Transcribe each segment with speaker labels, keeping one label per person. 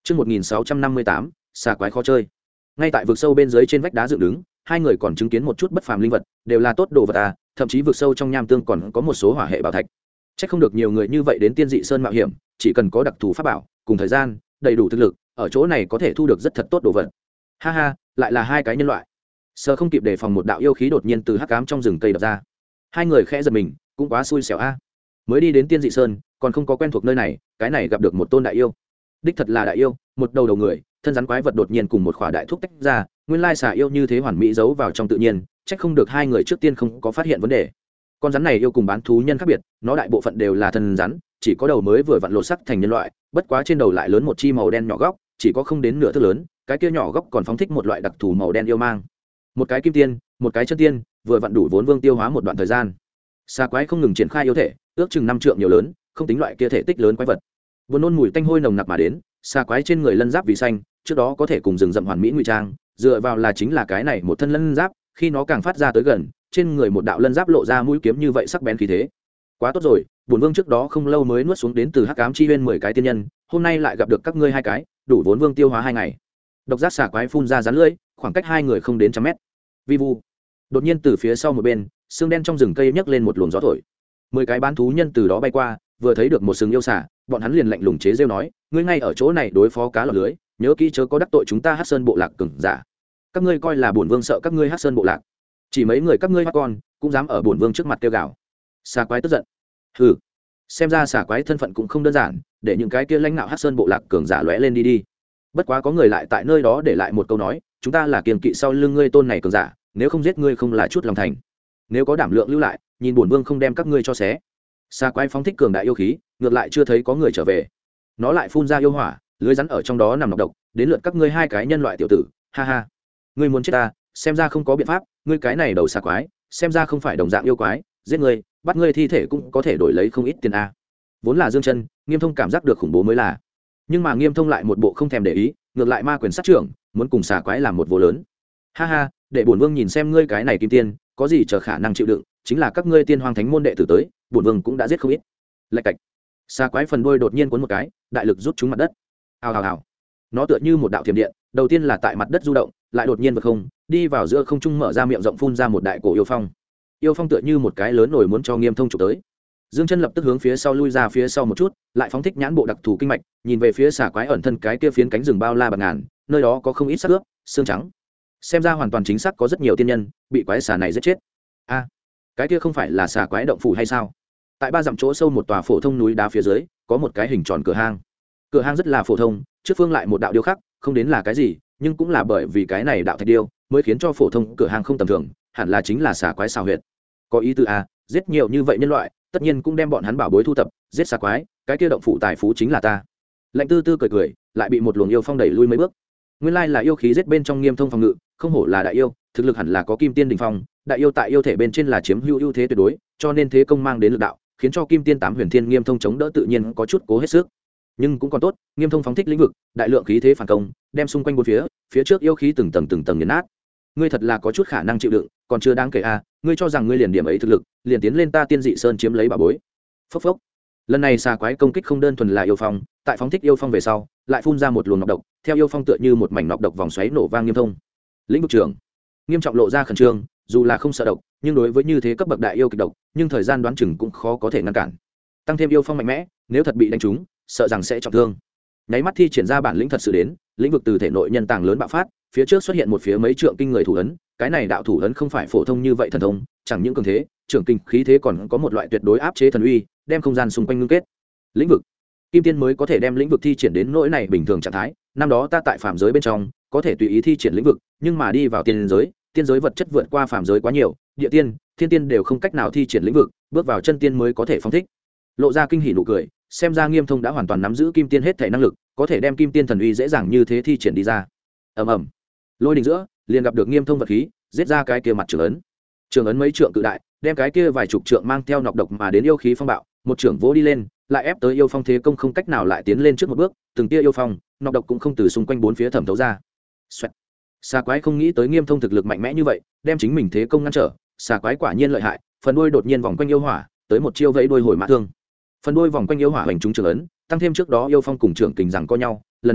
Speaker 1: Chương 1658, xà quái khó chơi. Ngay tại vực sâu bên dưới trên vách đá dựng đứng, hai người còn chứng kiến một chút bất phàm linh vật, đều là tốt đồ vật à, thậm chí vực sâu trong nham tương còn có một số hỏa hệ bảo thạch. Chắc không được nhiều người như vậy đến Tiên Dị Sơn mạo hiểm, chỉ cần có đặc thù pháp bảo, cùng thời gian, đầy đủ thực lực, ở chỗ này có thể thu được rất thật tốt đồ vật. Ha ha, lại là hai cái nhân loại. Sơ không kịp đề phòng một đạo yêu khí đột nhiên từ hắc ám trong rừng cây đập ra. Hai người khẽ giật mình, cũng quá xui xẻo a. Mới đi đến Tiên Dị Sơn, còn không có quen thuộc nơi này, cái này gặp được một tôn đại yêu. Đích thật là đại yêu, một đầu đầu người, thân rắn quái vật đột nhiên cùng một khỏa đại thúc tách ra, nguyên lai xà yêu như thế hoàn mỹ giấu vào trong tự nhiên, trách không được hai người trước tiên không có phát hiện vấn đề. Con rắn này yêu cùng bán thú nhân khác biệt, nó đại bộ phận đều là thân rắn, chỉ có đầu mới vừa vặn lột sắc thành nhân loại, bất quá trên đầu lại lớn một chi màu đen nhỏ góc, chỉ có không đến nửa thước lớn, cái kia nhỏ góc còn phóng thích một loại đặc thù màu đen yêu mang. Một cái kim tiên, một cái chân tiên, vừa vặn đủ vốn vương tiêu hóa một đoạn thời gian. Xà quái không ngừng triển khai yêu thể, ước chừng 5 trượng nhiều lớn, không tính loại kia thể tích lớn quái vật. Buồn nôn mùi tanh hôi nồng nặc mà đến, xà quái trên người lân giáp vì xanh, trước đó có thể cùng rừng rậm hoàn mỹ ngụy trang, dựa vào là chính là cái này một thân lân giáp, khi nó càng phát ra tới gần, trên người một đạo lân giáp lộ ra mũi kiếm như vậy sắc bén khí thế. Quá tốt rồi, bổn vương trước đó không lâu mới nuốt xuống đến từ hắc ám chi nguyên 10 cái tiên nhân, hôm nay lại gặp được các ngươi hai cái, đủ vốn vương tiêu hóa 2 ngày. Độc giác xà quái phun ra rắn lưỡi, khoảng cách hai người không đến trăm mét. Vi vu. Đột nhiên từ phía sau một bên, xương đen trong rừng cây nhấc lên một luồng gió thổi. 10 cái bán thú nhân từ đó bay qua, vừa thấy được một sừng yêu xà, bọn hắn liền lạnh lùng chế giễu nói, ngươi ngay ở chỗ này đối phó cá lọt lưới, nhớ kỹ chớ có đắc tội chúng ta Hắc Sơn bộ lạc cường giả. Các ngươi coi là bổn vương sợ các ngươi Hắc Sơn bộ lạc? Chỉ mấy người các ngươi bắt con, cũng dám ở bổn vương trước mặt kêu gào. Xà quái tức giận. Hừ, xem ra xà quái thân phận cũng không đơn giản, để những cái kia lãnh đạo Hắc Sơn bộ lạc cường giả lóe lên đi đi. Bất quá có người lại tại nơi đó để lại một câu nói, chúng ta là kiêng kỵ sau lưng ngươi tôn này cường giả, nếu không giết ngươi không là chút lòng thành. Nếu có đảm lượng lưu lại, nhìn bổn vương không đem các ngươi cho xé. Xà quái phóng thích cường đại yêu khí, ngược lại chưa thấy có người trở về. Nó lại phun ra yêu hỏa, lưới rắn ở trong đó nằm nọc độc, đến lượt các ngươi hai cái nhân loại tiểu tử, ha ha. Ngươi muốn chết ta, xem ra không có biện pháp, ngươi cái này đầu xà quái, xem ra không phải đồng dạng yêu quái, giết ngươi, bắt ngươi thi thể cũng có thể đổi lấy không ít tiền a. Vốn là Dương Chân, Nghiêm Thông cảm giác được khủng bố mới là. Nhưng mà Nghiêm Thông lại một bộ không thèm để ý, ngược lại ma quyền sát trưởng, muốn cùng xà quái làm một vô lớn. Ha ha, để bổn vương nhìn xem ngươi cái này kim tiên, có gì chờ khả năng chịu đựng, chính là các ngươi tiên hoàng thánh môn đệ tử tới, bổn vương cũng đã giết không ít. Lạch cạch. Xà quái phần đuôi đột nhiên cuốn một cái, đại lực rút trúng mặt đất. Hào hào hào. Nó tựa như một đạo thiểm điện, đầu tiên là tại mặt đất du động, lại đột nhiên vượt không, đi vào giữa không trung mở ra miệng rộng phun ra một đại cổ yêu phong. Yêu phong tựa như một cái lớn nổi muốn cho Nghiêm Thông chụp tới. Dương Chân lập tức hướng phía sau lui ra phía sau một chút, lại phóng thích nhãn bộ đặc thù kinh mạch, nhìn về phía xà quái ẩn thân cái kia phiến cánh rừng bao la bạt ngàn, nơi đó có không ít xác ướp, xương trắng. Xem ra hoàn toàn chính xác có rất nhiều tiên nhân bị quái xà này giết chết. A, cái kia không phải là xà quái động phủ hay sao? Tại 3 dặm chỗ sâu một tòa phổ thông núi đá phía dưới, có một cái hình tròn cửa hang. Cửa hang rất là phổ thông, trước phương lại một đạo điêu khắc, không đến là cái gì, nhưng cũng là bởi vì cái này đạo thạch điêu mới khiến cho phổ thông cửa hang không tầm thường, hẳn là chính là xà quái xào huyệt. Có ý tứ a, giết nhiều như vậy nhân loại, tất nhiên cũng đem bọn hắn bảo bối thu tập, giết xà quái, cái kia động phủ tài phú chính là ta. Lạnh Tư Tư cười cười, lại bị một luồng yêu phong đẩy lui mấy bước. Nguyên lai là yêu khí giết bên trong Nghiêm Thông phòng ngự, không hổ là đại yêu, thực lực hẳn là có kim tiên đỉnh phong, đại yêu tại yêu thể bên trên là chiếm ưu thế tuyệt đối, cho nên thế công mang đến lực đạo, khiến cho kim tiên 8 huyền thiên Nghiêm Thông chống đỡ tự nhiên có chút cố hết sức. Nhưng cũng còn tốt, Nghiêm Thông phóng thích lĩnh vực, đại lượng khí thế phản công, đem xung quanh bốn phía trước yêu khí từng tầng nghiền nát. Ngươi thật là có chút khả năng chịu đựng, còn chưa đáng kể a, ngươi cho rằng ngươi liền điểm ấy thực lực, liền tiến lên ta Tiên Dị Sơn chiếm lấy bảo bối. Phốc phốc. Lần này xà quái công kích không đơn thuần là yêu phong, tại phóng thích yêu phong về sau, lại phun ra một luồng nọc độc, theo yêu phong tựa như một mảnh nọc độc vòng xoáy nổ vang Nghiêm Thông. Lĩnh vực trưởng Nghiêm Trọng lộ ra khẩn trương, dù là không sợ độc, nhưng đối với như thế cấp bậc đại yêu kịch độc, nhưng thời gian đoán chừng cũng khó có thể ngăn cản. Tăng thêm yêu phong mạnh mẽ, nếu thật bị đánh trúng, sợ rằng sẽ trọng thương. Nháy mắt thi triển ra bản lĩnh thật sự đến, lĩnh vực từ thể nội nhân tàng lớn bạo phát, phía trước xuất hiện một phía mấy trượng kinh người thủ ấn, cái này đạo thủ ấn không phải phổ thông như vậy thần thông, chẳng những cường thế, trưởng kinh khí thế còn có một loại tuyệt đối áp chế thần uy, đem không gian xung quanh ngưng kết. Lĩnh vực, kim tiên mới có thể đem lĩnh vực thi triển đến nỗi này bình thường trạng thái, năm đó ta tại phàm giới bên trong, có thể tùy ý thi triển lĩnh vực, nhưng mà đi vào tiên giới vật chất vượt qua phàm giới quá nhiều, địa tiên, thiên tiên đều không cách nào thi triển lĩnh vực, bước vào chân tiên mới có thể phóng thích. Lộ ra kinh hỉ nụ cười, xem ra Nghiêm Thông đã hoàn toàn nắm giữ kim tiên hết thể năng lực, có thể đem kim tiên thần uy dễ dàng như thế thi triển đi ra. Ầm ầm, lôi đình giữa, liền gặp được Nghiêm Thông vật khí, giết ra cái kia mặt trường ấn. Trường ấn mấy trượng cự đại, đem cái kia vài chục trượng mang theo nọc độc mà đến yêu khí phong bạo, một trưởng vỗ đi lên, lại ép tới yêu phong thế công không cách nào lại tiến lên trước một bước, từng tia yêu phong, nọc độc cũng không từ xung quanh bốn phía thẩm thấu ra. Xoẹt. Xà quái không nghĩ tới Nghiêm Thông thực lực mạnh mẽ như vậy, đem chính mình thế công ngăn trở, xà quái quả nhiên lợi hại, phần đuôi đột nhiên vòng quanh yêu hỏa, tới một chiêu vẫy đuôi hồi mã thương. Phần đuôi vòng quanh yêu hỏa hành trúng trường ấn, tăng thêm trước đó yêu phong cùng trưởng kình rằng co nhau, lần này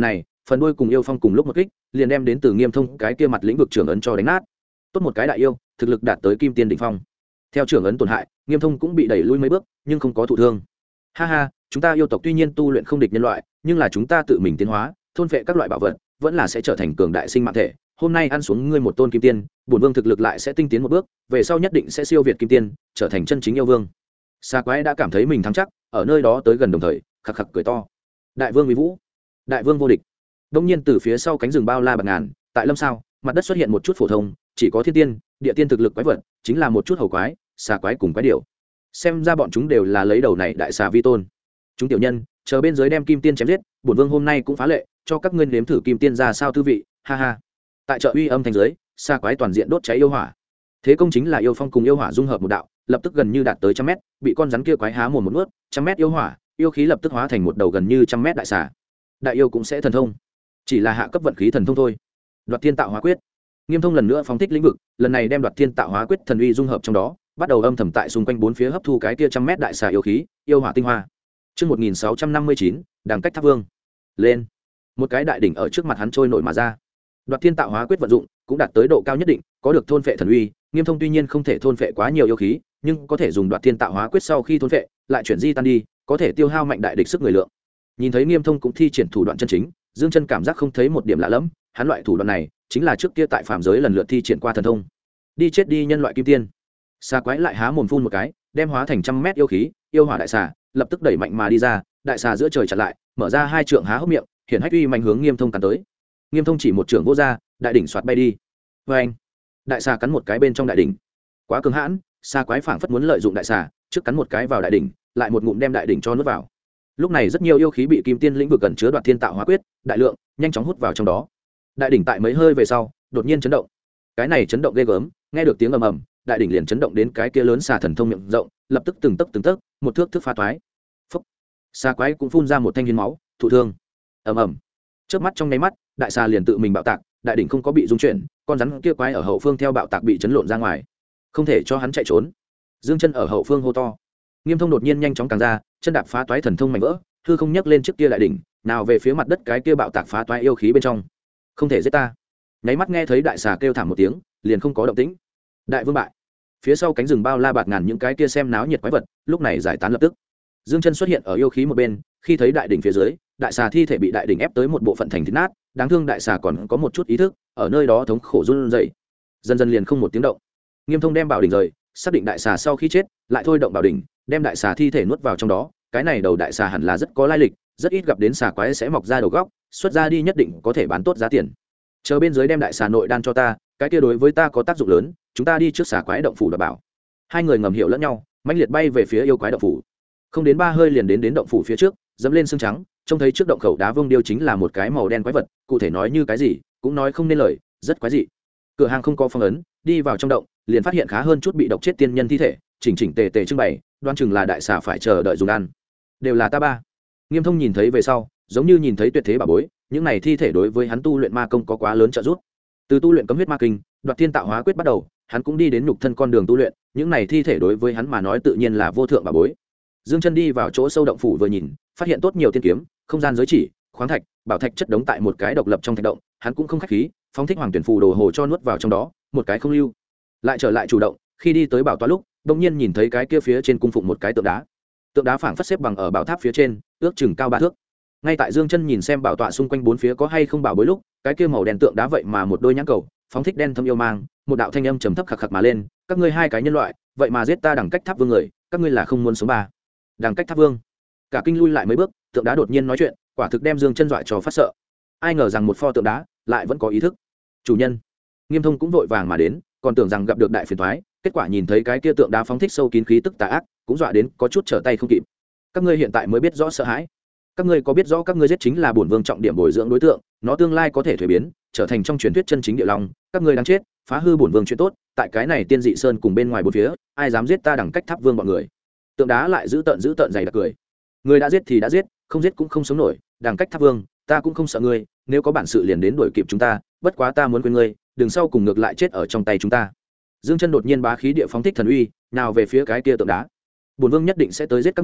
Speaker 1: phần đuôi cùng yêu phong cùng lúc một kích liền đem đến từ Nghiêm Thông cái kia mặt lĩnh vực trưởng ấn cho đánh nát. Tốt một cái đại yêu, thực lực đạt tới kim tiên đỉnh phong. Theo trưởng ấn tổn hại, Nghiêm Thông cũng bị đẩy lui mấy bước nhưng không có thụ thương. Ha ha, chúng ta yêu tộc tuy nhiên tu luyện không địch nhân loại, nhưng là chúng ta tự mình tiến hóa, thôn phệ các loại bảo vật, vẫn là sẽ trở thành cường đại sinh mạng thể. Hôm nay ăn xuống ngươi một tôn kim tiên, bổn vương thực lực lại sẽ tinh tiến một bước, về sau nhất định sẽ siêu việt kim tiên, trở thành chân chính yêu vương. Xà quái đã cảm thấy mình thắng chắc, ở nơi đó tới gần đồng thời khạc khạc cười to. Đại vương uy vũ, đại vương vô địch. Đông nhiên từ phía sau cánh rừng bao la bạt ngàn, tại lâm sao mặt đất xuất hiện một chút phổ thông, chỉ có thiên tiên địa tiên thực lực quái vật, chính là một chút hầu quái, xà quái cùng quái điểu. Xem ra bọn chúng đều là lấy đầu này đại xà vi tôn. Chúng tiểu nhân chờ bên dưới đem kim tiên chém giết, bổn vương hôm nay cũng phá lệ cho các ngươi nếm thử kim tiên ra sao tư vị. Ha ha. Tại chợ uy âm thành dưới, xà quái toàn diện đốt cháy yêu hỏa. Thế công chính là yêu phong cùng yêu hỏa dung hợp một đạo, lập tức gần như đạt tới 100 mét, bị con rắn kia quái há mồm một nuốt, 100 mét yêu hỏa, yêu khí lập tức hóa thành một đầu gần như 100 mét đại xà. Đại yêu cũng sẽ thần thông, chỉ là hạ cấp vận khí thần thông thôi. Đoạt thiên tạo hóa quyết. Nghiêm Thông lần nữa phóng thích lĩnh vực, lần này đem đoạt thiên tạo hóa quyết thần uy dung hợp trong đó, bắt đầu âm thầm tại xung quanh bốn phía hấp thu cái kia 100 mét đại xà yêu khí, yêu hỏa tinh hoa. Chương 1659, đằng cách tháp vương. Lên. Một cái đại đỉnh ở trước mặt hắn trôi nổi mà ra. Đoạt thiên tạo hóa quyết vận dụng, cũng đạt tới độ cao nhất định, có được thôn phệ thần uy. Nghiêm Thông tuy nhiên không thể thôn phệ quá nhiều yêu khí, nhưng có thể dùng đoạt thiên tạo hóa quyết sau khi thôn phệ, lại chuyển di tan đi, có thể tiêu hao mạnh đại địch sức người lượng. Nhìn thấy Nghiêm Thông cũng thi triển thủ đoạn chân chính, Dương Chân cảm giác không thấy một điểm lạ lẫm, hắn loại thủ đoạn này chính là trước kia tại phàm giới lần lượt thi triển qua thần thông. Đi chết đi nhân loại kim tiên. Xà quái lại há mồm phun một cái, đem hóa thành 100 mét yêu khí, yêu hỏa đại xà, lập tức đẩy mạnh mà đi ra, đại xà giữa trời chặn lại, mở ra hai trượng há hốc miệng, hiển hách uy mạnh hướng Nghiêm Thông cắn tới. Nghiêm Thông chỉ một trượng vỗ ra, đại đỉnh xoạt bay đi. Oeng! Đại xà cắn một cái bên trong đại đỉnh. Quá cứng hãn, xà quái phảng phất muốn lợi dụng đại xà, trước cắn một cái vào đại đỉnh, lại một ngụm đem đại đỉnh cho nuốt vào. Lúc này rất nhiều yêu khí bị kim tiên lĩnh vực gần chứa đoạt thiên tạo hóa quyết, đại lượng nhanh chóng hút vào trong đó. Đại đỉnh tại mấy hơi về sau, đột nhiên chấn động. Cái này chấn động ghê gớm, nghe được tiếng ầm ầm, đại đỉnh liền chấn động đến cái kia lớn xà thần thông miệng rộng, lập tức từng tấc, một thước phá toái. Phốc. Xà quái cũng phun ra một thanh hiến máu, thụ thương. Ầm ầm. Chớp mắt trong nháy mắt, đại xà liền tự mình bạo tạc, đại đỉnh không có bị rung chuyển, con rắn kia quái ở hậu phương theo bạo tạc bị chấn lộn ra ngoài, không thể cho hắn chạy trốn. Dương Chân ở hậu phương hô to. Nghiêm Thông đột nhiên nhanh chóng càng ra, chân đạp phá toái thần thông mảnh vỡ, hư không nhấc lên trước kia đại đỉnh, nào về phía mặt đất cái kia bạo tạc phá toái yêu khí bên trong. Không thể giết ta. Nháy mắt nghe thấy đại xà kêu thảm một tiếng, liền không có động tĩnh. Đại vương bại. Phía sau cánh rừng bao la bạt ngàn những cái kia xem náo nhiệt quái vật, lúc này giải tán lập tức. Dương Chân xuất hiện ở yêu khí một bên, khi thấy đại đỉnh phía dưới, đại xà thi thể bị đại đỉnh ép tới một bộ phận thành thịt nát, đáng thương đại xà còn có một chút ý thức, ở nơi đó thống khổ run rẩy. Dần dần liền không một tiếng động. Nghiêm Thông đem bảo đỉnh rời, xác định đại xà sau khi chết, lại thôi động bảo đỉnh, đem đại xà thi thể nuốt vào trong đó. Cái này đầu đại xà hẳn là rất có lai lịch, rất ít gặp đến xà quái sẽ mọc ra đầu góc, xuất ra đi nhất định có thể bán tốt giá tiền. Chờ bên dưới đem đại xà nội đan cho ta, cái kia đối với ta có tác dụng lớn, chúng ta đi trước xà quái động phủ đảm bảo. Hai người ngầm hiểu lẫn nhau, mãnh liệt bay về phía yêu quái động phủ. Không đến 3 hơi liền đến động phủ phía trước, dẫm lên xương trắng, trông thấy trước động khẩu đá vương điêu chính là một cái màu đen quái vật, cụ thể nói như cái gì, cũng nói không nên lời, rất quái dị. Cửa hàng không có phong ấn, đi vào trong động, liền phát hiện khá hơn chút bị độc chết tiên nhân thi thể, chỉnh chỉnh tề tề trưng bày, đoán chừng là đại xà phải chờ đợi dùng ăn. Đều là ta ba. Nghiêm Thông nhìn thấy về sau, giống như nhìn thấy tuyệt thế bảo bối, những này thi thể đối với hắn tu luyện ma công có quá lớn trợ giúp. Từ tu luyện cấm huyết ma kinh, đoạt thiên tạo hóa quyết bắt đầu, hắn cũng đi đến nhục thân con đường tu luyện, những này thi thể đối với hắn mà nói tự nhiên là vô thượng bảo bối. Dương Chân đi vào chỗ sâu động phủ vừa nhìn, phát hiện tốt nhiều tiên kiếm, không gian giới chỉ, khoáng thạch, bảo thạch chất đống tại một cái độc lập trong thạch động, hắn cũng không khách khí, phóng thích hoàng tuyển phù đồ hồ cho nuốt vào trong đó, một cái không lưu. Lại trở lại chủ động, khi đi tới bảo tọa lúc, đột nhiên nhìn thấy cái kia phía trên cung phụng một cái tượng đá. Tượng đá phảng phất xếp bằng ở bảo tháp phía trên, ước chừng cao 3 thước. Ngay tại Dương Chân nhìn xem bảo tọa xung quanh bốn phía có hay không bảo bối lúc, cái kia màu đen tượng đá vậy mà một đôi nhãn cầu, phóng thích đen thâm yêu mang, một đạo thanh âm trầm thấp khặc khặc mà lên, các ngươi hai cái nhân loại, vậy mà giết ta đẳng cách tháp vương người, các ngươi là không muốn sống ba. Đẳng cách tháp vương. Cả kinh lui lại mấy bước, tượng đá đột nhiên nói chuyện, quả thực đem Dương Chân dọa cho phát sợ. Ai ngờ rằng một pho tượng đá lại vẫn có ý thức. Chủ nhân. Nghiêm Thông cũng vội vàng mà đến, còn tưởng rằng gặp được đại phiền toái, kết quả nhìn thấy cái kia tượng đá phóng thích sâu kín khí tức tà ác, cũng dọa đến có chút trở tay không kịp. Các ngươi hiện tại mới biết rõ sợ hãi. Các ngươi có biết rõ các ngươi giết chính là bổn vương trọng điểm bồi dưỡng đối tượng, nó tương lai có thể thuế biến, trở thành trong truyền thuyết chân chính địa long, các ngươi đáng chết, phá hư bổn vương chuyện tốt, tại cái này tiên dị sơn cùng bên ngoài bốn phía, ai dám giết ta đẳng cách tháp vương bọn người. Tượng đá lại giữ tợn dày đặc cười. Người đã giết thì đã giết, không giết cũng không sống nổi, đẳng cách tháp vương, ta cũng không sợ ngươi, nếu có bản sự liền đến đuổi kịp chúng ta, bất quá ta muốn quên ngươi, đừng sau cùng ngược lại chết ở trong tay chúng ta. Dương Chân đột nhiên bá khí địa phóng thích thần uy, nào về phía cái kia tượng đá. Bổn vương nhất định sẽ tới giết các ngươi,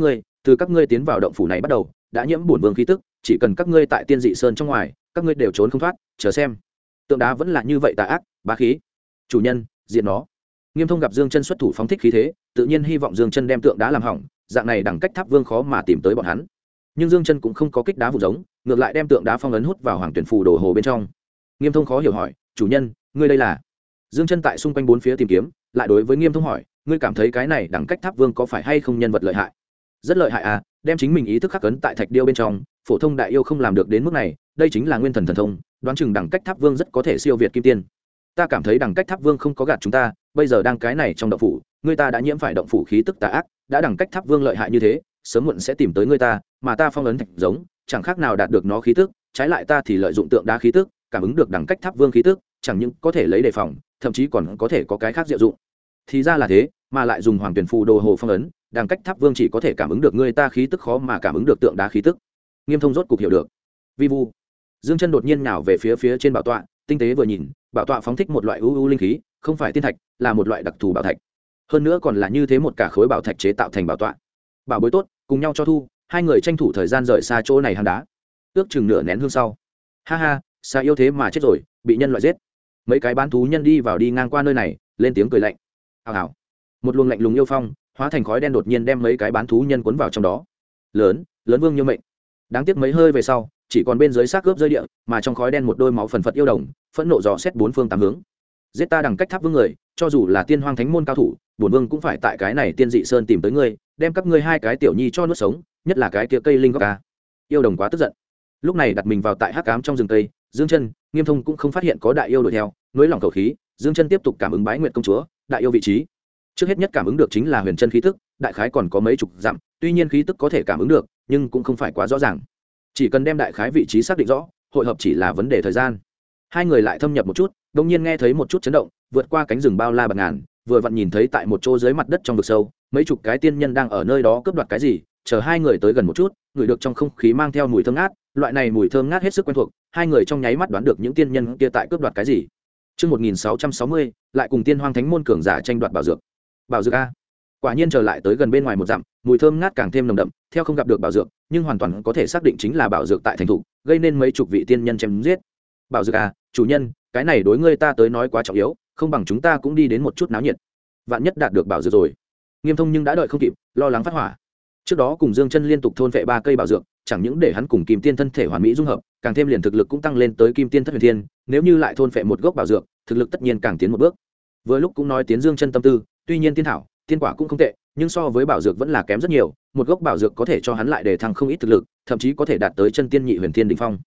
Speaker 1: từ các ngươi tiến vào động phủ này bắt đầu đã nhiễm bổn vương khí tức, chỉ cần các ngươi tại tiên dị sơn trong ngoài các ngươi đều trốn không thoát. Chờ xem, tượng đá vẫn là như vậy tà ác bá khí. Chủ nhân, diện nó. Nghiêm Thông gặp Dương Chân xuất thủ phóng thích khí thế, tự nhiên hy vọng Dương Chân đem tượng đá làm hỏng, dạng này đẳng cách tháp vương khó mà tìm tới bọn hắn. Nhưng Dương Chân cũng không có kích đá vụ giống, ngược lại đem tượng đá phong ấn hút vào hoàng tuyển phù đồ hồ bên trong. Nghiêm Thông khó hiểu hỏi, chủ nhân, ngươi đây là? Dương Chân tại xung quanh bốn phía tìm kiếm, lại đối với Nghiêm Thông hỏi, ngươi cảm thấy cái này đẳng cách tháp vương có phải hay không nhân vật lợi hại? Rất lợi hại à, đem chính mình ý thức khắc cấn tại thạch điêu bên trong, phổ thông đại yêu không làm được đến mức này, đây chính là nguyên thần thần thông, đoán chừng đẳng cách tháp vương rất có thể siêu việt kim tiên. Ta cảm thấy đẳng cách tháp vương không có gạt chúng ta, bây giờ đang cái này trong động phủ, người ta đã nhiễm phải động phủ khí tức tà ác, đã đẳng cách tháp vương lợi hại như thế, sớm muộn sẽ tìm tới người ta, mà ta phong ấn thạch giống, chẳng khác nào đạt được nó khí tức, trái lại ta thì lợi dụng tượng đá khí tức, cảm ứng được đẳng cách tháp vương khí tức, chẳng những có thể lấy đề phòng, thậm chí còn có thể có cái khác diệu dụng. Thì ra là thế, mà lại dùng hoàng tuyển phù đồ hồ phong ấn, đẳng cách tháp vương chỉ có thể cảm ứng được người ta khí tức, khó mà cảm ứng được tượng đá khí tức. Nghiêm Thông rốt cục hiểu được. Vi vu. Dương Chân đột nhiên nhào về phía trên bảo tọa, tinh tế vừa nhìn, bảo tọa phóng thích một loại u linh khí, không phải tiên thạch, là một loại đặc thù bảo thạch. Hơn nữa còn là như thế một cả khối bảo thạch chế tạo thành bảo tọa. Bảo bối tốt, cùng nhau cho thu, hai người tranh thủ thời gian rời xa chỗ này hang đá. Ước chừng nửa nén hương sau. Ha ha, xa yêu thế mà chết rồi, bị nhân loại giết. Mấy cái bán thú nhân đi ngang qua nơi này, lên tiếng cười lạnh. Hào hào. Một luồng lạnh lùng yêu phong, hóa thành khói đen đột nhiên đem mấy cái bán thú nhân cuốn vào trong đó. Lớn vương như mệnh. Đáng tiếc mấy hơi về sau, chỉ còn bên dưới xác cướp rơi địa, mà trong khói đen một đôi máu phần phật yêu đồng, phẫn nộ dò xét bốn phương tám hướng. Giết ta đằng cách tháp vương người, cho dù là tiên hoang thánh môn cao thủ, bổn vương cũng phải tại cái này tiên dị sơn tìm tới ngươi, đem các ngươi hai cái tiểu nhi cho nuốt sống, nhất là cái kia cây linh gốc ca. Yêu đồng quá tức giận, lúc này đặt mình vào tại hắc ám trong rừng cây. Dương Chân, Nghiêm Thông cũng không phát hiện có đại yêu đuổi theo, nối lòng khẩu khí. Dương Chân tiếp tục cảm ứng bái nguyệt công chúa, đại yêu vị trí. Trước hết nhất cảm ứng được chính là huyền chân khí tức, đại khái còn có mấy chục dặm, tuy nhiên khí tức có thể cảm ứng được, nhưng cũng không phải quá rõ ràng. Chỉ cần đem đại khái vị trí xác định rõ, hội hợp chỉ là vấn đề thời gian. Hai người lại thâm nhập một chút, đột nhiên nghe thấy một chút chấn động, vượt qua cánh rừng bao la bạt ngàn, vừa vặn nhìn thấy tại một chỗ dưới mặt đất trong vực sâu, mấy chục cái tiên nhân đang ở nơi đó cướp đoạt cái gì. Chờ hai người tới gần một chút, ngửi được trong không khí mang theo mùi thơm ngát, loại này mùi thơm ngát hết sức quen thuộc, hai người trong nháy mắt đoán được những tiên nhân kia tại cướp đoạt cái gì. Chương 1660, lại cùng tiên hoang thánh môn cường giả tranh đoạt bảo dược. Bảo dược a. Quả nhiên trở lại tới gần bên ngoài một dặm, mùi thơm ngát càng thêm nồng đậm, theo không gặp được bảo dược, nhưng hoàn toàn có thể xác định chính là bảo dược tại thành thủ, gây nên mấy chục vị tiên nhân chém giết. Bảo dược a, chủ nhân, cái này đối ngươi ta tới nói quá trọng yếu, không bằng chúng ta cũng đi đến một chút náo nhiệt. Vạn nhất đạt được bảo dược rồi. Nghiêm Thông nhưng đã đợi không kịp, lo lắng phát hỏa. Trước đó cùng Dương Chân liên tục thôn phệ 3 cây bảo dược, chẳng những để hắn cùng Kim Tiên thân thể hoàn mỹ dung hợp, càng thêm liền thực lực cũng tăng lên tới Kim Tiên thất huyền thiên, nếu như lại thôn phệ một gốc bảo dược, thực lực tất nhiên càng tiến một bước. Vừa lúc cũng nói tiến Dương Chân tâm tư, tuy nhiên tiên thảo, tiên quả cũng không tệ, nhưng so với bảo dược vẫn là kém rất nhiều, một gốc bảo dược có thể cho hắn lại đề thăng không ít thực lực, thậm chí có thể đạt tới chân tiên nhị huyền thiên đỉnh phong.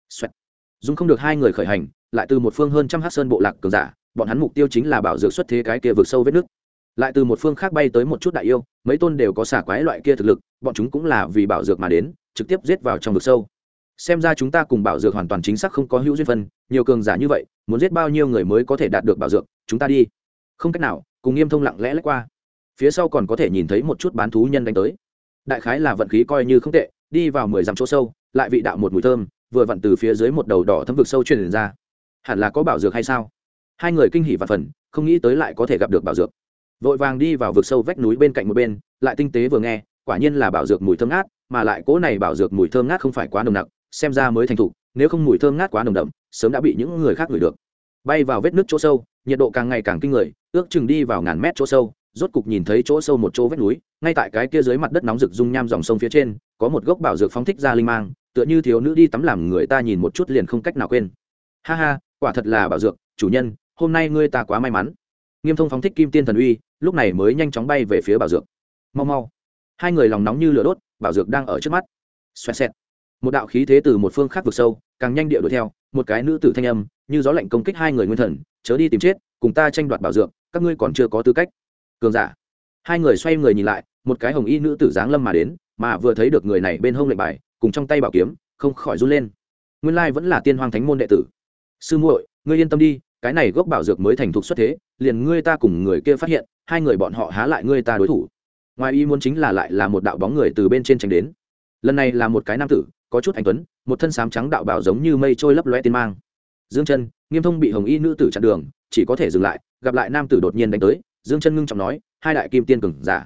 Speaker 1: Dung không được hai người khởi hành, lại từ một phương hơn trăm hắc sơn bộ lạc cường giả, bọn hắn mục tiêu chính là bảo dược xuất thế cái kia vực sâu vết nước. Lại từ một phương khác bay tới một chút đại yêu, mấy tôn đều có xả quái loại kia thực lực, bọn chúng cũng là vì bảo dược mà đến, trực tiếp giết vào trong vực sâu. Xem ra chúng ta cùng bảo dược hoàn toàn chính xác không có hữu duyên phân, nhiều cường giả như vậy, muốn giết bao nhiêu người mới có thể đạt được bảo dược, chúng ta đi. Không cách nào, cùng Nghiêm Thông lặng lẽ lách qua. Phía sau còn có thể nhìn thấy một chút bán thú nhân đánh tới. Đại khái là vận khí coi như không tệ, đi vào 10 dặm chỗ sâu, lại vị đạo một mùi thơm, vừa vặn từ phía dưới một đầu đỏ thấm vực sâu truyền ra. Hẳn là có bảo dược hay sao? Hai người kinh hỉ vạn phần, không nghĩ tới lại có thể gặp được bảo dược. Vội vàng đi vào vực sâu vách núi bên cạnh một bên, lại tinh tế vừa nghe, quả nhiên là bảo dược mùi thơm ngát, mà lại cỗ này bảo dược mùi thơm ngát không phải quá nồng nặc, xem ra mới thành thục, nếu không mùi thơm ngát quá nồng đậm, sớm đã bị những người khác ngửi được. Bay vào vết nước chỗ sâu, nhiệt độ càng ngày càng kinh người, ước chừng đi vào ngàn mét chỗ sâu, rốt cục nhìn thấy chỗ sâu một chỗ vách núi, ngay tại cái kia dưới mặt đất nóng rực dung nham dòng sông phía trên, có một gốc bảo dược phóng thích ra linh mang, tựa như thiếu nữ đi tắm làm người ta nhìn một chút liền không cách nào quên. Ha ha, quả thật là bảo dược, chủ nhân, hôm nay ngươi ta quá may mắn. Nghiêm Thông phóng thích kim tiên thần uy, lúc này mới nhanh chóng bay về phía bảo dược. Mau mau. Hai người lòng nóng như lửa đốt, bảo dược đang ở trước mắt. Xoẹt xẹt. Một đạo khí thế từ một phương khác vực sâu, càng nhanh địa đuổi theo, một cái nữ tử thanh âm, như gió lạnh công kích hai người nguyên thần, chớ đi tìm chết, cùng ta tranh đoạt bảo dược, các ngươi còn chưa có tư cách. Cường giả. Hai người xoay người nhìn lại, một cái hồng y nữ tử dáng lâm mà đến, mà vừa thấy được người này bên hông lệnh bài, cùng trong tay bảo kiếm, không khỏi run lên. Nguyên lai vẫn là tiên hoang thánh môn đệ tử. Sư muội, ngươi yên tâm đi, cái này gốc bảo dược mới thành thục xuất thế, liền ngươi ta cùng người kia phát hiện, hai người bọn họ há lại ngươi ta đối thủ. Ngoài ý muốn chính là lại là một đạo bóng người từ bên trên tránh đến. Lần này là một cái nam tử, có chút anh tuấn, một thân xám trắng đạo bảo giống như mây trôi lấp lóe tiên mang. Dương Chân, Nghiêm Thông bị hồng y nữ tử chặn đường, chỉ có thể dừng lại, gặp lại nam tử đột nhiên đánh tới, Dương Chân ngưng trọng nói, hai đại kim tiên cường giả.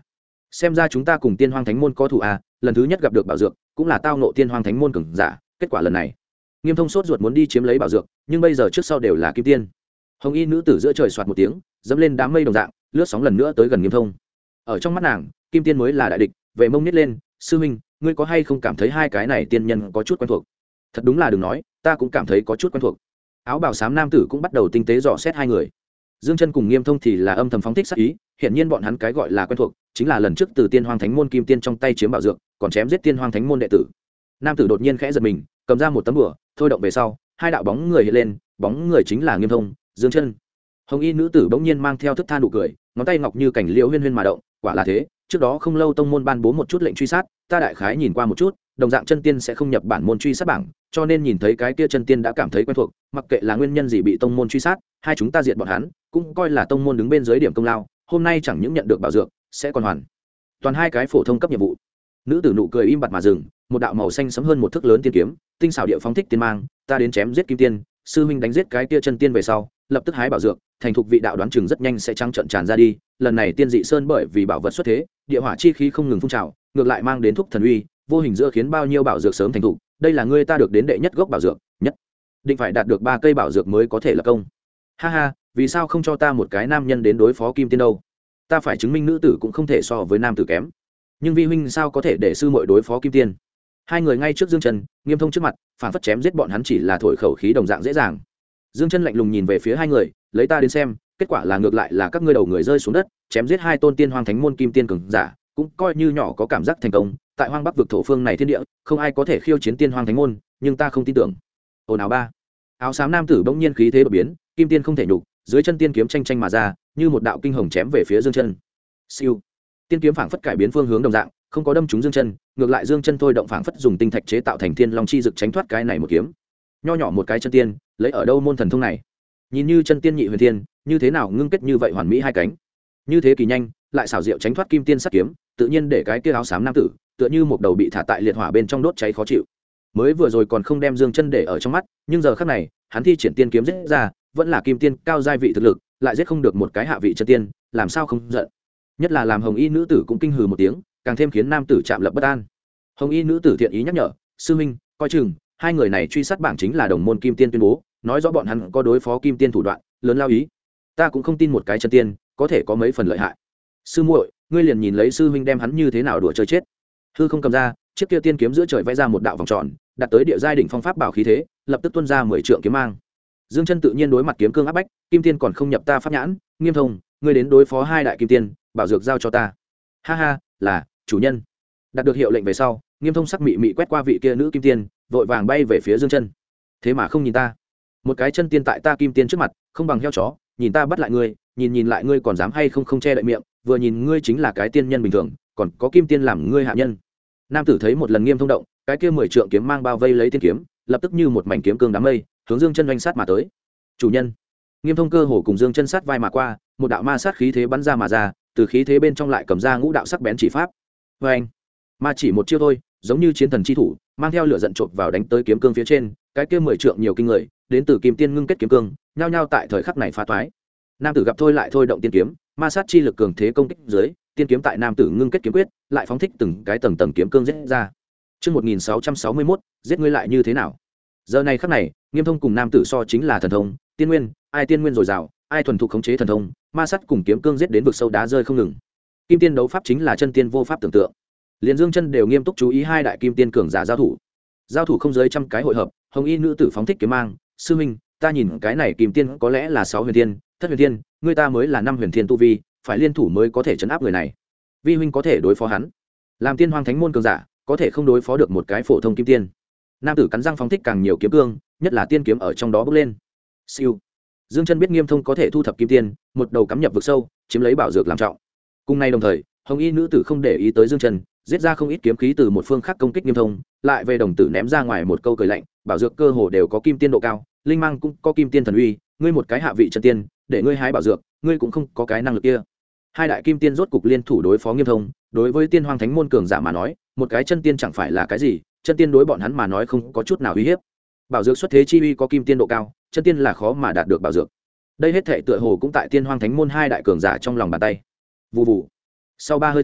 Speaker 1: xem ra chúng ta cùng tiên hoang thánh môn có thủ à, lần thứ nhất gặp được bảo dược cũng là tao nộ tiên hoang thánh môn cường giả, kết quả lần này Nghiêm Thông sốt ruột muốn đi chiếm lấy bảo dược, nhưng bây giờ trước sau đều là kim tiên. Hồng y nữ tử giữa trời soạt một tiếng dẫm lên đám mây đồng dạng, lướt sóng lần nữa tới gần Nghiêm Thông. Ở trong mắt nàng, kim tiên mới là đại địch. Về mông nít lên, sư huynh, ngươi có hay không cảm thấy hai cái này tiên nhân có chút quen thuộc? Thật đúng là đừng nói, ta cũng cảm thấy có chút quen thuộc. Áo bào xám nam tử cũng bắt đầu tinh tế dò xét hai người. Dương Chân cùng Nghiêm Thông thì là âm thầm phóng thích sát ý, hiện nhiên bọn hắn cái gọi là quen thuộc chính là lần trước từ tiên hoang thánh môn kim tiên trong tay chiếm bảo dược, còn chém giết tiên hoang thánh môn đệ tử. Nam tử đột nhiên khẽ giật mình, cầm ra một tấm bùa, thôi động về sau, hai đạo bóng người hiện lên, bóng người chính là Nghiêm Thông, Dương Chân. Hồng y nữ tử bỗng nhiên mang theo thức than nụ cười, ngón tay ngọc như cảnh liễu huyên huyên mà động, quả là thế, trước đó không lâu tông môn ban bố một chút lệnh truy sát, ta đại khái nhìn qua một chút, đồng dạng chân tiên sẽ không nhập bản môn truy sát bảng, cho nên nhìn thấy cái kia chân tiên đã cảm thấy quen thuộc, mặc kệ là nguyên nhân gì bị tông môn truy sát, hai chúng ta diệt bọn hắn, cũng coi là tông môn đứng bên dưới điểm công lao, hôm nay chẳng những nhận được bảo dược, sẽ còn hoàn toàn hai cái phổ thông cấp nhiệm vụ. Nữ tử nụ cười im bặt mà dừng, một đạo màu xanh sẫm hơn một thước lớn tiên kiếm, tinh xảo địa phóng thích tiên mang, ta đến chém giết kim tiên, sư huynh đánh giết cái kia chân tiên về sau, lập tức hái bảo dược, thành thục vị đạo đoán chừng rất nhanh sẽ trắng trợn tràn ra đi. Lần này tiên dị sơn bởi vì bảo vật xuất thế, địa hỏa chi khí không ngừng phun trào, ngược lại mang đến thúc thần uy, vô hình giữa khiến bao nhiêu bảo dược sớm thành thục. Đây là ngươi ta được đến đệ nhất gốc bảo dược, nhất định phải đạt được 3 cây bảo dược mới có thể lập công. Ha ha, vì sao không cho ta một cái nam nhân đến đối phó kim tiên đâu? Ta phải chứng minh nữ tử cũng không thể so với nam tử kém. Nhưng vi huynh sao có thể để sư muội đối phó kim tiên? Hai người ngay trước Dương Chân, Nghiêm Thông trước mặt, phản phất chém giết bọn hắn chỉ là thổi khẩu khí đồng dạng dễ dàng. Dương Chân lạnh lùng nhìn về phía hai người, lấy ta đến xem, kết quả là ngược lại là các ngươi đầu người rơi xuống đất, chém giết hai tôn tiên hoang thánh môn kim tiên cường giả, cũng coi như nhỏ có cảm giác thành công. Tại hoang bắc vực thổ phương này thiên địa, không ai có thể khiêu chiến tiên hoang thánh môn, nhưng ta không tin tưởng. Ồn ào ba. Áo xám nam tử bỗng nhiên khí thế đột biến, kim tiên không thể nhục, dưới chân tiên kiếm tranh tranh mà ra, như một đạo kinh hồng chém về phía Dương Chân. Siêu. Tiên kiếm phảng phất cải biến phương hướng đồng dạng, không có đâm trúng Dương Chân, ngược lại Dương Chân thôi động phảng phất dùng tinh thạch chế tạo thành thiên long chi dực tránh thoát cái này một kiếm. Nho nhỏ một cái chân tiên, lấy ở đâu môn thần thông này? Nhìn như chân tiên nhị huyền thiên, như thế nào ngưng kết như vậy hoàn mỹ hai cánh? Như thế kỳ nhanh, lại xảo diệu tránh thoát kim tiên sát kiếm, tự nhiên để cái kia áo xám nam tử, tựa như một đầu bị thả tại liệt hỏa bên trong đốt cháy khó chịu. Mới vừa rồi còn không đem Dương Chân để ở trong mắt, nhưng giờ khắc này, hắn thi triển tiên kiếm giết ra, vẫn là kim tiên cao giai vị thực lực, lại giết không được một cái hạ vị chân tiên, làm sao không giận? Nhất là làm hồng y nữ tử cũng kinh hừ một tiếng, càng thêm khiến nam tử chạm lập bất an. Hồng y nữ tử thiện ý nhắc nhở, sư minh, coi chừng, hai người này truy sát bảng chính là đồng môn kim tiên tuyên bố, nói rõ bọn hắn có đối phó kim tiên thủ đoạn lớn lao ý. Ta cũng không tin một cái chân tiên có thể có mấy phần lợi hại. Sư muội, ngươi liền nhìn lấy sư huynh đem hắn như thế nào đùa chơi chết. Hư không cầm ra, chiếc kia tiên kiếm giữa trời vẽ ra một đạo vòng tròn, đặt tới địa giai đỉnh phong pháp bảo khí thế, lập tức tuôn ra 10 trượng kiếm mang. Dương Chân tự nhiên đối mặt kiếm cương áp bách, kim tiên còn không nhập ta pháp nhãn, Nghiêm Thông, ngươi đến đối phó hai đại kim tiên, bảo dược giao cho ta. Ha ha, là chủ nhân. Đạt được hiệu lệnh về sau, Nghiêm Thông sắc mị mị quét qua vị kia nữ kim tiên, vội vàng bay về phía Dương Chân. Thế mà không nhìn ta, một cái chân tiên tại ta kim tiên trước mặt, không bằng heo chó, nhìn ta bắt lại ngươi, nhìn lại ngươi còn dám hay không không che đậy miệng, vừa nhìn ngươi chính là cái tiên nhân bình thường, còn có kim tiên làm ngươi hạ nhân. Nam tử thấy một lần Nghiêm Thông động, cái kia 10 trượng kiếm mang bao vây lấy tiên kiếm, lập tức như một mảnh kiếm cương đám mây, hướng Dương Chân oanh sát mà tới. Chủ nhân. Nghiêm Thông cơ hồ cùng Dương Chân sát vai mà qua, một đạo ma sát khí thế bắn ra mà ra, từ khí thế bên trong lại cầm ra ngũ đạo sắc bén chỉ pháp. Và anh, ma chỉ một chiêu thôi, giống như chiến thần chi thủ, mang theo lửa giận chộp vào đánh tới kiếm cương phía trên, cái kia 10 trượng nhiều kinh người, đến từ kim tiên ngưng kết kiếm cương, nhao nhao tại thời khắc này phá toái. Nam tử gặp thôi lại thôi động tiên kiếm, ma sát chi lực cường thế công kích dưới, tiên kiếm tại nam tử ngưng kết kiếm quyết, lại phóng thích từng cái tầng tầng kiếm cương giết ra. Chương 1661, giết ngươi lại như thế nào? Giờ này khắc này, Nghiêm Thông cùng nam tử so chính là thần thông, tiên nguyên, ai tiên nguyên dồi dào, ai thuần thục khống chế thần thông, ma sát cùng kiếm cương giết đến vực sâu đá rơi không ngừng. Kim tiên đấu pháp chính là chân tiên vô pháp tưởng tượng. Liên Dương Chân đều nghiêm túc chú ý hai đại kim tiên cường giả giao thủ không dưới trăm cái hội hợp. Hồng y nữ tử phóng thích kiếm mang, sư minh, ta nhìn cái này kim tiên có lẽ là 6 huyền tiên, thất huyền tiên, người ta mới là 5 huyền tiên tu vi, phải liên thủ mới có thể chấn áp người này. Vi huynh có thể đối phó hắn, làm tiên hoang thánh môn cường giả có thể không đối phó được một cái phổ thông kim tiên. Nam tử cắn răng phóng thích càng nhiều kiếm cương, nhất là tiên kiếm ở trong đó bốc lên. Siêu. Dương Chân biết Nghiêm Thông có thể thu thập kim tiên, một đầu cắm nhập vực sâu, chiếm lấy bảo dược làm trọng. Cùng nay đồng thời, hồng y nữ tử không để ý tới Dương Chân, giết ra không ít kiếm khí từ một phương khác công kích Nghiêm Thông, lại về đồng tử ném ra ngoài một câu cười lạnh, bảo dược cơ hồ đều có kim tiên độ cao, linh mang cũng có kim tiên thần uy, ngươi một cái hạ vị chân tiên, để ngươi hái bảo dược, ngươi cũng không có cái năng lực kia. Hai đại kim tiên rốt cục liên thủ đối phó Nghiêm Thông, đối với tiên hoang thánh môn cường giả mà nói, một cái chân tiên chẳng phải là cái gì, chân tiên đối bọn hắn mà nói không có chút nào uy hiếp. Bảo dược xuất thế chi uy có kim tiên độ cao, chân tiên là khó mà đạt được bảo dược. Đây hết thảy tựa hồ cũng tại tiên hoang thánh môn hai đại cường giả trong lòng bàn tay. Vù vù. Sau 3 hơi thở,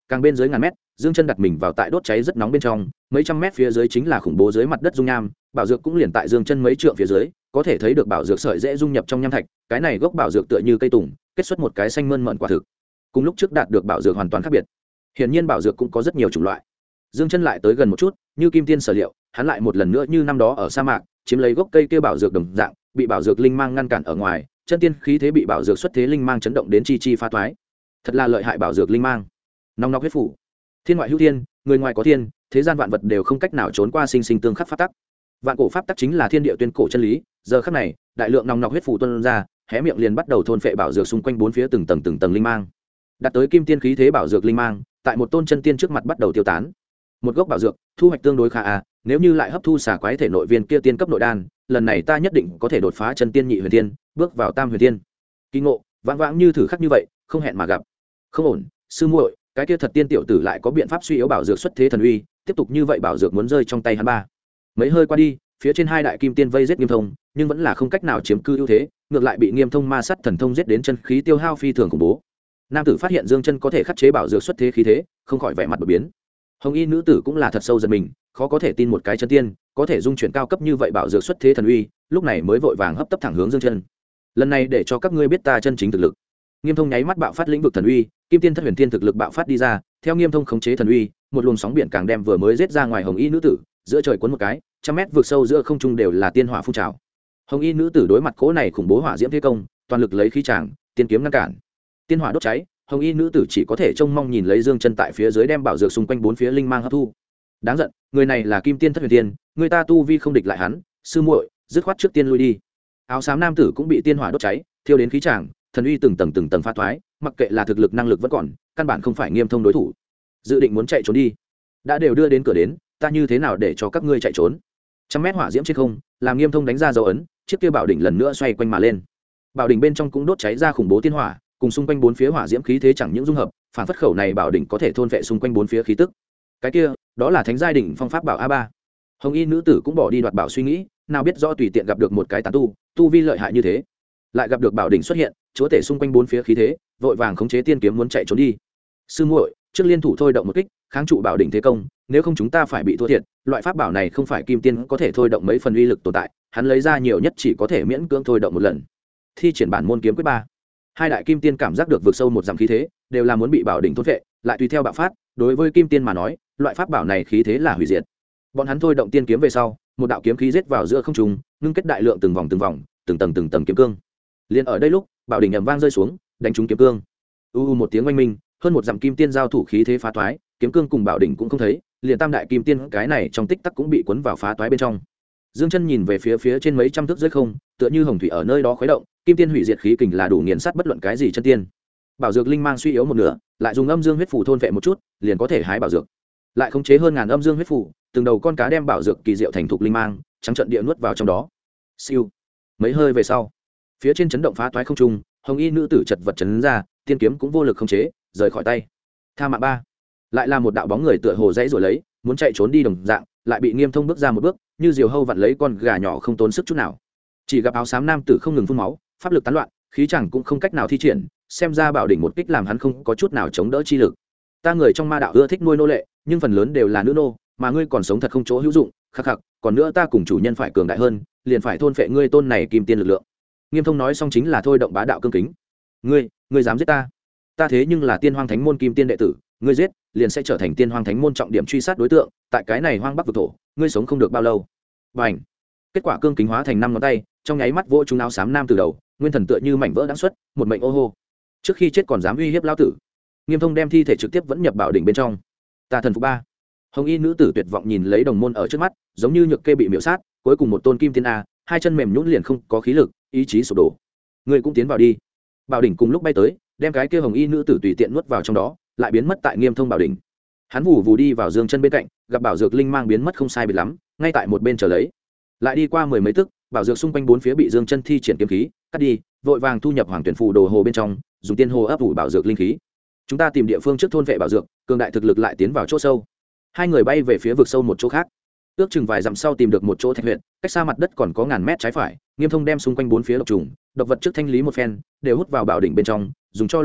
Speaker 1: càng bên dưới ngàn mét, dương chân đặt mình vào tại đốt cháy rất nóng bên trong, mấy trăm mét phía dưới chính là khủng bố dưới mặt đất dung nham, bảo dược cũng liền tại dương chân mấy trượng phía dưới, có thể thấy được bảo dược sợi dễ dung nhập trong nham thạch, cái này gốc bảo dược tựa như cây tùng, kết xuất một cái xanh mơn mởn quả thực. Cùng lúc trước đạt được bảo dược hoàn toàn khác biệt. Hiển nhiên bảo dược cũng có rất nhiều chủng loại. Dương chân lại tới gần một chút, như kim tiên sở liệu, hắn lại một lần nữa như năm đó ở sa mạc, chiếm lấy gốc cây kia bảo dược đồng dạng, bị bảo dược linh mang ngăn cản ở ngoài, chân tiên khí thế bị bảo dược xuất thế linh mang chấn động đến chi chi phá toái. Thật là lợi hại bảo dược linh mang. Nóng nọc huyết phủ. Thiên ngoại hữu thiên, người ngoài có thiên, thế gian vạn vật đều không cách nào trốn qua sinh sinh tương khắc pháp tắc. Vạn cổ pháp tắc chính là thiên địa tuyên cổ chân lý, giờ khắc này, đại lượng nóng nọc huyết phủ tuôn ra, hé miệng liền bắt đầu thôn phệ bảo dược xung quanh bốn phía từng tầng linh mang. Đạt tới kim tiên khí thế bảo dược linh mang, tại một tôn chân tiên trước mặt bắt đầu tiêu tán. Một gốc bảo dược, thu hoạch tương đối khá nếu như lại hấp thu xả quái thể nội viên kia tiên cấp nội đan, lần này ta nhất định có thể đột phá chân tiên nhị huyền tiên, bước vào tam huyền tiên. Kỳ ngộ, vãng vãng như thử khắc như vậy, không hẹn mà gặp. Không ổn, sư muội, cái kia thật tiên tiểu tử lại có biện pháp suy yếu bảo dược xuất thế thần uy, tiếp tục như vậy bảo dược muốn rơi trong tay hắn ba. Mấy hơi qua đi, phía trên hai đại kim tiên vây giết Nghiêm Thông, nhưng vẫn là không cách nào chiếm cư ưu thế, ngược lại bị Nghiêm Thông ma sát thần thông giết đến chân khí tiêu hao phi thường khủng bố. Nam tử phát hiện Dương Chân có thể khắc chế bảo dược xuất thế khí thế, không khỏi vẻ mặt đổi biến. Hồng y nữ tử cũng là thật sâu giật mình, khó có thể tin một cái chân tiên có thể dung chuyển cao cấp như vậy bảo dược xuất thế thần uy, lúc này mới vội vàng hấp tấp thẳng hướng Dương Chân. Lần này để cho các ngươi biết ta chân chính thực lực. Nghiêm Thông nháy mắt bạo phát lĩnh vực thần uy, kim tiên thất huyền tiên thực lực bạo phát đi ra, theo Nghiêm Thông khống chế thần uy, một luồng sóng biển càng đem vừa mới giết ra ngoài hồng y nữ tử, giữa trời cuốn một cái, trăm mét vượt sâu giữa không trung đều là tiên hỏa phun trào. Hồng y nữ tử đối mặt cỗ này khủng bố hỏa diễm thế công, toàn lực lấy khí tràng, tiên kiếm ngăn cản. Tiên hỏa đốt cháy, hồng y nữ tử chỉ có thể trông mong nhìn lấy Dương Chân tại phía dưới đem bảo dược xung quanh bốn phía linh mang hấp thu. Đáng giận, người này là kim tiên thất huyền tiên, người ta tu vi không địch lại hắn, sư muội, dứt khoát trước tiên lui đi. Áo xám nam tử cũng bị tiên hỏa đốt cháy, thiêu đến khí tràng, thần uy từng tầng phá thoái, mặc kệ là thực lực năng lực vẫn còn, căn bản không phải Nghiêm Thông đối thủ. Dự định muốn chạy trốn đi, đã đều đưa đến cửa đến, ta như thế nào để cho các ngươi chạy trốn? Trăm mét hỏa diễm trên không, làm Nghiêm Thông đánh ra dấu ấn, chiếc kia bảo đỉnh lần nữa xoay quanh mà lên. Bảo đỉnh bên trong cũng đốt cháy ra khủng bố tiên hỏa, cùng xung quanh bốn phía hỏa diễm khí thế chẳng những dung hợp, phản phất khẩu này bảo đỉnh có thể thôn vệ xung quanh bốn phía khí tức. Cái kia, đó là thánh giai đỉnh phong pháp bảo A3. Hồng y nữ tử cũng bỏ đi đoạt bảo suy nghĩ, nào biết rõ tùy tiện gặp được một cái tán tu vi lợi hại như thế, lại gặp được bảo đỉnh xuất hiện, chúa tể xung quanh bốn phía khí thế, vội vàng khống chế tiên kiếm muốn chạy trốn đi. Sư muội, trước liên thủ thôi động một kích, kháng trụ bảo đỉnh thế công, nếu không chúng ta phải bị thua thiệt. Loại pháp bảo này không phải kim tiên có thể thôi động mấy phần uy lực tồn tại, hắn lấy ra nhiều nhất chỉ có thể miễn cưỡng thôi động một lần. Thi triển bản môn kiếm quyết 3. Hai đại kim tiên cảm giác được vượt sâu một dặm khí thế, đều là muốn bị bảo đỉnh thôn vệ, lại tùy theo bạo phát, đối với kim tiên mà nói, loại pháp bảo này khí thế là hủy diệt. Bọn hắn thôi động tiên kiếm về sau, một đạo kiếm khí giết vào giữa không trung, ngưng kết đại lượng từng vòng, từng tầng kiếm cương. Liên ở đây lúc, bảo đỉnh ầm vang rơi xuống, đánh trúng kiếm cương. Một tiếng oanh minh, hơn một dặm kim tiên giao thủ khí thế phá toái, kiếm cương cùng bảo đỉnh cũng không thấy, liền tam đại kim tiên cái này trong tích tắc cũng bị cuốn vào phá toái bên trong. Dương Chân nhìn về phía trên mấy trăm thước dưới không, tựa như hồng thủy ở nơi đó khuấy động, kim tiên hủy diệt khí kình là đủ nghiền sát bất luận cái gì chân tiên. Bảo dược linh mang suy yếu một nửa, lại dùng âm dương huyết phù thôn vệ một chút, liền có thể hái bảo dược. Lại khống chế hơn ngàn âm dương huyết phù, từng đầu con cá đem bảo dược kỳ diệu thành thục linh mang, trắng trận địa nuốt vào trong đó. Siêu. Mấy hơi về sau, phía trên chấn động phá toái không trung, hồng y nữ tử chật vật chấn ra, tiên kiếm cũng vô lực khống chế, rời khỏi tay. Tha mạng 3. Lại là một đạo bóng người tựa hồ dãy rồi lấy, muốn chạy trốn đi đồng dạng, lại bị Nghiêm Thông bước ra một bước, như diều hâu vặn lấy con gà nhỏ không tốn sức chút nào. Chỉ gặp áo xám nam tử không ngừng phun máu, pháp lực tán loạn, khí chẳng cũng không cách nào thi triển, xem ra bảo đỉnh một kích làm hắn không có chút nào chống đỡ chi lực. Ta người trong ma đạo ưa thích nuôi nô lệ, nhưng phần lớn đều là nữ nô, mà ngươi còn sống thật không chỗ hữu dụng, khắc khắc, còn nữa ta cùng chủ nhân phải cường đại hơn, liền phải thôn phệ ngươi tôn này kim tiên lực lượng. Nghiêm Thông nói xong chính là thôi động bá đạo cương kính. Ngươi dám giết ta? Ta thế nhưng là Tiên Hoang Thánh môn kim tiên đệ tử, ngươi giết, liền sẽ trở thành Tiên Hoang Thánh môn trọng điểm truy sát đối tượng, tại cái này hoang bắc vực thổ, ngươi sống không được bao lâu. Bành! Kết quả cương kính hóa thành 5 ngón tay, trong nháy mắt vỗ trúng áo xám nam từ đầu, nguyên thần tựa như mảnh vỡ đãng xuất, một mệnh ô hô. Trước khi chết còn dám uy hiếp lão tử. Nghiêm Thông đem thi thể trực tiếp vẫn nhập bảo đỉnh bên trong. Ta thần phục 3. Hồng y nữ tử tuyệt vọng nhìn lấy đồng môn ở trước mắt, giống như nhược kê bị miểu sát, cuối cùng một tôn kim tiên a, hai chân mềm nhũn liền không có khí lực, ý chí sụp đổ. Ngươi cũng tiến vào đi. Bảo đỉnh cùng lúc bay tới, đem cái kia hồng y nữ tử tùy tiện nuốt vào trong đó, lại biến mất tại Nghiêm Thông bảo đỉnh. Hắn vù vù đi vào Dương Chân bên cạnh, gặp bảo dược linh mang biến mất không sai biệt lắm, ngay tại một bên chờ lấy. Lại đi qua 10 mấy tức, bảo dược xung quanh bốn phía bị Dương Chân thi triển kiếm khí cắt đi, vội vàng thu nhập hoàng tuyển phù đồ hồ bên trong, dùng tiên hồ ấp ủ bảo dược linh khí. Chúng ta tìm địa phương trước thôn vệ bảo dược, cường đại thực lực lại tiến vào chỗ sâu. Hai người bay về phía vực sâu một chỗ khác, ước chừng vài dặm sau tìm được một chỗ thạch huyện, cách xa mặt đất còn có ngàn mét trái phải. Nghiêm Thông đem xung quanh bốn phía độc trùng độc vật trước thanh lý một phen, đều hút vào bảo đỉnh bên trong, dùng cho luyện độc,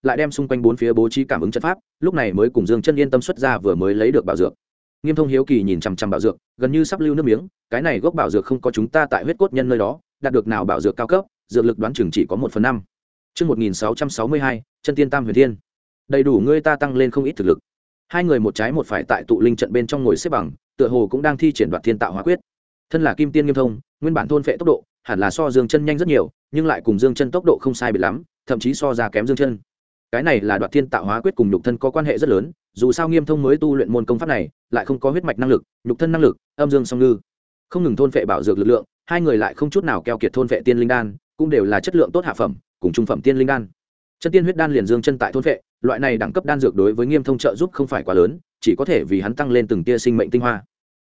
Speaker 1: lại đem xung quanh bốn phía bố trí cảm ứng trận pháp, lúc này mới cùng Dương Chân yên tâm xuất ra vừa mới lấy được bảo dược. Nghiêm Thông hiếu kỳ nhìn chằm chằm bảo dược, gần như sắp lưu nước miếng, cái này gốc bảo dược không có chúng ta tại huyết cốt nhân nơi đó đạt được nào bảo dược cao cấp, dược lực đoán chừng chỉ có 1/5. Chương 1662, Chân Tiên Tam Huyền Thiên. Đầy đủ ngươi ta tăng lên không ít thực lực. Hai người một trái một phải tại tụ linh trận bên trong ngồi xếp bằng, tựa hồ cũng đang thi triển Đoạt Thiên Tạo Hóa Quyết. Thân là Kim Tiên Nghiêm Thông, nguyên bản thôn phệ tốc độ hẳn là so Dương Chân nhanh rất nhiều, nhưng lại cùng Dương Chân tốc độ không sai biệt lắm, thậm chí so ra kém Dương Chân. Cái này là Đoạt Thiên Tạo Hóa Quyết cùng nhục thân có quan hệ rất lớn, dù sao Nghiêm Thông mới tu luyện môn công pháp này, lại không có huyết mạch năng lực, nhục thân năng lực, âm dương song ngư, không ngừng thôn phệ bảo dược lực lượng, hai người lại không chút nào keo kiệt thôn phệ tiên linh đan, cũng đều là chất lượng tốt hạ phẩm, cùng trung phẩm tiên linh đan. Chân tiên huyết đan liền Dương Chân tại thôn phệ, loại này đẳng cấp đan dược đối với Nghiêm Thông trợ giúp không phải quá lớn, chỉ có thể vì hắn tăng lên từng tia sinh mệnh tinh hoa.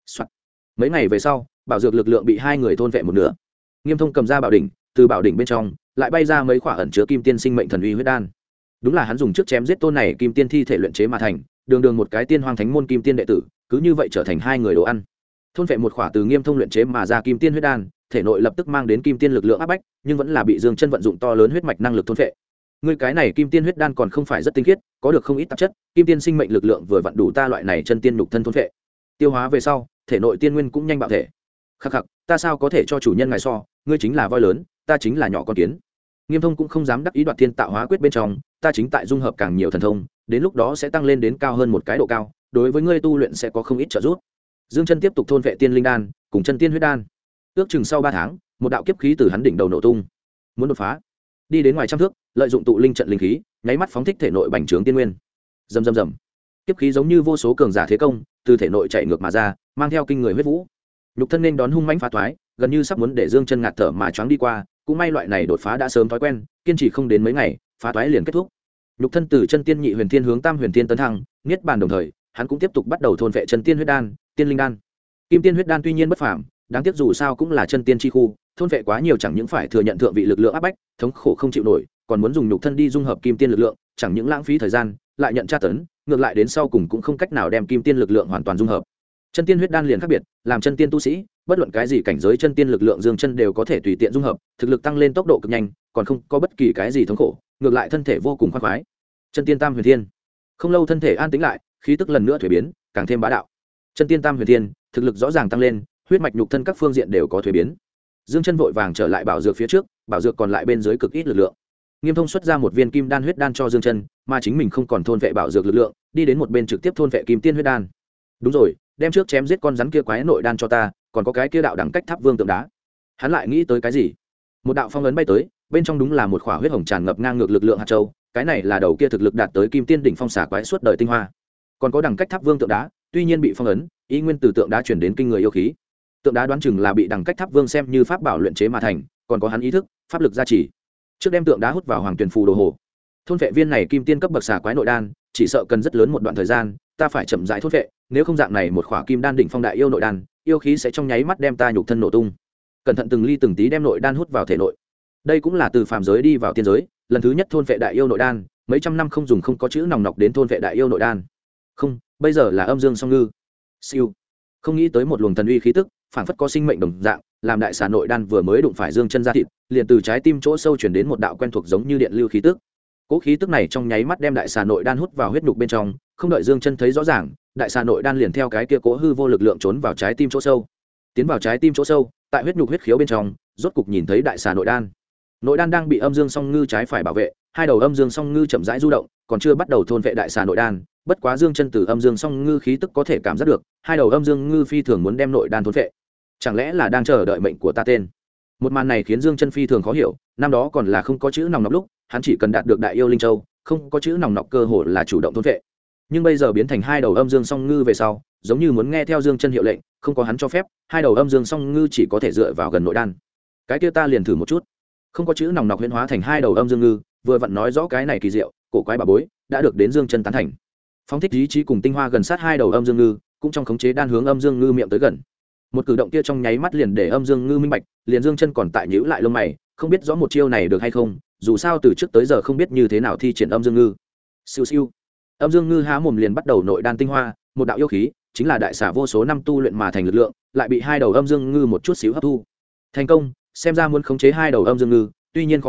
Speaker 1: Mấy ngày về sau, bảo dược lực lượng bị hai người thôn phệ một nửa. Nghiêm Thông cầm ra bảo đỉnh, từ bảo đỉnh bên trong lại bay ra mấy quả ẩn chứa kim tiên sinh mệnh thần uy huyết đan. Đúng là hắn dùng trước chém giết tôn này kim tiên thi thể luyện chế mà thành, đường một cái tiên hoang thánh môn kim tiên đệ tử, cứ như vậy trở thành hai người đồ ăn. Thôn phệ một quả từ Nghiêm Thông luyện chế mà ra kim tiên huyết đan, thể nội lập tức mang đến kim tiên lực lượng áp bách, nhưng vẫn là bị Dương Chân vận dụng to lớn huyết mạch năng lực thôn phệ. Ngươi cái này kim tiên huyết đan còn không phải rất tinh khiết, có được không ít tạp chất, kim tiên sinh mệnh lực lượng vừa vặn đủ ta loại này chân tiên nhục thân thôn phệ. Tiêu hóa về sau, thể nội tiên nguyên cũng nhanh bạo thể. Khắc khắc, ta sao có thể cho chủ nhân ngài so, ngươi chính là voi lớn, ta chính là nhỏ con kiến. Nghiêm Thông cũng không dám đắc ý Đoạt Thiên Tạo Hóa Quyết bên trong, ta chính tại dung hợp càng nhiều thần thông, đến lúc đó sẽ tăng lên đến cao hơn một cái độ cao, đối với ngươi tu luyện sẽ có không ít trợ giúp. Dương Chân tiếp tục thôn vệ tiên linh đan, cùng chân tiên huyết đan. Ước chừng sau 3 tháng, một đạo kiếp khí từ hắn đỉnh đầu nổ tung, muốn đột phá. Đi đến ngoài trăm thước, lợi dụng tụ linh trận linh khí, nháy mắt phóng thích thể nội bành trướng tiên nguyên. Rầm rầm rầm. Kiếp khí giống như vô số cường giả thế công, từ thể nội chạy ngược mà ra, mang theo kinh người huyết vũ. Nhục thân nên đón hung mãnh phá thoái, gần như sắp muốn để Dương Chân ngạt thở mà choáng đi qua, cũng may loại này đột phá đã sớm thói quen, kiên trì không đến mấy ngày, phá thoái liền kết thúc. Nhục thân từ chân tiên nhị huyền thiên hướng tam huyền thiên tấn thăng, niết bàn đồng thời, hắn cũng tiếp tục bắt đầu thôn vệ chân tiên huyết đan, tiên linh đan. Kim tiên huyết đan tuy nhiên bất phàm, đáng tiếc dù sao cũng là chân tiên chi khu, thôn vệ quá nhiều chẳng những phải thừa nhận thượng vị lực lượng áp bách, thống khổ không chịu nổi, còn muốn dùng nhục thân đi dung hợp kim tiên lực lượng, chẳng những lãng phí thời gian, lại nhận tra tấn, ngược lại đến sau cùng cũng không cách nào đem kim tiên lực lượng hoàn toàn dung hợp. Chân tiên huyết đan liền khác biệt, làm chân tiên tu sĩ, bất luận cái gì cảnh giới chân tiên lực lượng Dương Chân đều có thể tùy tiện dung hợp, thực lực tăng lên tốc độ cực nhanh, còn không có bất kỳ cái gì thống khổ, ngược lại thân thể vô cùng khoan khoái. Chân tiên tam huyền thiên. Không lâu thân thể an tĩnh lại, khí tức lần nữa thuế biến, càng thêm bá đạo. Chân tiên tam huyền thiên, thực lực rõ ràng tăng lên, huyết mạch nhục thân các phương diện đều có thuế biến. Dương Chân vội vàng trở lại bảo dược phía trước, bảo dược còn lại bên dưới cực ít lực lượng. Nghiêm Thông xuất ra một viên kim đan huyết đan cho Dương Chân, mà chính mình không còn thôn vệ bảo dược lực lượng, đi đến một bên trực tiếp thôn vệ kim tiên huyết đan. Đúng rồi, đem trước chém giết con rắn kia quái nội đan cho ta, còn có cái kia đạo đẳng cách tháp vương tượng đá. Hắn lại nghĩ tới cái gì? Một đạo phong ấn bay tới, bên trong đúng là một khỏa huyết hồng tràn ngập ngang ngược lực lượng hạt châu, cái này là đầu kia thực lực đạt tới kim tiên đỉnh phong xả quái suốt đời tinh hoa. Còn có đẳng cách tháp vương tượng đá, tuy nhiên bị phong ấn, ý nguyên từ tượng đá chuyển đến kinh người yêu khí. Tượng đá đoán chừng là bị đẳng cách tháp vương xem như pháp bảo luyện chế mà thành, còn có hắn ý thức, pháp lực gia trì. Trước đem tượng đá hút vào hoàng tuyển phù đồ hồ. Thôn vệ viên này kim tiên cấp bậc xả quái nội đan, chỉ sợ cần rất lớn một đoạn thời gian, ta phải chậm rãi thôn vệ, nếu không dạng này một khỏa kim đan đỉnh phong đại yêu nội đan, yêu khí sẽ trong nháy mắt đem ta nhục thân nổ tung. Cẩn thận từng ly từng tí đem nội đan hút vào thể nội. Đây cũng là từ phàm giới đi vào tiên giới, lần thứ nhất thôn vệ đại yêu nội đan, mấy trăm năm không dùng không có chữ nòng nọc đến thôn vệ đại yêu nội đan. Không, bây giờ là âm dương song ngư. Siêu. Không nghĩ tới một luồng thần uy khí tức, phảng phất có sinh mệnh đồng dạng, làm đại xà nội đan vừa mới đụng phải Dương Chân ra thịt, liền từ trái tim chỗ sâu truyền đến một đạo quen thuộc giống như điện lưu khí tức. Cỗ khí tức này trong nháy mắt đem đại xà nội đan hút vào huyết nhục bên trong, không đợi Dương Chân thấy rõ ràng, đại xà nội đan liền theo cái kia cỗ hư vô lực lượng trốn vào trái tim chỗ sâu. Tiến vào trái tim chỗ sâu, tại huyết nhục huyết khiếu bên trong, rốt cục nhìn thấy đại xà nội đan. Nội đan đang bị âm dương song ngư trái phải bảo vệ, hai đầu âm dương song ngư chậm rãi du động, còn chưa bắt đầu thôn vệ đại xà nội đan, bất quá Dương Chân từ âm dương song ngư khí tức có thể cảm giác được, hai đầu âm dương ngư phi thường muốn đem nội đan thôn vệ. Chẳng lẽ là đang chờ đợi mệnh của ta tên? Một màn này khiến Dương Chân phi thường khó hiểu, năm đó còn là không có chữ nòng nọc lúc, hắn chỉ cần đạt được đại yêu linh châu, không có chữ nòng nọc cơ hội là chủ động thôn vệ. Nhưng bây giờ biến thành hai đầu âm dương song ngư về sau, giống như muốn nghe theo Dương Chân hiệu lệnh, không có hắn cho phép, hai đầu âm dương song ngư chỉ có thể dựa vào gần nội đan. Cái kia ta liền thử một chút. Không có chữ nòng nọc huyễn hóa thành hai đầu âm dương ngư, vừa vặn nói rõ cái này kỳ diệu, cổ quái bà bối đã được đến Dương Chân tán thành. Phóng thích ý chí cùng tinh hoa gần sát hai đầu âm dương ngư, cũng trong khống chế đan hướng âm dương ngư miệng tới gần. Một cử động kia trong nháy mắt liền để âm dương ngư minh bạch, liền Dương Chân còn tại nhíu lại lông mày, không biết rõ một chiêu này được hay không, dù sao từ trước tới giờ không biết như thế nào thi triển âm dương ngư. Siêu siêu. Âm dương ngư há mồm liền bắt đầu nội đan tinh hoa, một đạo yêu khí, chính là đại xà vô số năm tu luyện mà thành lực lượng, lại bị hai đầu âm dương ngư một chút xíu hấp thu. Thành công, xem ra muốn khống chế hai đầu âm dương ngư, tuy nhiên khó khăn,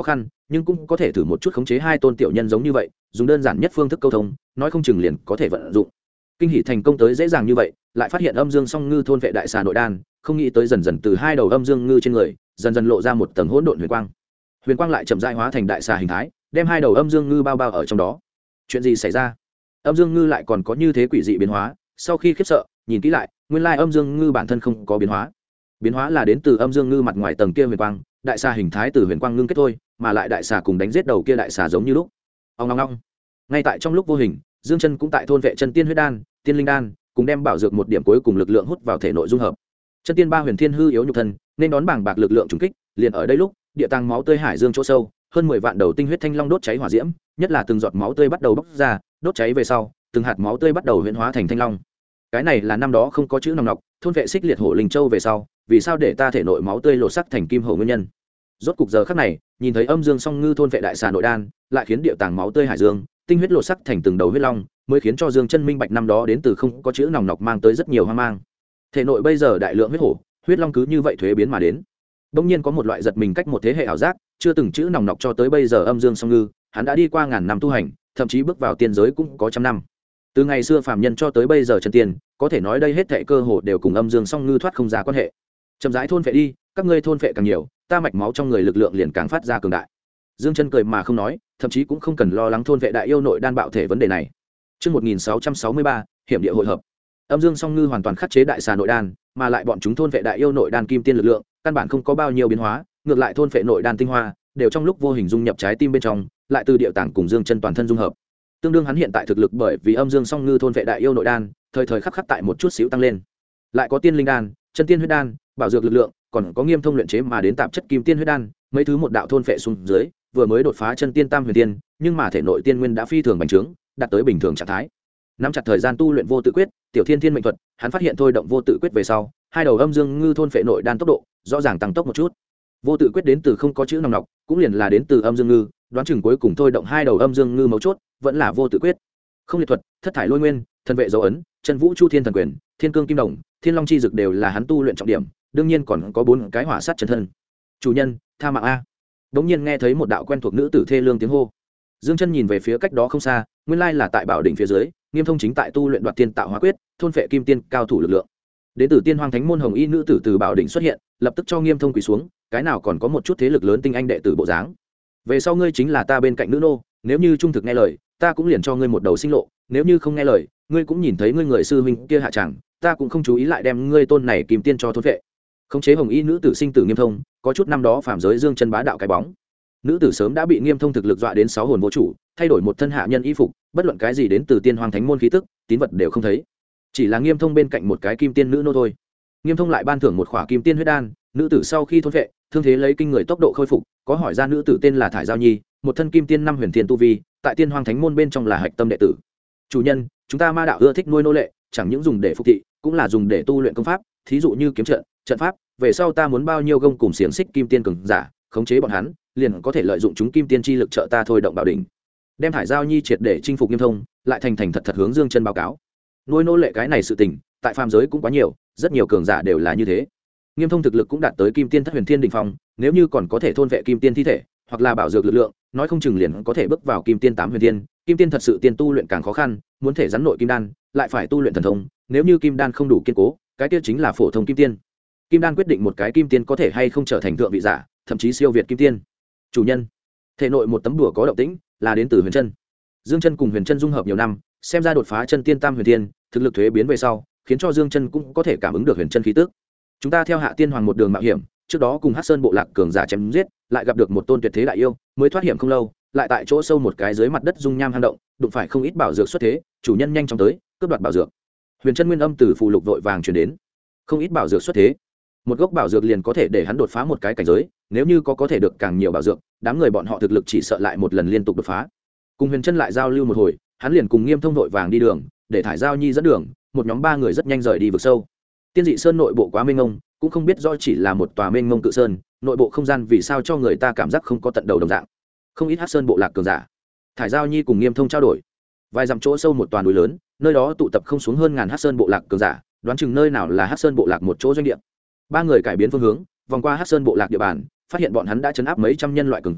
Speaker 1: nhưng cũng có thể thử một chút khống chế hai tôn tiểu nhân giống như vậy, dùng đơn giản nhất phương thức câu thông, nói không chừng liền có thể vận dụng. Kinh hỉ thành công tới dễ dàng như vậy, lại phát hiện âm dương song ngư thôn vệ đại xà nội đan, không nghĩ tới dần dần từ hai đầu âm dương ngư trên người, dần dần lộ ra một tầng hỗn độn huyền quang. Huyền quang lại chậm rãi hóa thành đại xà hình thái, đem hai đầu âm dương ngư bao bao ở trong đó. Chuyện gì xảy ra? Âm dương ngư lại còn có như thế quỷ dị biến hóa, sau khi khiếp sợ, nhìn kỹ lại, nguyên lai âm dương ngư bản thân không có biến hóa. Biến hóa là đến từ âm dương ngư mặt ngoài tầng kia huyền quang, đại xà hình thái từ huyền quang ngưng kết thôi, mà lại đại xà cùng đánh giết đầu kia đại xà giống như lúc. Ong ong ong. Ngay tại trong lúc vô hình, Dương Chân cũng tại thôn vệ chân tiên huyết đan, tiên linh đan, cùng đem bảo dược một điểm cuối cùng lực lượng hút vào thể nội dung hợp. Chân tiên ba huyền thiên hư yếu nhục thân, nên đón bảng bạc lực lượng trùng kích, liền ở đây lúc, địa tàng máu tươi hải dương chỗ sâu, hơn 10 vạn đầu tinh huyết thanh long đốt cháy hỏa diễm, nhất là từng giọt máu tươi bắt đầu bốc ra, đốt cháy về sau, từng hạt máu tươi bắt đầu huyễn hóa thành thanh long. Cái này là năm đó không có chữ nòng nọc, thôn vệ xích liệt hổ linh châu về sau, vì sao để ta thể nội máu tươi lột sắc thành kim hổ nguyên nhân. Rốt cục giờ khắc này, nhìn thấy âm dương song ngư thôn vệ đại xà nội đan, lại khiến địa tàng máu tươi hải dương, tinh huyết lột sắc thành từng đầu huyết long, mới khiến cho Dương Chân minh bạch năm đó đến từ không có chữ nòng nọc mang tới rất nhiều hoang mang. Thể nội bây giờ đại lượng huyết hổ, huyết long cứ như vậy thuế biến mà đến. Đông nhiên có một loại giật mình cách một thế hệ ảo giác, chưa từng chữ nòng nọc cho tới bây giờ âm dương song ngư, hắn đã đi qua ngàn năm tu hành, thậm chí bước vào tiên giới cũng có trăm năm. Từ ngày xưa phàm nhân cho tới bây giờ chân tiên, có thể nói đây hết thảy cơ hồ đều cùng âm dương song ngư thoát không ra quan hệ. Chậm rãi thôn phệ đi, các ngươi thôn phệ càng nhiều, ta mạch máu trong người lực lượng liền càng phát ra cường đại. Dương Chân cười mà không nói, thậm chí cũng không cần lo lắng thôn vệ đại yêu nội đan bạo thể vấn đề này. Chương 1663, hiểm địa hội hợp. Âm dương song ngư hoàn toàn khắc chế đại xà nội đan, mà lại bọn chúng thôn vệ đại yêu nội đan kim tiên lực lượng, căn bản không có bao nhiêu biến hóa, ngược lại thôn vệ nội đan tinh hoa, đều trong lúc vô hình dung nhập trái tim bên trong, lại từ địa tạng cùng Dương Chân toàn thân dung hợp. Tương đương hắn hiện tại thực lực bởi vì âm dương song ngư thôn vệ đại yêu nội đan, thời thời khắc khắc tại một chút xíu tăng lên. Lại có tiên linh đan, chân tiên huyết đan, bảo dược lực lượng, còn có nghiêm thông luyện chế mà đến tạp chất kim tiên huyết đan, mấy thứ một đạo thôn vệ xuống dưới, vừa mới đột phá chân tiên tam huyền tiên, nhưng mà thể nội tiên nguyên đã phi thường bành trướng, đạt tới bình thường trạng thái. Nắm chặt thời gian tu luyện vô tự quyết, tiểu thiên thiên mệnh thuật, hắn phát hiện thôi động vô tự quyết về sau, hai đầu âm dương ngư thôn phệ nội đan tốc độ rõ ràng tăng tốc một chút. Vô tự quyết đến từ không có chữ nòng nọc, cũng liền là đến từ âm dương ngư, đoán chừng cuối cùng thôi động hai đầu âm dương ngư mấu chốt, vẫn là vô tự quyết. Không liệt thuật, thất thải lôi nguyên, thần vệ dấu ấn, chân vũ chu thiên thần quyền, thiên cương kim đồng, thiên long chi dực đều là hắn tu luyện trọng điểm, đương nhiên còn có 4 cái hỏa sát chân thân. Chủ nhân, tha mạng a. Đống nhiên nghe thấy một đạo quen thuộc nữ tử thê lương tiếng hô. Dương Chân nhìn về phía cách đó không xa, nguyên lai là tại bảo đỉnh phía dưới, Nghiêm Thông chính tại tu luyện đoạt tiên tạo hóa quyết, thôn phệ kim tiên cao thủ lực lượng. Đến từ Tiên Hoang Thánh môn hồng y nữ tử từ bảo đỉnh xuất hiện, lập tức cho Nghiêm Thông quỳ xuống, cái nào còn có một chút thế lực lớn tinh anh đệ tử bộ dáng. Về sau ngươi chính là ta bên cạnh nữ nô, nếu như trung thực nghe lời, ta cũng liền cho ngươi một đầu sinh lộ, nếu như không nghe lời, ngươi cũng nhìn thấy ngươi người sư huynh kia hạ tràng, ta cũng không chú ý lại đem ngươi tôn này kim tiên cho thôn phệ. Khống chế hồng y nữ tử sinh tử Nghiêm Thông, có chút năm đó phạm giới Dương Chân bá đạo cái bóng. Nữ tử sớm đã bị Nghiêm Thông thực lực dọa đến 6 hồn vô chủ, thay đổi một thân hạ nhân y phục, bất luận cái gì đến từ Tiên Hoang Thánh môn khí tức, tín vật đều không thấy, chỉ là Nghiêm Thông bên cạnh một cái kim tiên nữ nô thôi. Nghiêm Thông lại ban thưởng một khỏa kim tiên huyết đan, nữ tử sau khi thôn vệ, thương thế lấy kinh người tốc độ khôi phục, có hỏi ra nữ tử tên là Thải Giao Nhi, một thân kim tiên 5 huyền thiên tu vi, tại Tiên Hoang Thánh môn bên trong là hạch tâm đệ tử. Chủ nhân, chúng ta ma đạo ưa thích nuôi nô lệ, chẳng những dùng để phục thị, cũng là dùng để tu luyện công pháp, thí dụ như kiếm trận, trận pháp, về sau ta muốn bao nhiêu gông cùng xiềng xích kim tiên cường giả, khống chế bọn hắn, liền có thể lợi dụng chúng kim tiên chi lực trợ ta thôi động bảo đỉnh. Đem Thải Giao Nhi triệt để chinh phục Nghiêm Thông, lại thành thành thật thật hướng Dương Chân báo cáo. Nuôi nô lệ cái này sự tình, tại phàm giới cũng quá nhiều, rất nhiều cường giả đều là như thế. Nghiêm Thông thực lực cũng đạt tới kim tiên thất huyền thiên đỉnh phong, nếu như còn có thể thôn vệ kim tiên thi thể, hoặc là bảo dược lực lượng, nói không chừng liền có thể bước vào kim tiên 8 huyền thiên. Kim tiên thật sự tiên tu luyện càng khó khăn, muốn thể rắn nội kim đan, lại phải tu luyện thần thông, nếu như kim đan không đủ kiên cố, cái kia chính là phổ thông kim tiên. Kim đan quyết định một cái kim tiên có thể hay không trở thành thượng vị giả, thậm chí siêu việt kim tiên. Chủ nhân, thể nội một tấm đùa có động tĩnh, là đến từ Huyền Chân. Dương Chân cùng Huyền Chân dung hợp nhiều năm, xem ra đột phá chân tiên tam huyền tiên, thực lực thuế biến về sau, khiến cho Dương Chân cũng có thể cảm ứng được Huyền Chân khí tức. Chúng ta theo Hạ Tiên Hoàng một đường mạo hiểm, trước đó cùng Hắc Sơn bộ lạc cường giả chém giết, lại gặp được một tôn tuyệt thế đại yêu, mới thoát hiểm không lâu, lại tại chỗ sâu một cái dưới mặt đất dung nham hang động, đụng phải không ít bảo dược xuất thế, chủ nhân nhanh chóng tới, cướp đoạt bảo dược. Huyền Chân nguyên âm từ phù lục vội vàng truyền đến. Không ít bảo dược xuất thế, một gốc bảo dược liền có thể để hắn đột phá một cái cảnh giới, nếu như có thể được càng nhiều bảo dược, đám người bọn họ thực lực chỉ sợ lại một lần liên tục đột phá. Cùng Huyền Chân lại giao lưu một hồi, hắn liền cùng Nghiêm Thông vội vàng đi đường, để Thải Giao Nhi dẫn đường, một nhóm 3 người rất nhanh rời đi vực sâu. Tiên dị sơn nội bộ quá mênh mông, cũng không biết do chỉ là một tòa mênh mông cự sơn, nội bộ không gian vì sao cho người ta cảm giác không có tận đầu đồng dạng. Không ít Hắc Sơn bộ lạc cường giả. Thải Giao Nhi cùng Nghiêm Thông trao đổi. Vài dặm chỗ sâu một tòa núi lớn, nơi đó tụ tập không xuống hơn ngàn Hắc Sơn bộ lạc cường giả, đoán chừng nơi nào là Hắc Sơn bộ lạc một chỗ doanh địa. 3 người cải biến phương hướng, vòng qua Hắc Sơn bộ lạc địa bàn, phát hiện bọn hắn đã trấn áp mấy trăm nhân loại cường giả,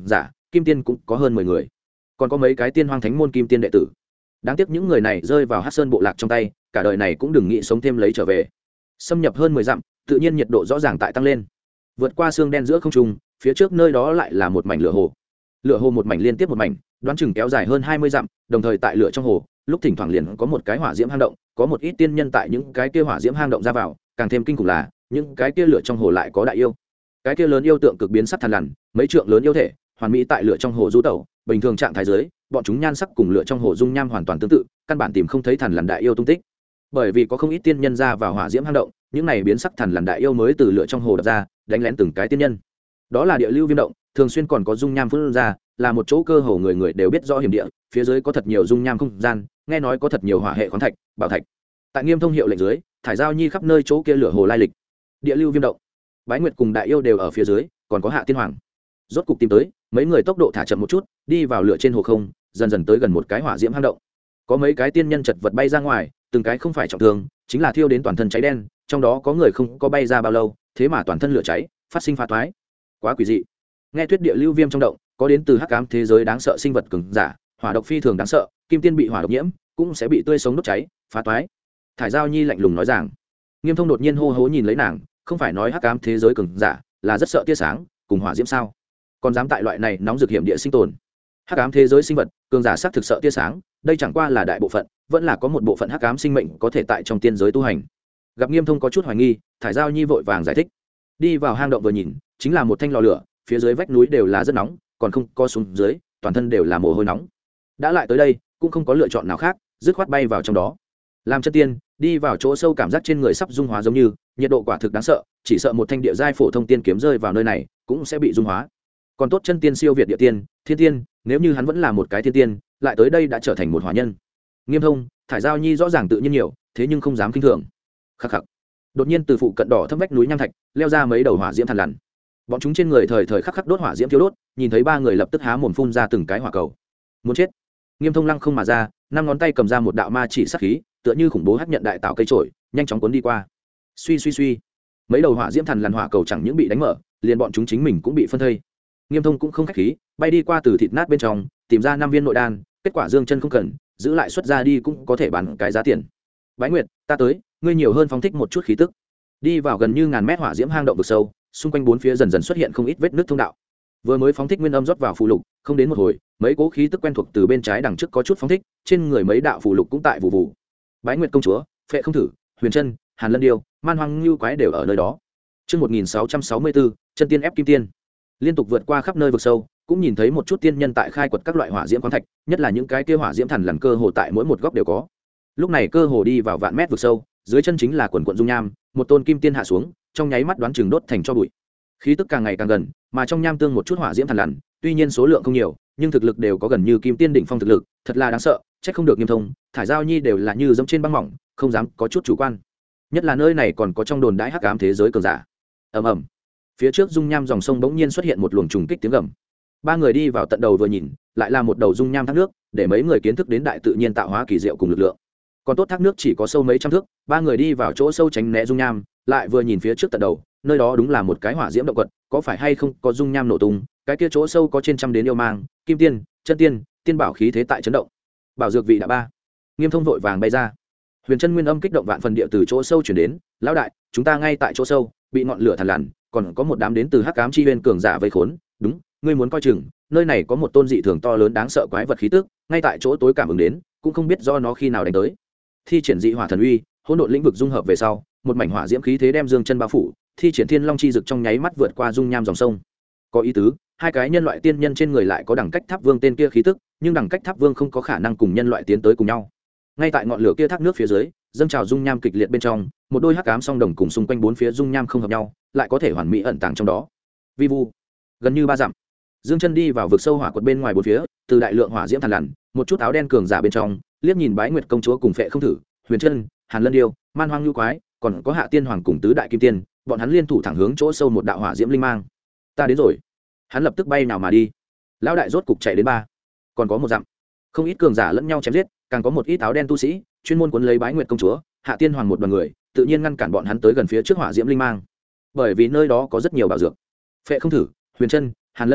Speaker 1: kim tiên cũng có hơn 10 người, còn có mấy cái tiên hoang thánh môn kim tiên đệ tử. Đáng tiếc những người này rơi vào Hắc Sơn bộ lạc trong tay, cả đời này cũng đừng nghĩ sống thêm lấy trở về. Xâm nhập hơn 10 dặm, tự nhiên nhiệt độ rõ ràng tại tăng lên. Vượt qua xương đen giữa không trung, phía trước nơi đó lại là một mảnh lửa hồ. Lửa hồ một mảnh liên tiếp một mảnh, đoán chừng kéo dài hơn 20 dặm, đồng thời tại lửa trong hồ, lúc thỉnh thoảng liền có một cái hỏa diễm hang động, có một ít tiên nhân tại những cái kia hỏa diễm hang động ra vào, càng thêm kinh khủng là, những cái kia lửa trong hồ lại có đại yêu. Cái kia lớn yêu tượng cực biến sắc thần lằn, mấy trượng lớn yêu thể, hoàn mỹ tại lửa trong hồ du tẩu, bình thường trạng thái dưới, bọn chúng nhan sắc cùng lửa trong hồ dung nham hoàn toàn tương tự, căn bản tìm không thấy thần lằn đại yêu tung tích. Bởi vì có không ít tiên nhân ra vào hỏa diễm hang động, những này biến sắc thần lằn đại yêu mới từ lửa trong hồ đập ra, đánh lén từng cái tiên nhân. Đó là địa lưu viêm động, thường xuyên còn có dung nham phun ra, là một chỗ cơ hồ người người đều biết rõ hiểm địa, phía dưới có thật nhiều dung nham không gian, nghe nói có thật nhiều hỏa hệ khoáng thạch, bảo thạch. Tại Nghiêm Thông hiệu lệnh dưới, thải giao nhi khắp nơi chỗ kia lửa hồ lai lịch. Địa lưu viêm động, Bái Nguyệt cùng đại yêu đều ở phía dưới, còn có Hạ Tiên Hoàng. Rốt cục tìm tới, mấy người tốc độ thả chậm một chút, đi vào lửa trên hồ không, dần dần tới gần một cái hỏa diễm hang động. Có mấy cái tiên nhân chật vật bay ra ngoài, từng cái không phải trọng thương, chính là thiêu đến toàn thân cháy đen, trong đó có người không có bay ra bao lâu, thế mà toàn thân lửa cháy, phát sinh phá toái. Quá quỷ dị. Nghe thuyết địa lưu viêm trong động, có đến từ hắc ám thế giới đáng sợ sinh vật cường giả, hỏa độc phi thường đáng sợ, kim tiên bị hỏa độc nhiễm, cũng sẽ bị tươi sống đốt cháy, phá toái. Thải Giao Nhi lạnh lùng nói rằng. Nghiêm Thông đột nhiên hô hố nhìn lấy nàng, không phải nói hắc ám thế giới cường giả là rất sợ tia sáng, cùng hỏa diễm sao? Còn dám tại loại này nóng rực hiểm địa sinh tồn? Hắc ám thế giới sinh vật, cường giả xác thực sợ tia sáng, đây chẳng qua là đại bộ phận, vẫn là có một bộ phận hắc ám sinh mệnh có thể tại trong tiên giới tu hành. Gặp Nghiêm Thông có chút hoài nghi, Thải Giao Nhi vội vàng giải thích. Đi vào hang động vừa nhìn, chính là một thanh lò lửa, phía dưới vách núi đều là rất nóng, còn không co xuống dưới, toàn thân đều là mồ hôi nóng. Đã lại tới đây, cũng không có lựa chọn nào khác, dứt khoát bay vào trong đó. Làm chân tiên, đi vào chỗ sâu cảm giác trên người sắp dung hóa giống như, nhiệt độ quả thực đáng sợ, chỉ sợ một thanh địa giai phổ thông tiên kiếm rơi vào nơi này, cũng sẽ bị dung hóa. Còn tốt chân tiên siêu việt địa tiên, thiên tiên, nếu như hắn vẫn là một cái thiên tiên, lại tới đây đã trở thành một hỏa nhân. Nghiêm Thông, Thải Giao Nhi rõ ràng tự nhiên nhiều, thế nhưng không dám kinh thường. Khắc khắc. Đột nhiên từ phụ cận đỏ thâm vách núi nham thạch, leo ra mấy đầu hỏa diễm thần lằn. Bọn chúng trên người thời thời khắc khắc đốt hỏa diễm thiêu đốt, nhìn thấy ba người lập tức há mồm phun ra từng cái hỏa cầu. Muốn chết. Nghiêm Thông lăng không mà ra, năm ngón tay cầm ra một đạo ma chỉ sát khí, tựa như khủng bố hắc nhận đại tạo cây trổi, nhanh chóng cuốn đi qua. Suy suy suy, mấy đầu hỏa diễm thần lằn hỏa cầu chẳng những bị đánh mở, liền bọn chúng chính mình cũng bị phân thây. Nghiêm Thông cũng không khách khí, bay đi qua từ thịt nát bên trong, tìm ra 5 viên nội đan, kết quả dương chân không cần, giữ lại xuất ra đi cũng có thể bán cái giá tiền. Bái Nguyệt, ta tới, ngươi nhiều hơn phóng thích một chút khí tức. Đi vào gần như ngàn mét hỏa diễm hang động vực sâu, xung quanh bốn phía dần dần xuất hiện không ít vết nứt thông đạo. Vừa mới phóng thích nguyên âm rót vào phù lục, không đến một hồi, mấy cố khí tức quen thuộc từ bên trái đằng trước có chút phóng thích, trên người mấy đạo phù lục cũng tại vụ vụ. Bái Nguyệt công chúa, Phệ Không Thử, Huyền Trân, Hàn Lân Điêu, Man Hoang Ngưu Quái đều ở nơi đó. Chương 1664, chân tiên ép kim tiên. Liên tục vượt qua khắp nơi vực sâu, cũng nhìn thấy một chút tiên nhân tại khai quật các loại hỏa diễm khoáng thạch, nhất là những cái kia hỏa diễm thần lằn cơ hồ tại mỗi một góc đều có. Lúc này cơ hồ đi vào vạn mét vực sâu, dưới chân chính là quần quần dung nham, một tôn kim tiên hạ xuống, trong nháy mắt đoán chừng đốt thành cho bụi. Khí tức càng ngày càng gần, mà trong nham tương một chút hỏa diễm thần lằn, tuy nhiên số lượng không nhiều, nhưng thực lực đều có gần như kim tiên đỉnh phong thực lực, thật là đáng sợ, trách không được Nghiêm Thông, Thải Giao Nhi đều là như dẫm trên băng mỏng, không dám có chút chủ quan. Nhất là nơi này còn có trong đồn đãi hắc ám thế giới cường giả. Ầm ầm. Phía trước dung nham dòng sông bỗng nhiên xuất hiện một luồng trùng kích tiếng gầm. Ba người đi vào tận đầu vừa nhìn, lại là một đầu dung nham thác nước, để mấy người kiến thức đến đại tự nhiên tạo hóa kỳ diệu cùng lực lượng. Còn tốt thác nước chỉ có sâu mấy trăm thước, ba người đi vào chỗ sâu tránh né dung nham, lại vừa nhìn phía trước tận đầu, nơi đó đúng là một cái hỏa diễm động quật, có phải hay không có dung nham nổ tung, cái kia chỗ sâu có trên trăm đến yêu mang, kim tiên, chân tiên, tiên bảo khí thế tại chấn động. Bảo dược vị đã ba. Nghiêm Thông vội vàng bay ra. Huyền Trân nguyên âm kích động vạn phần địa từ chỗ sâu chuyển đến, lão đại, chúng ta ngay tại chỗ sâu, bị ngọn lửa thằn lằn, còn có một đám đến từ hắc ám chi huyên cường giả vây khốn, đúng, ngươi muốn coi chừng, nơi này có một tôn dị thường to lớn đáng sợ quái vật khí tức, ngay tại chỗ tối cảm ứng đến, cũng không biết do nó khi nào đánh tới. Thi triển dị hỏa thần uy, hỗn độn lĩnh vực dung hợp về sau, một mảnh hỏa diễm khí thế đem dương chân bao phủ, thi triển thiên long chi dực trong nháy mắt vượt qua dung nham dòng sông. Có ý tứ, hai cái nhân loại tiên nhân trên người lại có đẳng cách tháp vương tên kia khí tức, nhưng đẳng cách tháp vương không có khả năng cùng nhân loại tiến tới cùng nhau. Ngay tại ngọn lửa kia thác nước phía dưới, dâng trào dung nham kịch liệt bên trong, một đôi hắc ám song đồng cùng xung quanh bốn phía dung nham không hợp nhau, lại có thể hoàn mỹ ẩn tàng trong đó. Vi vu, gần như 3 dặm. Dương chân đi vào vực sâu hỏa quật bên ngoài bốn phía, từ đại lượng hỏa diễm thần lằn, một chút áo đen cường giả bên trong, liếc nhìn Bái Nguyệt công chúa cùng Phệ Không Thử, Huyền Trân, Hàn Lân Điêu, Man Hoang Ngưu Quái, còn có Hạ Tiên Hoàng cùng tứ đại kim tiên, bọn hắn liên thủ thẳng hướng chỗ sâu một đạo hỏa diễm linh mang. Ta đến rồi. Hắn lập tức bay nào mà đi. Lão đại rốt cục chạy đến 3, còn có 1 dặm. Không ít cường giả lẫn nhau chém giết, càng có một ít áo đen tu sĩ, chuyên môn cuốn lấy Bái Nguyệt công chúa, Hạ Tiên Hoàng một đoàn người, tự nhiên ngăn cản bọn hắn tới gần phía trước hỏa diễm linh mang. Bởi vì nơi đó có rất nhiều bảo dược. Phệ Không Thử, Huyền Trân, Hàn Lân Điêu,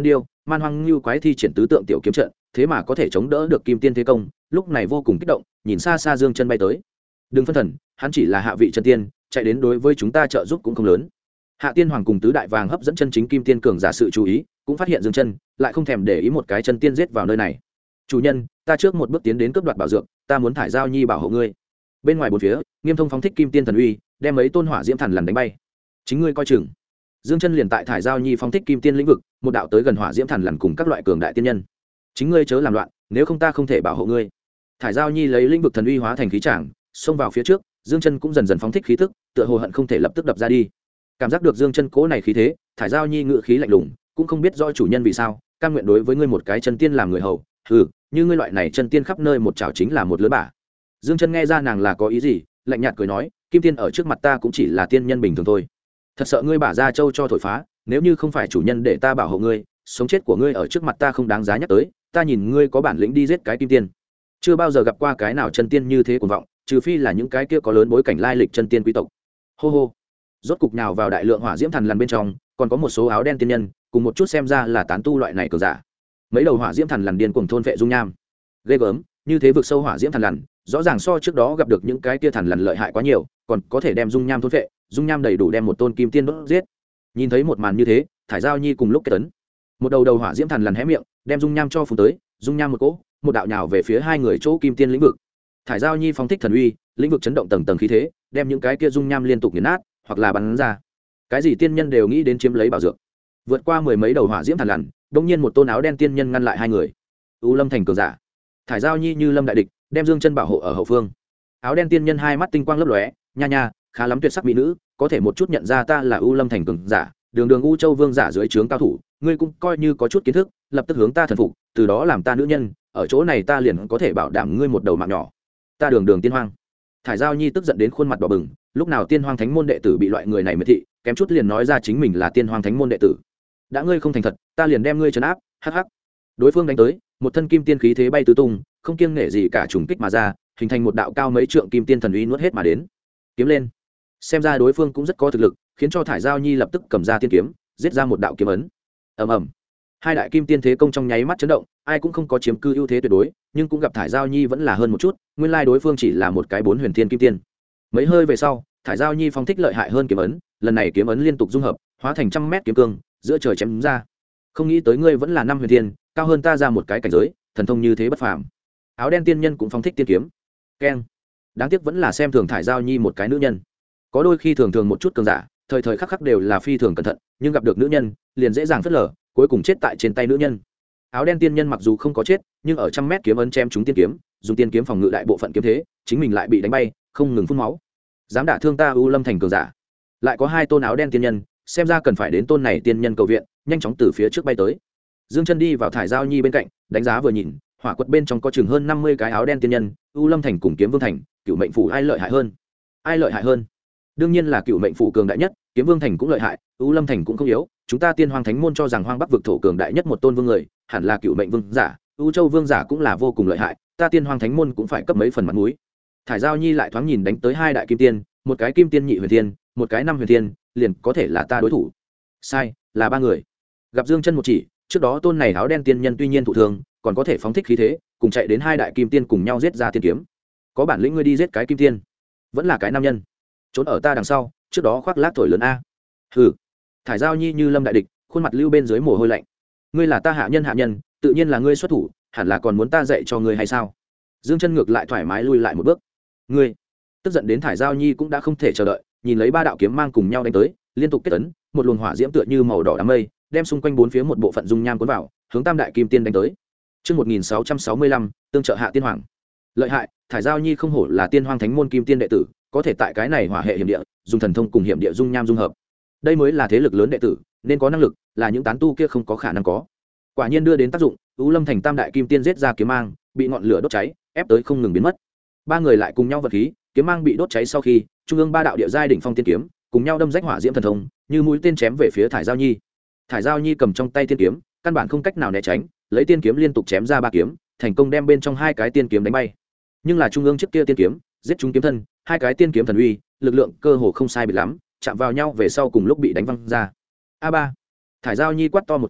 Speaker 1: man hoang như quái thi triển tứ tượng tiểu kiếm trận thế mà có thể chống đỡ được kim tiên thế công, lúc này vô cùng kích động nhìn xa xa Dương Chân bay tới. Đừng phân thần, hắn chỉ là hạ vị chân tiên, chạy đến đối với chúng ta trợ giúp cũng không lớn. Hạ Tiên Hoàng cùng tứ đại vàng hấp dẫn chân chính kim tiên cường giả sự chú ý, cũng phát hiện Dương Chân lại không thèm để ý một cái chân tiên giết vào nơi này. Chủ nhân, ta trước một bước tiến đến cướp đoạt bảo dược, ta muốn thải giao nhi bảo hộ ngươi. Bên ngoài bốn phía, Nghiêm Thông phóng thích kim tiên thần uy, đem mấy tôn hỏa diễm thần lần đánh bay. Chính ngươi coi chừng. Dương Chân liền tại thải giao nhi phóng thích kim tiên lĩnh vực, một đạo tới gần hỏa diễm thần lần cùng các loại cường đại tiên nhân. Chính ngươi chớ làm loạn, nếu không ta không thể bảo hộ ngươi. Thải giao nhi lấy lĩnh vực thần uy hóa thành khí tràng, xông vào phía trước. Dương Chân cũng dần dần phóng thích khí tức, tựa hồ hận không thể lập tức đập ra đi. Cảm giác được Dương Chân cố này khí thế, thải giao nhi ngự khí lạnh lùng, cũng không biết do chủ nhân vì sao cam nguyện đối với ngươi một cái chân tiên làm người hầu. Như ngươi loại này chân tiên khắp nơi một chảo chính là một lớn bả. Dương Chân nghe ra nàng là có ý gì, lạnh nhạt cười nói, kim tiên ở trước mặt ta cũng chỉ là tiên nhân bình thường thôi. Thật sợ ngươi bả ra châu cho thổi phá, nếu như không phải chủ nhân để ta bảo hộ ngươi, sống chết của ngươi ở trước mặt ta không đáng giá nhắc tới, ta nhìn ngươi có bản lĩnh đi giết cái kim tiên. Chưa bao giờ gặp qua cái nào chân tiên như thế cuồng vọng, trừ phi là những cái kia có lớn bối cảnh lai lịch chân tiên quý tộc. Hô hô. Rốt cục nhào vào đại lượng hỏa diễm thần lần bên trong, còn có một số áo đen tiên nhân, cùng một chút xem ra là tán tu loại này cường giả. Mấy đầu hỏa diễm thần lần điên cuồng thôn vệ dung nham. Ghê gớm, như thế vực sâu hỏa diễm thần lần, rõ ràng so trước đó gặp được những cái kia thần lần lợi hại quá nhiều, còn có thể đem dung nham thôn vệ, dung nham đầy đủ đem một tôn kim tiên đốt giết. Nhìn thấy một màn như thế, thải giao nhi cùng lúc kết tấn, một đầu hỏa diễm thần lần hé miệng, đem dung nham cho phun tới, dung nham một cỗ, một đạo nhào về phía hai người chỗ kim tiên lĩnh vực. Thải giao nhi phóng thích thần uy, lĩnh vực chấn động tầng tầng khí thế, đem những cái kia dung nham liên tục nghiền nát, hoặc là bắn ra. Cái gì tiên nhân đều nghĩ đến chiếm lấy bảo dược. Vượt qua mười mấy đầu hỏa diễm thần lần, đột nhiên một tôn áo đen tiên nhân ngăn lại hai người. U Lâm thành cường giả. Thải giao nhi như lâm đại địch, đem Dương Chân bảo hộ ở hậu phương. Áo đen tiên nhân hai mắt tinh quang lấp lóe, nha, khá lắm tuyệt sắc mỹ nữ, có thể một chút nhận ra ta là U Lâm thành cường giả, đường U Châu vương giả dưới trướng cao thủ, ngươi cũng coi như có chút kiến thức, lập tức hướng ta thần phục, từ đó làm ta nữ nhân, ở chỗ này ta liền có thể bảo đảm ngươi một đầu mạng nhỏ. Ta đường tiên hoang. Thải giao nhi tức giận đến khuôn mặt đỏ bừng, lúc nào tiên hoang thánh môn đệ tử bị loại người này miệt thị, kém chút liền nói ra chính mình là tiên hoang thánh môn đệ tử. Đã ngươi không thành thật, ta liền đem ngươi trấn áp. Hắc. Đối phương đánh tới, một thân kim tiên khí thế bay tứ tung, không kiêng nể gì cả trùng kích mà ra, hình thành một đạo cao mấy trượng kim tiên thần uy nuốt hết mà đến. Kiếm lên. Xem ra đối phương cũng rất có thực lực, khiến cho thải giao nhi lập tức cầm ra tiên kiếm, giết ra một đạo kiếm ấn. Ầm. Hai đại kim tiên thế công trong nháy mắt chấn động, ai cũng không có chiếm cư ưu thế tuyệt đối, nhưng cũng gặp thải giao nhi vẫn là hơn một chút, nguyên lai đối phương chỉ là một cái bốn huyền thiên kim tiên. Mấy hơi về sau, thải giao nhi phong thích lợi hại hơn kiếm ấn, lần này kiếm ấn liên tục dung hợp, hóa thành trăm mét kiếm cương, giữa trời chém ra. Không nghĩ tới ngươi vẫn là năm huyền thiên, cao hơn ta ra một cái cảnh giới, thần thông như thế bất phàm. Áo đen tiên nhân cũng phong thích tiên kiếm. Keng. Đáng tiếc vẫn là xem thường thải giao nhi một cái nữ nhân. Có đôi khi thường một chút cường giả, thời thời khắc khắc đều là phi thường cẩn thận, nhưng gặp được nữ nhân, liền dễ dàng phớt lờ, cuối cùng chết tại trên tay nữ nhân. Áo đen tiên nhân mặc dù không có chết, nhưng ở trăm mét kiếm ấn chém trúng tiên kiếm, dùng tiên kiếm phòng ngự đại bộ phận kiếm thế, chính mình lại bị đánh bay, không ngừng phun máu. Dám đả thương ta U Lâm thành cường giả. Lại có hai tôn áo đen tiên nhân, xem ra cần phải đến tôn này tiên nhân cầu viện, nhanh chóng từ phía trước bay tới. Dương Chân đi vào thải giao nhi bên cạnh, đánh giá vừa nhìn, hỏa quật bên trong có chừng hơn 50 cái áo đen tiên nhân, U Lâm thành cùng Kiếm Vương thành, Cửu Mệnh phủ ai lợi hại hơn? Ai lợi hại hơn? Đương nhiên là Cửu Mệnh phủ cường đại nhất, Kiếm Vương thành cũng lợi hại, U Lâm thành cũng không yếu, chúng ta Tiên Hoang Thánh môn cho rằng Hoang Bắc vực thổ cường đại nhất một tôn vương người, hẳn là Cửu Mệnh vương giả, U Châu vương giả cũng là vô cùng lợi hại, ta Tiên Hoang Thánh môn cũng phải cấp mấy phần mặt mũi. Thải giao nhi lại thoáng nhìn đánh tới hai đại kim tiên, một cái kim tiên nhị huyền tiên, một cái năm huyền tiên, liền có thể là ta đối thủ. Sai, là ba người. Gặp Dương Chân một chỉ, trước đó tôn này áo đen tiên nhân tuy nhiên thụ thương, còn có thể phóng thích khí thế, cùng chạy đến hai đại kim tiên cùng nhau giết ra tiên kiếm. Có bản lĩnh ngươi đi giết cái kim tiên, vẫn là cái nam nhân, trốn ở ta đằng sau, trước đó khoác lác thổi lớn a. Hừ. Thải giao nhi như lâm đại địch, khuôn mặt lưu bên dưới mồ hôi lạnh. Ngươi là ta hạ nhân, tự nhiên là ngươi xuất thủ, hẳn là còn muốn ta dạy cho ngươi hay sao? Dương Chân ngược lại thoải mái lui lại một bước. Ngươi. Tức giận đến thải giao nhi cũng đã không thể chờ đợi, nhìn lấy ba đạo kiếm mang cùng nhau đánh tới, liên tục kết tấn, một luồng hỏa diễm tựa như màu đỏ đám mây, đem xung quanh bốn phía một bộ phận dung nham cuốn vào, hướng tam đại kim tiên đánh tới. Chương 1665, tương trợ hạ tiên hoàng. Lợi hại, thải giao nhi không hổ là Tiên Hoang Thánh môn kim tiên đệ tử, có thể tại cái này hỏa hệ hiểm địa, dùng thần thông cùng hiểm địa dung nham dung hợp. Đây mới là thế lực lớn đệ tử, nên có năng lực, là những tán tu kia không có khả năng có. Quả nhiên đưa đến tác dụng, U Lâm thành tam đại kim tiên giết ra kiếm mang, bị ngọn lửa đốt cháy, ép tới không ngừng biến mất. Ba người lại cùng nhau vật khí, kiếm mang bị đốt cháy sau khi, trung ương ba đạo địa giai đỉnh phong tiên kiếm, cùng nhau đâm rách hỏa diễm thần thông, như mũi tên chém về phía thải giao nhi. Thải giao nhi cầm trong tay tiên kiếm, căn bản không cách nào né tránh, lấy tiên kiếm liên tục chém ra ba kiếm, thành công đem bên trong hai cái tiên kiếm đánh bay. Nhưng là trung ương trước kia tiên kiếm, giết trúng kiếm thân, hai cái tiên kiếm thần uy, lực lượng cơ hồ không sai biệt lắm, chạm vào nhau về sau cùng lúc bị đánh văng ra. A3. Thải giao nhi quát to một tiếng,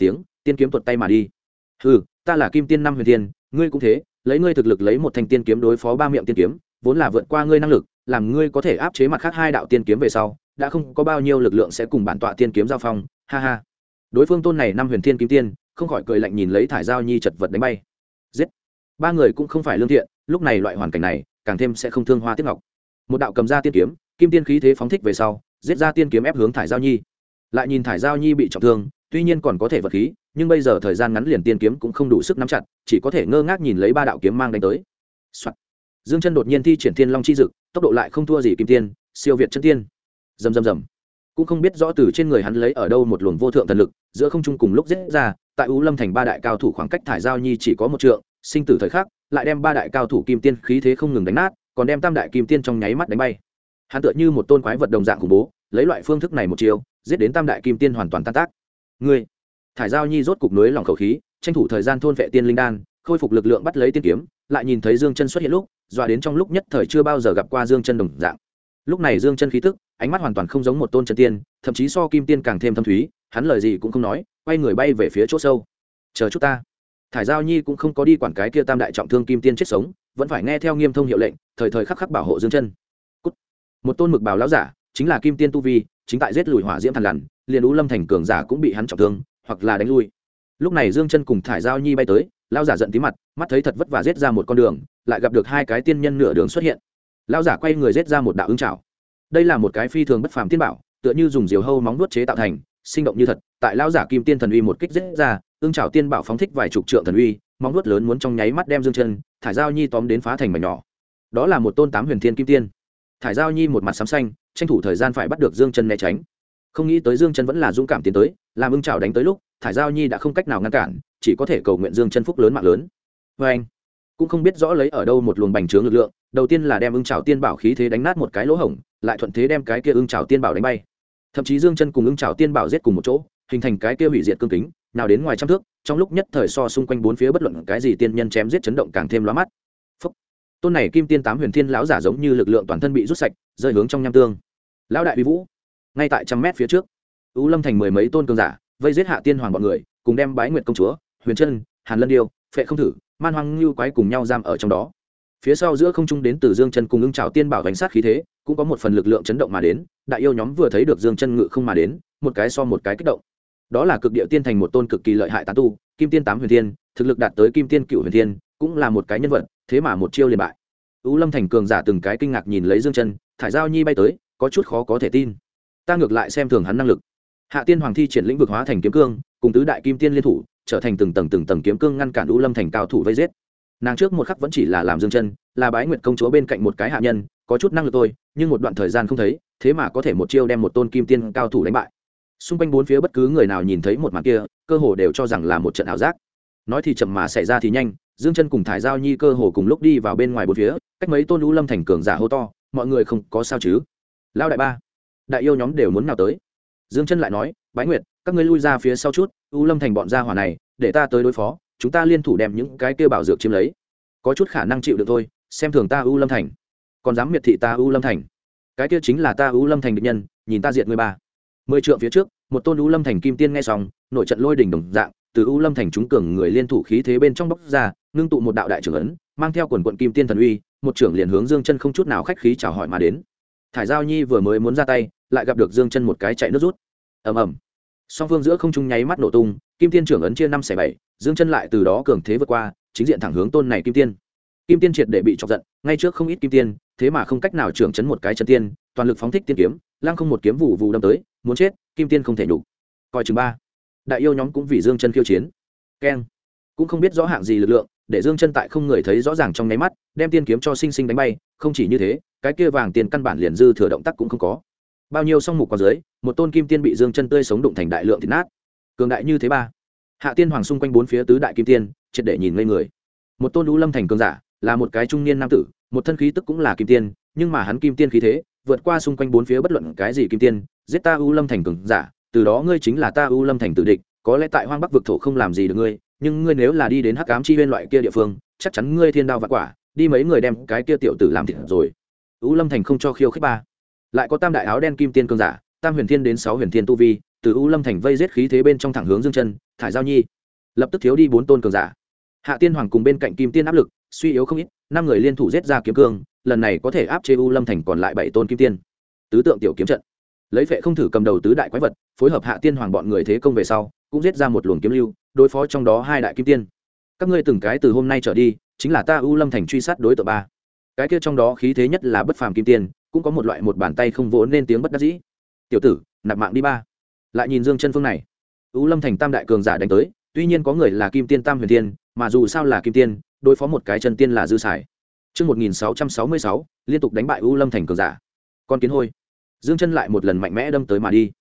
Speaker 1: tiên kiếm tuột tay mà đi. Ừ, ta là kim tiên năm huyền tiên, ngươi cũng thế, lấy ngươi thực lực lấy một thanh tiên kiếm đối phó ba miệng tiên kiếm, vốn là vượt qua ngươi năng lực, làm ngươi có thể áp chế mặt khác hai đạo tiên kiếm về sau, đã không có bao nhiêu lực lượng sẽ cùng bản tọa tiên kiếm giao phong, ha ha. Đối phương tôn này năm huyền thiên kim tiên, không khỏi cười lạnh nhìn lấy Thải Giao Nhi chật vật đánh bay. Giết. Ba người cũng không phải lương thiện, lúc này loại hoàn cảnh này, càng thêm sẽ không thương hoa tiếc ngọc. Một đạo cầm ra tiên kiếm, kim tiên khí thế phóng thích về sau, giết ra tiên kiếm ép hướng Thải Giao Nhi. Lại nhìn Thải Giao Nhi bị trọng thương, tuy nhiên còn có thể vật khí, nhưng bây giờ thời gian ngắn liền tiên kiếm cũng không đủ sức nắm chặt, chỉ có thể ngơ ngác nhìn lấy ba đạo kiếm mang đánh tới. Soạt. Dương Chân đột nhiên thi triển Thiên Long chi dực, tốc độ lại không thua gì kim tiên, siêu việt chân tiên. Rầm rầm rầm. Cũng không biết rõ từ trên người hắn lấy ở đâu một luồng vô thượng thần lực, giữa không trung cùng lúc giết ra, tại U Lâm thành ba đại cao thủ khoảng cách Thải Giao Nhi chỉ có một trượng, sinh tử thời khắc, lại đem ba đại cao thủ kim tiên khí thế không ngừng đánh nát, còn đem tam đại kim tiên trong nháy mắt đánh bay. Hắn tựa như một tôn quái vật đồng dạng khủng bố, lấy loại phương thức này một chiều, giết đến tam đại kim tiên hoàn toàn tan tác. Ngươi, Thải Giao Nhi rốt cục núi lòng khẩu khí, tranh thủ thời gian thôn vệ tiên linh đan, khôi phục lực lượng bắt lấy tiên kiếm, lại nhìn thấy Dương Chân xuất hiện lúc, dọa đến trong lúc nhất thời chưa bao giờ gặp qua Dương Chân đồng dạng. Lúc này Dương Chân khí tức, ánh mắt hoàn toàn không giống một tôn chân tiên, thậm chí so kim tiên càng thêm thâm thúy, hắn lời gì cũng không nói, quay người bay về phía chỗ sâu. Chờ chút ta. Thải Giao Nhi cũng không có đi quản cái kia tam đại trọng thương kim tiên chết sống, vẫn phải nghe theo nghiêm thông hiệu lệnh, thời thời khắc khắc bảo hộ Dương Chân. Cút. Một tôn mực bào lão giả, chính là kim tiên tu vi, chính tại giết lùi hỏa diễm thần lằn, liền Ú Lâm thành cường giả cũng bị hắn trọng thương, hoặc là đánh lui. Lúc này Dương Chân cùng Thải Giao Nhi bay tới, lão giả giận tí mặt, mắt thấy thật vất vả giết ra một con đường, lại gặp được hai cái tiên nhân nửa đường xuất hiện. Lão giả quay người giết ra một đạo ứng trảo. Đây là một cái phi thường bất phàm tiên bảo, tựa như dùng diều hâu móng vuốt chế tạo thành, sinh động như thật. Tại lão giả kim tiên thần uy một kích giết ra, ương trảo tiên bảo phóng thích vài chục trượng thần uy, móng vuốt lớn muốn trong nháy mắt đem Dương Chân, Thải Giao Nhi tóm đến phá thành mảnh nhỏ. Đó là một tôn tám huyền thiên kim tiên. Thải Giao Nhi một mặt xám xanh, tranh thủ thời gian phải bắt được Dương Chân né tránh. Không nghĩ tới Dương Chân vẫn là dũng cảm tiến tới, làm ương trảo đánh tới lúc, Thải Giao Nhi đã không cách nào ngăn cản, chỉ có thể cầu nguyện Dương Chân phúc lớn mạng lớn. Và anh cũng không biết rõ lấy ở đâu một luồng bành trướng lực lượng, đầu tiên là đem ương trảo tiên bảo khí thế đánh nát một cái lỗ hổng, lại thuận thế đem cái kia ương trảo tiên bảo đánh bay. Thậm chí Dương Chân cùng ương trảo tiên bảo giết cùng một chỗ, hình thành cái kia hủy diệt cương kính, nào đến ngoài trăm thước, trong lúc nhất thời so xung quanh bốn phía bất luận cái gì tiên nhân chém giết chấn động càng thêm lóa mắt. Phúc. Tôn này kim tiên tám huyền thiên lão giả giống như lực lượng toàn thân bị rút sạch, rơi hướng trong nham tương. Lão đại uy vũ, ngay tại trăm mét phía trước, U Lâm thành mười mấy tôn cường giả, vây giết Hạ Tiên Hoàng bọn người, cùng đem Bái Nguyệt công chúa, Huyền Trân, Hàn Lân Điêu, Phệ Không Thử, Man Hoang Lưu quái cùng nhau giam ở trong đó. Phía sau giữa không trung đến từ Dương Chân cùng ưng trảo tiên bảo đánh sát khí thế, cũng có một phần lực lượng chấn động mà đến, đại yêu nhóm vừa thấy được Dương Chân ngự không mà đến, một cái so một cái kích động. Đó là cực địa tiên thành một tôn cực kỳ lợi hại tán tu, kim tiên tám huyền thiên, thực lực đạt tới kim tiên cửu huyền thiên, cũng là một cái nhân vật, thế mà một chiêu liền bại. U Lâm thành cường giả từng cái kinh ngạc nhìn lấy Dương Chân, Thải Giao Nhi bay tới, có chút khó có thể tin. Ta ngược lại xem thường hắn năng lực. Hạ Tiên Hoàng thi triển lĩnh vực hóa thành kiếm cương, cùng tứ đại kim tiên liên thủ, trở thành từng tầng kiếm cương ngăn cản U Lâm thành cao thủ vây giết. Nàng trước một khắc vẫn chỉ là làm Dương Chân, là Bái Nguyệt công chúa bên cạnh một cái hạ nhân, có chút năng lực thôi, nhưng một đoạn thời gian không thấy, thế mà có thể một chiêu đem một tôn kim tiên cao thủ đánh bại. Xung quanh bốn phía bất cứ người nào nhìn thấy một màn kia, cơ hồ đều cho rằng là một trận ảo giác. Nói thì chậm mà xảy ra thì nhanh, Dương Chân cùng Thải Giao Nhi cơ hồ cùng lúc đi vào bên ngoài bốn phía, cách mấy tôn U Lâm thành cường giả hô to, mọi người không có sao chứ? Lão đại ba, đại yêu nhóm đều muốn nào tới. Dương Chân lại nói, Bái Nguyệt, các ngươi lui ra phía sau chút, U Lâm thành bọn gia hỏa này, để ta tới đối phó, chúng ta liên thủ đem những cái kia bảo dược chiếm lấy. Có chút khả năng chịu được thôi, xem thường ta U Lâm thành, còn dám miệt thị ta U Lâm thành, cái kia chính là ta U Lâm thành địch nhân, nhìn ta diệt ngươi ba. 10 trượng phía trước, một tôn U Lâm thành kim tiên nghe xong, nội trận lôi đỉnh đồng dạng, từ U Lâm thành chúng cường người liên thủ khí thế bên trong bốc ra, ngưng tụ một đạo đại trưởng ấn, mang theo quần quần kim tiên thần uy, một trưởng liền hướng Dương Chân không chút nào khách khí chào hỏi mà đến. Thải Giao Nhi vừa mới muốn ra tay, lại gặp được Dương Chân một cái chạy nước rút. Ầm ầm. Song phương giữa không trung nháy mắt nổ tung, kim tiên trưởng ấn chia 5/7, Dương Chân lại từ đó cường thế vượt qua, chính diện thẳng hướng tôn này kim tiên. Kim tiên triệt để bị chọc giận, ngay trước không ít kim tiên, thế mà không cách nào trưởng chấn một cái chân tiên, toàn lực phóng thích tiên kiếm, lăng không một kiếm vụ vụ đâm tới, muốn chết, kim tiên không thể nhục. Coi chừng ba. Đại yêu nhóm cũng vì Dương Chân khiêu chiến. Keng. Cũng không biết rõ hạng gì lực lượng, để Dương Chân tại không người thấy rõ ràng trong nháy mắt, đem tiên kiếm cho sinh sinh đánh bay, không chỉ như thế, cái kia vàng tiền căn bản liền dư thừa động tác cũng không có. Bao nhiêu song mục qua dưới, một tôn kim tiên bị Dương Chân tươi sống đụng thành đại lượng thịt nát. Cường đại như thế ba. Hạ Tiên Hoàng xung quanh bốn phía tứ đại kim tiên, triệt để nhìn ngây người. Một tôn U Lâm thành cường giả, là một cái trung niên nam tử, một thân khí tức cũng là kim tiên, nhưng mà hắn kim tiên khí thế, vượt qua xung quanh bốn phía bất luận cái gì kim tiên, giết ta U Lâm thành cường giả, từ đó ngươi chính là ta U Lâm thành tử địch, có lẽ tại Hoang Bắc vực thổ không làm gì được ngươi, nhưng ngươi nếu là đi đến Hắc Ám chi Huyên loại kia địa phương, chắc chắn ngươi thiên đao vạn quả, đi mấy người đem cái kia tiểu tử làm thịt rồi. U Lâm thành không cho khiêu khích ba. Lại có tam đại áo đen kim tiên cường giả, tam huyền thiên đến 6 huyền thiên tu vi, từ u lâm thành vây giết khí thế bên trong thẳng hướng Dương Chân, Thải Giao Nhi. Lập tức thiếu đi 4 tôn cường giả. Hạ Tiên Hoàng cùng bên cạnh Kim Tiên áp lực suy yếu không ít, 5 người liên thủ giết ra kiếm cương, lần này có thể áp chế u lâm thành còn lại 7 tôn kim tiên. Tứ tượng tiểu kiếm trận, lấy Phệ Không Thử cầm đầu tứ đại quái vật, phối hợp Hạ Tiên Hoàng bọn người thế công về sau, cũng giết ra một luồng kiếm lưu, đối phó trong đó 2 đại kim tiên. Các ngươi từng cái từ hôm nay trở đi, chính là ta u lâm thành truy sát đối tượng 3. Cái kia trong đó khí thế nhất là bất phàm kim tiên, cũng có một loại một bàn tay không vỗ nên tiếng bất đắc dĩ. Tiểu tử, nạp mạng đi ba. Lại nhìn Dương Chân phương này, u lâm thành tam đại cường giả đánh tới, tuy nhiên có người là kim tiên tam huyền tiên, mà dù sao là kim tiên, đối phó một cái chân tiên là dư xài. Chương 1666, liên tục đánh bại u lâm thành cường giả. Con kiến hôi. Dương Chân lại một lần mạnh mẽ đâm tới mà đi.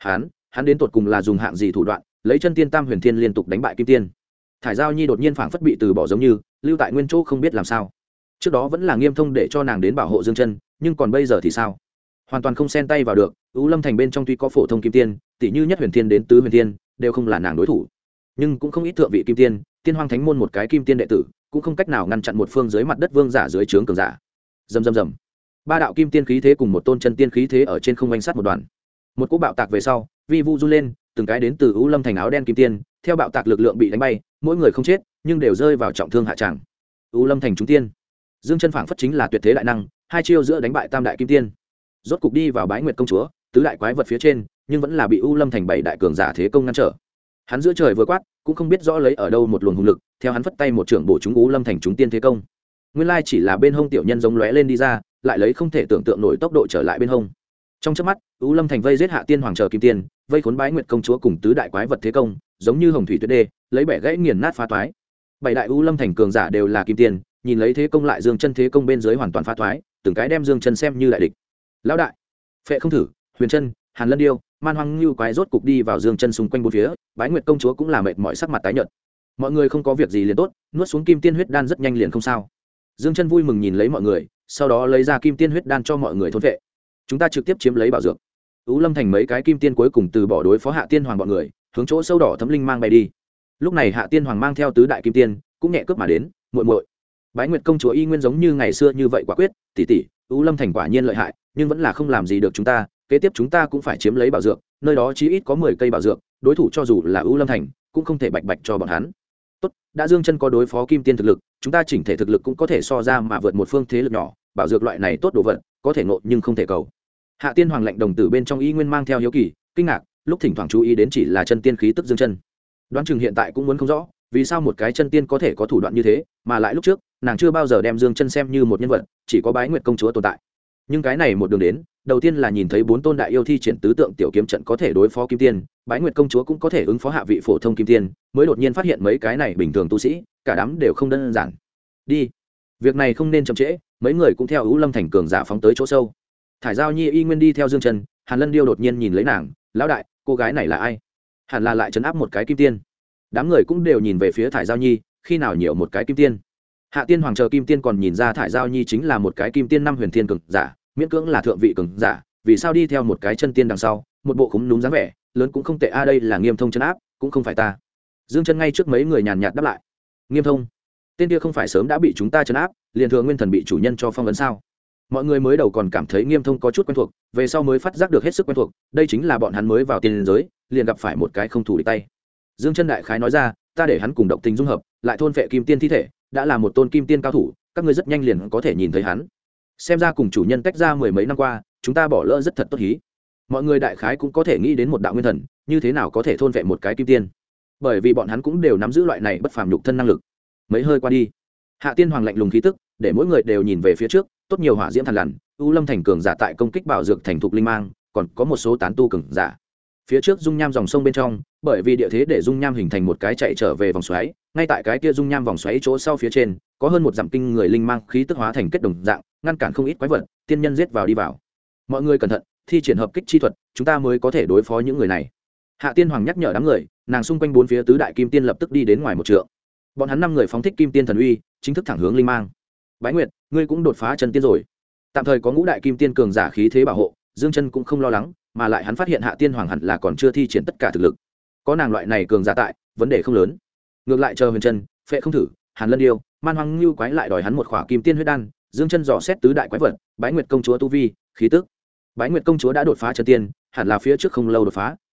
Speaker 1: Hắn đến tột cùng là dùng hạng gì thủ đoạn, lấy chân tiên tam huyền thiên liên tục đánh bại kim tiên. Thải Giao Nhi đột nhiên phảng phất bị từ bỏ giống như, lưu tại nguyên chỗ không biết làm sao. Trước đó vẫn là Nghiêm Thông để cho nàng đến bảo hộ Dương Chân, nhưng còn bây giờ thì sao? Hoàn toàn không xen tay vào được. U lâm thành bên trong tuy có phổ thông kim tiên, tỷ như nhất huyền thiên đến tứ huyền thiên, đều không là nàng đối thủ. Nhưng cũng không ít thượng vị kim tiên, tiên hoang thánh môn một cái kim tiên đệ tử, cũng không cách nào ngăn chặn một phương dưới mặt đất vương giả dưới trướng cường giả. Rầm rầm rầm. 3 đạo kim tiên khí thế cùng một tôn chân tiên khí thế ở trên không oanh sát một đoàn. Một cú bạo tạc về sau, vi vu run lên, từng cái đến từ U lâm thành áo đen kim tiên, theo bạo tạc lực lượng bị đánh bay, mỗi người không chết, nhưng đều rơi vào trọng thương hạ tràng. U lâm thành chúng tiên. Dương Chân phảng phất chính là tuyệt thế đại năng, 2 chiêu giữa đánh bại tam đại kim tiên. Rốt cục đi vào Bái Nguyệt công chúa, tứ đại quái vật phía trên, nhưng vẫn là bị U lâm thành 7 đại cường giả thế công ngăn trở. Hắn giữa trời vừa quát, cũng không biết rõ lấy ở đâu một luồng hùng lực, theo hắn phất tay một trưởng bổ chúng U lâm thành chúng tiên thế công. Nguyên lai chỉ là bên hông tiểu nhân giống lóe lên đi ra, lại lấy không thể tưởng tượng nổi tốc độ trở lại bên hông. Trong chớp mắt, U lâm thành vây giết Hạ Tiên Hoàng chờ kim tiên, vây khốn Bái Nguyệt công chúa cùng tứ đại quái vật thế công, giống như hồng thủy tuyết đê, lấy bẻ gãy nghiền nát phá toái. 7 đại U lâm thành cường giả đều là kim tiên, nhìn lấy thế công lại Dương Chân thế công bên dưới hoàn toàn phá toái, từng cái đem Dương Chân xem như đại địch. Lão đại, Phệ Không Thử, Huyền Chân, Hàn Lân Điêu, Man Hoang Nưu quái rốt cục đi vào Dương Chân xung quanh bốn phía, Bái Nguyệt công chúa cũng là mệt mỏi sắc mặt tái nhợt. Mọi người không có việc gì liền tốt, nuốt xuống kim tiên huyết đan rất nhanh liền không sao. Dương Chân vui mừng nhìn lấy mọi người, sau đó lấy ra kim tiên huyết đan cho mọi người thôn vệ. Chúng ta trực tiếp chiếm lấy bảo dược. Ú lâm thành mấy cái kim tiên cuối cùng từ bỏ đối phó Hạ Tiên Hoàng bọn người, hướng chỗ sâu đỏ thấm linh mang bay đi. Lúc này Hạ Tiên Hoàng mang theo tứ đại kim tiên, cũng nhẹ cướp mà đến, muội muội. Bái Nguyệt công chúa y nguyên giống như ngày xưa như vậy quả quyết, tỷ tỷ, Ú lâm thành quả nhiên lợi hại, nhưng vẫn là không làm gì được chúng ta, kế tiếp chúng ta cũng phải chiếm lấy bảo dược, nơi đó chí ít có 10 cây bảo dược, đối thủ cho dù là Ú lâm thành, cũng không thể bạch bạch cho bọn hắn. Tốt, đã Dương Chân có đối phó kim tiên thực lực, chúng ta chỉnh thể thực lực cũng có thể so ra mà vượt một phương thế lực nhỏ, bảo dược loại này tốt đồ vật, có thể ngộ nhưng không thể cầu. Hạ Tiên Hoàng lệnh đồng tử bên trong y nguyên mang theo hiếu kỳ, kinh ngạc, lúc thỉnh thoảng chú ý đến chỉ là chân tiên khí tức Dương Chân. Đoán chừng hiện tại cũng muốn không rõ, vì sao một cái chân tiên có thể có thủ đoạn như thế, mà lại lúc trước, nàng chưa bao giờ đem Dương Chân xem như một nhân vật, chỉ có Bái Nguyệt công chúa tồn tại. Nhưng cái này một đường đến, đầu tiên là nhìn thấy 4 tôn đại yêu thi triển tứ tượng tiểu kiếm trận có thể đối phó kim tiên, Bái Nguyệt công chúa cũng có thể ứng phó hạ vị phổ thông kim tiên, mới đột nhiên phát hiện mấy cái này bình thường tu sĩ, cả đám đều không đơn giản. Đi, việc này không nên chậm trễ, mấy người cũng theo Ú lâm thành cường giả phóng tới chỗ sâu. Thải Giao Nhi y nguyên đi theo Dương Chân, Hàn Lân Điêu đột nhiên nhìn lấy nàng, lão đại, cô gái này là ai? Hẳn là lại trấn áp một cái kim tiên. Đám người cũng đều nhìn về phía Thải Giao Nhi, khi nào nhiều một cái kim tiên. Hạ Tiên Hoàng chờ kim tiên còn nhìn ra Thải Giao Nhi chính là một cái kim tiên 5 huyền thiên cường giả, miễn cưỡng là thượng vị cường giả, vì sao đi theo một cái chân tiên đằng sau, một bộ khúm núm dáng vẻ, lớn cũng không tệ a, đây là Nghiêm Thông trấn áp, cũng không phải ta. Dương Chân ngay trước mấy người nhàn nhạt đáp lại. Nghiêm Thông, tên kia không phải sớm đã bị chúng ta trấn áp, liền thừa nguyên thần bị chủ nhân cho phong ấn sao? Mọi người mới đầu còn cảm thấy Nghiêm Thông có chút quen thuộc, về sau mới phát giác được hết sức quen thuộc, đây chính là bọn hắn mới vào tiên giới, liền gặp phải một cái không thủ địch tay. Dương Chân đại khái nói ra, ta để hắn cùng độc tình dung hợp, lại thôn phệ kim tiên thi thể, đã là một tôn kim tiên cao thủ, các ngươi rất nhanh liền có thể nhìn thấy hắn. Xem ra cùng chủ nhân tách ra 10 mấy năm qua, chúng ta bỏ lỡ rất thật tốt hí. Mọi người đại khái cũng có thể nghĩ đến một đạo nguyên thần, như thế nào có thể thôn phệ một cái kim tiên, bởi vì bọn hắn cũng đều nắm giữ loại này bất phàm nhục thân năng lực. Mấy hơi qua đi, Hạ Tiên Hoàng lạnh lùng khí tức, để mỗi người đều nhìn về phía trước, tốt nhiều hỏa diễm thần lằn, U lâm thành cường giả tại công kích bảo dược thành thục linh mang, còn có một số tán tu cường giả. Phía trước dung nham dòng sông bên trong, bởi vì địa thế để dung nham hình thành một cái chạy trở về vòng xoáy, ngay tại cái kia dung nham vòng xoáy chỗ sau phía trên, có hơn một dặm kinh người linh mang khí tức hóa thành kết đồng dạng, ngăn cản không ít quái vật, tiên nhân giết vào đi vào. Mọi người cẩn thận, thi triển hợp kích chi thuật, chúng ta mới có thể đối phó những người này. Hạ Tiên Hoàng nhắc nhở đám người, nàng xung quanh bốn phía tứ đại kim tiên lập tức đi đến ngoài một trượng. Bọn hắn 5 người phóng thích kim tiên thần uy, chính thức thẳng hướng linh mang. Bái Nguyệt, ngươi cũng đột phá chân tiên rồi. Tạm thời có ngũ đại kim tiên cường giả khí thế bảo hộ, Dương Chân cũng không lo lắng, mà lại hắn phát hiện Hạ Tiên Hoàng hẳn là còn chưa thi triển tất cả thực lực. Có nàng loại này cường giả tại, vấn đề không lớn. Ngược lại chờ Huyền Chân, Phệ Không Thử, Hàn Lân Điêu, Man Hoang Nưu quái lại đòi hắn một khỏa kim tiên huyết đan, Dương Chân dò xét tứ đại quái vật, Bái Nguyệt công chúa tu vi, khí tức. Bái Nguyệt công chúa đã đột phá chân tiên, hẳn là phía trước không lâu đột phá,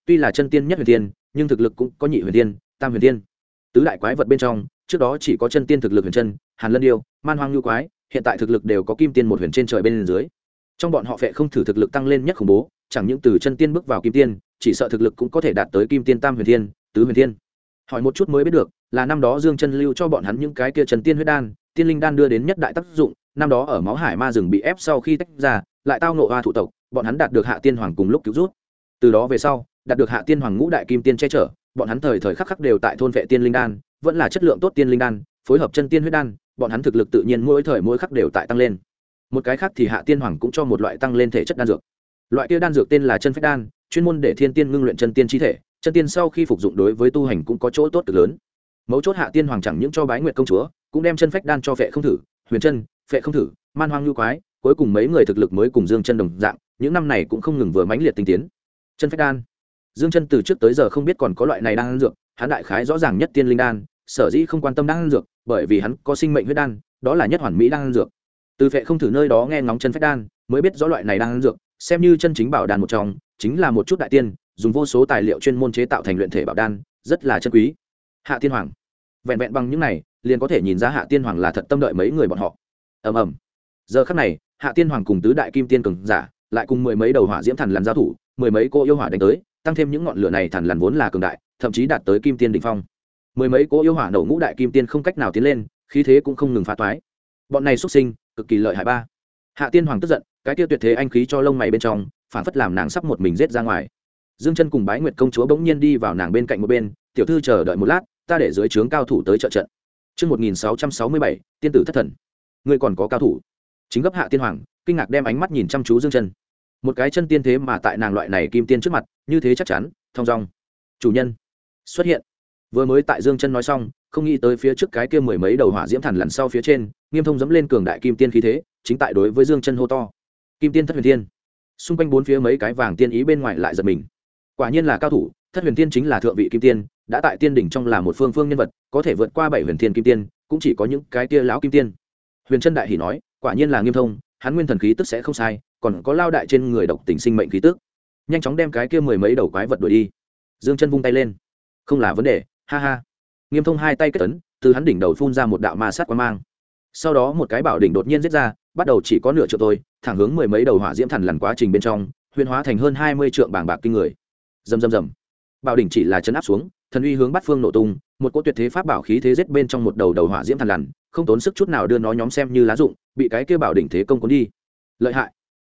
Speaker 1: tuy là chân tiên nhất huyền tiên nhưng thực lực cũng có nhị huyền tiên tam huyền tiên. Tứ đại quái vật bên trong trước đó chỉ có chân tiên thực lực huyền chân hàn lân điêu man hoang như quái, hiện tại thực lực đều có kim tiên một huyền trên trời bên dưới. Trong bọn họ Phệ không thử thực lực tăng lên nhất khủng bố, chẳng những từ chân tiên bước vào kim tiên, chỉ sợ thực lực cũng có thể đạt tới kim tiên tam huyền tiên tứ huyền tiên. Hỏi một chút mới biết được là năm đó Dương Chân lưu cho bọn hắn những cái kia chân tiên huyết đan tiên linh đan đưa đến nhất đại tác dụng. Năm đó ở máu hải ma rừng bị ép sau khi tách ra lại tao nộ hoa thụ tộc, bọn hắn đạt được hạ tiên hoàng cùng lúc cứu rút. Từ đó về sau đạt được hạ tiên hoàng ngũ đại kim tiên che chở, bọn hắn thời thời khắc khắc đều tại thôn vệ tiên linh đan, vẫn là chất lượng tốt tiên linh đan phối hợp chân tiên huyết đan, bọn hắn thực lực tự nhiên mỗi thời mỗi khắc đều tại tăng lên. Một cái khác thì hạ tiên hoàng cũng cho một loại tăng lên thể chất đan dược, loại kia đan dược tên là chân phách đan, chuyên môn để thiên tiên ngưng luyện chân tiên chi thể, chân tiên sau khi phục dụng đối với tu hành cũng có chỗ tốt cực lớn. Mấu chốt hạ tiên hoàng chẳng những cho Bái Nguyệt công chúa, cũng đem chân phách đan cho Phệ không thử, huyền chân, Phệ không thử, man hoang như quái, cuối cùng mấy người thực lực mới cùng Dương Chân đồng dạng, những năm này cũng không ngừng vừa mãnh liệt tinh tiến. Chân phách đan, Dương Chân từ trước tới giờ không biết còn có loại này đan dược, hắn đại khái rõ ràng nhất tiên linh đan, sở dĩ không quan tâm đan dược, bởi vì hắn có sinh mệnh huyết đan, đó là nhất hoàn mỹ đan dược. Từ Phệ không thử nơi đó nghe ngóng chân phách đan, mới biết rõ loại này đan dược, xem như chân chính bảo đan một trong, chính là một chút đại tiên, dùng vô số tài liệu chuyên môn chế tạo thành luyện thể bảo đan, rất là chân quý. Hạ tiên hoàng, vẹn vẹn bằng những này, liền có thể nhìn ra Hạ tiên hoàng là thật tâm đợi mấy người bọn họ. Ầm ầm. Giờ khắc này, Hạ tiên hoàng cùng tứ đại kim tiên cường giả, lại cùng mười mấy đầu hỏa diễm thần lằn giao thủ, mười mấy cô yêu hỏa đánh tới, tăng thêm những ngọn lửa này thần lằn vốn là cường đại, thậm chí đạt tới kim tiên đỉnh phong. Mười mấy cô yêu hỏa nổ ngũ đại kim tiên không cách nào tiến lên, khí thế cũng không ngừng phá toái. Bọn này xuất sinh, cực kỳ lợi hại ba. Hạ tiên hoàng tức giận, cái tiêu tuyệt thế anh khí cho lông mày bên trong, phản phất làm nàng sắp một mình giết ra ngoài. Dương Chân cùng Bái Nguyệt công chúa bỗng nhiên đi vào nàng bên cạnh một bên, tiểu thư chờ đợi một lát, ta để dưới trướng cao thủ tới trợ trận. Chương 1667, tiên tử thất thần. Ngươi còn có cao thủ? Chính gấp Hạ tiên hoàng, kinh ngạc đem ánh mắt nhìn chăm chú Dương Chân. Một cái chân tiên thế mà tại nàng loại này kim tiên trước mặt, như thế chắc chắn, thong dong. Chủ nhân xuất hiện. Vừa mới tại Dương Chân nói xong, không nghĩ tới phía trước cái kia mười mấy đầu hỏa diễm thần lằn sau phía trên, Nghiêm Thông dẫm lên cường đại kim tiên khí thế, chính tại đối với Dương Chân hô to. Kim tiên thất huyền tiên. Xung quanh bốn phía mấy cái vàng tiên ý bên ngoài lại giật mình. Quả nhiên là cao thủ, thất huyền tiên chính là thượng vị kim tiên, đã tại tiên đỉnh trong là một phương nhân vật, có thể vượt qua bảy huyền tiên kim tiên, cũng chỉ có những cái kia lão kim tiên. Huyền Chân đại hỉ nói, quả nhiên là Nghiêm Thông, hắn nguyên thần khí tức sẽ không sai, còn có lao đại trên người độc tình sinh mệnh khí tức. Nhanh chóng đem cái kia mười mấy đầu quái vật đuổi đi. Dương Chân vung tay lên. Không là vấn đề, ha ha. Nghiêm Thông hai tay kết ấn, từ hắn đỉnh đầu phun ra một đạo ma sát quang mang. Sau đó một cái bảo đỉnh đột nhiên giết ra, bắt đầu chỉ có nửa trượng thôi, thẳng hướng mười mấy đầu hỏa diễm thần lằn quá trình bên trong, huyền hóa thành hơn 20 trượng bảng bạc kinh người. Rầm rầm rầm. Bảo đỉnh chỉ là chấn áp xuống, thần uy hướng bát phương nổ tung, một cỗ tuyệt thế pháp bảo khí thế giết bên trong một đầu đầu hỏa diễm thần lằn, không tốn sức chút nào đưa nó nhóm xem như lá dụng, bị cái kia bảo đỉnh thế công cuốn đi. Lợi hại.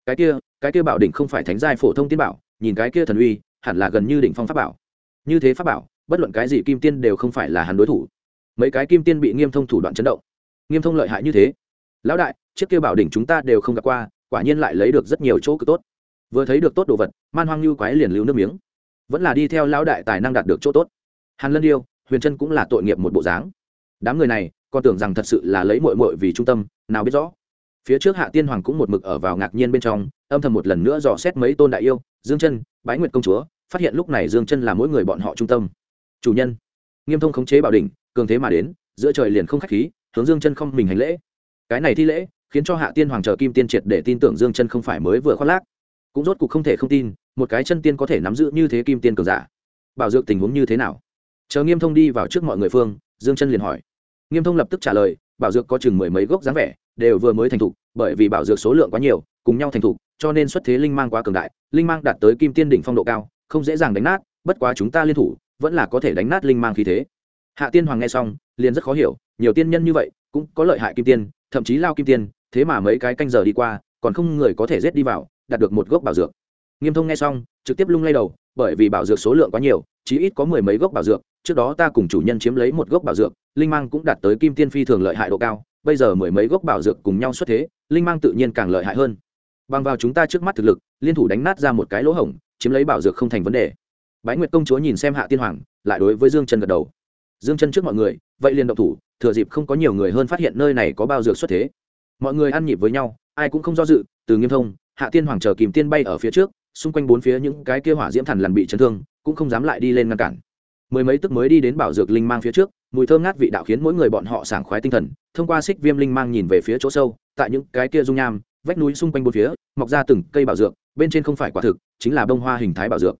Speaker 1: Cái kia bảo đỉnh không phải thánh giai phổ thông tiên bảo, nhìn cái kia thần uy, hẳn là gần như đỉnh phong pháp bảo. Như thế pháp bảo, bất luận cái gì kim tiên đều không phải là hắn đối thủ. Mấy cái kim tiên bị Nghiêm Thông thủ đoạn chấn động. Nghiêm Thông lợi hại như thế, lão đại, chiếc kia bảo đỉnh chúng ta đều không gặp qua, quả nhiên lại lấy được rất nhiều chỗ cực tốt. Vừa thấy được tốt đồ vật, man hoang như quái liền lưu nước miếng. Vẫn là đi theo lão đại tài năng đạt được chỗ tốt. Hàn Lân Điêu, Huyền Chân cũng là tội nghiệp một bộ dáng. Đám người này, còn tưởng rằng thật sự là lấy muội muội vì trung tâm, nào biết rõ. Phía trước Hạ tiên hoàng cũng một mực ở vào ngạc nhiên bên trong, âm thầm một lần nữa dò xét mấy tôn đại yêu, Dương Chân, Bái Nguyệt công chúa, phát hiện lúc này Dương Chân là mỗi người bọn họ trung tâm. Chủ nhân. Nghiêm Thông khống chế bảo đỉnh, cường thế mà đến, giữa trời liền không khách khí, hướng Dương Chân không mình hành lễ. Cái này thi lễ, khiến cho Hạ tiên hoàng chờ kim tiên triệt để tin tưởng Dương Chân không phải mới vừa khoác lác, cũng rốt cuộc không thể không tin, một cái chân tiên có thể nắm giữ như thế kim tiên cường giả. Bảo dược tình huống như thế nào? Chờ Nghiêm Thông đi vào trước mọi người phương, Dương Chân liền hỏi. Nghiêm Thông lập tức trả lời, bảo dược có chừng mười mấy gốc dáng vẻ, đều vừa mới thành thục, bởi vì bảo dược số lượng quá nhiều, cùng nhau thành thục, cho nên xuất thế linh mang quá cường đại, linh mang đạt tới kim tiên đỉnh phong độ cao, không dễ dàng đánh nát, bất quá chúng ta liên thủ, vẫn là có thể đánh nát linh mang khí thế. Hạ tiên hoàng nghe xong, liền rất khó hiểu, nhiều tiên nhân như vậy, cũng có lợi hại kim tiên, thậm chí lao kim tiên, thế mà mấy cái canh giờ đi qua, còn không người có thể giết đi vào, đạt được một gốc bảo dược. Nghiêm Thông nghe xong, trực tiếp lung lay đầu, bởi vì bảo dược số lượng quá nhiều, chí ít có mười mấy gốc bảo dược, trước đó ta cùng chủ nhân chiếm lấy một gốc bảo dược, linh mang cũng đạt tới kim tiên phi thường lợi hại độ cao, bây giờ mười mấy gốc bảo dược cùng nhau xuất thế, linh mang tự nhiên càng lợi hại hơn. Bằng vào chúng ta trước mắt thực lực, liên thủ đánh nát ra một cái lỗ hổng, chiếm lấy bảo dược không thành vấn đề. Bái Nguyệt công chúa nhìn xem Hạ tiên hoàng, lại đối với Dương Chân gật đầu. Dương Chân trước mọi người, vậy liền động thủ, thừa dịp không có nhiều người hơn phát hiện nơi này có bao dược xuất thế. Mọi người ăn nhịp với nhau, ai cũng không do dự, từ Nghiêm Thông, Hạ tiên hoàng chờ kìm tiên bay ở phía trước, xung quanh bốn phía những cái kia hỏa diễm thần lằn bị chấn thương, cũng không dám lại đi lên ngăn cản. Mười mấy tức mới đi đến bảo dược linh mang phía trước, mùi thơm ngát vị đạo khiến mỗi người bọn họ sảng khoái tinh thần. Thông qua xích viêm linh mang nhìn về phía chỗ sâu, tại những cái kia dung nham, vách núi xung quanh bốn phía, mọc ra từng cây bảo dược, bên trên không phải quả thực, chính là bông hoa hình thái bảo dược.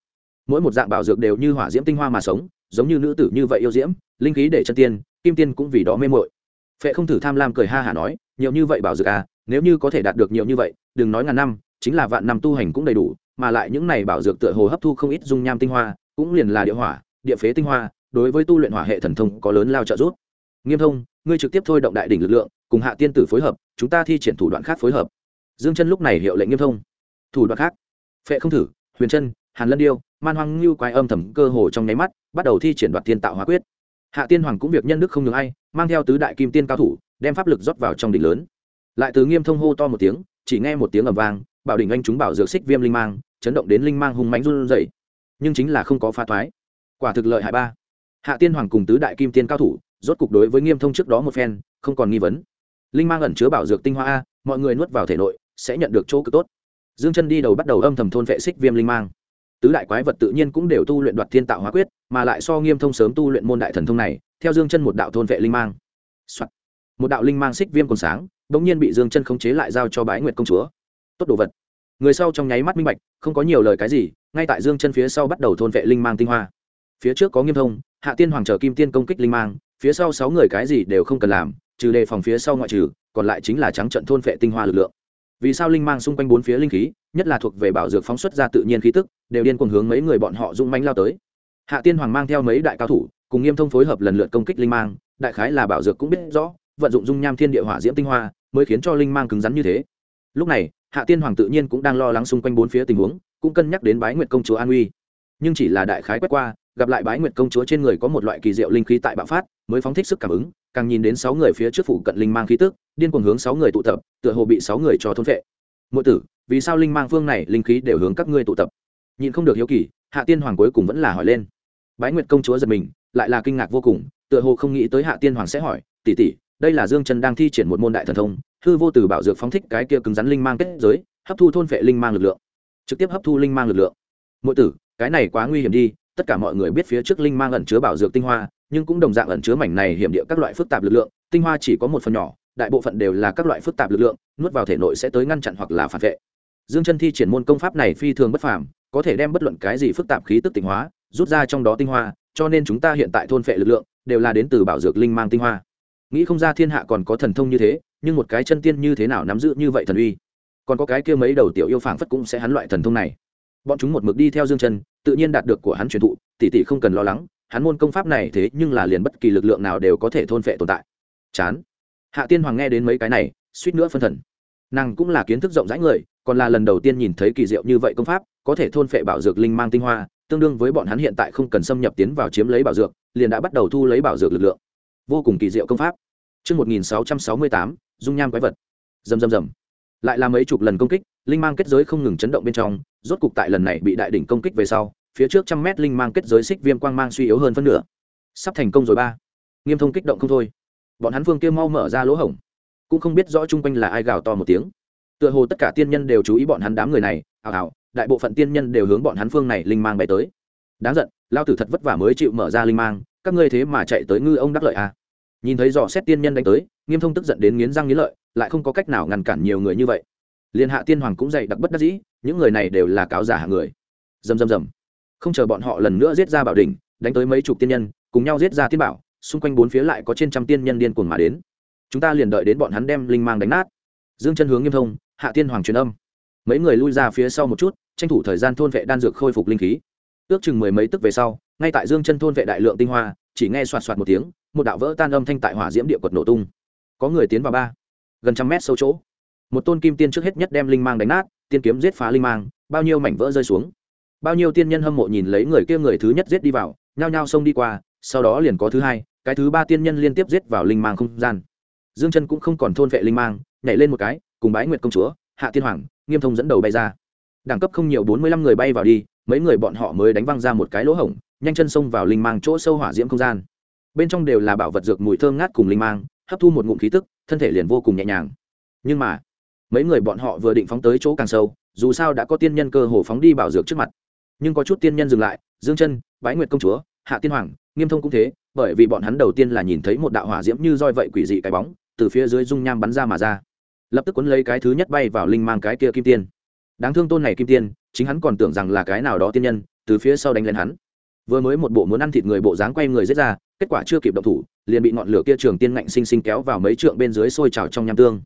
Speaker 1: mỗi một dạng bảo dược đều như hỏa diễm tinh hoa mà sống, giống như nữ tử như vậy yêu diễm, linh khí để chân tiên, kim tiên cũng vì đó mê mội. Phệ Không Thử tham lam cười ha hả nói, nhiều như vậy bảo dược à, nếu như có thể đạt được nhiều như vậy, đừng nói ngàn năm, chính là vạn năm tu hành cũng đầy đủ, mà lại những này bảo dược tựa hồ hấp thu không ít dung nham tinh hoa, cũng liền là địa hỏa, địa phế tinh hoa, đối với tu luyện hỏa hệ thần thông có lớn lao trợ giúp. Nghiêm Thông, ngươi trực tiếp thôi động đại đỉnh lực lượng, cùng Hạ tiên tử phối hợp, chúng ta thi triển thủ đoạn khác phối hợp. Dương Chân lúc này hiệu lệnh Nghiêm Thông. Thủ đoạn khác? Phệ Không Thử, Huyền Chân, Hàn Lân Điêu, Man Hoang Lưu quái âm thầm cơ hồ trong nháy mắt, bắt đầu thi triển Đoạt Thiên Tạo Hóa Quyết. Hạ Tiên Hoàng cũng việc nhân đức không nhường ai, mang theo tứ đại kim tiên cao thủ, đem pháp lực rót vào trong đỉnh lớn. Lại từ Nghiêm Thông hô to một tiếng, chỉ nghe một tiếng ầm vang, bảo đỉnh anh chúng bảo dược xích viêm linh mang, chấn động đến linh mang hung mãnh run rẩy, nhưng chính là không có phá thoái. Quả thực lợi hại ba. Hạ Tiên Hoàng cùng tứ đại kim tiên cao thủ, rốt cục đối với Nghiêm Thông trước đó một phen, không còn nghi vấn. Linh mang ẩn chứa bảo dược tinh hoa a, mọi người nuốt vào thể nội, sẽ nhận được chỗ cực tốt. Dương Chân đi đầu bắt đầu âm thầm thôn vệ xích viêm linh mang. Tứ đại quái vật tự nhiên cũng đều tu luyện Đoạt Thiên Tạo Hóa Quyết, mà lại so Nghiêm Thông sớm tu luyện môn đại thần thông này, theo Dương Chân một đạo thôn vệ linh mang. Soạt. Một đạo linh mang xích viêm còn sáng, bỗng nhiên bị Dương Chân khống chế lại giao cho Bái Nguyệt công chúa. Tốt đồ vật. Người sau trong nháy mắt minh bạch, không có nhiều lời cái gì, ngay tại Dương Chân phía sau bắt đầu thôn vệ linh mang tinh hoa. Phía trước có Nghiêm Thông, Hạ Tiên Hoàng chờ kim tiên công kích linh mang, phía sau 6 người cái gì đều không cần làm, trừ đề phòng phía sau ngoại trừ, còn lại chính là trắng trận thôn vệ tinh hoa lực lượng. Vì sao linh mang xung quanh bốn phía linh khí, nhất là thuộc về bảo dược phóng xuất ra tự nhiên khí tức, đều điên cuồng hướng mấy người bọn họ dũng mãnh lao tới. Hạ Tiên Hoàng mang theo mấy đại cao thủ, cùng Nghiêm Thông phối hợp lần lượt công kích linh mang, đại khái là bảo dược cũng biết rõ, vận dụng dung nham thiên địa hỏa diễm tinh hoa, mới khiến cho linh mang cứng rắn như thế. Lúc này, Hạ Tiên Hoàng tự nhiên cũng đang lo lắng xung quanh bốn phía tình huống, cũng cân nhắc đến Bái Nguyệt công chúa an nguy. Nhưng chỉ là đại khái quét qua, gặp lại Bái Nguyệt công chúa trên người có một loại kỳ diệu linh khí tại bạo phát, mới phóng thích sức cảm ứng, càng nhìn đến 6 người phía trước phụ cận linh mang khí tức, điên cuồng hướng 6 người tụ tập, tựa hồ bị 6 người cho thôn phệ. Muội tử, vì sao linh mang phương này linh khí đều hướng các ngươi tụ tập? Nhìn không được hiếu kỳ, Hạ Tiên Hoàng cuối cùng vẫn là hỏi lên. Bái Nguyệt công chúa giật mình, lại là kinh ngạc vô cùng, tựa hồ không nghĩ tới Hạ Tiên Hoàng sẽ hỏi, tỷ tỷ, đây là Dương Chân đang thi triển một môn đại thần thông, hư vô từ bảo dược phóng thích cái kia cứng rắn linh mang kết giới, hấp thu thôn phệ linh mang lực lượng, trực tiếp hấp thu linh mang lực lượng. Muội tử, cái này quá nguy hiểm đi, tất cả mọi người biết phía trước linh mang ẩn chứa bảo dược tinh hoa, nhưng cũng đồng dạng ẩn chứa mảnh này hiểm địa các loại phức tạp lực lượng, tinh hoa chỉ có một phần nhỏ, đại bộ phận đều là các loại phức tạp lực lượng, nuốt vào thể nội sẽ tới ngăn chặn hoặc là phản vệ. Dương Chân thi triển môn công pháp này phi thường bất phàm, có thể đem bất luận cái gì phức tạp khí tức tinh hóa, rút ra trong đó tinh hoa, cho nên chúng ta hiện tại thôn phệ lực lượng đều là đến từ bảo dược linh mang tinh hoa. Nghĩ không ra thiên hạ còn có thần thông như thế, nhưng một cái chân tiên như thế nào nắm giữ như vậy thần uy? Còn có cái kia mấy đầu tiểu yêu phảng phất cũng sẽ hắn loại thần thông này. Bọn chúng một mực đi theo Dương Chân, tự nhiên đạt được của hắn truyền thụ, tỷ tỷ không cần lo lắng, hắn môn công pháp này thế nhưng là liền bất kỳ lực lượng nào đều có thể thôn phệ tồn tại. Chán. Hạ Tiên Hoàng nghe đến mấy cái này, suýt nữa phân thần. Nàng cũng là kiến thức rộng rãi người, còn là lần đầu tiên nhìn thấy kỳ diệu như vậy công pháp, có thể thôn phệ bảo dược linh mang tinh hoa, tương đương với bọn hắn hiện tại không cần xâm nhập tiến vào chiếm lấy bảo dược, liền đã bắt đầu thu lấy bảo dược lực lượng. Vô cùng kỳ diệu công pháp. Chương 1668, dung nham quái vật. Rầm rầm rầm. Lại là mấy chục lần công kích, linh mang kết giới không ngừng chấn động bên trong, rốt cục tại lần này bị đại đỉnh công kích về sau, phía trước 100 mét linh mang kết giới xích viêm quang mang suy yếu hơn phân nửa. Sắp thành công rồi ba. Nghiêm Thông kích động không thôi. Bọn hắn phương kia mau mở ra lỗ hổng, cũng không biết rõ chung quanh là ai gào to một tiếng. Tựa hồ tất cả tiên nhân đều chú ý bọn hắn đám người này, ào ào, đại bộ phận tiên nhân đều hướng bọn hắn phương này linh mang bay tới. Đáng giận, lao tử thật vất vả mới chịu mở ra linh mang, các ngươi thế mà chạy tới ngư ông đắc lợi à? Nhìn thấy dò xét tiên nhân đánh tới, Nghiêm Thông tức giận đến nghiến răng nghiến lợi, lại không có cách nào ngăn cản nhiều người như vậy. Liên Hạ Tiên Hoàng cũng dậy đặc bất đắc dĩ, những người này đều là cáo giả hạng người. Rầm rầm rầm. Không chờ bọn họ lần nữa giết ra bảo đỉnh, đánh tới mấy chục tiên nhân, cùng nhau giết ra tiên bảo, xung quanh bốn phía lại có trên trăm tiên nhân điên cuồng mà đến. Chúng ta liền đợi đến bọn hắn đem linh mang đánh nát. Dương Chân hướng Nghiêm Thông, Hạ Tiên Hoàng truyền âm. Mấy người lui ra phía sau một chút, tranh thủ thời gian thôn vệ đan dược khôi phục linh khí. Ước chừng mười mấy tức về sau, ngay tại Dương Chân thôn vệ đại lượng tinh hoa, chỉ nghe xoạt xoạt một tiếng, một đạo vỡ tan âm thanh tại hỏa diễm địa quật nổ tung. Có người tiến vào gần 100 mét sâu chỗ. Một tôn kim tiên trước hết nhất đem linh mang đánh nát, tiên kiếm giết phá linh mang, bao nhiêu mảnh vỡ rơi xuống. Bao nhiêu tiên nhân hâm mộ nhìn lấy người kia người thứ nhất giết đi vào, nhao nhao xông đi qua, sau đó liền có thứ hai, cái thứ ba tiên nhân liên tiếp giết vào linh mang không gian. Dương Chân cũng không còn thôn vệ linh mang, nhảy lên một cái, cùng Bái Nguyệt công chúa, Hạ Tiên Hoàng, Nghiêm Thông dẫn đầu bay ra. Đẳng cấp không nhiều 45 người bay vào đi, mấy người bọn họ mới đánh văng ra một cái lỗ hổng, nhanh chân xông vào linh mang chỗ sâu hỏa diễm không gian. Bên trong đều là bảo vật dược mùi thơm ngát cùng linh mang, hấp thu một ngụm khí tức, thân thể liền vô cùng nhẹ nhàng. Nhưng mà, mấy người bọn họ vừa định phóng tới chỗ càng sâu, dù sao đã có tiên nhân cơ hồ phóng đi bảo dược trước mặt. Nhưng có chút tiên nhân dừng lại, Dương Chân, Bái Nguyệt công chúa, Hạ Tiên Hoàng, Nghiêm Thông cũng thế, bởi vì bọn hắn đầu tiên là nhìn thấy một đạo hỏa diễm như roi vậy quỷ dị cái bóng, từ phía dưới dung nham bắn ra mà ra. Lập tức cuốn lấy cái thứ nhất bay vào linh mang cái kia kim tiên. Đáng thương tôn này kim tiên, chính hắn còn tưởng rằng là cái nào đó tiên nhân, từ phía sau đánh lên hắn. Vừa mới một bộ muốn ăn thịt người bộ dáng quay người giết ra, kết quả chưa kịp động thủ liền bị ngọn lửa kia trường tiên ngạnh sinh sinh kéo vào mấy trượng bên dưới sôi trào trong nham tương.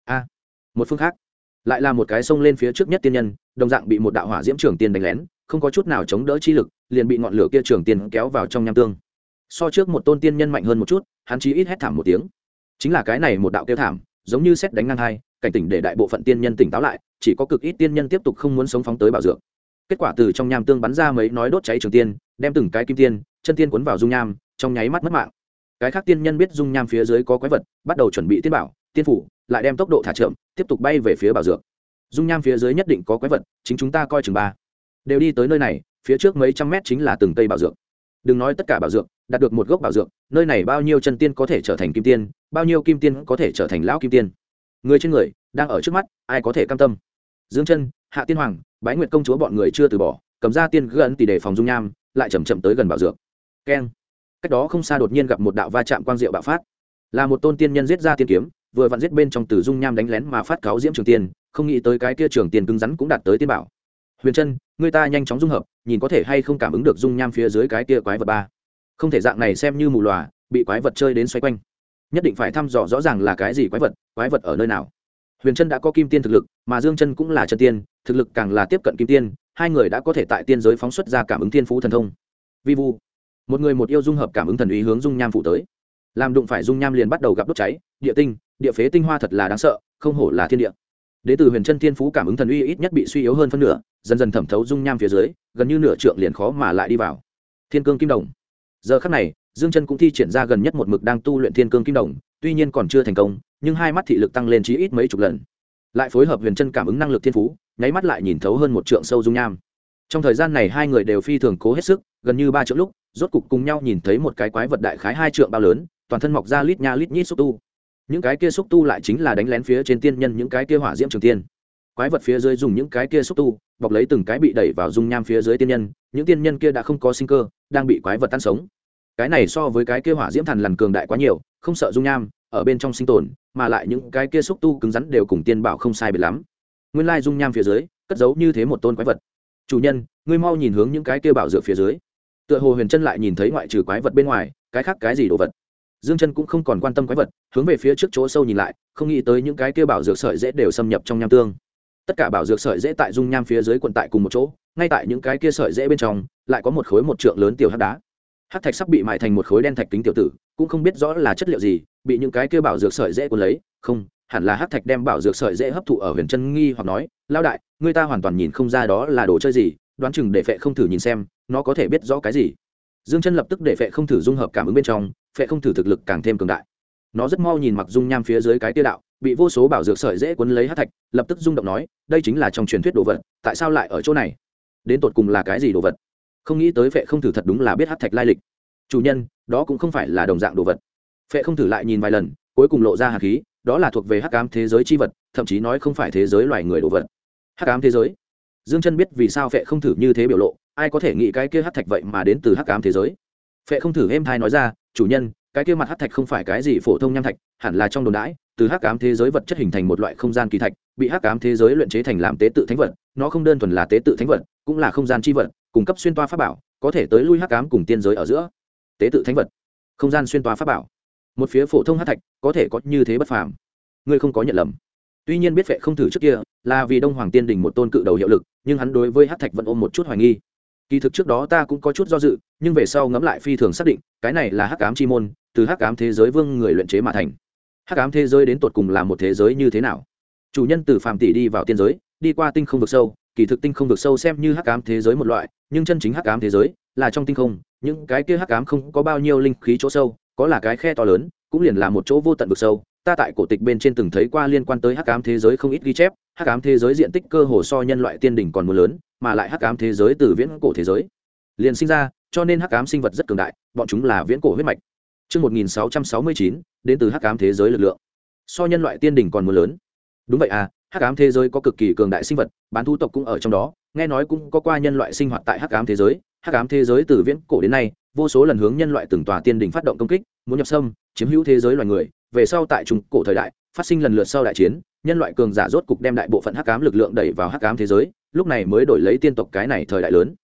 Speaker 1: Một phương khác lại là một cái sông lên phía trước nhất tiên nhân, đồng dạng bị một đạo hỏa diễm trường tiên đánh lén, không có chút nào chống đỡ chi lực, liền bị ngọn lửa kia trường tiên kéo vào trong nham tương. So trước một tôn tiên nhân mạnh hơn một chút, hắn chí ít hét thảm một tiếng. Chính là cái này một đạo kêu thảm, giống như sét đánh ngang hai, cảnh tỉnh để đại bộ phận tiên nhân tỉnh táo lại, chỉ có cực ít tiên nhân tiếp tục không muốn sống phóng tới bảo dược. Kết quả từ trong nham tương bắn ra mấy nói đốt cháy trường tiên, đem từng cái kim tiên, chân tiên cuốn vào dung nham, trong nháy mắt mất mạng. Cái khác tiên nhân biết dung nham phía dưới có quái vật, bắt đầu chuẩn bị tiên bảo, tiên phủ, lại đem tốc độ thả chậm, tiếp tục bay về phía bảo dược. Dung nham phía dưới nhất định có quái vật, chính chúng ta coi chừng ba. Đều đi tới nơi này, phía trước mấy trăm mét chính là từng cây bảo dược. Đừng nói tất cả bảo dược, đạt được một gốc bảo dược, nơi này bao nhiêu chân tiên có thể trở thành kim tiên, bao nhiêu kim tiên có thể trở thành lão kim tiên. Người trên người đang ở trước mắt, ai có thể cam tâm. Dương Chân, Hạ Tiên Hoàng, Bái Nguyệt công chúa bọn người chưa từ bỏ, cầm ra tiên gần tỷ đề phòng dung nham, lại chậm chậm tới gần bảo dược. Keng. Cách đó không xa đột nhiên gặp một đạo va chạm quang diệu bạo phát, là một tôn tiên nhân giết ra tiên kiếm, vừa vặn giết bên trong từ dung nham đánh lén mà phát cáo diễm trường tiên, không nghĩ tới cái kia trường tiên cứng rắn cũng đạt tới tiên bảo. Huyền Chân, người ta nhanh chóng dung hợp, nhìn có thể hay không cảm ứng được dung nham phía dưới cái kia quái vật ba. Không thể dạng này xem như mù lòa, bị quái vật chơi đến xoay quanh. Nhất định phải thăm dò rõ ràng là cái gì quái vật ở nơi nào. Huyền Chân đã có kim tiên thực lực, mà Dương Chân cũng là chân tiên, thực lực càng là tiếp cận kim tiên, hai người đã có thể tại tiên giới phóng xuất ra cảm ứng thiên phú thần thông. Vi vu, một người một yêu dung hợp cảm ứng thần uy hướng dung nham phụ tới. Làm đụng phải dung nham liền bắt đầu gặp đốt cháy, địa tinh, địa phế tinh hoa thật là đáng sợ, không hổ là thiên địa. Đến từ Huyền Chân thiên phú cảm ứng thần uy ít nhất bị suy yếu hơn phân nửa, dần dần thẩm thấu dung nham phía dưới, gần như nửa trượng liền khó mà lại đi vào. Thiên cương kim đồng. Giờ khắc này, Dương Chân cũng thi triển ra gần nhất một mực đang tu luyện thiên cương kim đồng, tuy nhiên còn chưa thành công, nhưng hai mắt thị lực tăng lên chí ít mấy chục lần. Lại phối hợp Huyền Chân cảm ứng năng lực thiên phú, nháy mắt lại nhìn thấu hơn một trượng sâu dung nham. Trong thời gian này hai người đều phi thường cố hết sức, gần như 3 trượng lúc, rốt cục cùng nhau nhìn thấy một cái quái vật đại khái 2 trượng bao lớn, toàn thân mọc ra lít nha lít nhít xúc tu. Những cái kia xúc tu lại chính là đánh lén phía trên tiên nhân những cái kia hỏa diễm trường tiên. Quái vật phía dưới dùng những cái kia xúc tu bọc lấy từng cái bị đẩy vào dung nham phía dưới tiên nhân, những tiên nhân kia đã không có sinh cơ, đang bị quái vật tan sống. Cái này so với cái kia hỏa diễm thần lần cường đại quá nhiều, không sợ dung nham, ở bên trong sinh tồn, mà lại những cái kia xúc tu cứng rắn đều cùng tiên bảo không sai biệt lắm. Nguyên lai dung nham phía dưới cất giấu như thế một tôn quái vật. Chủ nhân, ngươi mau nhìn hướng những cái kia bảo dược phía dưới. Tựa hồ Huyền Chân lại nhìn thấy ngoại trừ quái vật bên ngoài, cái khác cái gì đồ vật. Dương Chân cũng không còn quan tâm quái vật, hướng về phía trước chỗ sâu nhìn lại, không nghĩ tới những cái kia bảo dược sợi rễ đều xâm nhập trong nham tương. Tất cả bảo dược sợi rễ tại dung nham phía dưới quận tại cùng một chỗ, ngay tại những cái kia sợi rễ bên trong, lại có một khối một trượng lớn tiểu hắc đá. Hắc thạch sắp bị mài thành một khối đen thạch kính tiểu tử, cũng không biết rõ là chất liệu gì, bị những cái kia bảo dược sợi rễ cuốn lấy, không, hẳn là hắc thạch đem bảo dược sợi rễ hấp thụ ở Huyền Chân nghi hoặc nói, lão đại, người ta hoàn toàn nhìn không ra đó là đồ chơi gì, đoán chừng để Phệ không thử nhìn xem, nó có thể biết rõ cái gì. Dương Chân lập tức để Phệ không thử dung hợp cảm ứng bên trong, Phệ không thử thực lực càng thêm cường đại. Nó rất mau nhìn mặc dung nham phía dưới cái tia đạo, bị vô số bảo dược sợi dễ cuốn lấy hắc thạch, lập tức rung động nói, đây chính là trong truyền thuyết đồ vật, tại sao lại ở chỗ này? Đến tột cùng là cái gì đồ vật? Không nghĩ tới Phệ không thử thật đúng là biết hắc thạch lai lịch. Chủ nhân, đó cũng không phải là đồng dạng đồ vật. Phệ không thử lại nhìn vài lần, cuối cùng lộ ra hàn khí, đó là thuộc về hắc ám thế giới chi vật, thậm chí nói không phải thế giới loài người đồ vật. Hắc ám thế giới. Dương Chân biết vì sao Phệ không thử như thế biểu lộ, ai có thể nghĩ cái kia hắc thạch vậy mà đến từ hắc ám thế giới. Phệ không thử êm thai nói ra, chủ nhân, cái kia mặt hắc thạch không phải cái gì phổ thông nham thạch, hẳn là trong đồn đãi, từ hắc ám thế giới vật chất hình thành một loại không gian kỳ thạch, bị hắc ám thế giới luyện chế thành làm tế tự thánh vật, nó không đơn thuần là tế tự thánh vật, cũng là không gian chi vật, cung cấp xuyên toa pháp bảo, có thể tới lui hắc ám cùng tiên giới ở giữa. Tế tự thánh vật, không gian xuyên toa pháp bảo. Một phía phổ thông hắc thạch, có thể có như thế bất phàm. Ngươi không có nhận lầm. Tuy nhiên biết Phệ không thử trước kia là vì Đông Hoàng Tiên Đình một tôn cự đầu hiệu lực, nhưng hắn đối với hắc thạch vẫn ôm một chút hoài nghi. Kỳ thực trước đó ta cũng có chút do dự, nhưng về sau ngẫm lại phi thường xác định, cái này là hắc ám chi môn, từ hắc ám thế giới vương người luyện chế mà thành. Hắc ám thế giới đến tột cùng là một thế giới như thế nào? Chủ nhân từ phàm tỷ đi vào tiên giới, đi qua tinh không vực sâu, kỳ thực tinh không vực sâu xem như hắc ám thế giới một loại, nhưng chân chính hắc ám thế giới là trong tinh không, những cái kia hắc ám không có bao nhiêu linh khí chỗ sâu, có là cái khe to lớn, cũng liền là một chỗ vô tận vực sâu. Ta tại cổ tịch bên trên từng thấy qua liên quan tới hắc ám thế giới không ít ghi chép, hắc ám thế giới diện tích cơ hồ so nhân loại tiên đỉnh còn muốn lớn, mà lại hắc ám thế giới từ viễn cổ thế giới liền sinh ra, cho nên hắc ám sinh vật rất cường đại, bọn chúng là viễn cổ huyết mạch. Chương 1669, đến từ hắc ám thế giới lực lượng so nhân loại tiên đỉnh còn muốn lớn. Đúng vậy à, hắc ám thế giới có cực kỳ cường đại sinh vật, bán thú tộc cũng ở trong đó, nghe nói cũng có qua nhân loại sinh hoạt tại hắc ám thế giới. Hắc ám thế giới từ viễn cổ đến nay, vô số lần hướng nhân loại từng tòa tiên đỉnh phát động công kích, muốn nhập xâm, chiếm hữu thế giới loài người. Về sau tại trung cổ thời đại, phát sinh lần lượt sau đại chiến, nhân loại cường giả rốt cục đem đại bộ phận hắc ám lực lượng đẩy vào hắc ám thế giới, lúc này mới đổi lấy tiên tộc cái này thời đại lớn.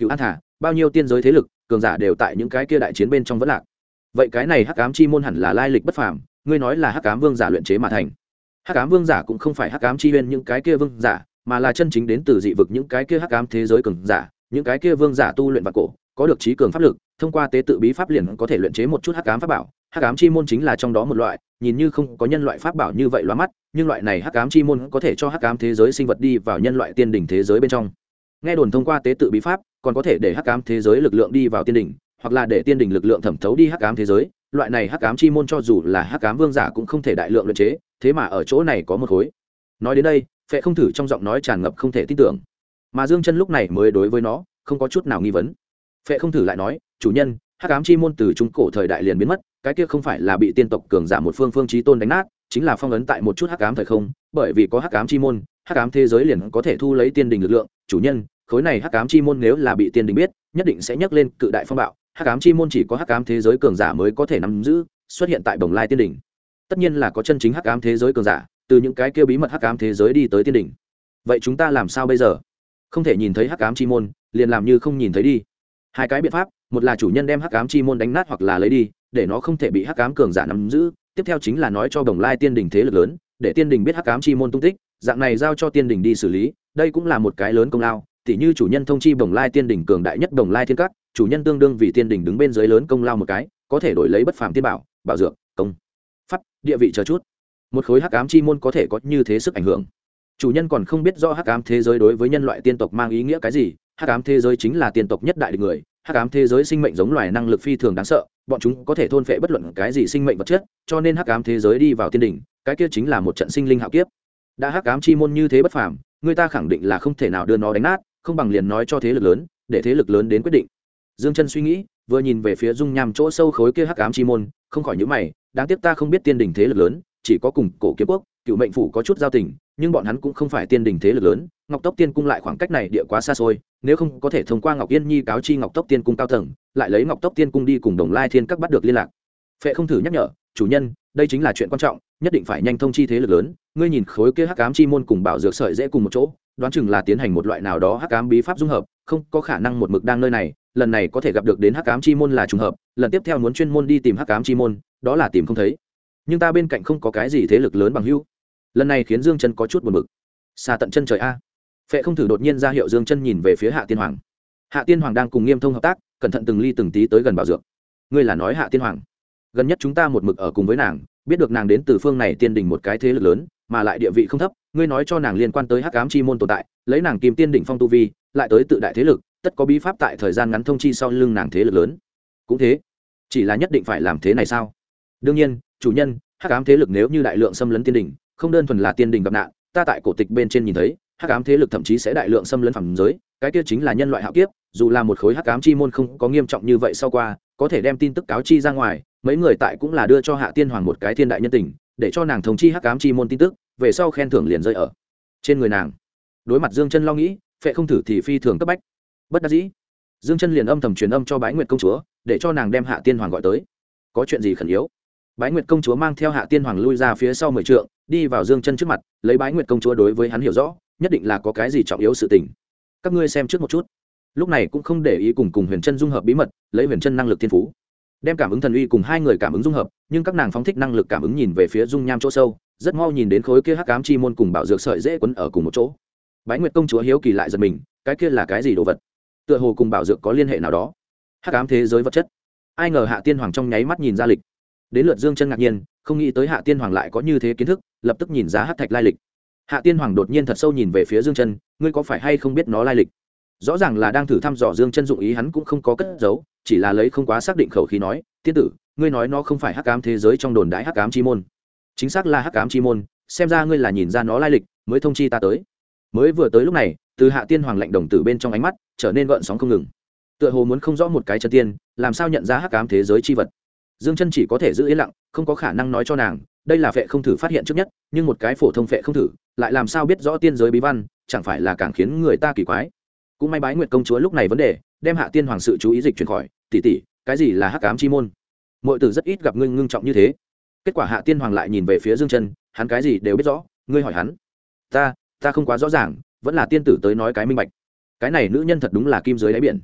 Speaker 1: cựu an thả bao nhiêu tiên giới thế lực cường giả đều tại những cái kia đại chiến bên trong vẫn lạc. Vậy cái này hắc ám chi môn hẳn là lai lịch bất phàm, ngươi nói là hắc ám vương giả luyện chế mà thành. Hắc ám vương giả cũng không phải hắc ám chi huyên những cái kia vương giả, mà là chân chính đến từ dị vực những cái kia hắc ám thế giới cường giả, những cái kia vương giả tu luyện vạn cổ, có được trí cường pháp lực, thông qua tế tự bí pháp liền có thể luyện chế một chút hắc ám pháp bảo. Hắc ám chi môn chính là trong đó một loại, nhìn như không có nhân loại pháp bảo như vậy loa mắt, nhưng loại này hắc ám chi môn có thể cho hắc ám thế giới sinh vật đi vào nhân loại tiên đỉnh thế giới bên trong. Nghe đồn thông qua tế tự bí pháp, còn có thể để hắc ám thế giới lực lượng đi vào tiên đỉnh, hoặc là để tiên đỉnh lực lượng thẩm thấu đi hắc ám thế giới. Loại này hắc ám chi môn cho dù là hắc ám vương giả cũng không thể đại lượng luyện chế, thế mà ở chỗ này có một khối. Nói đến đây, Phệ Không Thử trong giọng nói tràn ngập không thể tin tưởng, mà Dương Chân lúc này mới đối với nó không có chút nào nghi vấn. Phệ Không Thử lại nói, chủ nhân, hắc ám chi môn từ trung cổ thời đại liền biến mất, cái kia không phải là bị tiên tộc cường giả một phương chí tôn đánh nát, chính là phong ấn tại một chút hắc ám thời không, bởi vì có hắc ám chi môn, hắc ám thế giới liền có thể thu lấy tiên đình lực lượng. Chủ nhân, khối này hắc ám chi môn nếu là bị tiên đình biết, nhất định sẽ nhấc lên cự đại phong bạo. Hắc ám chi môn chỉ có hắc ám thế giới cường giả mới có thể nắm giữ, xuất hiện tại Bồng Lai tiên đỉnh. Tất nhiên là có chân chính hắc ám thế giới cường giả, từ những cái kia bí mật hắc ám thế giới đi tới tiên đỉnh. Vậy chúng ta làm sao bây giờ? Không thể nhìn thấy hắc ám chi môn, liền làm như không nhìn thấy đi. Hai cái biện pháp, một là chủ nhân đem hắc ám chi môn đánh nát hoặc là lấy đi, để nó không thể bị hắc ám cường giả nắm giữ. Tiếp theo chính là nói cho Bồng Lai tiên đỉnh thế lực lớn, để tiên đỉnh biết hắc ám chi môn tung tích, dạng này giao cho tiên đỉnh đi xử lý, đây cũng là một cái lớn công lao. Tỉ như chủ nhân thông chi Bồng Lai tiên đỉnh cường đại nhất Bồng Lai thiên các, chủ nhân tương đương vì tiên đỉnh đứng bên dưới lớn công lao một cái, có thể đổi lấy bất phàm tiên bảo, bảo dược, công pháp, địa vị chờ chút. Một khối hắc ám chi môn có thể có như thế sức ảnh hưởng. Chủ nhân còn không biết rõ hắc ám thế giới đối với nhân loại tiên tộc mang ý nghĩa cái gì. Hắc ám thế giới chính là tiên tộc nhất đại địch người. Hắc ám thế giới sinh mệnh giống loài năng lực phi thường đáng sợ, bọn chúng có thể thôn phệ bất luận cái gì sinh mệnh vật chất, cho nên hắc ám thế giới đi vào tiên đỉnh, cái kia chính là một trận sinh linh hạo kiếp. Đã hắc ám chi môn như thế bất phàm, người ta khẳng định là không thể nào đưa nó đánh nát, không bằng liền nói cho thế lực lớn, để thế lực lớn đến quyết định. Dương Chân suy nghĩ, vừa nhìn về phía dung nham chỗ sâu khối kia hắc ám chi môn, không khỏi nhíu mày, đáng tiếc ta không biết tiên đỉnh thế lực lớn, chỉ có cùng Cổ Kiếm Quốc, Cựu Mệnh phủ có chút giao tình, nhưng bọn hắn cũng không phải tiên đỉnh thế lực lớn, Ngọc Tốc Tiên cung lại khoảng cách này địa quá xa xôi, nếu không có thể thông qua Ngọc Yên Nhi cáo chi Ngọc Tốc Tiên cung cao tầng, lại lấy Ngọc Tốc Tiên cung đi cùng Đồng Lai Thiên các bắt được liên lạc. Phệ Không Thử nhắc nhở, chủ nhân, đây chính là chuyện quan trọng, nhất định phải nhanh thông chi thế lực lớn, ngươi nhìn khối kia hắc ám chi môn cùng bảo dược sợi dễ cùng một chỗ, đoán chừng là tiến hành một loại nào đó hắc ám bí pháp dung hợp, không có khả năng một mực đang nơi này, lần này có thể gặp được đến hắc ám chi môn là trùng hợp, lần tiếp theo muốn chuyên môn đi tìm hắc ám chi môn, đó là tìm không thấy. Nhưng ta bên cạnh không có cái gì thế lực lớn bằng hữu. Lần này khiến Dương Chân có chút buồn bực. Xa tận chân trời a. Phệ Không Thử đột nhiên ra hiệu Dương Chân nhìn về phía Hạ Tiên Hoàng. Hạ Tiên Hoàng đang cùng Nghiêm Thông hợp tác, cẩn thận từng ly từng tí tới gần bảo dược. Ngươi là nói Hạ Tiên Hoàng? Gần nhất chúng ta một mực ở cùng với nàng, biết được nàng đến từ phương này tiên đỉnh một cái thế lực lớn, mà lại địa vị không thấp, ngươi nói cho nàng liên quan tới hắc ám chi môn tồn tại, lấy nàng Kim Tiên đỉnh phong tu vi, lại tới tự đại thế lực, tất có bí pháp tại thời gian ngắn thông chi sau lưng nàng thế lực lớn. Cũng thế, chỉ là nhất định phải làm thế này sao? Đương nhiên, chủ nhân, hắc ám thế lực nếu như đại lượng xâm lấn tiên đỉnh, không đơn thuần là tiên đỉnh gặp nạn, ta tại cổ tịch bên trên nhìn thấy, hắc ám thế lực thậm chí sẽ đại lượng xâm lấn phàm giới, cái kia chính là nhân loại hạo kiếp, dù là một khối hắc ám chi môn không có nghiêm trọng như vậy sau qua, có thể đem tin tức cáo chi ra ngoài, mấy người tại cũng là đưa cho Hạ Tiên Hoàng một cái thiên đại nhân tình, để cho nàng thông chi hắc ám chi môn tin tức, về sau khen thưởng liền rơi ở trên người nàng. Đối mặt Dương Chân lo nghĩ, Phệ Không Thử thì phi thường cấp bách. Bất đắc dĩ, Dương Chân liền âm thầm truyền âm cho Bái Nguyệt công chúa, để cho nàng đem Hạ Tiên Hoàng gọi tới. Có chuyện gì khẩn yếu? Bái Nguyệt công chúa mang theo Hạ Tiên Hoàng lui ra phía sau 10 trượng, đi vào Dương Chân trước mặt, lấy Bái Nguyệt công chúa đối với hắn hiểu rõ, nhất định là có cái gì trọng yếu sự tình. Các ngươi xem trước một chút. Lúc này cũng không để ý cùng Huyền Chân dung hợp bí mật, lấy Huyền Chân năng lực thiên phú, đem cảm ứng thần uy cùng hai người cảm ứng dung hợp, nhưng các nàng phóng thích năng lực cảm ứng nhìn về phía dung nham chỗ sâu, rất mau nhìn đến khối kia hắc ám chi môn cùng bảo dược sợi dễ quấn ở cùng một chỗ. Bái Nguyệt công chúa hiếu kỳ lại giật mình, cái kia là cái gì đồ vật? Tựa hồ cùng bảo dược có liên hệ nào đó. Hắc ám thế giới vật chất. Ai ngờ Hạ Tiên Hoàng trong nháy mắt nhìn ra lịch. Đến lượt Dương Chân ngạc nhiên, không nghĩ tới Hạ Tiên Hoàng lại có như thế kiến thức, lập tức nhìn ra hắc thạch lai lịch. Hạ Tiên Hoàng đột nhiên thật sâu nhìn về phía Dương Chân, ngươi có phải hay không biết nó lai lịch? Rõ ràng là đang thử thăm dò Dương Chân dụng ý, hắn cũng không có cất giấu, chỉ là lấy không quá xác định khẩu khí nói, tiên tử, ngươi nói nó không phải hắc ám thế giới trong đồn đại hắc ám chi môn. Chính xác là hắc ám chi môn, xem ra ngươi là nhìn ra nó lai lịch mới thông chi ta tới. Mới vừa tới lúc này, từ Hạ Tiên Hoàng lạnh đồng tử bên trong ánh mắt trở nên gợn sóng không ngừng, tựa hồ muốn không rõ một cái chân tiên làm sao nhận ra hắc ám thế giới chi vật. Dương Chân chỉ có thể giữ yên lặng, không có khả năng nói cho nàng, đây là Phệ Không Thử phát hiện trước nhất, nhưng một cái phổ thông Phệ Không Thử lại làm sao biết rõ tiên giới bí văn, chẳng phải là càng khiến người ta kỳ quái. Cũng may Bái Nguyệt công chúa lúc này vấn đề đem Hạ Tiên Hoàng sự chú ý dịch chuyển khỏi, tỷ tỷ, cái gì là hắc ám chi môn? Muội tử rất ít gặp ngươi ngưng trọng như thế. Kết quả Hạ Tiên Hoàng lại nhìn về phía Dương Chân, hắn cái gì đều biết rõ, ngươi hỏi hắn. Ta không quá rõ ràng, vẫn là tiên tử tới nói cái minh bạch. Cái này nữ nhân thật đúng là kim dưới đáy biển.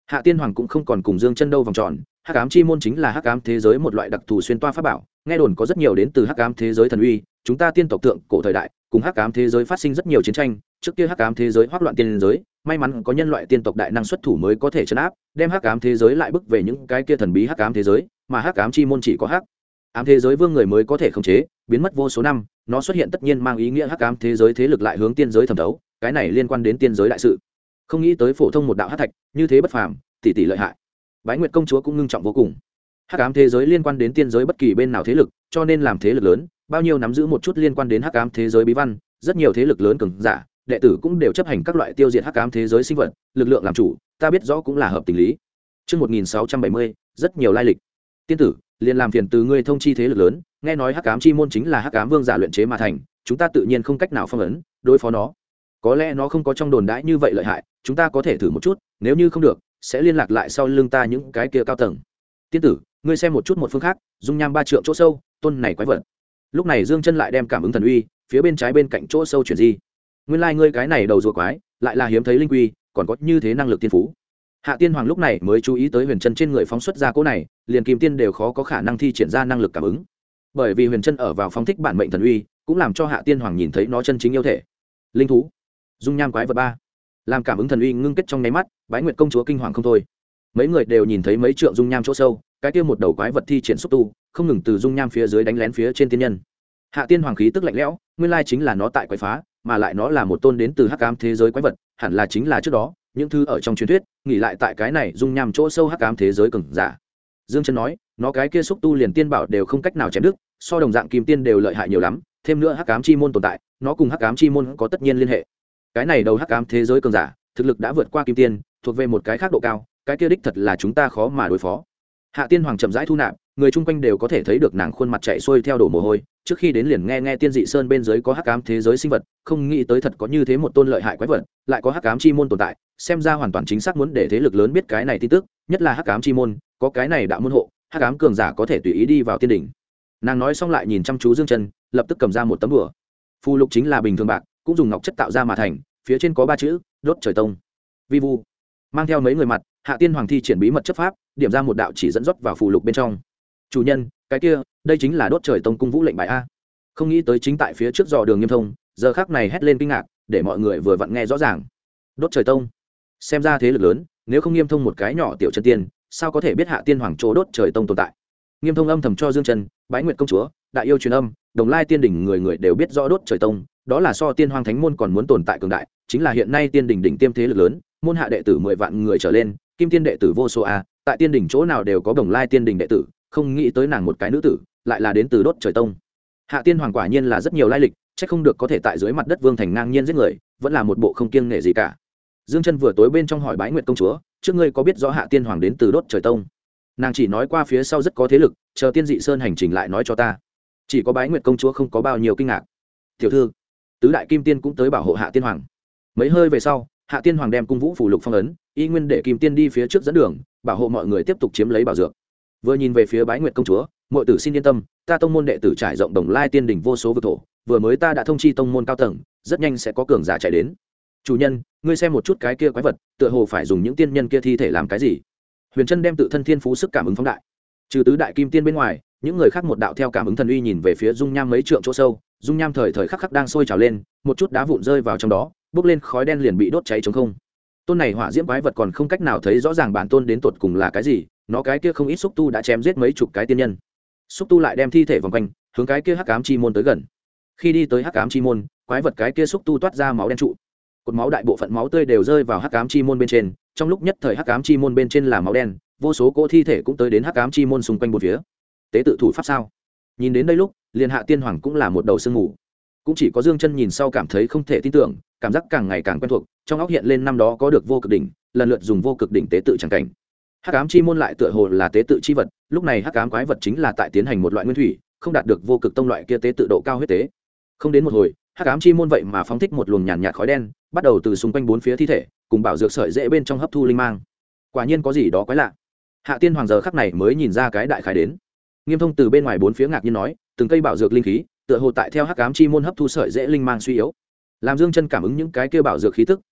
Speaker 1: Hạ Tiên Hoàng cũng không còn cùng Dương Chân đâu vòng tròn, hắc ám chi môn chính là hắc ám thế giới một loại đặc thù xuyên toa pháp bảo, nghe đồn có rất nhiều đến từ hắc ám thế giới thần uy, chúng ta tiên tộc thượng cổ thời đại cùng hắc ám thế giới phát sinh rất nhiều chiến tranh, trước kia hắc ám thế giới hoắc loạn tiên giới, may mắn có nhân loại tiên tộc đại năng xuất thủ mới có thể trấn áp, đem hắc ám thế giới lại bức về những cái kia thần bí hắc ám thế giới, mà hắc ám chi môn chỉ có hắc ám thế giới vương người mới có thể khống chế, biến mất vô số năm, nó xuất hiện tất nhiên mang ý nghĩa hắc ám thế giới thế lực lại hướng tiên giới thẩm thấu, cái này liên quan đến tiên giới đại sự. Không nghĩ tới phổ thông một đạo hắc thạch, như thế bất phàm, tỷ tỷ lợi hại. Bái Nguyệt công chúa cũng ngưng trọng vô cùng. Hắc ám thế giới liên quan đến tiên giới bất kỳ bên nào thế lực, cho nên làm thế lực lớn, bao nhiêu nắm giữ một chút liên quan đến hắc ám thế giới bí văn, rất nhiều thế lực lớn cường giả, đệ tử cũng đều chấp hành các loại tiêu diệt hắc ám thế giới sinh vật, lực lượng làm chủ, ta biết rõ cũng là hợp tình lý. Chương 1670, rất nhiều lai lịch. Tiên tử, liền làm phiền từ ngươi thông chi thế lực lớn, nghe nói hắc ám chi môn chính là hắc ám vương giả luyện chế mà thành, chúng ta tự nhiên không cách nào phong ấn, đối phó nó. Có lẽ nó không có trong đồn đãi như vậy lợi hại, chúng ta có thể thử một chút, nếu như không được, sẽ liên lạc lại sau lưng ta những cái kia cao tầng. Tiên tử, ngươi xem một chút một phương khác, dung nham 3 trượng chỗ sâu, tôn này quái vật. Lúc này Dương Chân lại đem cảm ứng thần uy, phía bên trái bên cạnh chỗ sâu chuyển di. Nguyên lai ngươi cái này đầu rùa quái, lại là hiếm thấy linh quy, còn có như thế năng lực tiên phú. Hạ Tiên Hoàng lúc này mới chú ý tới Huyền Chân trên người phóng xuất ra cỗ này, liền kim tiên đều khó có khả năng thi triển ra năng lực cảm ứng. Bởi vì Huyền Chân ở vào phóng thích bản mệnh thần uy, cũng làm cho Hạ Tiên Hoàng nhìn thấy nó chân chính yêu thể. Linh thú, dung nham quái vật 3. Làm cảm ứng thần uy ngưng kết trong nháy mắt, Bái Nguyệt công chúa kinh hoàng không thôi. Mấy người đều nhìn thấy mấy trượng dung nham chỗ sâu, cái kia một đầu quái vật thi triển xúc tu, không ngừng từ dung nham phía dưới đánh lén phía trên tiên nhân. Hạ Tiên Hoàng khí tức lạnh lẽo, nguyên lai chính là nó tại quái phá, mà lại nó là một tôn đến từ hắc ám thế giới quái vật, hẳn là chính là trước đó những thứ ở trong truyền thuyết nghỉ lại tại cái này dung nham chỗ sâu hắc ám thế giới cường giả. Dương Chân nói, nó cái kia xúc tu liền tiên bảo đều không cách nào chém đứt, so đồng dạng kim tiên đều lợi hại nhiều lắm, thêm nữa hắc ám chi môn tồn tại, nó cùng hắc ám chi môn có tất nhiên liên hệ. Cái này đầu hắc ám thế giới cường giả, thực lực đã vượt qua kim tiên, thuộc về một cái khác độ cao, cái kia đích thật là chúng ta khó mà đối phó. Hạ Tiên Hoàng chậm rãi thu nạp, người chung quanh đều có thể thấy được nàng khuôn mặt chạy xuôi theo đổ mồ hôi, trước khi đến liền nghe tiên dị sơn bên dưới có hắc ám thế giới sinh vật, không nghĩ tới thật có như thế một tôn lợi hại quái vật, lại có hắc ám chi môn tồn tại, xem ra hoàn toàn chính xác muốn để thế lực lớn biết cái này tin tức, nhất là hắc ám chi môn, có cái này đạo môn hộ, hắc ám cường giả có thể tùy ý đi vào tiên đỉnh. Nàng nói xong lại nhìn chăm chú Dương Chân, lập tức cầm ra một tấm đùa. Phù lục chính là bình thường bạc, cũng dùng ngọc chất tạo ra mà thành, phía trên có 3 chữ: Đốt Trời Tông. Vi vu. Mang theo mấy người mặt, Hạ Tiên Hoàng thi triển bí mật chấp pháp, điểm ra một đạo chỉ dẫn dắt vào phù lục bên trong. Chủ nhân, cái kia, đây chính là Đốt Trời Tông cung vũ lệnh bài a. Không nghĩ tới chính tại phía trước dò đường Nghiêm Thông, giờ khắc này hét lên kinh ngạc, để mọi người vừa vặn nghe rõ ràng. Đốt Trời Tông, xem ra thế lực lớn, nếu không Nghiêm Thông một cái nhỏ tiểu chân tiên, sao có thể biết Hạ Tiên Hoàng chỗ Đốt Trời Tông tồn tại. Nghiêm Thông âm thầm cho Dương Chân, Bái Nguyệt công chúa, Đại yêu truyền âm, Đồng Lai tiên đỉnh người người đều biết rõ Đốt Trời Tông, đó là so Tiên Hoang Thánh môn còn muốn tồn tại cường đại, chính là hiện nay tiên đỉnh đỉnh tiêm thế lực lớn, môn hạ đệ tử 10 vạn người trở lên, kim tiên đệ tử vô số a, tại tiên đỉnh chỗ nào đều có Đồng Lai tiên đỉnh đệ tử, không nghĩ tới nàng một cái nữ tử, lại là đến từ Đốt Trời Tông. Hạ Tiên Hoàng quả nhiên là rất nhiều lai lịch, chắc không được có thể tại dưới mặt đất vương thành ngang nhiên giết người, vẫn là một bộ không kiêng nể gì cả. Dương Chân vừa tối bên trong hỏi Bái Nguyệt công chúa, trước ngươi có biết rõ Hạ Tiên Hoàng đến từ Đốt Trời Tông? Nàng chỉ nói qua phía sau rất có thế lực, chờ tiên dị sơn hành trình lại nói cho ta. Chỉ có Bái Nguyệt công chúa không có bao nhiêu kinh ngạc. Tiểu thư, tứ đại kim tiên cũng tới bảo hộ Hạ Tiên Hoàng. Mấy hơi về sau, Hạ Tiên Hoàng đem cung vũ phủ lục phong ấn, y nguyên để kim tiên đi phía trước dẫn đường, bảo hộ mọi người tiếp tục chiếm lấy bảo dược. Vừa nhìn về phía Bái Nguyệt công chúa, muội tử xin yên tâm, ta tông môn đệ tử trải rộng Đồng Lai tiên đỉnh vô số vực thổ, vừa mới ta đã thông chi tông môn cao tầng, rất nhanh sẽ có cường giả chạy đến. Chủ nhân, ngươi xem một chút cái kia quái vật, tựa hồ phải dùng những tiên nhân kia thi thể làm cái gì? Huyền Chân đem tự thân thiên phú sức cảm ứng phóng đại, trừ tứ đại kim tiên bên ngoài, những người khác một đạo theo cảm ứng thần uy nhìn về phía dung nham mấy trượng chỗ sâu, dung nham thời thời khắc khắc đang sôi trào lên, một chút đá vụn rơi vào trong đó, bốc lên khói đen liền bị đốt cháy trống không. Tôn này hỏa diễm quái vật còn không cách nào thấy rõ ràng bản tôn đến tột cùng là cái gì, nó cái kia không ít xúc tu đã chém giết mấy chục cái tiên nhân. Xúc tu lại đem thi thể vòng quanh, hướng cái kia hắc ám chi môn tới gần. Khi đi tới hắc ám chi môn, quái vật cái kia xúc tu toát ra máu đen trụ. Cột máu đại bộ phận máu tươi đều rơi vào hắc ám chi môn bên trên, trong lúc nhất thời hắc ám chi môn bên trên là máu đen, vô số cỗ thi thể cũng tới đến hắc ám chi môn xung quanh bốn phía. Tế tự thủ pháp sao? Nhìn đến đây lúc, liền Hạ Tiên Hoàng cũng là một đầu sương mù. Cũng chỉ có Dương Chân nhìn sau cảm thấy không thể tin tưởng, cảm giác càng ngày càng quen thuộc, trong óc hiện lên năm đó có được vô cực đỉnh, lần lượt dùng vô cực đỉnh tế tự chẳng cảnh. Hắc ám chi môn lại tựa hồ là tế tự chi vật, lúc này hắc ám quái vật chính là tại tiến hành một loại nguyên thủy, không đạt được vô cực tông loại kia tế tự độ cao huyết tế. Không đến một hồi, hắc ám chi môn vậy mà phóng thích một luồng nhàn nhạt khói đen, bắt đầu từ xung quanh bốn phía thi thể, cùng bảo dược sợi dễ bên trong hấp thu linh mang. Quả nhiên có gì đó quái lạ. Hạ Tiên Hoàng giờ khắc này mới nhìn ra cái đại khái đến. Nghiêm Thông từ bên ngoài bốn phía ngạc nhiên nói, từng cây bảo dược linh khí, tựa hồ tại theo hắc ám chi môn hấp thu sợi dễ linh mang suy yếu. Làm Dương Chân cảm ứng những cái kia bảo dược khí tức,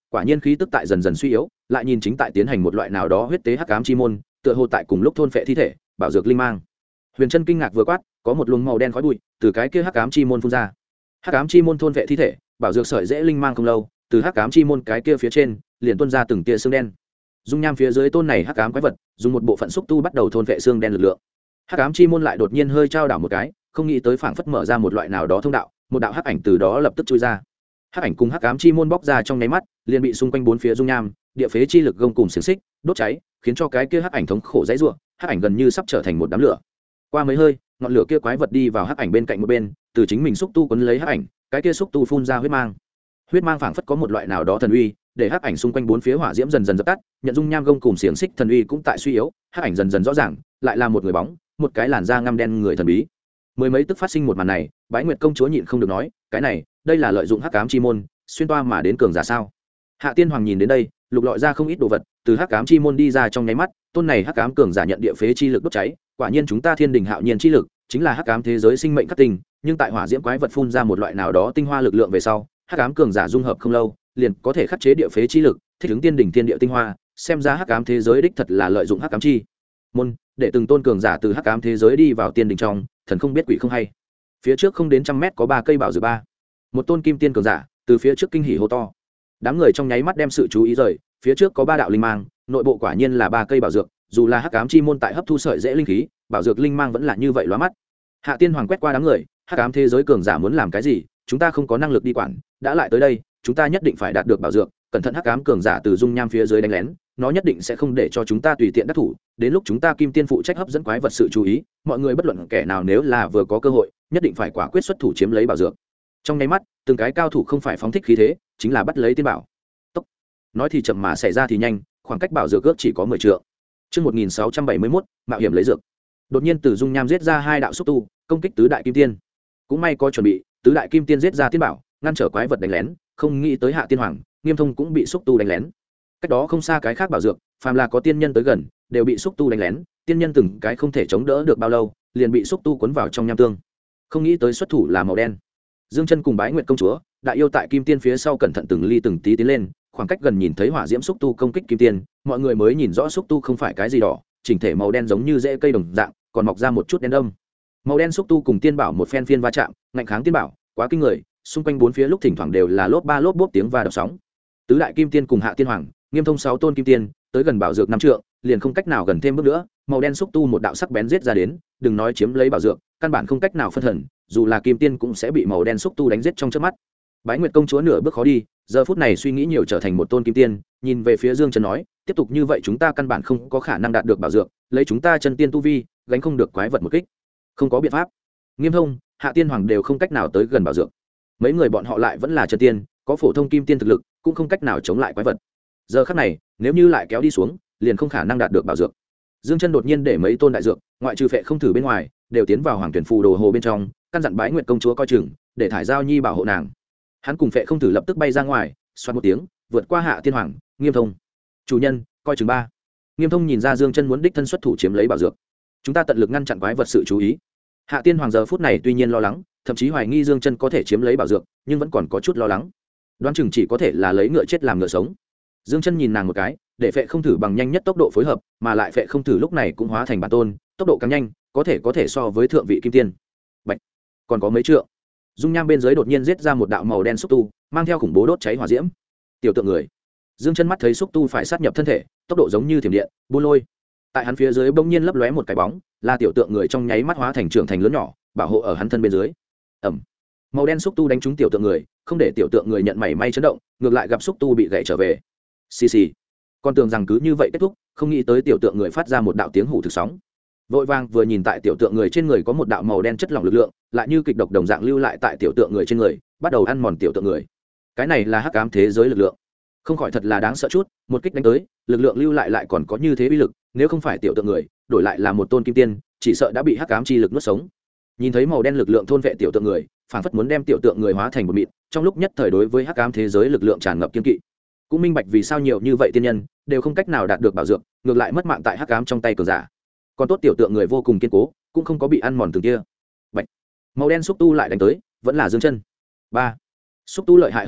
Speaker 1: quả nhiên khí tức tại dần dần suy yếu, lại nhìn chính tại tiến hành một loại nào đó huyết tế hắc ám chi môn, tựa hồ tại cùng lúc thôn phệ thi thể, bảo dược linh mang. Huyền Trân kinh ngạc vừa quát, có một luồng màu đen khói bụi từ cái kia hắc ám chi môn phun ra. Hắc ám chi môn thôn phệ thi thể, bảo dược sợi dễ linh mang không lâu, từ hắc ám chi môn cái kia phía trên liền tuôn ra từng tia xương đen. Dung nham phía dưới tôn này hắc ám quái vật, dùng một bộ phận xúc tu bắt đầu thôn phệ xương đen lực lượng. Hắc ám chi môn lại đột nhiên hơi trao đảo một cái, không nghĩ tới phảng phất mở ra một loại nào đó thông đạo, một đạo hắc ảnh từ đó lập tức chui ra. Hắc ảnh cùng hắc ám chi môn bóc ra trong nháy mắt, liền bị xung quanh bốn phía dung nham, địa phế chi lực gông cùng xiềng xích đốt cháy, khiến cho cái kia hắc ảnh thống khổ dãy rủa, hắc ảnh gần như sắp trở thành một đám lửa. Qua mấy hơi, ngọn lửa kia quái vật đi vào hắc ảnh bên cạnh một bên, từ chính mình xúc tu quấn lấy hắc ảnh, cái kia xúc tu phun ra huyết mang. Huyết mang phảng phất có một loại nào đó thần uy, để hắc ảnh xung quanh bốn phía hỏa diễm dần dần dập tắt, nhận dung nham gông cùng xiềng xích thần uy cũng tại suy yếu, hắc ảnh dần dần rõ ràng, lại là một người bóng, một cái làn da ngăm đen người thần bí. Mười mấy tức phát sinh một màn này, Bái Nguyệt công chúa nhịn không được nói, cái này, đây là lợi dụng hắc ám chi môn, xuyên toa mà đến cường giả sao? Hạ Tiên Hoàng nhìn đến đây, lục lọi ra không ít đồ vật, từ hắc ám chi môn đi ra trong nháy mắt, tôn này hắc ám cường giả nhận địa phế chi lực đốt cháy, quả nhiên chúng ta Thiên Đình Hạo Nhiên chi lực, chính là hắc ám thế giới sinh mệnh khắc tinh, nhưng tại hỏa diễm quái vật phun ra một loại nào đó tinh hoa lực lượng về sau, hắc ám cường giả dung hợp không lâu, liền có thể khắc chế địa phế chi lực, thích ứng tiên đỉnh thiên địa tinh hoa, xem ra hắc ám thế giới đích thật là lợi dụng hắc ám chi môn, để từng tôn cường giả từ hắc ám thế giới đi vào tiên đỉnh trong, thần không biết quỷ không hay. Phía trước không đến trăm mét có 3 cây bảo dược ba. Một tôn kim tiên cường giả, từ phía trước kinh hỉ hô to. Đám người trong nháy mắt đem sự chú ý rời, phía trước có 3 đạo linh mang, nội bộ quả nhiên là 3 cây bảo dược, dù là hắc ám chi môn tại hấp thu sợi dễ linh khí, bảo dược linh mang vẫn là như vậy lóa mắt. Hạ Tiên Hoàng quét qua đám người, hắc ám thế giới cường giả muốn làm cái gì, chúng ta không có năng lực đi quản, đã lại tới đây, chúng ta nhất định phải đạt được bảo dược, cẩn thận hắc ám cường giả từ dung nham phía dưới đánh lén, nó nhất định sẽ không để cho chúng ta tùy tiện đắc thủ, đến lúc chúng ta Kim Tiên phụ trách hấp dẫn quái vật sự chú ý, mọi người bất luận kẻ nào nếu là vừa có cơ hội, nhất định phải quả quyết xuất thủ chiếm lấy bảo dược. Trong nháy mắt, từng cái cao thủ không phải phóng thích khí thế, chính là bắt lấy tiên bảo. Tốc. Nói thì chậm mà xảy ra thì nhanh, khoảng cách bảo dược ước chỉ có 10 trượng. Chương 1671, mạo hiểm lấy dược. Đột nhiên từ dung nham giết ra 2 đạo xúc tu, công kích tứ đại kim tiên. Cũng may có chuẩn bị, tứ đại kim tiên giết ra tiên bảo, ngăn trở quái vật đánh lén, không nghĩ tới Hạ Tiên Hoàng, Nghiêm Thông cũng bị xúc tu đánh lén. Cách đó không xa cái khác bảo dược, phàm là có tiên nhân tới gần, đều bị xúc tu đánh lén, tiên nhân từng cái không thể chống đỡ được bao lâu, liền bị xúc tu cuốn vào trong nham tương. Không nghĩ tới xuất thủ là màu đen. Dương Chân cùng Bái Nguyệt công chúa, đại yêu tại kim tiên phía sau cẩn thận từng ly từng tí tiến lên, khoảng cách gần nhìn thấy hỏa diễm xúc tu công kích kim tiên, mọi người mới nhìn rõ xúc tu không phải cái gì đỏ, chỉnh thể màu đen giống như rễ cây đồng dạng, còn mọc ra một chút đen đâm. Màu đen xúc tu cùng tiên bảo một phen phiên va chạm, ngạnh kháng tiên bảo, quá kinh người, xung quanh bốn phía lúc thỉnh thoảng đều là lốp ba lốp bốp tiếng va đập sóng. Tứ đại kim tiên cùng Hạ Tiên Hoàng, Nghiêm Thông 6 tôn kim tiên, tới gần bảo dược 5 trượng, liền không cách nào gần thêm bước nữa, màu đen xúc tu một đạo sắc bén giết ra đến, đừng nói chiếm lấy bảo dược, căn bản không cách nào phân thần, dù là kim tiên cũng sẽ bị màu đen xúc tu đánh giết trong chớp mắt. Bái Nguyệt công chúa nửa bước khó đi, giờ phút này suy nghĩ nhiều trở thành một tôn kim tiên, nhìn về phía Dương Chân nói, tiếp tục như vậy chúng ta căn bản không có khả năng đạt được bảo dược, lấy chúng ta chân tiên tu vi, gánh không được quái vật một kích. Không có biện pháp. Nghiêm Thông, Hạ Tiên Hoàng đều không cách nào tới gần bảo dược. Mấy người bọn họ lại vẫn là chân tiên, có phổ thông kim tiên thực lực, cũng không cách nào chống lại quái vật. Giờ khắc này, nếu như lại kéo đi xuống, liền không khả năng đạt được bảo dược. Dương Chân đột nhiên để mấy tôn đại dược, ngoại trừ Phệ Không Thử bên ngoài, đều tiến vào Hoàng Tuyển Phù Đồ Hồ bên trong, căn dặn Bái Nguyệt công chúa coi chừng, để thải giao nhi bảo hộ nàng. Hắn cùng Phệ Không Thử lập tức bay ra ngoài, xoát một tiếng, vượt qua Hạ Tiên Hoàng, Nghiêm Thông. Chủ nhân, coi chừng 3. Nghiêm Thông nhìn ra Dương Chân muốn đích thân xuất thủ chiếm lấy bảo dược. Chúng ta tận lực ngăn chặn quái vật sự chú ý. Hạ Tiên Hoàng giờ phút này tuy nhiên lo lắng, thậm chí hoài nghi Dương Chân có thể chiếm lấy bảo dược, nhưng vẫn còn có chút lo lắng. Đoán chừng chỉ có thể là lấy ngựa chết làm ngựa sống. Dương Chân nhìn nàng một cái, để Phệ Không Thử bằng nhanh nhất tốc độ phối hợp, mà lại Phệ Không Thử lúc này cũng hóa thành bản tôn, tốc độ càng nhanh, có thể so với thượng vị kim tiên. Bạch, còn có mấy trượng. Dung nham bên dưới đột nhiên giết ra một đạo màu đen xúc tu, mang theo khủng bố đốt cháy hỏa diễm. Tiểu tượng người. Dương Chân mắt thấy xúc tu phải sát nhập thân thể, tốc độ giống như thiểm điện, buôn lôi. Tại hắn phía dưới bỗng nhiên lấp lóe một cái bóng, là tiểu tượng người trong nháy mắt hóa thành trưởng thành lớn nhỏ, bảo hộ ở hắn thân bên dưới. Ầm. Màu đen xúc tu đánh trúng tiểu tượng người, không để tiểu tượng người nhận mảy may chấn động, ngược lại gặp xúc tu bị gãy trở về. Xì xì. Con tưởng rằng cứ như vậy kết thúc, không nghĩ tới tiểu tượng người phát ra một đạo tiếng hủ thực sóng. Vội vàng vừa nhìn tại tiểu tượng người trên người có một đạo màu đen chất lỏng lực lượng, lại như kịch độc đồng dạng lưu lại tại tiểu tượng người trên người, bắt đầu ăn mòn tiểu tượng người. Cái này là hắc ám thế giới lực lượng, không khỏi thật là đáng sợ chút, một kích đánh tới, lực lượng lưu lại còn có như thế uy lực, nếu không phải tiểu tượng người, đổi lại là một tôn kim tiên, chỉ sợ đã bị hắc ám chi lực nuốt sống. Nhìn thấy màu đen lực lượng thôn vệ tiểu tượng người, phảng phất muốn đem tiểu tượng người hóa thành một mịn, trong lúc nhất thời đối với hắc ám thế giới lực lượng tràn ngập kiên kỵ. Cũng minh bạch vì sao nhiều như vậy tiên nhân đều không cách nào đạt được bảo dược, ngược lại mất mạng tại hắc ám trong tay cường giả. Còn tốt tiểu tượng người vô cùng kiên cố, cũng không có bị ăn mòn từng kia. Bạch. Màu đen xúc tu lại đánh tới, vẫn là Dương Chân. 3. Xúc tu lợi hại hơn nữa,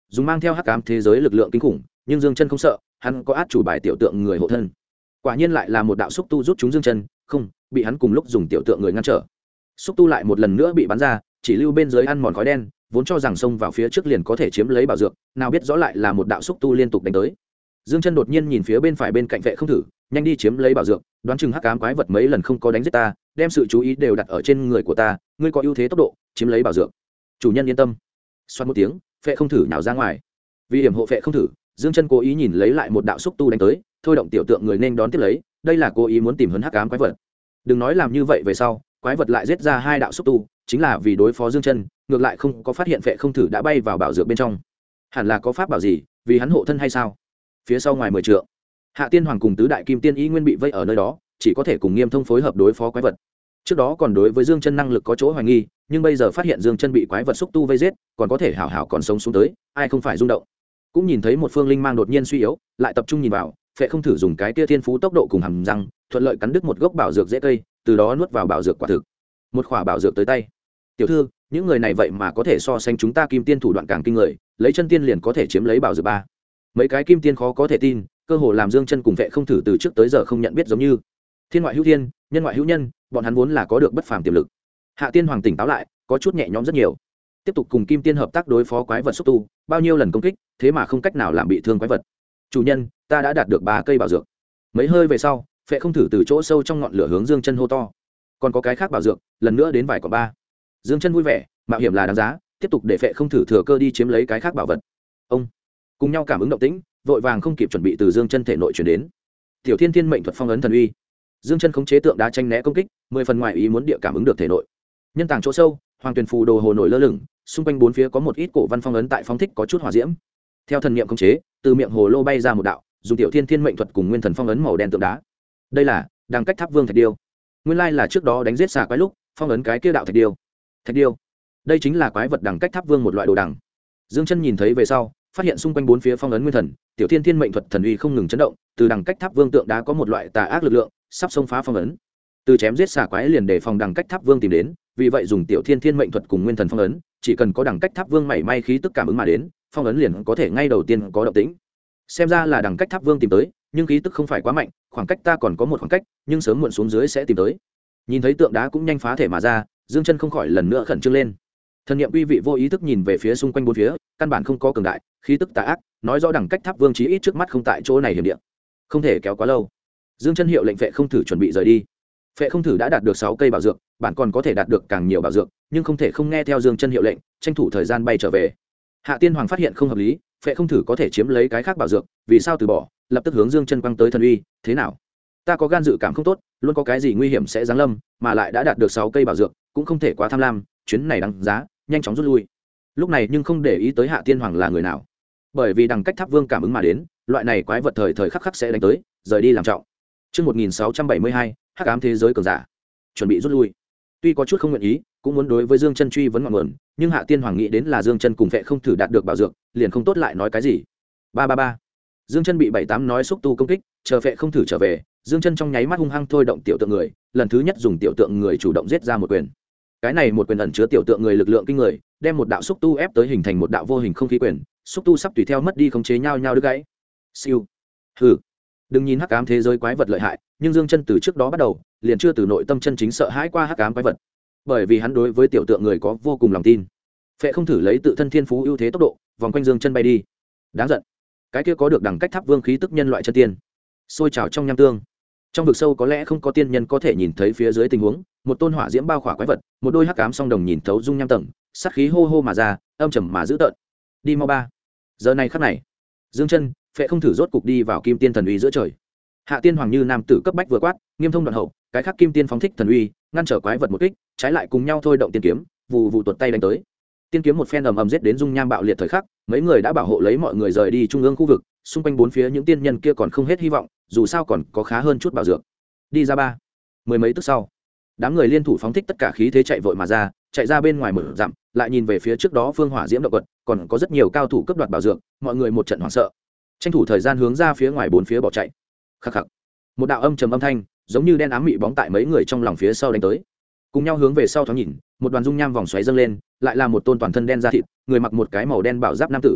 Speaker 1: dùng mang theo hắc ám thế giới lực lượng kinh khủng, nhưng Dương Chân không sợ, hắn có át chủ bài tiểu tượng người hộ thân. Quả nhiên lại là một đạo xúc tu rút chúng Dương Chân, không, bị hắn cùng lúc dùng tiểu tượng người ngăn trở. Xúc tu lại một lần nữa bị bắn ra, chỉ lưu bên dưới ăn mòn khói đen, vốn cho rằng xông vào phía trước liền có thể chiếm lấy bảo dược, nào biết rõ lại là một đạo xúc tu liên tục đánh tới. Dương Chân đột nhiên nhìn phía bên phải bên cạnh vệ không thử, nhanh đi chiếm lấy bảo dược, đoán chừng hắc ám quái vật mấy lần không có đánh giết ta, đem sự chú ý đều đặt ở trên người của ta, ngươi có ưu thế tốc độ, chiếm lấy bảo dược. Chủ nhân yên tâm. Xoát một tiếng, vệ không thử nhào ra ngoài. Vì hiểm hộ vệ không thử, Dương Chân cố ý nhìn lấy lại một đạo xúc tu đánh tới, thôi động tiểu tượng người nên đón tiếp lấy, đây là cố ý muốn tìm hấn hắc ám quái vật. Đừng nói làm như vậy về sau, quái vật lại giết ra hai đạo xúc tu, chính là vì đối phó Dương Chân, ngược lại không có phát hiện vệ không thử đã bay vào bảo dược bên trong. Hẳn là có pháp bảo gì, vì hắn hộ thân hay sao? Phía sau ngoài 10 trượng, Hạ Tiên Hoàng cùng tứ đại kim tiên y nguyên bị vây ở nơi đó, chỉ có thể cùng Nghiêm Thông phối hợp đối phó quái vật. Trước đó còn đối với Dương Chân năng lực có chỗ hoài nghi, nhưng bây giờ phát hiện Dương Chân bị quái vật xúc tu vây giết, còn có thể hảo hảo còn sống xuống tới, ai không phải rung động. Cũng nhìn thấy một phương linh mang đột nhiên suy yếu, lại tập trung nhìn vào, phệ không thử dùng cái kia thiên phú tốc độ cùng hàm răng, thuận lợi cắn đứt một gốc bảo dược dễ cây, từ đó nuốt vào bảo dược quả thực. Một khỏa bảo dược tới tay. Tiểu thư, những người này vậy mà có thể so sánh chúng ta kim tiên thủ đoạn càng kinh người, lấy chân tiên liền có thể chiếm lấy bảo dược ba. Mấy cái kim tiên khó có thể tin, cơ hồ làm Dương Chân cùng vệ không thử từ trước tới giờ không nhận biết giống như thiên ngoại hữu thiên, nhân ngoại hữu nhân, bọn hắn vốn là có được bất phàm tiềm lực. Hạ Tiên Hoàng tỉnh táo lại, có chút nhẹ nhõm rất nhiều. Tiếp tục cùng kim tiên hợp tác đối phó quái vật xúc tu, bao nhiêu lần công kích, thế mà không cách nào làm bị thương quái vật. Chủ nhân, ta đã đạt được 3 cây bảo dược. Mấy hơi về sau, vệ không thử từ chỗ sâu trong ngọn lửa hướng Dương Chân hô to. Còn có cái khác bảo dược, lần nữa đến vài quả 3. Dương Chân vui vẻ, mạo hiểm là đáng giá, tiếp tục để vệ không thử thừa cơ đi chiếm lấy cái khác bảo vật. Ông cùng nhau cảm ứng động tĩnh, vội vàng không kịp chuẩn bị từ Dương Chân thể nội truyền đến. Tiểu Thiên Thiên mệnh thuật phong ấn thần uy. Dương Chân khống chế tượng đá tranh né công kích, 10 phần ngoài ý muốn địa cảm ứng được thể nội. Nhân tàng chỗ sâu, Hoàng Tuyền phù đồ hồ nổi lơ lửng, xung quanh bốn phía có một ít cổ văn phong ấn tại phóng thích có chút hỏa diễm. Theo thần niệm khống chế, từ miệng hồ lô bay ra một đạo, dùng Tiểu Thiên Thiên mệnh thuật cùng nguyên thần phong ấn màu đen tượng đá. Đây là Đằng Cách Tháp Vương thạch điêu. Nguyên lai là trước đó đánh giết xà quái lúc, phong ấn cái kia đạo thạch điêu. Thạch điêu, đây chính là quái vật Đằng Cách Tháp Vương một loại đồ đằng. Dương Chân nhìn thấy về sau, phát hiện xung quanh bốn phía phong ấn nguyên thần, Tiểu Thiên Thiên mệnh thuật thần uy không ngừng chấn động, từ Đằng Cách Tháp Vương tượng đá có một loại tà ác lực lượng, sắp xông phá phong ấn. Từ chém giết xà quái liền để phòng Đằng Cách Tháp Vương tìm đến, vì vậy dùng Tiểu Thiên Thiên mệnh thuật cùng nguyên thần phong ấn, chỉ cần có Đằng Cách Tháp Vương mảy may khí tức cảm ứng mà đến, phong ấn liền có thể ngay đầu tiên có động tĩnh. Xem ra là Đằng Cách Tháp Vương tìm tới, nhưng khí tức không phải quá mạnh, khoảng cách ta còn có một khoảng cách, nhưng sớm muộn xuống dưới sẽ tìm tới. Nhìn thấy tượng đá cũng nhanh phá thể mà ra, Dương Chân không khỏi lần nữa khẩn trương lên. Thần niệm uy vị vô ý thức nhìn về phía xung quanh bốn phía, căn bản không có cường đại, khí tức tà ác, nói rõ Đằng Cách Tháp Vương chí ít trước mắt không tại chỗ này hiểm địa, không thể kéo quá lâu. Dương Chân hiệu lệnh vệ không thử chuẩn bị rời đi. Vệ không thử đã đạt được 6 cây bảo dược, bản còn có thể đạt được càng nhiều bảo dược, nhưng không thể không nghe theo Dương Chân hiệu lệnh, tranh thủ thời gian bay trở về. Hạ Tiên Hoàng phát hiện không hợp lý, vệ không thử có thể chiếm lấy cái khác bảo dược, vì sao từ bỏ, lập tức hướng Dương Chân quăng tới thần uy, thế nào? Ta có gan dự cảm không tốt, luôn có cái gì nguy hiểm sẽ giáng lâm, mà lại đã đạt được 6 cây bảo dược, cũng không thể quá tham lam, chuyến này đáng giá, nhanh chóng rút lui. Lúc này nhưng không để ý tới Hạ Tiên Hoàng là người nào, bởi vì Đằng Cách Tháp Vương cảm ứng mà đến, loại này quái vật thời thời khắc khắc sẽ đánh tới, rời đi làm trọng. Chương 1672, Hắc ám thế giới cường giả. Chuẩn bị rút lui. Tuy có chút không nguyện ý, cũng muốn đối với Dương Chân truy vấn ngọn nguồn, nhưng Hạ Tiên Hoàng nghĩ đến là Dương Chân cùng vệ không thử đạt được bảo dược, liền không tốt lại nói cái gì. 333. Dương Chân bị 7-8 nói xúc tu công kích, chờ vệ không thử trở về, Dương Chân trong nháy mắt hung hăng thôi động tiểu tượng người, lần thứ nhất dùng tiểu tượng người chủ động giết ra một quyền. Cái này một quyền ẩn chứa tiểu tượng người lực lượng kinh người, đem một đạo xúc tu ép tới hình thành một đạo vô hình không khí quyền, xúc tu sắp tùy theo mất đi khống chế nhau nhau đứt gãy. Siêu. Hừ. Đừng nhìn hắc ám thế giới quái vật lợi hại, nhưng Dương Chân từ trước đó bắt đầu, liền chưa từ nội tâm chân chính sợ hãi qua hắc ám quái vật, bởi vì hắn đối với tiểu tượng người có vô cùng lòng tin. Phệ không thử lấy tự thân thiên phú ưu thế tốc độ, vòng quanh Dương Chân bay đi. Đáng giận, cái kia có được Đằng Cách Tháp Vương khí tức nhân loại chân tiên, sôi trào trong nham tương. Trong vực sâu có lẽ không có tiên nhân có thể nhìn thấy phía dưới tình huống, một tôn hỏa diễm bao khỏa quái vật, một đôi hắc ám song đồng nhìn thấu dung nham tầng, sát khí hô hô mà ra, âm trầm mà dữ tợn. Đi mau ba. Giờ này khắc này, Dương Chân, Phệ không thử rốt cục đi vào kim tiên thần uy giữa trời. Hạ Tiên Hoàng như nam tử cấp bách vừa quát, Nghiêm Thông đoạn hậu, cái khác kim tiên phóng thích thần uy, ngăn trở quái vật một kích, trái lại cùng nhau thôi động tiên kiếm, vụ vụ tuột tay đánh tới. Tiên kiếm một phen ầm ầm giết đến dung nham bạo liệt thời khắc, mấy người đã bảo hộ lấy mọi người rời đi trung ương khu vực, xung quanh bốn phía những tiên nhân kia còn không hết hy vọng, dù sao còn có khá hơn chút bảo dược. Đi ra ba. Mười mấy tức sau, đám người liên thủ phóng thích tất cả khí thế chạy vội mà ra, chạy ra bên ngoài mở dặm, lại nhìn về phía trước đó phương hỏa diễm động vật, còn có rất nhiều cao thủ cướp đoạt bảo dược, mọi người một trận hoảng sợ, tranh thủ thời gian hướng ra phía ngoài bốn phía bỏ chạy. Khắc khắc. Một đạo âm trầm âm thanh, giống như đen ám mị bóng tại mấy người trong lòng phía sau đánh tới. Cùng nhau hướng về sau thoáng nhìn, một đoàn dung nham vòng xoáy dâng lên, lại là một tôn toàn thân đen da thịt, người mặc một cái màu đen bảo giáp nam tử.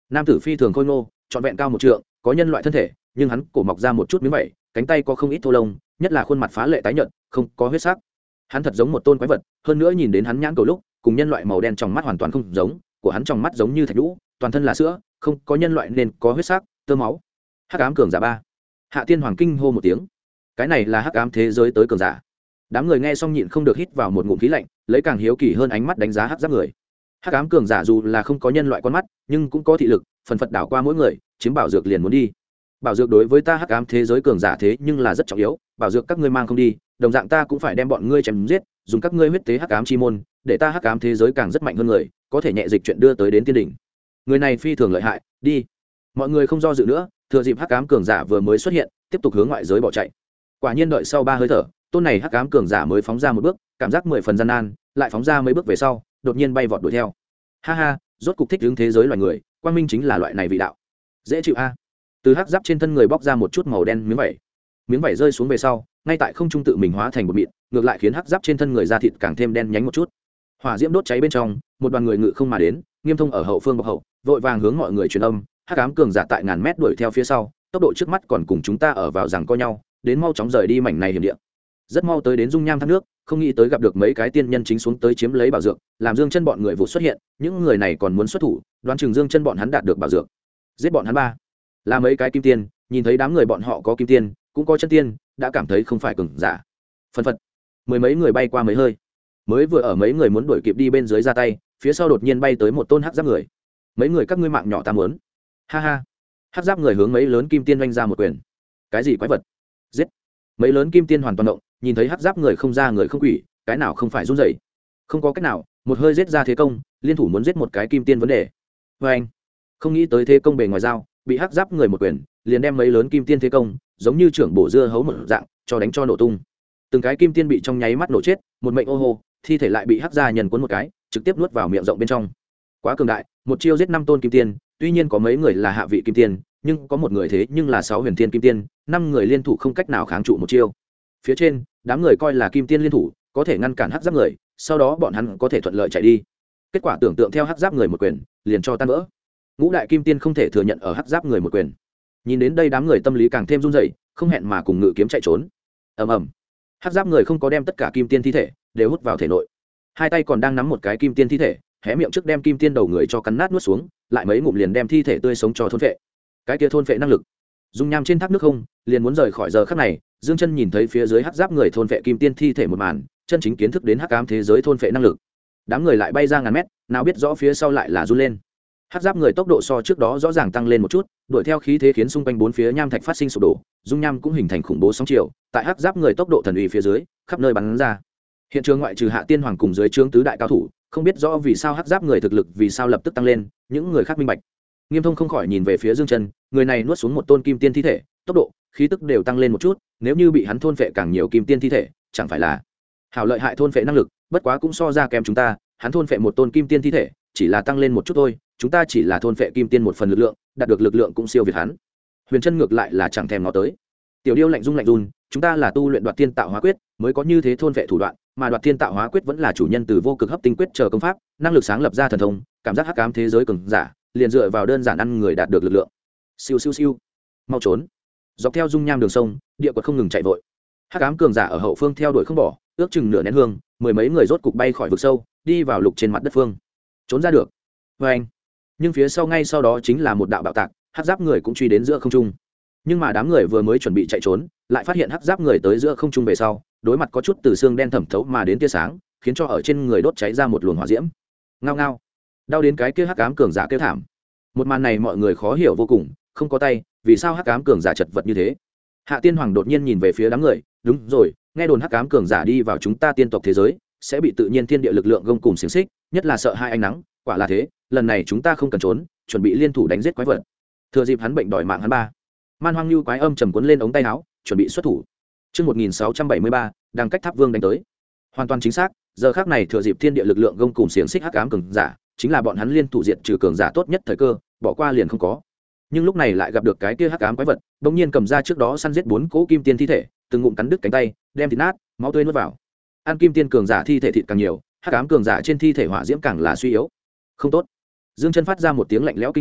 Speaker 1: nam tử phi thường khôi ngô trọn vẹn cao 1 trượng, có nhân loại thân thể, nhưng hắn cổ mọc ra một chút miếng vảy, cánh tay có không ít thô lông, nhất là khuôn mặt phá lệ tái nhợt, không có huyết sắc. Hắn thật giống một tôn quái vật, hơn nữa nhìn đến hắn nhãn cầu lúc, cùng nhân loại màu đen trong mắt hoàn toàn không giống, của hắn trong mắt giống như thạch lũ, toàn thân là sữa, không có nhân loại nên có huyết sắc, tơ máu. Hắc ám cường giả 3. Hạ Tiên Hoàng kinh hô một tiếng. Cái này là hắc ám thế giới tới cường giả. Đám người nghe xong nhịn không được hít vào một ngụm khí lạnh, lấy càng hiếu kỳ hơn ánh mắt đánh giá hắc giáp người. Hắc ám cường giả dù là không có nhân loại con mắt, nhưng cũng có thị lực, phần phật đảo qua mỗi người, chiếm bảo dược liền muốn đi. Bảo dược đối với ta hắc ám thế giới cường giả thế nhưng là rất trọng yếu, bảo dược các ngươi mang không đi, đồng dạng ta cũng phải đem bọn ngươi chém giết, dùng các ngươi huyết tế hắc ám chi môn, để ta hắc ám thế giới càng rất mạnh hơn người, có thể nhẹ dịch chuyện đưa tới đến tiên đỉnh. Người này phi thường lợi hại, đi. Mọi người không do dự nữa, thừa dịp hắc ám cường giả vừa mới xuất hiện, tiếp tục hướng ngoại giới bỏ chạy. Quả nhiên đợi sau 3 hơi thở, tôn này hắc ám cường giả mới phóng ra một bước, cảm giác 10 phần gian nan, lại phóng ra mấy bước về sau, đột nhiên bay vọt đuổi theo. Ha ha, rốt cục thích ứng thế giới loài người, quang minh chính là loại này vị đạo. Dễ chịu a. Từ hắc giáp trên thân người bóc ra một chút màu đen miếng vảy rơi xuống về sau, ngay tại không trung tự mình hóa thành một mịn, ngược lại khiến hắc giáp trên thân người da thịt càng thêm đen nhánh một chút. Hỏa diễm đốt cháy bên trong, một đoàn người ngự không mà đến, Nghiêm Thông ở hậu phương bọc hậu, vội vàng hướng mọi người truyền âm, hắc ám cường giả tại ngàn mét đuổi theo phía sau, tốc độ trước mắt còn cùng chúng ta ở vào rằng co nhau, đến mau chóng rời đi mảnh này hiểm địa. Rất mau tới đến dung nham thác nước, không nghĩ tới gặp được mấy cái tiên nhân chính xuống tới chiếm lấy bảo dược, làm Dương Chân bọn người vụ xuất hiện, những người này còn muốn xuất thủ, đoán chừng Dương Chân bọn hắn đạt được bảo dược. Giết bọn hắn 3. Là mấy cái kim tiên, nhìn thấy đám người bọn họ có kim tiên, cũng có chân tiên, đã cảm thấy không phải cường giả. Phân phật, 10 mấy người bay qua mấy hơi, mới vừa ở mấy người muốn đuổi kịp đi bên dưới ra tay, phía sau đột nhiên bay tới một tôn hắc giáp người. Mấy người các ngươi mạng nhỏ ta muốn. Ha ha. Hắc giáp người hướng mấy lớn kim tiên oanh ra một quyền. Cái gì quái vật? Giết. Mấy lớn kim tiên hoàn toàn động, nhìn thấy hắc giáp người không ra người không quỷ, cái nào không phải run rẩy. Không có cách nào, một hơi giết ra thế công, liên thủ muốn giết một cái kim tiên vấn đề. Và anh, không nghĩ tới thế công bề ngoài dao, bị hắc giáp người một quyền, liền đem mấy lớn kim tiên thế công, giống như trưởng bổ dưa hấu một dạng, cho đánh cho nổ tung. Từng cái kim tiên bị trong nháy mắt nổ chết, một mệnh ô hô, thi thể lại bị hắc gia nhân cuốn một cái, trực tiếp nuốt vào miệng rộng bên trong. Quá cường đại, một chiêu giết 5 tôn kim tiên, tuy nhiên có mấy người là hạ vị kim tiên, nhưng có một người thế nhưng là 6 huyền thiên kim tiên, 5 người liên thủ không cách nào kháng trụ một chiêu. Phía trên, đám người coi là kim tiên liên thủ, có thể ngăn cản hắc giáp người, sau đó bọn hắn có thể thuận lợi chạy đi. Kết quả tưởng tượng theo hắc giáp người một quyền, liền cho tan vỡ. Ngũ đại kim tiên không thể thừa nhận ở hắc giáp người một quyền. Nhìn đến đây đám người tâm lý càng thêm run rẩy, không hẹn mà cùng ngự kiếm chạy trốn. Ầm ầm. Hắc giáp người không có đem tất cả kim tiên thi thể đều hút vào thể nội, hai tay còn đang nắm một cái kim tiên thi thể, hé miệng trước đem kim tiên đầu người cho cắn nát nuốt xuống, lại mấy ngụm liền đem thi thể tươi sống cho thôn phệ. Cái kia thôn phệ năng lực, dung nham trên thác nước không, liền muốn rời khỏi giờ khắc này. Dương Chân nhìn thấy phía dưới hắc giáp người thôn phệ kim tiên thi thể một màn, chân chính kiến thức đến hắc ám thế giới thôn phệ năng lực. Đám người lại bay ra ngàn mét, nào biết rõ phía sau lại là run lên. Hắc giáp người tốc độ so trước đó rõ ràng tăng lên một chút, đuổi theo khí thế khiến xung quanh bốn phía nham thạch phát sinh sụp đổ, dung nham cũng hình thành khủng bố sóng chiều, tại hắc giáp người tốc độ thần uy phía dưới, khắp nơi bắn ra. Hiện trường ngoại trừ Hạ Tiên Hoàng cùng dưới trướng tứ đại cao thủ, không biết rõ vì sao hắc giáp người thực lực vì sao lập tức tăng lên, những người khác minh bạch. Nghiêm Thông không khỏi nhìn về phía Dương Chân, người này nuốt xuống một tôn kim tiên thi thể, tốc độ, khí tức đều tăng lên một chút, nếu như bị hắn thôn phệ càng nhiều kim tiên thi thể, chẳng phải là hảo lợi hại thôn phệ năng lực, bất quá cũng so ra kém chúng ta, hắn thôn phệ một tôn kim tiên thi thể, chỉ là tăng lên một chút thôi, chúng ta chỉ là thôn phệ kim tiên một phần lực lượng, đạt được lực lượng cũng siêu việt hắn. Huyền Chân ngược lại là chẳng thèm ngó tới. Tiểu Điêu lạnh run, chúng ta là tu luyện Đoạt Tiên Tạo Hóa Quyết, mới có như thế thôn phệ thủ đoạn, mà Đoạt Tiên Tạo Hóa Quyết vẫn là chủ nhân từ vô cực hấp tinh quyết chờ công pháp, năng lực sáng lập ra thần thông, cảm giác hắc ám thế giới cường giả, liền dựa vào đơn giản ăn người đạt được lực lượng. Siêu siêu siêu, mau trốn! Dọc theo dung nham đường sông, địa quật không ngừng chạy vội. Hắc ám cường giả ở hậu phương theo đuổi không bỏ, ước chừng nửa nén hương, mười mấy người rốt cục bay khỏi vực sâu, đi vào lục trên mặt đất phương. Trốn ra được. Và anh. Nhưng phía sau ngay sau đó chính là một đạo bạo tạc, hắc giáp người cũng truy đến giữa không trung. Nhưng mà đám người vừa mới chuẩn bị chạy trốn, lại phát hiện hắc giáp người tới giữa không trung về sau, đối mặt có chút từ xương đen thẩm thấu mà đến tia sáng, khiến cho ở trên người đốt cháy ra một luồng hỏa diễm. Ngao ngao. Đau đến cái kia hắc ám cường giả kêu thảm. Một màn này mọi người khó hiểu vô cùng, không có tay, vì sao hắc ám cường giả chật vật như thế? Hạ Tiên Hoàng đột nhiên nhìn về phía đám người, đúng rồi, nghe đồn hắc ám cường giả đi vào chúng ta tiên tộc thế giới, sẽ bị tự nhiên thiên địa lực lượng gông cùng xiềng xích, nhất là sợ hai ánh nắng, quả là thế, lần này chúng ta không cần trốn, chuẩn bị liên thủ đánh giết quái vật. Thừa dịp hắn bệnh đòi mạng hắn ba. Man Hoang Nhu quái âm trầm cuốn lên ống tay áo, chuẩn bị xuất thủ. Chương 1673, đang cách Tháp Vương đánh tới. Hoàn toàn chính xác, giờ khắc này thừa dịp thiên địa lực lượng gông cùng xiềng xích hắc ám cường giả, chính là bọn hắn liên thủ diệt trừ cường giả tốt nhất thời cơ, bỏ qua liền không có. Nhưng lúc này lại gặp được cái kia hắc ám quái vật, bỗng nhiên cầm ra trước đó săn giết 4 cỗ kim tiên thi thể, từng ngụm cắn đứt cánh tay, đem thịt nát, máu tươi nuốt vào. Ăn kim tiên cường giả thi thể thịt càng nhiều, hắc ám cường giả trên thi thể hỏa diễm càng là suy yếu. Không tốt. Dương Chân phát ra một tiếng lạnh lẽo kinh hô,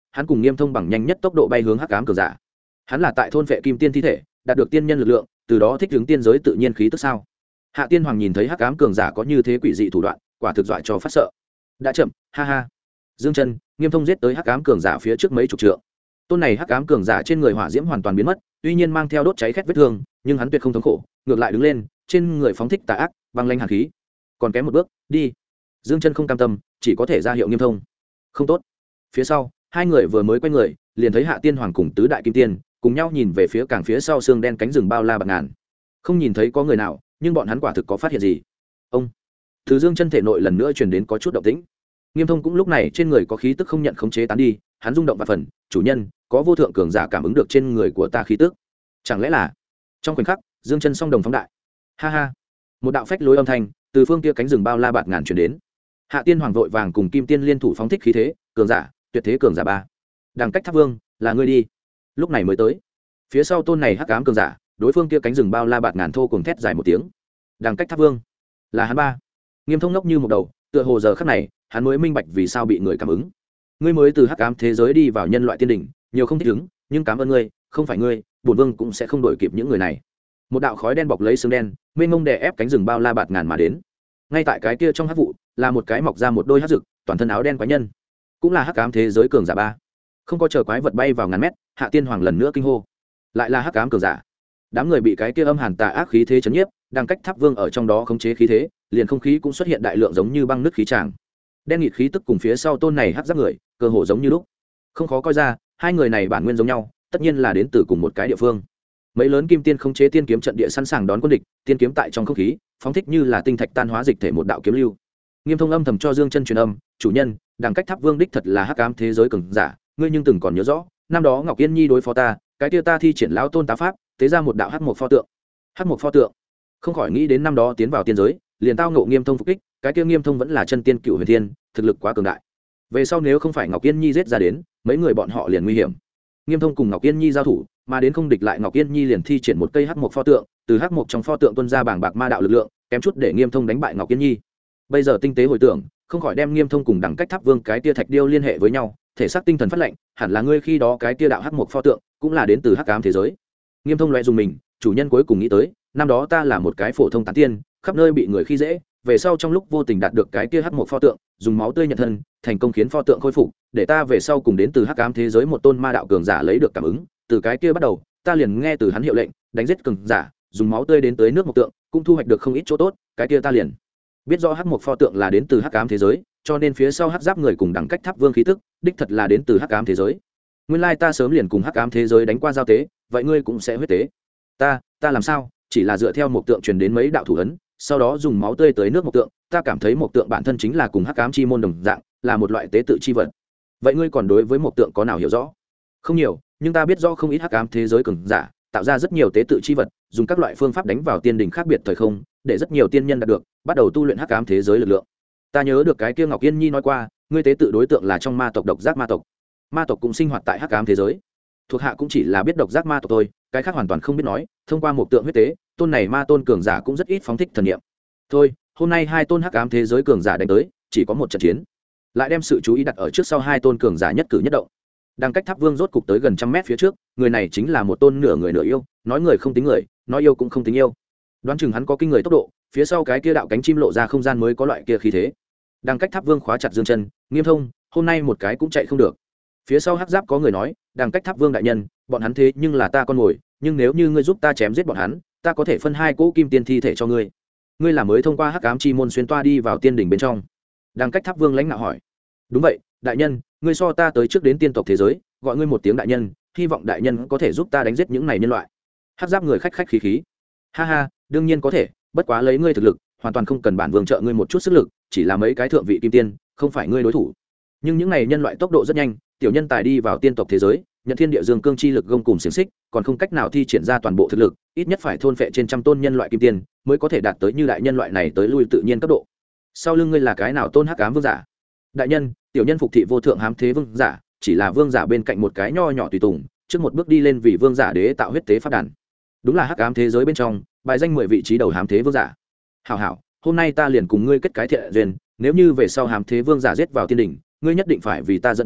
Speaker 1: hắn cùng Nghiêm Thông bằng nhanh nhất tốc độ bay hướng hắc ám cường giả. Hắn là tại thôn vệ kim tiên thi thể, đạt được tiên nhân lực lượng, từ đó thích ứng tiên giới tự nhiên khí tức sao? Hạ Tiên Hoàng nhìn thấy hắc ám cường giả có như thế quỷ dị thủ đoạn, quả thực dọa cho phát sợ. Đã chậm, ha ha. Dương Chân, Nghiêm Thông giết tới hắc ám cường giả phía trước mấy chục trượng. Tôn này hắc ám cường giả trên người hỏa diễm hoàn toàn biến mất, tuy nhiên mang theo đốt cháy khét vết thương, nhưng hắn tuyệt không thống khổ, ngược lại đứng lên, trên người phóng thích tà ác, băng lanh hàn khí. Còn kém một bước, đi. Dương Chân không cam tâm, chỉ có thể ra hiệu Nghiêm Thông. Không tốt. Phía sau, hai người vừa mới quay người, liền thấy Hạ Tiên Hoàng cùng tứ đại kim tiên cùng nhau nhìn về phía càng phía sau xương đen cánh rừng bao la bạt ngàn. Không nhìn thấy có người nào, nhưng bọn hắn quả thực có phát hiện gì. Ông. Từ Dương Chân thể nội lần nữa truyền đến có chút động tĩnh. Nghiêm Thông cũng lúc này trên người có khí tức không nhận khống chế tán đi, hắn rung động và phần, chủ nhân, có vô thượng cường giả cảm ứng được trên người của ta khí tức. Chẳng lẽ là? Trong khoảnh khắc, Dương Chân song đồng phóng đại. Ha ha. Một đạo phách lối âm thanh từ phương kia cánh rừng bao la bạt ngàn truyền đến. Hạ Tiên Hoàng vội vàng cùng Kim Tiên liên thủ phóng thích khí thế, cường giả, tuyệt thế cường giả ba. Đằng Cách Tháp Vương, là ngươi đi. Lúc này mới tới. Phía sau tôn này hắc ám cường giả, đối phương kia cánh rừng bao la bạt ngàn thô cùng thét dài một tiếng. Đằng Cách Tháp Vương, là hắn ba. Nghiêm Thông ngốc như một đầu, tựa hồ giờ khắc này, hắn mới minh bạch vì sao bị người cảm ứng. Ngươi mới từ hắc ám thế giới đi vào nhân loại tiên đỉnh, nhiều không thích ứng, nhưng cảm ơn ngươi, không phải ngươi, bổn vương cũng sẽ không đuổi kịp những người này. Một đạo khói đen bọc lấy xương đen, mênh mông đè ép cánh rừng bao la bạt ngàn mà đến. Ngay tại cái kia trong hắc vụ, là một cái mọc ra một đôi hắc rực, toàn thân áo đen quái nhân, cũng là hắc ám thế giới cường giả ba. Không có chờ quái vật bay vào ngàn mét, Hạ Tiên Hoàng lần nữa kinh hô, lại là hắc ám cường giả. Đám người bị cái kia âm hàn tà ác khí thế chấn nhiếp, đang cách Tháp Vương ở trong đó khống chế khí thế, liền không khí cũng xuất hiện đại lượng giống như băng nứt khí tràng. Đen nghịt khí tức cùng phía sau tôn này hắc giáp người, cơ hồ giống như lúc. Không khó coi ra, hai người này bản nguyên giống nhau, tất nhiên là đến từ cùng một cái địa phương. Mấy lớn kim tiên khống chế tiên kiếm trận địa sẵn sàng đón quân địch, tiên kiếm tại trong không khí, phóng thích như là tinh thạch tan hóa dịch thể một đạo kiếm lưu. Nghiêm Thông âm thầm cho Dương Chân truyền âm, chủ nhân, đằng cách Tháp Vương đích thật là hắc ám thế giới cường giả, ngươi nhưng từng còn nhớ rõ, năm đó Ngọc Yên Nhi đối phó ta, cái kia ta thi triển lão tôn tá pháp, tế ra một đạo hắc mộc pho tượng. Hắc mộc pho tượng, không khỏi nghĩ đến năm đó tiến vào tiên giới, liền tao ngộ Nghiêm Thông phục kích, cái kia Nghiêm Thông vẫn là chân tiên cựu huyền thiên, thực lực quá cường đại. Về sau nếu không phải Ngọc Yên Nhi giết ra đến, mấy người bọn họ liền nguy hiểm. Nghiêm Thông cùng Ngọc Yên Nhi giao thủ, mà đến không địch lại Ngọc Yên Nhi liền thi triển một cây hắc mộc pho tượng, từ hắc mộc trong pho tượng tuôn ra bảng bạc ma đạo lực lượng, kém chút để Nghiêm Thông đánh bại Ngọc Yên Nhi. Bây giờ tinh tế hồi tưởng, không khỏi đem Nghiêm Thông cùng đẳng cách Tháp Vương cái tia thạch điêu liên hệ với nhau, thể xác tinh thần phát lệnh, hẳn là ngươi khi đó cái tia đạo hắc mộc pho tượng cũng là đến từ hắc ám thế giới. Nghiêm Thông loại dùng mình, chủ nhân cuối cùng nghĩ tới, năm đó ta là một cái phổ thông tán tiên, khắp nơi bị người khi dễ, về sau trong lúc vô tình đạt được cái tia hắc mộc pho tượng, dùng máu tươi nhận thân, thành công khiến pho tượng khôi phục, để ta về sau cùng đến từ hắc ám thế giới một tôn ma đạo cường giả lấy được cảm ứng, từ cái kia bắt đầu, ta liền nghe từ hắn hiệu lệnh, đánh giết cường giả, dùng máu tươi đến tới nước mộc tượng, cũng thu hoạch được không ít chỗ tốt, cái kia ta liền biết rõ hắc mộc pho tượng là đến từ hắc ám thế giới, cho nên phía sau hắc giáp người cùng đẳng cách Tháp Vương khí tức, đích thật là đến từ hắc ám thế giới. Nguyên lai ta sớm liền cùng hắc ám thế giới đánh qua giao tế, vậy ngươi cũng sẽ huyết tế. Ta làm sao? Chỉ là dựa theo mộc tượng truyền đến mấy đạo thủ ấn, sau đó dùng máu tươi tới nước mộc tượng, ta cảm thấy mộc tượng bản thân chính là cùng hắc ám chi môn đồng dạng, là một loại tế tự chi vật. Vậy ngươi còn đối với mộc tượng có nào hiểu rõ? Không nhiều, nhưng ta biết rõ không ít hắc ám thế giới cường giả tạo ra rất nhiều tế tự chi vật, dùng các loại phương pháp đánh vào tiên đỉnh khác biệt thời không, để rất nhiều tiên nhân đạt được, bắt đầu tu luyện hắc ám thế giới lực lượng. Ta nhớ được cái kia Ngọc Yên Nhi nói qua, ngươi tế tự đối tượng là trong ma tộc độc giác ma tộc. Ma tộc cũng sinh hoạt tại hắc ám thế giới. Thuộc hạ cũng chỉ là biết độc giác ma tộc thôi, cái khác hoàn toàn không biết nói, thông qua một tượng huyết tế, tôn này ma tôn cường giả cũng rất ít phóng thích thần niệm. Thôi, hôm nay hai tôn hắc ám thế giới cường giả đánh tới, chỉ có một trận chiến. Lại đem sự chú ý đặt ở trước sau hai tôn cường giả nhất cử nhất động. Đang cách Tháp Vương rốt cục tới gần trăm mét phía trước, người này chính là một tôn nửa người nửa yêu, nói người không tính người, nói yêu cũng không tính yêu. Đoán chừng hắn có kinh người tốc độ, phía sau cái kia đạo cánh chim lộ ra không gian mới có loại kia khí thế. Đang cách Tháp Vương khóa chặt Dương Chân, Nghiêm Thông, hôm nay một cái cũng chạy không được. Phía sau hắc giáp có người nói, đang cách Tháp Vương đại nhân, bọn hắn thế nhưng là ta con mồi, nhưng nếu như ngươi giúp ta chém giết bọn hắn, ta có thể phân hai cỗ kim tiên thi thể cho ngươi. Ngươi là mới thông qua hắc ám chi môn xuyên toa đi vào tiên đỉnh bên trong. Đang cách Tháp Vương lãnh nạo hỏi. Đúng vậy, đại nhân, ngươi so ta tới trước đến tiên tộc thế giới, gọi ngươi một tiếng đại nhân, hy vọng đại nhân có thể giúp ta đánh giết những này nhân loại. Hắc giáp người khách khách khí khí. Ha ha, đương nhiên có thể, bất quá lấy ngươi thực lực, hoàn toàn không cần bản vương trợ ngươi một chút sức lực, chỉ là mấy cái thượng vị kim tiên, không phải ngươi đối thủ. Nhưng những này nhân loại tốc độ rất nhanh, tiểu nhân tài đi vào tiên tộc thế giới, nhận thiên địa dương cương chi lực gông cùng xiềng xích, còn không cách nào thi triển ra toàn bộ thực lực, ít nhất phải thôn phệ trên trăm tôn nhân loại kim tiên, mới có thể đạt tới như đại nhân loại này tới lui tự nhiên cấp độ. Sau lưng ngươi là cái nào tôn hắc ám vương giả? Đại nhân, tiểu nhân phục thị vô thượng hám thế vương giả, chỉ là vương giả bên cạnh một cái nho nhỏ tùy tùng, trước một bước đi lên vì vương giả đế tạo huyết tế pháp đàn. Đúng là hắc ám thế giới bên trong, bài danh 10 vị trí đầu hám thế vương giả. Hảo hảo, hôm nay ta liền cùng ngươi kết cái thiện duyên, nếu như về sau hám thế vương giả giết vào tiên đỉnh, ngươi nhất định phải vì ta dẫn tiến,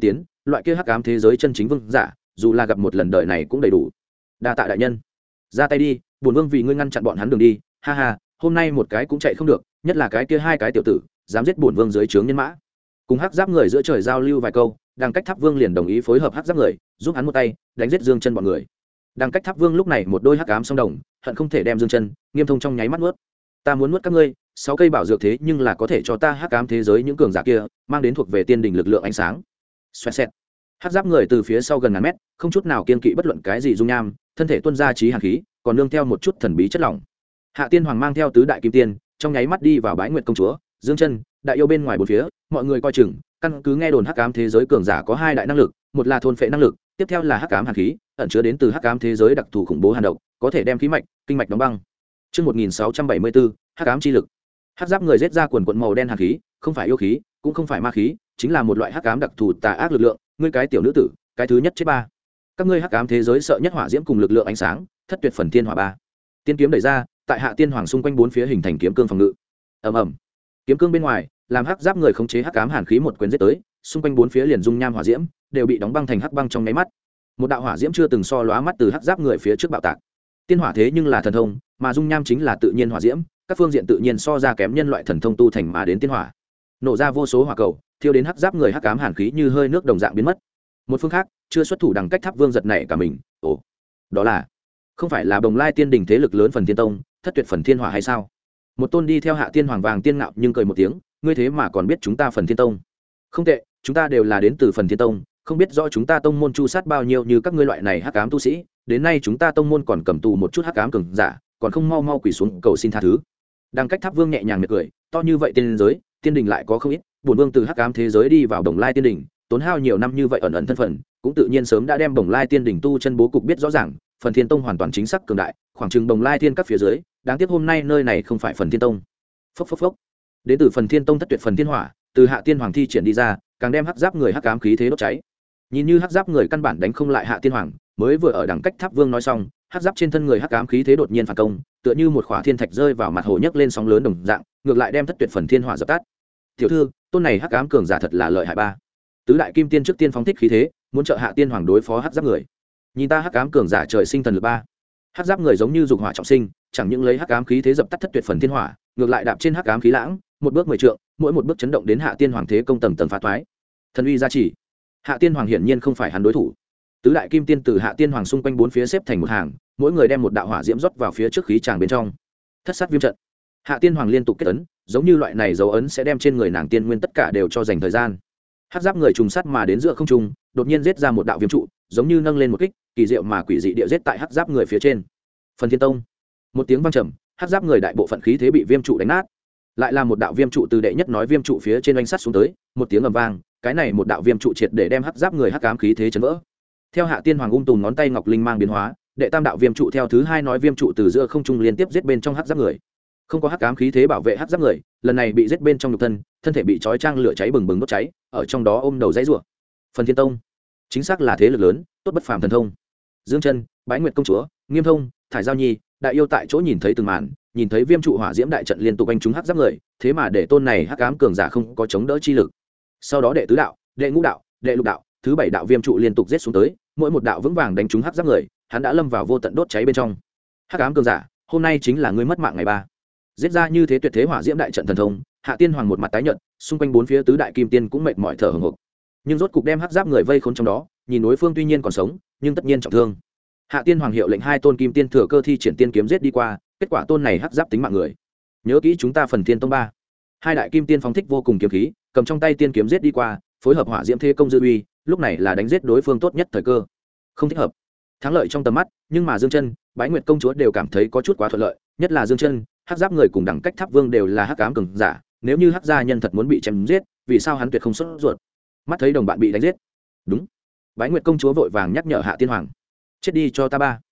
Speaker 1: loại kia hắc ám thế giới chân chính vương giả dù là gặp một lần đời này cũng đầy đủ. Đa tạ đại nhân, ra tay đi, bổn vương vì ngươi ngăn chặn bọn hắn đường đi. Ha ha, hôm nay một cái cũng chạy không được, nhất là cái kia hai cái tiểu tử dám giết bổn vương dưới trướng nhân mã. Cùng hắc giáp người giữa trời giao lưu vài câu, Đằng Cách Tháp Vương liền đồng ý phối hợp hắc giáp người giúp hắn một tay đánh giết Dương Chân bọn người. Đằng Cách Tháp Vương lúc này một đôi hắc ám song đồng hận không thể đem Dương Chân, Nghiêm Thông trong nháy mắt nuốt. Ta muốn nuốt các ngươi, 6 cây bảo dược thế nhưng là có thể cho ta hắc ám thế giới những cường giả kia mang đến thuộc về tiên đỉnh lực lượng ánh sáng. Xoẹt xẹt. Hắc giáp người từ phía sau gần ngàn mét, không chút nào kiên kỵ bất luận cái gì dung nham, thân thể tuôn ra chí hàn khí, còn nương theo một chút thần bí chất lỏng. Hạ Tiên Hoàng mang theo tứ đại kim tiên, trong nháy mắt đi vào Bái Nguyệt công chúa, Dương Chân, đại yêu bên ngoài bốn phía, mọi người coi chừng, căn cứ nghe đồn hắc ám thế giới cường giả có hai đại năng lực, một là thôn phệ năng lực, tiếp theo là hắc ám hàn khí, ẩn chứa đến từ hắc ám thế giới đặc thù khủng bố hàn độc, có thể đem khí mạch, kinh mạch đóng băng. Chương 1674, hắc ám chi lực. Hắc giáp người giết ra quần quần màu đen hàn khí, không phải yêu khí, cũng không phải ma khí, chính là một loại hắc ám đặc thù tà ác lực lượng, ngươi cái tiểu nữ tử, cái thứ nhất chết ba. Các ngươi hắc ám thế giới sợ nhất hỏa diễm cùng lực lượng ánh sáng, thất tuyệt phần thiên hỏa ba. Tiên kiếm đẩy ra, tại Hạ Tiên Hoàng xung quanh bốn phía hình thành kiếm cương phòng ngự. Ầm ầm. Kiếm cương bên ngoài, làm hắc giáp người khống chế hắc ám hàn khí một quyền giết tới, xung quanh bốn phía liền dung nham hỏa diễm, đều bị đóng băng thành hắc băng trong nháy mắt. Một đạo hỏa diễm chưa từng so lóa mắt từ hắc giáp người phía trước bạo tạc. Tiên hỏa thế nhưng là thần thông, mà dung nham chính là tự nhiên hỏa diễm, các phương diện tự nhiên so ra kém nhân loại thần thông tu thành mà đến tiên hỏa. Nổ ra vô số hỏa cầu, thiêu đến hắc giáp người hắc ám hàn khí như hơi nước đồng dạng biến mất. Một phương khác, chưa xuất thủ Đằng Cách Tháp Vương giật nảy cả mình, ồ, đó là không phải là Bồng Lai Tiên đỉnh thế lực lớn Phần Thiên Tông, thất tuyệt Phần Thiên Hỏa hay sao? Một tôn đi theo Hạ Tiên Hoàng vàng tiên ngạo nhưng cười một tiếng, ngươi thế mà còn biết chúng ta Phần Thiên Tông? Không tệ, chúng ta đều là đến từ Phần Thiên Tông, không biết rõ chúng ta tông môn chu sát bao nhiêu như các ngươi loại này hắc ám tu sĩ, đến nay chúng ta tông môn còn cầm tù một chút hắc ám cường giả, còn không mau mau quỳ xuống cầu xin tha thứ. Đằng Cách Tháp Vương nhẹ nhàng miệt cười, to như vậy tiên giới, tiên đình lại có không ít, bổn vương từ hắc ám thế giới đi vào Bồng Lai Tiên đỉnh, tốn hao nhiều năm như vậy ẩn ẩn thân phận, cũng tự nhiên sớm đã đem Bồng Lai Tiên đỉnh tu chân bố cục biết rõ ràng, Phần Thiên Tông hoàn toàn chính xác cường đại, khoảng chừng Bồng Lai Thiên các phía dưới, đáng tiếc hôm nay nơi này không phải Phần Thiên Tông. Phốc phốc phốc. Đến từ Phần Thiên Tông thất tuyệt Phần Thiên Hỏa, từ Hạ Tiên Hoàng thi triển đi ra, càng đem hắc giáp người hắc ám khí thế đốt cháy. Nhìn như hắc giáp người căn bản đánh không lại Hạ Tiên Hoàng, mới vừa ở Đằng Cách Tháp Vương nói xong, hắc giáp trên thân người hắc ám khí thế đột nhiên phản công, tựa như một khỏa thiên thạch rơi vào mặt hồ nhấc lên sóng lớn đồng dạng, ngược lại đem thất tuyệt Phần Thiên Hỏa dập tắt. Tiểu thư, tôn này hắc ám cường giả thật là lợi hại ba. Tứ đại kim tiên trước tiên phóng thích khí thế, muốn trợ Hạ Tiên Hoàng đối phó hắc giáp người. Nhìn ta hắc ám cường giả trời sinh thần lực ba. Hắc giáp người giống như dục hỏa trọng sinh, chẳng những lấy hắc ám khí thế dập tắt thất tuyệt Phần Thiên Hỏa, ngược lại đạp trên hắc ám khí lãng, một bước 10 trượng, mỗi một bước chấn động đến Hạ Tiên Hoàng thế công tầng tầng phá toái. Thần uy gia trì. Hạ Tiên Hoàng hiển nhiên không phải hắn đối thủ. Tứ đại kim tiên từ Hạ Tiên Hoàng xung quanh bốn phía xếp thành một hàng, mỗi người đem một đạo hỏa diễm rót vào phía trước khí tràng bên trong. Thất sát viêm trận. Hạ Tiên Hoàng liên tục kết ấn, giống như loại này dấu ấn sẽ đem trên người nàng tiên nguyên tất cả đều cho dành thời gian. Hắc giáp người trùng sát mà đến giữa không trung, đột nhiên giết ra một đạo viêm trụ, giống như nâng lên một kích, kỳ diệu mà quỷ dị địa giết tại hắc giáp người phía trên. Phần Thiên Tông. Một tiếng vang trầm, hắc giáp người đại bộ phận khí thế bị viêm trụ đánh nát. Lại là một đạo viêm trụ từ đệ nhất nói viêm trụ phía trên oanh sát xuống tới, một tiếng ầm vang, cái này một đạo viêm trụ triệt để đem hắc giáp người hắc ám khí thế chấn vỡ. Theo Hạ Tiên Hoàng tùm ngón tay ngọc linh mang biến hóa, đệ tam đạo viêm trụ theo thứ hai nói viêm trụ từ giữa không trung liên tiếp giết bên trong hắc giáp người. Không có hắc ám khí thế bảo vệ hắc giáp người, lần này bị giết bên trong nhục thân, thân thể bị chói chang lửa cháy bừng bừng đốt cháy, ở trong đó ôm đầu dãy rủa. Phần Thiên Tông, chính xác là thế lực lớn, tốt bất phàm thần thông. Dương Chân, Bái Nguyệt công chúa, Nghiêm Thông, Thải Giao Nhi, đại yêu tại chỗ nhìn thấy từng màn, nhìn thấy viêm trụ hỏa diễm đại trận liên tục anh chúng hắc giáp người, thế mà để tôn này hắc ám cường giả không có chống đỡ chi lực. Sau đó đệ tứ đạo, đệ ngũ đạo, đệ lục đạo, thứ bảy đạo viêm trụ liên tục giết xuống tới, mỗi một đạo vững vàng đánh trúng hắc giáp người, hắn đã lâm vào vô tận đốt cháy bên trong. Hắc ám cường giả, hôm nay chính là ngươi mất mạng ngày ba. Giết ra như thế tuyệt thế hỏa diễm đại trận thần thông, Hạ Tiên Hoàng một mặt tái nhợt, xung quanh bốn phía tứ đại kim tiên cũng mệt mỏi thở hổn hộc. Nhưng rốt cục đem hắc giáp người vây khốn trong đó, nhìn đối phương tuy nhiên còn sống, nhưng tất nhiên trọng thương. Hạ Tiên Hoàng hiệu lệnh hai tôn kim tiên thừa cơ thi triển tiên kiếm giết đi qua, kết quả tôn này hắc giáp tính mạng người. Nhớ kỹ chúng ta Phần Thiên Tông ba. Hai đại kim tiên phóng thích vô cùng kiếm khí, cầm trong tay tiên kiếm giết đi qua, phối hợp hỏa diễm thế công dư uy, lúc này là đánh giết đối phương tốt nhất thời cơ. Không thích hợp. Thắng lợi trong tầm mắt, nhưng mà Dương Chân, Bái Nguyệt công chúa đều cảm thấy có chút quá thuận lợi, nhất là Dương Chân, hắc giáp người cùng Đẳng Cách Tháp Vương đều là hắc ám cường giả, nếu như hắc gia nhân thật muốn bị chém giết, vì sao hắn tuyệt không sốt ruột? Mắt thấy đồng bạn bị đánh giết. Đúng. Bái Nguyệt công chúa vội vàng nhắc nhở Hạ Tiên Hoàng. Chết đi cho ta ba.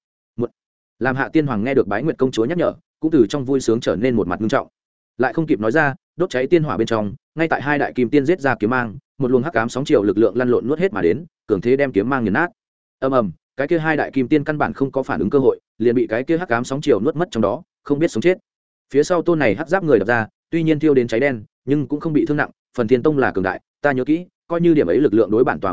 Speaker 1: Làm Hạ Tiên Hoàng nghe được Bái Nguyệt công chúa nhắc nhở, cũng từ trong vui sướng trở nên một mặt nghiêm trọng. Lại không kịp nói ra, đốt cháy tiên hỏa bên trong, ngay tại hai đại kim tiên giết ra kiếm mang, một luồng hắc ám sóng chiều lực lượng lăn lộn nuốt hết mà đến, cường thế đem kiếm mang nghiền nát. Ầm ầm, cái kia hai đại kim tiên căn bản không có phản ứng cơ hội, liền bị cái kia hắc ám sóng chiều nuốt mất trong đó, không biết sống chết. Phía sau tôn này hắc giáp người đập ra, tuy nhiên thiêu đến cháy đen, nhưng cũng không bị thương nặng, Phần Thiên Tông là cường đại, ta nhớ kỹ, coi như điểm ấy lực lượng đối bản tòa mà nói,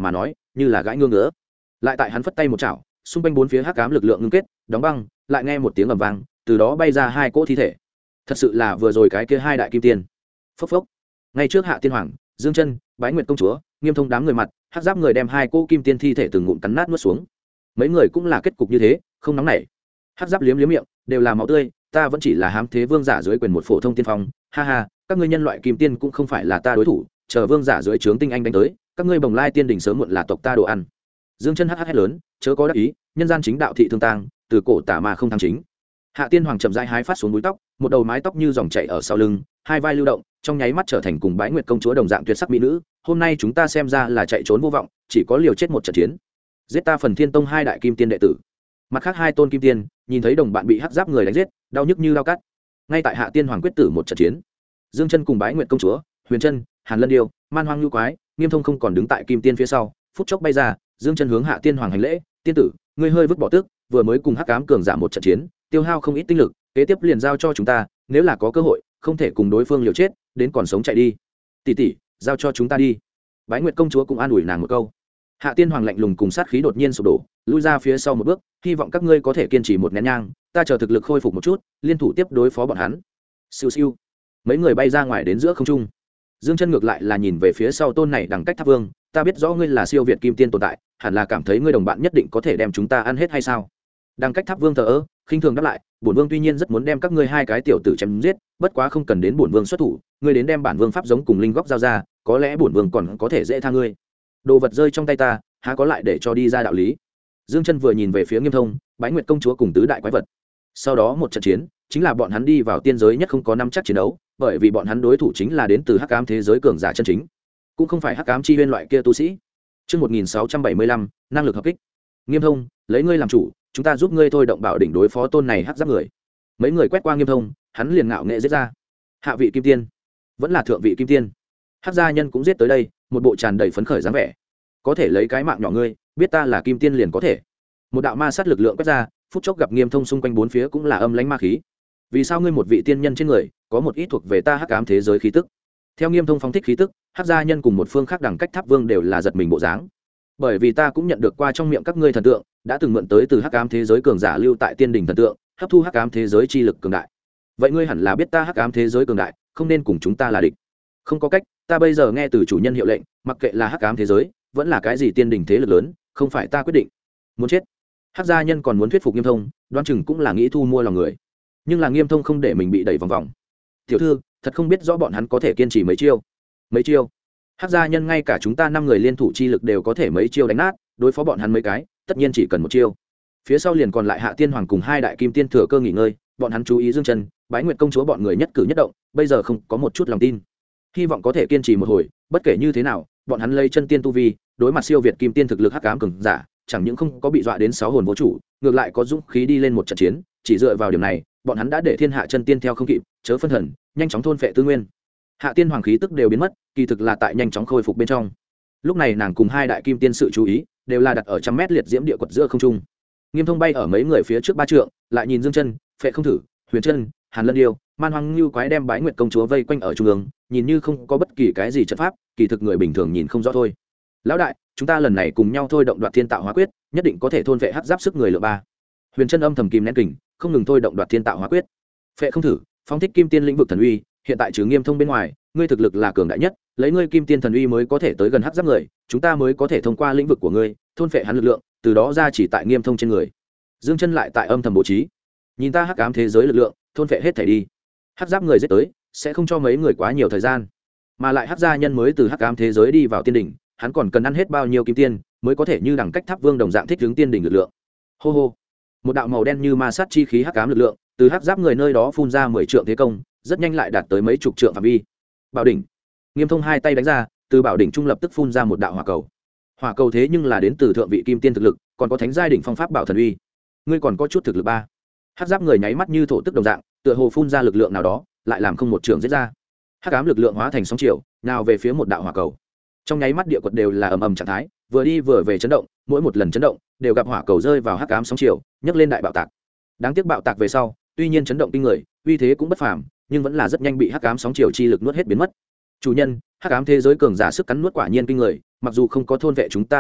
Speaker 1: như là gãi ngương ngứa. Lại tại hắn phất tay một chảo, xung quanh bốn phía hắc ám lực lượng ngưng kết đóng băng, lại nghe một tiếng ầm vang, từ đó bay ra hai cỗ thi thể. Thật sự là vừa rồi cái kia hai đại kim tiên. Phốc phốc. Ngay trước Hạ Tiên Hoàng, Dương Chân, Bái Nguyệt công chúa, Nghiêm Thông đám người mặt, hắc giáp người đem hai cỗ kim tiên thi thể từng ngụm cắn nát nuốt xuống. Mấy người cũng là kết cục như thế, không nóng nảy. Hắc giáp liếm liếm miệng, đều là máu tươi, ta vẫn chỉ là hám thế vương giả dưới quyền một phổ thông tiên phong, ha ha, các ngươi nhân loại kim tiên cũng không phải là ta đối thủ, chờ vương giả dưới trướng tinh anh đánh tới, các ngươi bồng lai tiên đỉnh sớm muộn là tộc ta đồ ăn. Dương Chân hắc hét lớn, chớ có đắc ý, nhân gian chính đạo thị thương tang, từ cổ tả mà không thăng chính. Hạ Tiên Hoàng chậm rãi hái phát xuống búi tóc, một đầu mái tóc như dòng chảy ở sau lưng, hai vai lưu động, trong nháy mắt trở thành cùng Bái Nguyệt công chúa đồng dạng tuyệt sắc mỹ nữ. Hôm nay chúng ta xem ra là chạy trốn vô vọng, chỉ có liều chết một trận chiến. Giết ta Phần Thiên Tông hai đại kim tiên đệ tử. Mặt khác hai tôn kim tiên, nhìn thấy đồng bạn bị hắc giáp người đánh giết, đau nhức như dao cắt. Ngay tại Hạ Tiên Hoàng quyết tử một trận chiến, Dương Chân cùng Bái Nguyệt công chúa, Huyền Chân, Hàn Lân Điêu, Man Hoang Nhu Quái, Nghiêm Thông không còn đứng tại kim tiên phía sau, phút chốc bay ra, Dương Chân hướng Hạ Tiên Hoàng hành lễ, tiên tử, ngươi hơi vứt bỏ tức, vừa mới cùng hắc ám cường giả một trận chiến, tiêu hao không ít tinh lực, kế tiếp liền giao cho chúng ta, nếu là có cơ hội, không thể cùng đối phương liều chết, đến còn sống chạy đi. Tỷ tỷ, giao cho chúng ta đi. Bái Nguyệt công chúa cũng an ủi nàng một câu. Hạ Tiên Hoàng lạnh lùng cùng sát khí đột nhiên sụp đổ, lui ra phía sau một bước, hy vọng các ngươi có thể kiên trì một nén nhang, ta chờ thực lực khôi phục một chút, liên thủ tiếp đối phó bọn hắn. Siêu siêu. Mấy người bay ra ngoài đến giữa không trung. Dương Chân ngược lại là nhìn về phía sau tôn này đẳng cách Tháp Vương, ta biết rõ ngươi là siêu việt kim tiên tồn tại, hẳn là cảm thấy ngươi đồng bạn nhất định có thể đem chúng ta ăn hết hay sao? Đẳng cách Tháp Vương thờ ơ, khinh thường đáp lại, bổn vương tuy nhiên rất muốn đem các ngươi hai cái tiểu tử chém giết, bất quá không cần đến bổn vương xuất thủ, ngươi đến đem bản vương pháp giống cùng linh góc giao ra, có lẽ bổn vương còn có thể dễ tha ngươi. Đồ vật rơi trong tay ta, há có lại để cho đi ra đạo lý. Dương Chân vừa nhìn về phía Nghiêm Thông, Bái Nguyệt công chúa cùng tứ đại quái vật. Sau đó một trận chiến, chính là bọn hắn đi vào tiên giới nhất không có nắm chắc chiến đấu, bởi vì bọn hắn đối thủ chính là đến từ hắc ám thế giới cường giả chân chính, cũng không phải hắc ám chi huyên loại kia tu sĩ. Chương 1675, năng lực hợp kích. Nghiêm Thông, lấy ngươi làm chủ, chúng ta giúp ngươi thôi động bảo đỉnh đối phó tôn này hắc giáp người. Mấy người quét qua Nghiêm Thông, hắn liền ngạo nghệ giết ra. Hạ vị kim tiên, vẫn là thượng vị kim tiên. Hắc gia nhân cũng giết tới đây, một bộ tràn đầy phấn khởi dáng vẻ. Có thể lấy cái mạng nhỏ ngươi, biết ta là kim tiên liền có thể. Một đạo ma sát lực lượng quét ra, phút chốc gặp Nghiêm Thông xung quanh bốn phía cũng là âm lãnh ma khí. Vì sao ngươi một vị tiên nhân trên người, có một ít thuộc về ta hắc ám thế giới khí tức? Theo Nghiêm Thông phóng thích khí tức, Hắc gia nhân cùng một phương khác đẳng cách Tháp Vương đều là giật mình bộ dáng. Bởi vì ta cũng nhận được qua trong miệng các ngươi thần tượng, đã từng mượn tới từ hắc ám thế giới cường giả lưu tại tiên đình thần tượng, hấp thu hắc ám thế giới chi lực cường đại. Vậy ngươi hẳn là biết ta hắc ám thế giới cường đại, không nên cùng chúng ta là địch. Không có cách, ta bây giờ nghe từ chủ nhân hiệu lệnh, mặc kệ là hắc ám thế giới, vẫn là cái gì tiên đình thế lực lớn, không phải ta quyết định. Muốn chết. Hắc gia nhân còn muốn thuyết phục Nghiêm Thông, đoán chừng cũng là nghĩ thu mua lòng người. Nhưng là Nghiêm Thông không để mình bị đẩy vòng vòng. Tiểu thư, thật không biết rõ bọn hắn có thể kiên trì mấy chiêu. Mấy chiêu? Hắc gia nhân ngay cả chúng ta 5 người liên thủ chi lực đều có thể mấy chiêu đánh nát, đối phó bọn hắn mấy cái, tất nhiên chỉ cần một chiêu. Phía sau liền còn lại Hạ Tiên Hoàng cùng hai đại kim tiên thừa cơ nghỉ ngơi, bọn hắn chú ý Dương Chân, Bái Nguyệt công chúa bọn người nhất cử nhất động, bây giờ không có một chút lòng tin. Hy vọng có thể kiên trì một hồi, bất kể như thế nào, bọn hắn lấy chân tiên tu vi, đối mặt siêu việt kim tiên thực lực hắc ám cường giả, chẳng những không có bị dọa đến 6 hồn vô chủ, ngược lại có dũng khí đi lên một trận chiến, chỉ dựa vào điểm này, bọn hắn đã để thiên hạ chân tiên theo không kịp, chớ phân thần, nhanh chóng thôn phệ tư nguyên. Hạ Tiên Hoàng khí tức đều biến mất, kỳ thực là tại nhanh chóng khôi phục bên trong. Lúc này nàng cùng hai đại kim tiên sự chú ý đều là đặt ở trăm mét liệt diễm địa quật giữa không trung. Nghiêm Thông bay ở mấy người phía trước 3 trượng, lại nhìn Dương Chân, Phệ không thử, Huyền Chân, Hàn Lân Điêu, Man Hoang Nhu Quái đem Bái Nguyệt công chúa vây quanh ở trung ương, nhìn như không có bất kỳ cái gì trận pháp, kỳ thực người bình thường nhìn không rõ thôi. Lão đại, chúng ta lần này cùng nhau thôi động Đoạt Thiên Tạo Hóa Quyết, nhất định có thể thôn vệ hắc giáp sức người lượng 3. Huyền Chân âm thầm kìm nén kình, không ngừng thôi động Đoạt Thiên Tạo Hóa Quyết. Phệ không thử, phóng thích kim tiên lĩnh vực thần uy, hiện tại trừ Nghiêm Thông bên ngoài, ngươi thực lực là cường đại nhất, lấy ngươi kim tiên thần uy mới có thể tới gần hắc giáp người, chúng ta mới có thể thông qua lĩnh vực của ngươi thôn phệ hắn lực lượng, từ đó ra chỉ tại Nghiêm Thông trên người. Dương Chân lại tại âm thầm bố trí, nhìn ta hắc ám thế giới lực lượng, thôn phệ hết thảy đi. Hắc giáp người giết tới, sẽ không cho mấy người quá nhiều thời gian, mà lại hắc gia nhân mới từ hắc ám thế giới đi vào tiên đỉnh, hắn còn cần ăn hết bao nhiêu kim tiên mới có thể như đẳng cách Tháp Vương đồng dạng thích ứng tiên đỉnh lực lượng. Hô hô, một đạo màu đen như ma sát chi khí hắc ám lực lượng từ hắc giáp người nơi đó phun ra 10 trượng thế công, rất nhanh lại đạt tới mấy chục trượng phạm vi. Bảo đỉnh. Nghiêm Thông hai tay đánh ra, từ bảo đỉnh trung lập tức phun ra một đạo hỏa cầu. Hỏa cầu thế nhưng là đến từ thượng vị kim tiên thực lực, còn có thánh giai đỉnh phong pháp bảo thần uy. Ngươi còn có chút thực lực 3. Hắc giáp người nháy mắt như thổ tức đồng dạng, tựa hồ phun ra lực lượng nào đó, lại làm không một trường giết ra. Hắc ám lực lượng hóa thành sóng chiều, nào về phía một đạo hỏa cầu. Trong nháy mắt địa quật đều là ầm ầm trạng thái, vừa đi vừa về chấn động, mỗi một lần chấn động đều gặp hỏa cầu rơi vào hắc ám sóng chiều, nhấc lên đại bạo tạc. Đáng tiếc bạo tạc về sau, tuy nhiên chấn động kinh người, uy thế cũng bất phàm, nhưng vẫn là rất nhanh bị hắc ám sóng chiều chi lực nuốt hết biến mất. Chủ nhân, hắc ám thế giới cường giả sức cắn nuốt quả nhiên kinh người, mặc dù không có thôn vệ chúng ta lực lượng,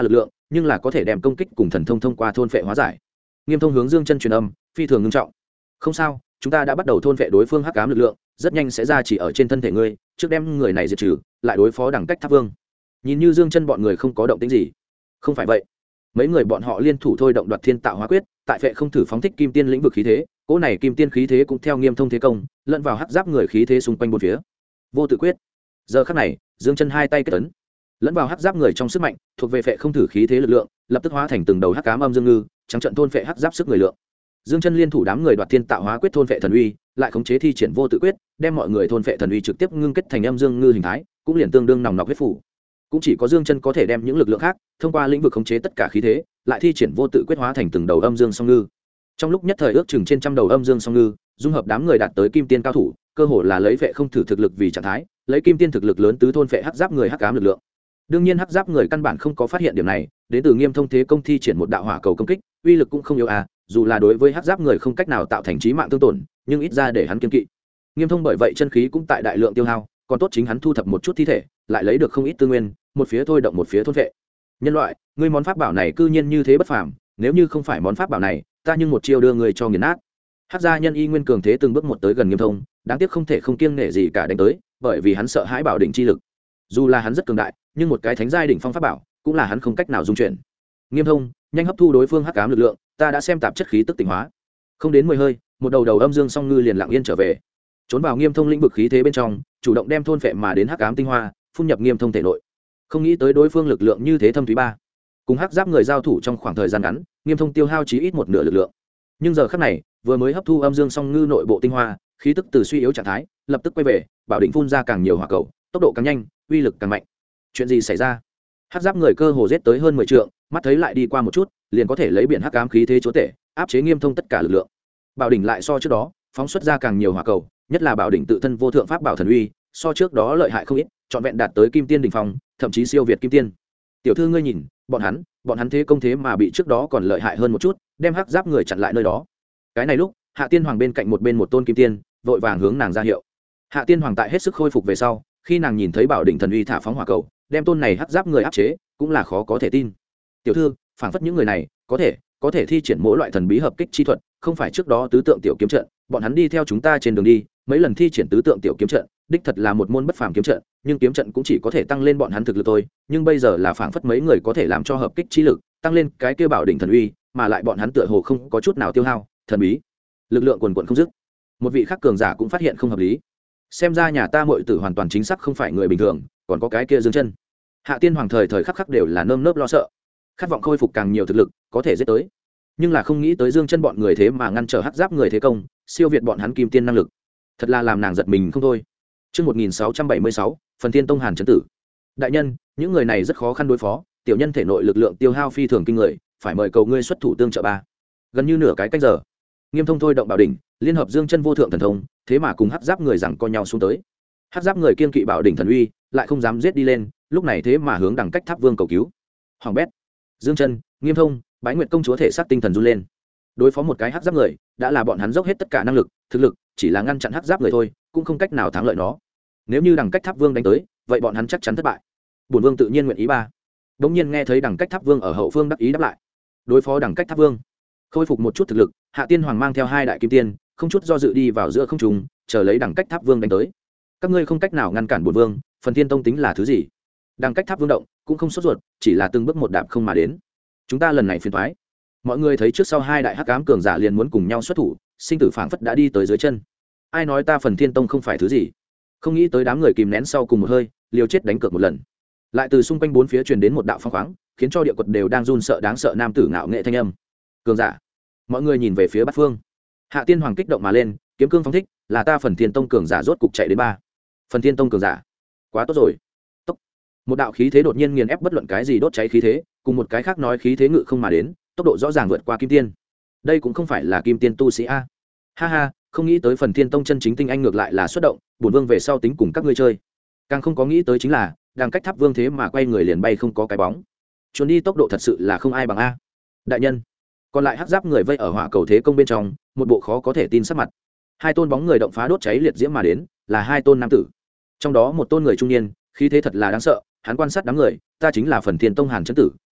Speaker 1: nhưng là có thể đem công kích cùng thần thông thông qua thôn phệ hóa giải. Nghiêm Thông hướng Dương Chân truyền âm, phi thường nghiêm trọng. Không sao, chúng ta đã bắt đầu thôn phệ đối phương hắc ám lực lượng, rất nhanh sẽ ra chỉ ở trên thân thể ngươi, trước đem người này diệt trừ, lại đối phó Đẳng Cách Tháp Vương. Nhìn như Dương Chân bọn người không có động tĩnh gì. Không phải vậy, mấy người bọn họ liên thủ thôi động Đoạt Thiên Tạo Hóa Quyết, tại phệ không thử phóng thích kim tiên lĩnh vực khí thế, cỗ này kim tiên khí thế cũng theo Nghiêm Thông thế công, lẫn vào hắc giáp người khí thế xung quanh bốn phía. Vô tự quyết. Giờ khắc này, Dương Chân hai tay kết ấn, lẫn vào hắc giáp người trong sức mạnh, thuộc về phệ không thử khí thế lực lượng, lập tức hóa thành từng đầu hắc ám âm dương ngư, trắng trận thôn phệ hắc giáp sức người lượng. Dương Chân liên thủ đám người Đoạt Thiên Tạo Hóa Quyết thôn phệ thần uy, lại khống chế thi triển vô tự quyết, đem mọi người thôn phệ thần uy trực tiếp ngưng kết thành âm dương ngư hình thái, cũng liền tương đương nòng nọc huyết phủ. Cũng chỉ có Dương Chân có thể đem những lực lượng khác thông qua lĩnh vực khống chế tất cả khí thế, lại thi triển vô tự quyết hóa thành từng đầu âm dương song ngư. Trong lúc nhất thời ước chừng trên trăm đầu âm dương song ngư, dung hợp đám người đạt tới kim tiên cao thủ, cơ hồ là lấy vệ không thử thực lực vì trạng thái, lấy kim tiên thực lực lớn tứ thôn vệ hắc giáp người hắc ám lực lượng. Đương nhiên hắc giáp người căn bản không có phát hiện điểm này, đến từ Nghiêm Thông thế công thi triển một đạo hỏa cầu công kích, uy lực cũng không yếu dù là đối với hắc giáp người không cách nào tạo thành chí mạng thương tổn, nhưng ít ra để hắn kiên kỵ. Nghiêm Thông bởi vậy chân khí cũng tại đại lượng tiêu hao, còn tốt chính hắn thu thập một chút thi thể, lại lấy được không ít tư nguyên, một phía thôi động một phía thôn vệ. Nhân loại, ngươi món pháp bảo này cư nhiên như thế bất phàm, nếu như không phải món pháp bảo này, ta nhưng một chiêu đưa người cho nghiền nát. Hắc gia nhân y nguyên cường thế từng bước một tới gần Nghiêm Thông, đáng tiếc không thể không kiêng nể gì cả đánh tới, bởi vì hắn sợ hãi bảo đỉnh chi lực. Dù là hắn rất cường đại, nhưng một cái thánh giai đỉnh phong pháp bảo, cũng là hắn không cách nào dung chuyển. Nghiêm Thông, nhanh hấp thu đối phương hắc ám lực lượng, ta đã xem tạp chất khí tức tỉnh hóa. Không đến 10 hơi, một đầu âm dương song ngư liền lặng yên trở về, trốn vào Nghiêm Thông lĩnh vực khí thế bên trong, chủ động đem thôn phệ mà đến hắc ám tinh hoa phun nhập Nghiêm Thông thể nội. Không nghĩ tới đối phương lực lượng như thế thâm thúy ba. Cùng hắc giáp người giao thủ trong khoảng thời gian ngắn, Nghiêm Thông tiêu hao chí ít một nửa lực lượng. Nhưng giờ khắc này, vừa mới hấp thu âm dương song ngư nội bộ tinh hoa, khí tức từ suy yếu trạng thái, lập tức quay về, bảo định phun ra càng nhiều hỏa cầu, tốc độ càng nhanh, uy lực càng mạnh. Chuyện gì xảy ra? Hắc giáp người cơ hồ giết tới hơn 10 trượng, mắt thấy lại đi qua một chút, liền có thể lấy biển hắc ám khí thế chúa tể, áp chế Nghiêm Thông tất cả lực lượng. Bảo đỉnh lại so trước đó, phóng xuất ra càng nhiều hỏa cầu, nhất là bảo đỉnh tự thân vô thượng pháp bảo thần uy, so trước đó lợi hại không ít, trọn vẹn đạt tới kim tiên đỉnh phong, thậm chí siêu việt kim tiên. Tiểu thư ngươi nhìn, bọn hắn thế công thế mà bị trước đó còn lợi hại hơn một chút, đem hắc giáp người chặn lại nơi đó. Cái này lúc, Hạ Tiên Hoàng bên cạnh một tôn kim tiên, vội vàng hướng nàng ra hiệu. Hạ Tiên Hoàng tại hết sức khôi phục về sau, khi nàng nhìn thấy bảo đỉnh thần uy thả phóng hỏa cầu, đem tôn này hắc giáp người áp chế, cũng là khó có thể tin. Tiểu thư, phảng phất những người này có thể thi triển mỗi loại thần bí hợp kích chi thuật, không phải trước đó tứ tượng tiểu kiếm trận, bọn hắn đi theo chúng ta trên đường đi, mấy lần thi triển tứ tượng tiểu kiếm trận, đích thật là một môn bất phàm kiếm trận, nhưng kiếm trận cũng chỉ có thể tăng lên bọn hắn thực lực thôi, nhưng bây giờ là phảng phất mấy người có thể làm cho hợp kích chi lực tăng lên cái kia bảo đỉnh thần uy, mà lại bọn hắn tựa hồ không có chút nào tiêu hao, thần bí, lực lượng quần quần không dứt. Một vị khác cường giả cũng phát hiện không hợp lý. Xem ra nhà ta muội tử hoàn toàn chính xác không phải người bình thường, còn có cái kia Dương Chân. Hạ Tiên Hoàng thời khắc khắc đều là nơm nớp lo sợ, khát vọng khôi phục càng nhiều thực lực, có thể giết tới. Nhưng là không nghĩ tới Dương Chân bọn người thế mà ngăn trở hắc giáp người thế công, siêu việt bọn hắn kim tiên năng lực. Thật là làm nàng giật mình không thôi. Chương 1676, Phần Thiên Tông Hàn Chấn Tử. Đại nhân, những người này rất khó khăn đối phó, tiểu nhân thể nội lực lượng tiêu hao phi thường kinh người, phải mời cầu ngươi xuất thủ tương trợ ba. Gần như nửa cái canh giờ, Nghiêm Thông thôi động bảo đỉnh, liên hợp Dương Chân vô thượng thần thông, thế mà cùng hắc giáp người giằng co nhau xuống tới. Hắc giáp người kiên kỵ bảo đỉnh thần uy, lại không dám giết đi lên, lúc này thế mà hướng Đẳng Cách Tháp Vương cầu cứu. Hoàng bét, Dương Chân, Nghiêm Thông, Bái Nguyệt công chúa thể xác tinh thần run lên. Đối phó một cái hắc giáp người, đã là bọn hắn dốc hết tất cả năng lực, thực lực, chỉ là ngăn chặn hắc giáp người thôi, cũng không cách nào thắng lợi nó. Nếu như Đẳng Cách Tháp Vương đánh tới, vậy bọn hắn chắc chắn thất bại. Bổn vương tự nhiên nguyện ý ba. Đống nhiên nghe thấy Đẳng Cách Tháp Vương ở hậu phương đáp ý đáp lại. Đối phó Đẳng Cách Tháp Vương, khôi phục một chút thực lực, Hạ Tiên Hoàng mang theo hai đại kim tiên, không chút do dự đi vào giữa không trung, chờ lấy Đẳng Cách Tháp Vương đánh tới. Các ngươi không cách nào ngăn cản bổn vương, Phần Thiên Tông tính là thứ gì? Đẳng Cách Tháp Vương động, cũng không sốt ruột, chỉ là từng bước một đạp không mà đến. Chúng ta lần này phiền toái. Mọi người thấy trước sau hai đại hắc ám cường giả liền muốn cùng nhau xuất thủ, sinh tử phảng phất đã đi tới dưới chân. Ai nói ta Phần Thiên Tông không phải thứ gì? Không nghĩ tới đám người kìm nén sau cùng một hơi, liều chết đánh cược một lần. Lại từ xung quanh bốn phía truyền đến một đạo phong khoáng, khiến cho địa quật đều đang run sợ đáng sợ nam tử ngạo nghệ thanh âm. Cường giả. Mọi người nhìn về phía Bát Phương. Hạ Tiên Hoàng kích động mà lên, kiếm cương phóng thích, là ta Phần Thiên Tông cường giả rốt cục chạy đến ba. Phần Thiên Tông cường giả. Quá tốt rồi. Tốc. Một đạo khí thế đột nhiên nghiền ép bất luận cái gì đốt cháy khí thế, cùng một cái khác nói khí thế ngự không mà đến, tốc độ rõ ràng vượt qua kim tiên. Đây cũng không phải là kim tiên tu sĩ a. Ha ha, không nghĩ tới Phần Thiên Tông chân chính tinh anh ngược lại là xuất động, bổn vương về sau tính cùng các ngươi chơi. Càng không có nghĩ tới chính là, Đẳng Cách Tháp Vương thế mà quay người liền bay không có cái bóng. Chuồn đi tốc độ thật sự là không ai bằng a. Đại nhân. Còn lại hắc giáp người vây ở hỏa cầu thế công bên trong, một bộ khó có thể tin sắc mặt. Hai tôn bóng người động phá đốt cháy liệt diễm mà đến, là hai tôn nam tử. Trong đó một tôn người trung niên, khí thế thật là đáng sợ, hắn quan sát đám người, ta chính là Phần Thiên Tông Hàn Chấn Tử,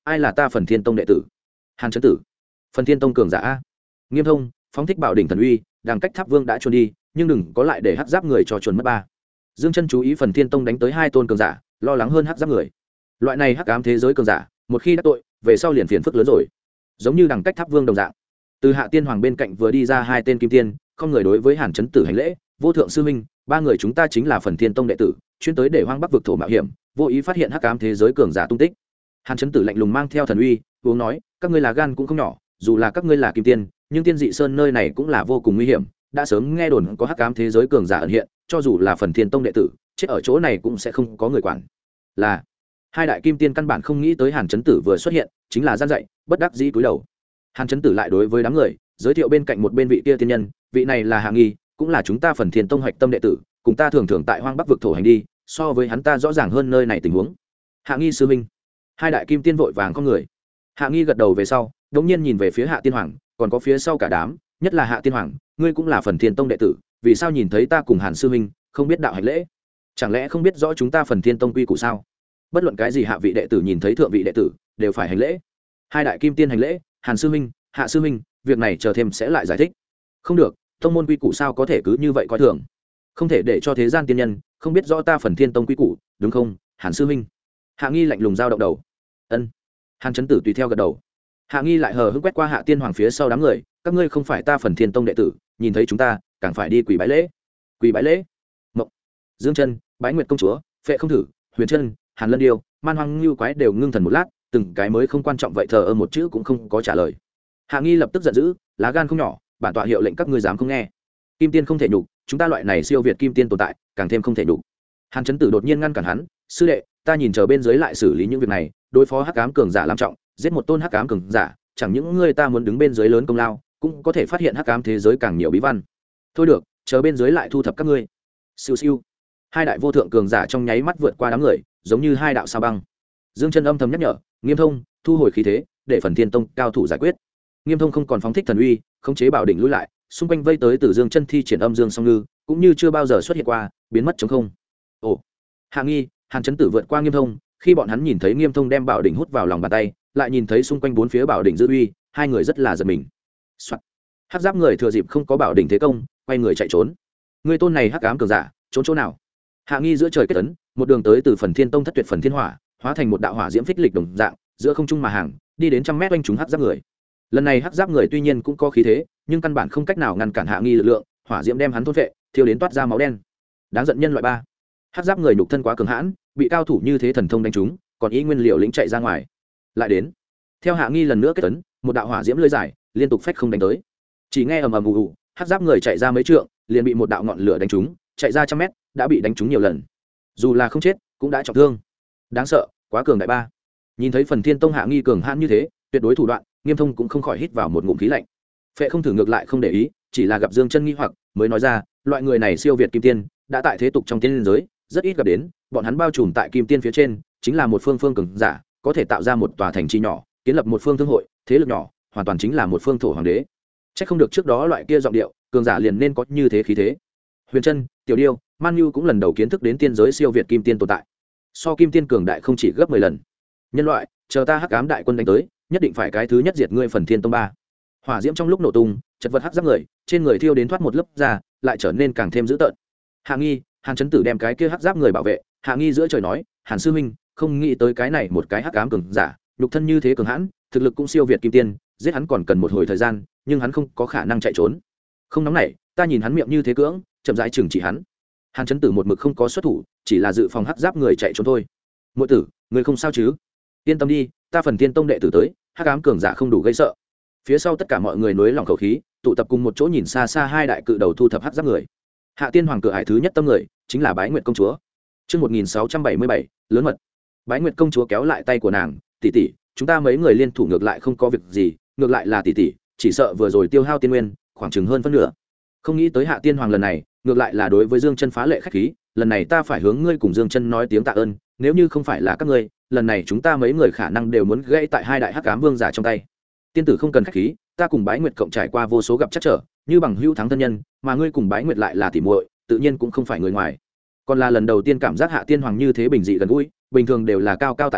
Speaker 1: ai là ta Phần Thiên Tông đệ tử? Hàn Chấn Tử. Phần Thiên Tông cường giả a. Nghiêm Thông, phóng thích bảo đỉnh thần uy, đang cách Tháp Vương đã chuồn đi, nhưng đừng có lại để hắc giáp người cho chuồn mất ba. Dương Chân chú ý Phần Thiên Tông đánh tới hai tôn cường giả, lo lắng hơn hắc giáp người. Loại này hắc ám thế giới cường giả, một khi đắc tội, về sau liền phiền phức lớn rồi. Giống như đằng cách Tháp Vương đồng dạng. Từ Hạ Tiên Hoàng bên cạnh vừa đi ra hai tên kim tiên, không người đối với Hàn Chấn Tử hành lễ, vô thượng sư minh, ba người chúng ta chính là Phần Thiên Tông đệ tử, chuyên tới để hoang bắc vực thổ mạo hiểm, vô ý phát hiện hắc ám thế giới cường giả tung tích. Hàn Chấn Tử lạnh lùng mang theo thần uy, uống nói, các ngươi là gan cũng không nhỏ, dù là các ngươi là kim tiên, nhưng tiên dị sơn nơi này cũng là vô cùng nguy hiểm, đã sớm nghe đồn có hắc ám thế giới cường giả ẩn hiện, cho dù là Phần Thiên Tông đệ tử, chết ở chỗ này cũng sẽ không có người quản. Là hai đại kim tiên căn bản không nghĩ tới Hàn Chấn Tử vừa xuất hiện chính là gian dạy, bất đắc dĩ cúi đầu. Hàn Chấn Tử lại đối với đám người giới thiệu bên cạnh một bên vị kia tiên nhân, vị này là Hạ Nghi, cũng là chúng ta Phần Thiên Tông hạch tâm đệ tử, cùng ta thường thường tại hoang bắc vực thổ hành đi, so với hắn ta rõ ràng hơn nơi này tình huống. Hạ Nghi sư minh. Hai đại kim tiên vội vàng con người. Hạ Nghi gật đầu về sau, đống nhiên nhìn về phía Hạ Tiên Hoàng, còn có phía sau cả đám, nhất là Hạ Tiên Hoàng, ngươi cũng là Phần Thiên Tông đệ tử, vì sao nhìn thấy ta cùng Hàn sư minh không biết đạo hành lễ? Chẳng lẽ không biết rõ chúng ta Phần Thiên Tông quy củ sao? Bất luận cái gì hạ vị đệ tử nhìn thấy thượng vị đệ tử đều phải hành lễ. Hai đại kim tiên hành lễ, Hàn sư minh, Hạ sư minh, việc này chờ thêm sẽ lại giải thích. Không được, tông môn quy củ sao có thể cứ như vậy coi thường? Không thể để cho thế gian tiên nhân không biết rõ ta Phần Thiên Tông quy củ, đúng không, Hàn sư minh? Hạ Nghi lạnh lùng giao động đầu. Ân. Hàn Chấn Tử tùy theo gật đầu. Hạ Nghi lại hờ hững quét qua Hạ Tiên Hoàng phía sau đám người, các ngươi không phải ta Phần Thiên Tông đệ tử, nhìn thấy chúng ta càng phải đi quỳ bái lễ. Quỳ bái lễ? Mộng. Dương Chân, Bái Nguyệt công chúa, Phệ Không Thử, Huyền Trân, Hàn Lân Điêu, Man Hoang Ngưu Quái đều ngưng thần một lát, từng cái mới không quan trọng vậy thờ ơ một chữ cũng không có trả lời. Hạ Nghi lập tức giận dữ, lá gan không nhỏ, bản tọa hiệu lệnh các ngươi dám không nghe. Kim tiên không thể nhục, chúng ta loại này siêu việt kim tiên tồn tại, càng thêm không thể nhục. Hàn Chấn Tử đột nhiên ngăn cản hắn, sư đệ, ta nhìn chờ bên dưới lại xử lý những việc này, đối phó hắc ám cường giả làm trọng, giết một tôn hắc ám cường giả, chẳng những ngươi ta muốn đứng bên dưới lớn công lao, cũng có thể phát hiện hắc ám thế giới càng nhiều bí văn. Thôi được, chờ bên dưới lại thu thập các ngươi. Siêu siêu. Hai đại vô thượng cường giả trong nháy mắt vượt qua đám người, giống như hai đạo sao băng. Dương Chân âm thầm nhắc nhở, Nghiêm Thông, thu hồi khí thế, để Phần Thiên Tông cao thủ giải quyết. Nghiêm Thông không còn phóng thích thần uy, khống chế bảo đỉnh lùi lại, xung quanh vây tới từ Dương Chân thi triển âm dương song ngư, cũng như chưa bao giờ xuất hiện qua, biến mất trống không. Ồ. Hạ Nghi, Hàn Chấn Tử vượt qua Nghiêm Thông, khi bọn hắn nhìn thấy Nghiêm Thông đem bảo đỉnh hút vào lòng bàn tay, lại nhìn thấy xung quanh bốn phía bảo đỉnh dư uy, hai người rất là giật mình. Soạn. Hắc giáp người thừa dịp không có bảo đỉnh thế công, quay người chạy trốn. Người tôn này hắc ám cường giả, trốn chỗ nào? Hạ Nghi giữa trời kết ấn, một đường tới từ Phần Thiên Tông thất tuyệt phần thiên hỏa, hóa thành một đạo hỏa diễm phích lịch đồng dạng, giữa không trung mà hàng, đi đến trăm mét oanh chúng hắc giáp người. Lần này hắc giáp người tuy nhiên cũng có khí thế, nhưng căn bản không cách nào ngăn cản Hạ Nghi lực lượng, hỏa diễm đem hắn thôn phệ, thiêu đến toát ra máu đen. Đáng giận nhân loại ba. Hắc giáp người nhục thân quá cường hãn, bị cao thủ như thế thần thông đánh trúng, còn ý nguyên liệu lĩnh chạy ra ngoài. Lại đến. Theo Hạ Nghi lần nữa kết ấn, một đạo hỏa diễm lưỡi dài, liên tục phách không đánh tới. Chỉ nghe ầm ầm ù ù, hắc giáp người chạy ra mấy trượng, liền bị một đạo ngọn lửa đánh trúng, chạy ra trăm mét, đã bị đánh trúng nhiều lần. Dù là không chết, cũng đã trọng thương. Đáng sợ, quá cường đại ba. Nhìn thấy Phần Thiên Tông Hạ Nghi cường hãn như thế, tuyệt đối thủ đoạn, Nghiêm Thông cũng không khỏi hít vào một ngụm khí lạnh. Phệ Không Thử ngược lại không để ý, chỉ là gặp Dương Chân nghi hoặc, mới nói ra, loại người này siêu việt kim tiên, đã tại thế tục trong tiên giới, rất ít gặp đến, bọn hắn bao trùm tại kim tiên phía trên, chính là một phương cường giả, có thể tạo ra một tòa thành trì nhỏ, kiến lập một phương thương hội, thế lực nhỏ, hoàn toàn chính là một phương thổ hoàng đế. Chắc không được trước đó loại kia giọng điệu, cường giả liền nên có như thế khí thế. Huyền Trân, Tiểu Điêu, Man Nhu cũng lần đầu kiến thức đến tiên giới siêu việt kim tiên tồn tại. So kim tiên cường đại không chỉ gấp 10 lần. Nhân loại, chờ ta hắc ám đại quân đánh tới, nhất định phải cái thứ nhất diệt ngươi Phần Thiên Tông ba. Hỏa diễm trong lúc nổ tung, chật vật hắc giáp người, trên người thiêu đến thoát một lớp da, lại trở nên càng thêm dữ tợn. Hạ Nghi, Hàn Chấn Tử đem cái kia hắc giáp người bảo vệ, Hạ Nghi giữa trời nói, Hàn sư huynh, không nghĩ tới cái này một cái hắc ám cường giả, nhục thân như thế cường hãn, thực lực cũng siêu việt kim tiên, giết hắn còn cần một hồi thời gian, nhưng hắn không có khả năng chạy trốn. Không nóng nảy, ta nhìn hắn miệng như thế cưỡng, chậm rãi trừng trị hắn. Hàn Chấn Tử một mực không có xuất thủ, chỉ là dự phòng hắc giáp người chạy trốn thôi. Muội tử, người không sao chứ? Yên tâm đi, ta Phần Thiên Tông đệ tử tới, hắc ám cường giả không đủ gây sợ. Phía sau tất cả mọi người nối lòng khẩu khí, tụ tập cùng một chỗ nhìn xa xa hai đại cự đầu thu thập hắc giáp người. Hạ Tiên Hoàng cửa ải thứ nhất tâm người, chính là Bái Nguyệt công chúa. Chương 1677, lớn mật. Bái Nguyệt công chúa kéo lại tay của nàng, tỷ tỷ, chúng ta mấy người liên thủ ngược lại không có việc gì, ngược lại là tỷ tỷ, chỉ sợ vừa rồi tiêu hao tiên nguyên, khoảng chừng hơn phân nửa. Không nghĩ tới Hạ Tiên Hoàng lần này, ngược lại là đối với Dương Chân phá lệ khách khí, lần này ta phải hướng ngươi cùng Dương Chân nói tiếng tạ ơn, nếu như không phải là các ngươi, lần này chúng ta mấy người khả năng đều muốn gãy tại hai đại hắc ám vương giả trong tay. Tiên tử không cần khách khí, ta cùng Bái Nguyệt cộng trải qua vô số gặp chắc trở, như bằng hữu thắng thân nhân, mà ngươi cùng Bái Nguyệt lại là tỉ muội, tự nhiên cũng không phải người ngoài. Còn là lần đầu tiên cảm giác Hạ Tiên Hoàng như thế bình dị gần gũi, bình thường đều là cao cao tại thượng,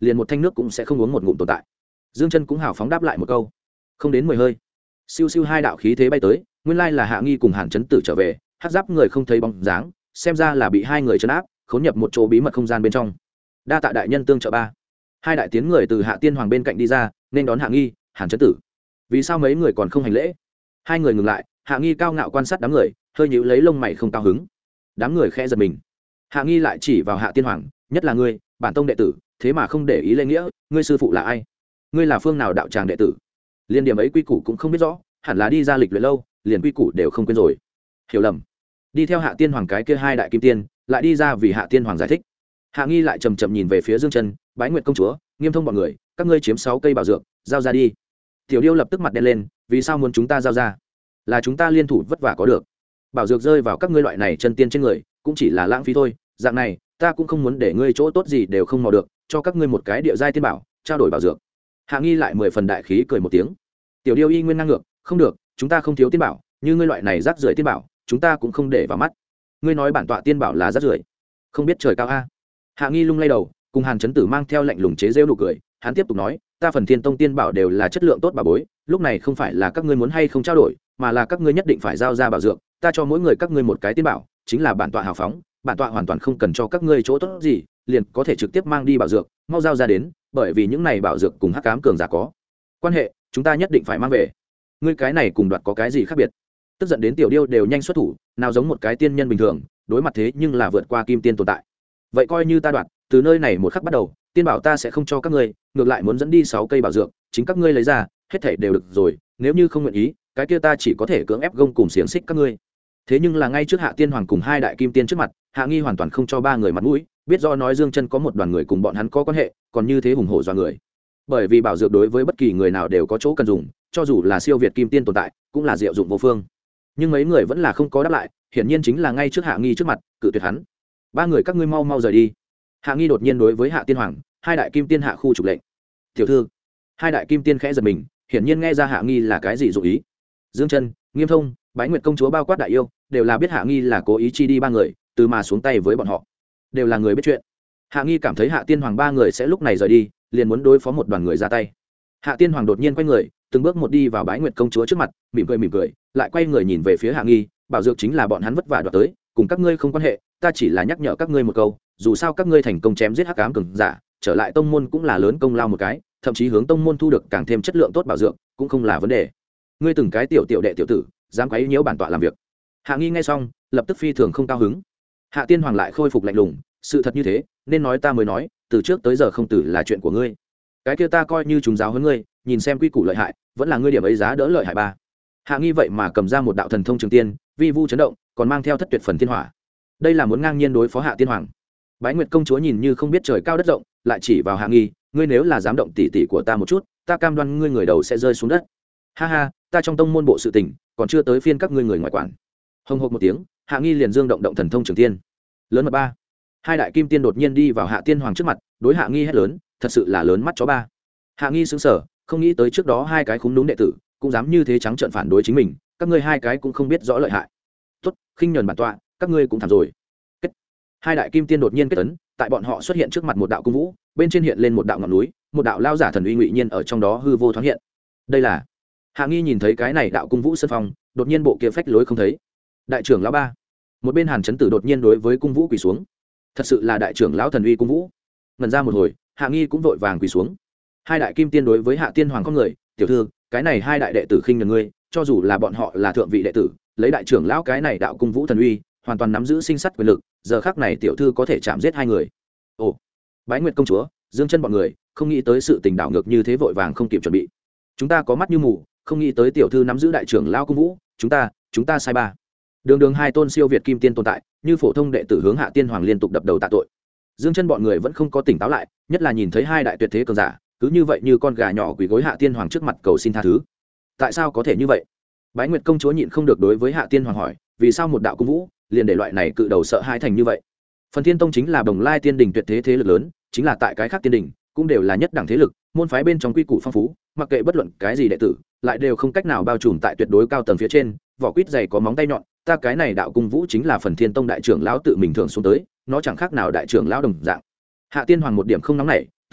Speaker 1: liền một thanh nước cũng sẽ không uống một ngụm tồn tại. Dương Chân cũng hào phóng đáp lại một câu. Không đến 10 hơi, siêu siêu hai đạo khí thế bay tới, nguyên lai là Hạ Nghi cùng Hàn Chấn Tử trở về, hắc giáp người không thấy bóng dáng, xem ra là bị hai người trấn áp, khốn nhập một chỗ bí mật không gian bên trong. Đa tạ đại nhân tương trợ ba. Hai đại tiến người từ Hạ Tiên Hoàng bên cạnh đi ra, nên đón Hạ Nghi, Hàn Chấn Tử. Vì sao mấy người còn không hành lễ? Hai người ngừng lại, Hạ Nghi cao ngạo quan sát đám người, hơi nhíu lấy lông mày không cao hứng. Đám người khẽ giật mình. Hạ Nghi lại chỉ vào Hạ Tiên Hoàng, nhất là ngươi, bản tông đệ tử, thế mà không để ý lễ nghĩa, ngươi sư phụ là ai? Ngươi là phương nào đạo tràng đệ tử? Liên điểm ấy quy củ cũng không biết rõ, hẳn là đi ra lịch luyện lâu, liền quy củ đều không quên rồi. Hiểu lầm. Đi theo Hạ Tiên Hoàng cái kia hai đại kim tiên, lại đi ra vì Hạ Tiên Hoàng giải thích. Hạ Nghi lại chậm chậm nhìn về phía Dương Chân, Bái Nguyệt công chúa, Nghiêm Thông bọn người, các ngươi chiếm 6 cây bảo dược, giao ra đi. Tiểu Điêu lập tức mặt đen lên, vì sao muốn chúng ta giao ra? Là chúng ta liên thủ vất vả có được. Bảo dược rơi vào các ngươi loại này chân tiên trên người, cũng chỉ là lãng phí thôi, dạng này, ta cũng không muốn để ngươi chỗ tốt gì đều không mò được, cho các ngươi một cái địa giai tiên bảo, trao đổi bảo dược. Hạ Nghi lại 10 phần đại khí cười một tiếng. Tiểu Điêu y nguyên năng ngược, không được, chúng ta không thiếu tiên bảo, như ngươi loại này rác rưởi tiên bảo, chúng ta cũng không để vào mắt. Ngươi nói bản tọa tiên bảo là rác rưởi, không biết trời cao a? Hạ Nghi lung lay đầu, cùng Hàn Chấn Tử mang theo lạnh lùng chế giễu nụ cười, hắn tiếp tục nói, ta phần Thiên Tông tiên bảo đều là chất lượng tốt bà bối, lúc này không phải là các ngươi muốn hay không trao đổi, mà là các ngươi nhất định phải giao ra bảo dược, ta cho mỗi người các ngươi một cái tiên bảo, chính là bản tọa hào phóng, bản tọa hoàn toàn không cần cho các ngươi chỗ tốt gì, liền có thể trực tiếp mang đi bảo dược, mau giao ra đến, bởi vì những này bảo dược cùng Hắc Ám cường giả có quan hệ, chúng ta nhất định phải mang về. Ngươi cái này cùng đoạt có cái gì khác biệt? Tức giận đến Tiểu Điêu đều nhanh xuất thủ, nào giống một cái tiên nhân bình thường, đối mặt thế nhưng là vượt qua kim tiên tồn tại. Vậy coi như ta đoạt, từ nơi này một khắc bắt đầu, tiên bảo ta sẽ không cho các ngươi, ngược lại muốn dẫn đi 6 cây bảo dược, chính các ngươi lấy ra, hết thảy đều được rồi, nếu như không nguyện ý, cái kia ta chỉ có thể cưỡng ép gông cùng xiềng xích các ngươi. Thế nhưng là ngay trước Hạ Tiên Hoàng cùng hai đại kim tiên trước mặt, Hạ Nghi hoàn toàn không cho ba người mặt mũi, biết do nói Dương Chân có một đoàn người cùng bọn hắn có quan hệ, còn như thế hùng hổ dọa người. Bởi vì bảo dược đối với bất kỳ người nào đều có chỗ cần dùng, cho dù là siêu việt kim tiên tồn tại, cũng là diệu dụng vô phương. Nhưng mấy người vẫn là không có đáp lại, hiển nhiên chính là ngay trước Hạ Nghi trước mặt, cự tuyệt hắn. Ba người các ngươi mau mau rời đi. Hạ Nghi đột nhiên đối với Hạ Tiên Hoàng, hai đại kim tiên hạ khu trục lệnh. Tiểu thư, hai đại kim tiên khẽ giật mình, hiển nhiên nghe ra Hạ Nghi là cái gì dụ ý. Dương Chân, Nghiêm Thông, Bái Nguyệt công chúa bao quát đại yêu, đều là biết Hạ Nghi là cố ý chi đi ba người, từ mà xuống tay với bọn họ, đều là người biết chuyện. Hạ Nghi cảm thấy Hạ Tiên Hoàng ba người sẽ lúc này rời đi, liền muốn đối phó một đoàn người ra tay. Hạ Tiên Hoàng đột nhiên quay người, từng bước một đi vào Bái Nguyệt công chúa trước mặt, mỉm cười, lại quay người nhìn về phía Hạ Nghi, bảo dược chính là bọn hắn vất vả đoạt tới, cùng các ngươi không quan hệ, ta chỉ là nhắc nhở các ngươi một câu, dù sao các ngươi thành công chém giết Hắc Ám cường giả, trở lại tông môn cũng là lớn công lao một cái, thậm chí hướng tông môn thu được càng thêm chất lượng tốt bảo dược, cũng không là vấn đề. Ngươi từng cái tiểu đệ tiểu tử, dám quấy nhiễu bản tọa làm việc. Hạ Nghi nghe xong, lập tức phi thường không cao hứng. Hạ Tiên Hoàng lại khôi phục lạnh lùng, sự thật như thế, nên nói ta mới nói, từ trước tới giờ không tử là chuyện của ngươi. Cái kia ta coi như chúng giáo hơn ngươi, nhìn xem quy củ lợi hại, vẫn là ngươi điểm ấy giá đỡ lợi hại ba. Hạ Nghi vậy mà cầm ra một đạo thần thông trường tiên, vi vu chấn động, còn mang theo thất tuyệt phần thiên hỏa. Đây là muốn ngang nhiên đối phó Hạ Tiên Hoàng. Bái Nguyệt công chúa nhìn như không biết trời cao đất rộng, lại chỉ vào Hạ Nghi, ngươi nếu là dám động tỉ tỉ của ta một chút, ta cam đoan ngươi người đầu sẽ rơi xuống đất. Ha ha, ta trong tông môn bộ sự tình, còn chưa tới phiên các ngươi người ngoài quản. Hồng hộc một tiếng, Hạ Nghi liền dương động thần thông trường tiên. Lớn mật ba. Hai đại kim tiên đột nhiên đi vào Hạ Tiên Hoàng trước mặt, đối Hạ Nghi hét lớn, thật sự là lớn mắt chó ba. Hạ Nghi sững sờ, không nghĩ tới trước đó hai cái khúm núm đệ tử cũng dám như thế trắng trợn phản đối chính mình, các ngươi hai cái cũng không biết rõ lợi hại. Tốt, khinh nhẫn bản tọa, các ngươi cũng thảm rồi. Kết. Hai đại kim tiên đột nhiên kết ấn, tại bọn họ xuất hiện trước mặt một đạo cung vũ, bên trên hiện lên một đạo ngọn núi, một đạo lao giả thần uy ngụy nhiên ở trong đó hư vô thoáng hiện. Đây là Hạ Nghi nhìn thấy cái này đạo cung vũ sân phong, đột nhiên bộ kia phách lối không thấy. Đại trưởng lão ba. Một bên Hàn Chấn Tử đột nhiên đối với cung vũ quỳ xuống. Thật sự là đại trưởng lão thần uy cung vũ. Ngẩn ra một hồi, Hạ Nghi cũng vội vàng quỳ xuống. Hai đại kim tiên đối với Hạ Tiên Hoàng con người, tiểu thư, cái này hai đại đệ tử khinh nhẫn ngươi, cho dù là bọn họ là thượng vị đệ tử, lấy đại trưởng lão cái này đạo cung vũ thần uy, hoàn toàn nắm giữ sinh sát quyền lực, giờ khắc này tiểu thư có thể chạm giết hai người. Ồ, Bái Nguyệt công chúa, Dương Chân bọn người, không nghĩ tới sự tình đảo ngược như thế, vội vàng không kịp chuẩn bị. Chúng ta có mắt như mù, không nghĩ tới tiểu thư nắm giữ đại trưởng lão cung vũ, chúng ta sai ba. Đường hai tôn siêu việt kim tiên tồn tại, như phổ thông đệ tử hướng Hạ Tiên Hoàng liên tục đập đầu tạ tội. Dương Chân bọn người vẫn không có tỉnh táo lại, nhất là nhìn thấy hai đại tuyệt thế cường giả, cứ như vậy như con gà nhỏ quỳ gối Hạ Tiên Hoàng trước mặt cầu xin tha thứ. Tại sao có thể như vậy? Bái Nguyệt công chúa nhịn không được đối với Hạ Tiên Hoàng hỏi, vì sao một đạo cung vũ liền để loại này cự đầu sợ hai thành như vậy? Phần Thiên Tông chính là Bồng Lai Tiên Đình tuyệt thế thế lực lớn, chính là tại cái khác tiên đình cũng đều là nhất đẳng thế lực, môn phái bên trong quy củ phong phú, mặc kệ bất luận cái gì đệ tử, lại đều không cách nào bao trùm tại tuyệt đối cao tầng phía trên, vỏ quýt dày có móng tay nhọn, ta cái này đạo cung vũ chính là Phần Thiên Tông đại trưởng lão tự mình thưởng xuống tới, nó chẳng khác nào đại trưởng lão đồng dạng. Hạ Tiên Hoàng một điểm không nóng nảy,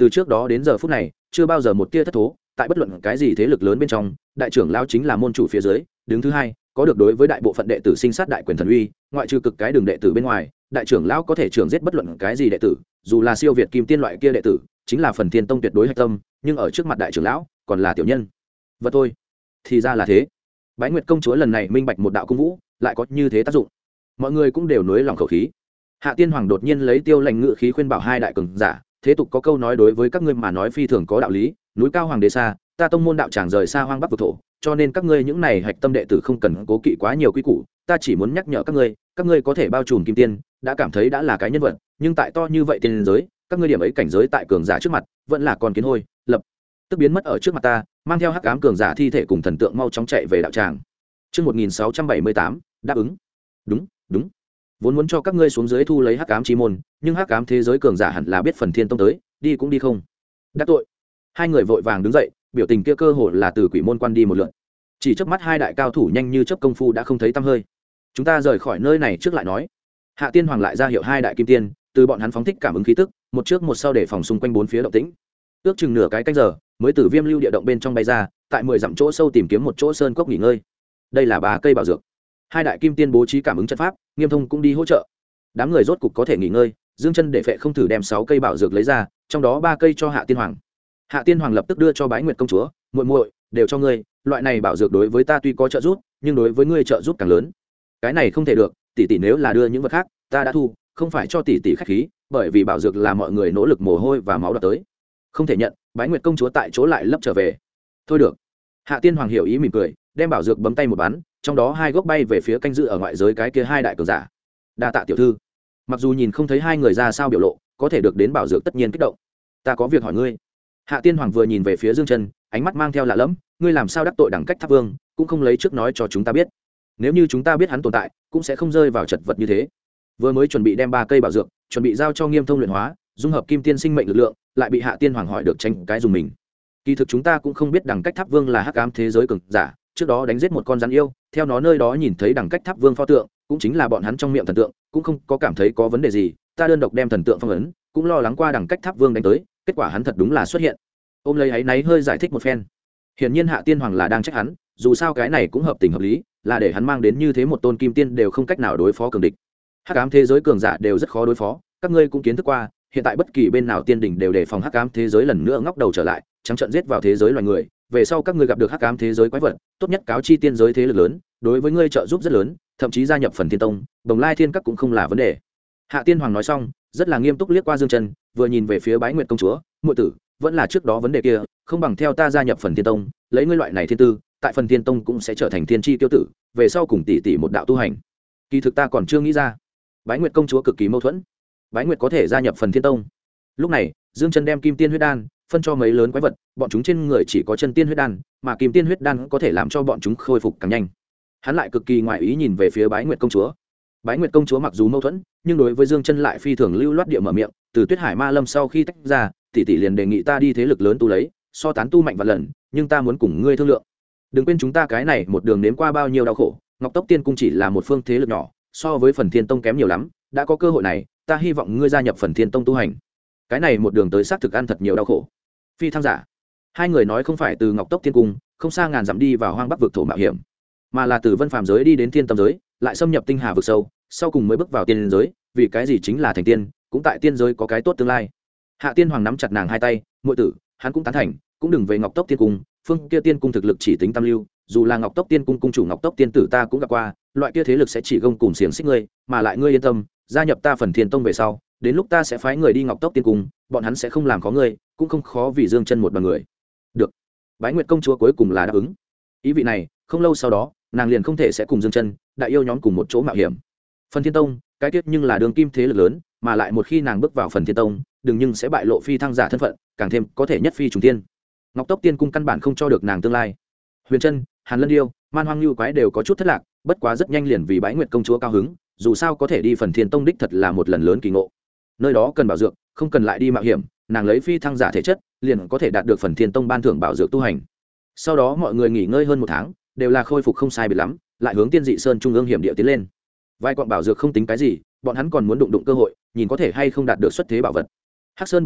Speaker 1: từ trước đó đến giờ phút này chưa bao giờ một tia thất thố. Tại bất luận cái gì thế lực lớn bên trong, đại trưởng lão chính là môn chủ phía dưới, đứng thứ hai, có được đối với đại bộ phận đệ tử sinh sát đại quyền thần uy, ngoại trừ cực cái đường đệ tử bên ngoài, đại trưởng lão có thể trưởng giết bất luận cái gì đệ tử, dù là siêu việt kim tiên loại kia đệ tử, chính là Phần Thiên Tông tuyệt đối hạch tâm, nhưng ở trước mặt đại trưởng lão, còn là tiểu nhân. Vật thôi. Thì ra là thế. Bái Nguyệt công chúa lần này minh bạch một đạo cung vũ, lại có như thế tác dụng. Mọi người cũng đều nuối lòng khẩu khí. Hạ Tiên Hoàng đột nhiên lấy Tiêu Lệnh ngự khí khuyên bảo hai đại cường giả, thế tục có câu nói đối với các ngươi mà nói phi thường có đạo lý, núi cao hoàng đế xa, ta tông môn đạo tràng rời xa hoang bắc vực thổ, cho nên các ngươi những này hạch tâm đệ tử không cần cố kỵ quá nhiều quy củ, ta chỉ muốn nhắc nhở các ngươi có thể bao trùm kim tiên, đã cảm thấy đã là cái nhân vật, nhưng tại to như vậy tiên giới, các ngươi điểm ấy cảnh giới tại cường giả trước mặt, vẫn là con kiến hôi, lập tức biến mất ở trước mặt ta, mang theo hắc ám cường giả thi thể cùng thần tượng mau chóng chạy về đạo tràng. Chương 1678, đáp ứng. Đúng, đúng. Vốn muốn cho các ngươi xuống dưới thu lấy hắc ám chi môn, nhưng hắc ám thế giới cường giả hẳn là biết Phần Thiên Tông tới, đi cũng đi không. Đắc tội. Hai người vội vàng đứng dậy, biểu tình kia cơ hồ là từ quỷ môn quan đi một lượt. Chỉ chớp mắt hai đại cao thủ nhanh như chớp công phu đã không thấy tăm hơi. Chúng ta rời khỏi nơi này trước lại nói. Hạ Tiên Hoàng lại ra hiệu hai đại kim tiên, từ bọn hắn phóng thích cảm ứng khí tức, một trước một sau để phòng xung quanh bốn phía động tĩnh. Ước chừng nửa cái canh giờ, mới từ Viêm Lưu địa động bên trong bay ra, tại 10 dặm chỗ sâu tìm kiếm một chỗ sơn cốc nghỉ ngơi. Đây là 3 cây bảo dược. Hai đại kim tiên bố trí cảm ứng trận pháp, Nghiêm Thông cũng đi hỗ trợ. Đám người rốt cục có thể nghỉ ngơi, Dương Chân để phệ không thử đem 6 cây bảo dược lấy ra, trong đó 3 cây cho Hạ Tiên Hoàng. Hạ Tiên Hoàng lập tức đưa cho Bái Nguyệt công chúa, muội muội, đều cho ngươi, loại này bảo dược đối với ta tuy có trợ giúp, nhưng đối với ngươi trợ giúp càng lớn. Cái này không thể được, tỷ tỷ nếu là đưa những vật khác, ta đã thu, không phải cho tỷ tỷ khách khí, bởi vì bảo dược là mọi người nỗ lực mồ hôi và máu đạt tới. Không thể nhận. Bái Nguyệt công chúa tại chỗ lại lấp trở về. Thôi được. Hạ Tiên Hoàng hiểu ý mỉm cười, đem bảo dược bấm tay một bắn, trong đó 2 gốc bay về phía canh giữ ở ngoại giới cái kia hai đại cường giả. Đa tạ tiểu thư. Mặc dù nhìn không thấy hai người ra sao biểu lộ, có thể được đến bảo dược tất nhiên kích động. Ta có việc hỏi ngươi. Hạ Tiên Hoàng vừa nhìn về phía Dương Chân, ánh mắt mang theo lạ lẫm, ngươi làm sao đắc tội đẳng cách Tháp Vương, cũng không lấy trước nói cho chúng ta biết. Nếu như chúng ta biết hắn tồn tại, cũng sẽ không rơi vào chật vật như thế. Vừa mới chuẩn bị đem 3 cây bảo dược, chuẩn bị giao cho Nghiêm Thông luyện hóa, dung hợp kim tiên sinh mệnh lực lượng, lại bị Hạ Tiên Hoàng hỏi được tranh cái dùng mình. Kỳ thực chúng ta cũng không biết đẳng cách Tháp Vương là hắc ám thế giới cường giả, trước đó đánh giết một con rắn yêu, theo nó nơi đó nhìn thấy đẳng cách Tháp Vương pho tượng, cũng chính là bọn hắn trong miệng thần tượng, cũng không có cảm thấy có vấn đề gì, ta đơn độc đem thần tượng phong ấn, cũng lo lắng qua đẳng cách Tháp Vương đánh tới, kết quả hắn thật đúng là xuất hiện. Ôm lấy áy náy hơi giải thích một phen. Hiển nhiên Hạ Tiên Hoàng là đang trách hắn, dù sao cái này cũng hợp tình hợp lý, là để hắn mang đến như thế một tôn kim tiên đều không cách nào đối phó cường địch. Hắc ám thế giới cường giả đều rất khó đối phó, các ngươi cũng kiến thức qua, hiện tại bất kỳ bên nào tiên đỉnh đều đề phòng hắc ám thế giới lần nữa ngóc đầu trở lại, trắng trợn giết vào thế giới loài người, về sau các ngươi gặp được hắc ám thế giới quái vật, tốt nhất cáo chi tiên giới thế lực lớn, đối với ngươi trợ giúp rất lớn, thậm chí gia nhập Phần Thiên Tông, Bồng Lai Thiên Các cũng không là vấn đề. Hạ Tiên Hoàng nói xong, rất là nghiêm túc liếc qua Dương Chân, vừa nhìn về phía Bái Nguyệt công chúa, muội tử, vẫn là trước đó vấn đề kia, không bằng theo ta gia nhập Phần Thiên Tông, lấy ngươi loại này thiên tư, tại Phần Thiên Tông cũng sẽ trở thành thiên chi tiêu tử, về sau cùng tỷ tỷ một đạo tu hành. Kỳ thực ta còn chưa nghĩ ra. Bái Nguyệt công chúa cực kỳ mâu thuẫn. Bái Nguyệt có thể gia nhập Phần Thiên Tông. Lúc này, Dương Chân đem kim tiên huyết đan phân cho mấy lớn quái vật, bọn chúng trên người chỉ có chân tiên huyết đan, mà kim tiên huyết đan có thể làm cho bọn chúng khôi phục càng nhanh. Hắn lại cực kỳ ngoại ý nhìn về phía Bái Nguyệt công chúa. Bái Nguyệt công chúa mặc dù mâu thuẫn, nhưng đối với Dương Chân lại phi thường lưu loát địa mở miệng, từ Tuyết Hải Ma Lâm sau khi tách ra, tỷ tỷ liền đề nghị ta đi thế lực lớn tu lấy, so tán tu mạnh vạn lần, nhưng ta muốn cùng ngươi thương lượng. Đừng quên chúng ta cái này một đường nếm qua bao nhiêu đau khổ, Ngọc Tốc Tiên cung chỉ là một phương thế lực nhỏ, so với Phần Thiên Tông kém nhiều lắm, đã có cơ hội này, ta hy vọng ngươi gia nhập Phần Thiên Tông tu hành. Cái này một đường tới xác thực ăn thật nhiều đau khổ. Phi thăng giả. Hai người nói không phải từ Ngọc Tốc Tiên cung, không xa ngàn dặm đi vào hoang bắc vực thổ mạo hiểm, mà là từ Vân Phàm giới đi đến Thiên Tâm giới, lại xâm nhập tinh hà vực sâu, sau cùng mới bước vào tiên giới, vì cái gì chính là thành tiên, cũng tại tiên giới có cái tốt tương lai. Hạ Tiên Hoàng nắm chặt nàng hai tay, muội tử, hắn cũng tán thành, cũng đừng về Ngọc Tốc Tiên cung, phương kia tiên cung thực lực chỉ tính tam lưu, dù là Ngọc Tốc Tiên cung cung chủ Ngọc Tốc Tiên tử ta cũng gặp qua, loại kia thế lực sẽ chỉ gông cùng xiềng xích ngươi, mà lại ngươi yên tâm, gia nhập ta Phần Thiên Tông về sau, đến lúc ta sẽ phái người đi Ngọc Tốc Tiên cung, bọn hắn sẽ không làm khó ngươi, cũng không khó vì Dương Chân một bằng người. Được. Bái Nguyệt công chúa cuối cùng là đáp ứng. Ý vị này, không lâu sau đó, nàng liền không thể sẽ cùng Dương Chân, đại yêu nhóm cùng một chỗ mạo hiểm. Phần Thiên Tông, cái tiết nhưng là đường kim thế lực lớn, mà lại một khi nàng bước vào Phần Thiên Tông, đừng nhưng sẽ bại lộ phi thăng giả thân phận, càng thêm có thể nhất phi trùng tiên. Ngọc Tốc Tiên cung căn bản không cho được nàng tương lai. Huyền Trân, Hàn Lân Điêu, Man Hoang Nưu quái đều có chút thất lạc, bất quá rất nhanh liền vì Bái Nguyệt công chúa cao hứng, dù sao có thể đi Phần Thiên Tông đích thật là một lần lớn kỳ ngộ. Nơi đó cần bảo dược, không cần lại đi mạo hiểm, nàng lấy phi thăng giả thể chất, liền có thể đạt được Phần Thiên Tông ban thưởng bảo dược tu hành. Sau đó mọi người nghỉ ngơi hơn một tháng, đều là khôi phục không sai biệt lắm, lại hướng Tiên Dị Sơn trung ương hiểm địa tiến lên. Vài quặng bảo dược không tính cái gì, bọn hắn còn muốn đụng đụng cơ hội, nhìn có thể hay không đạt được xuất thế bảo vật. Hắc Sơn bộ lạc,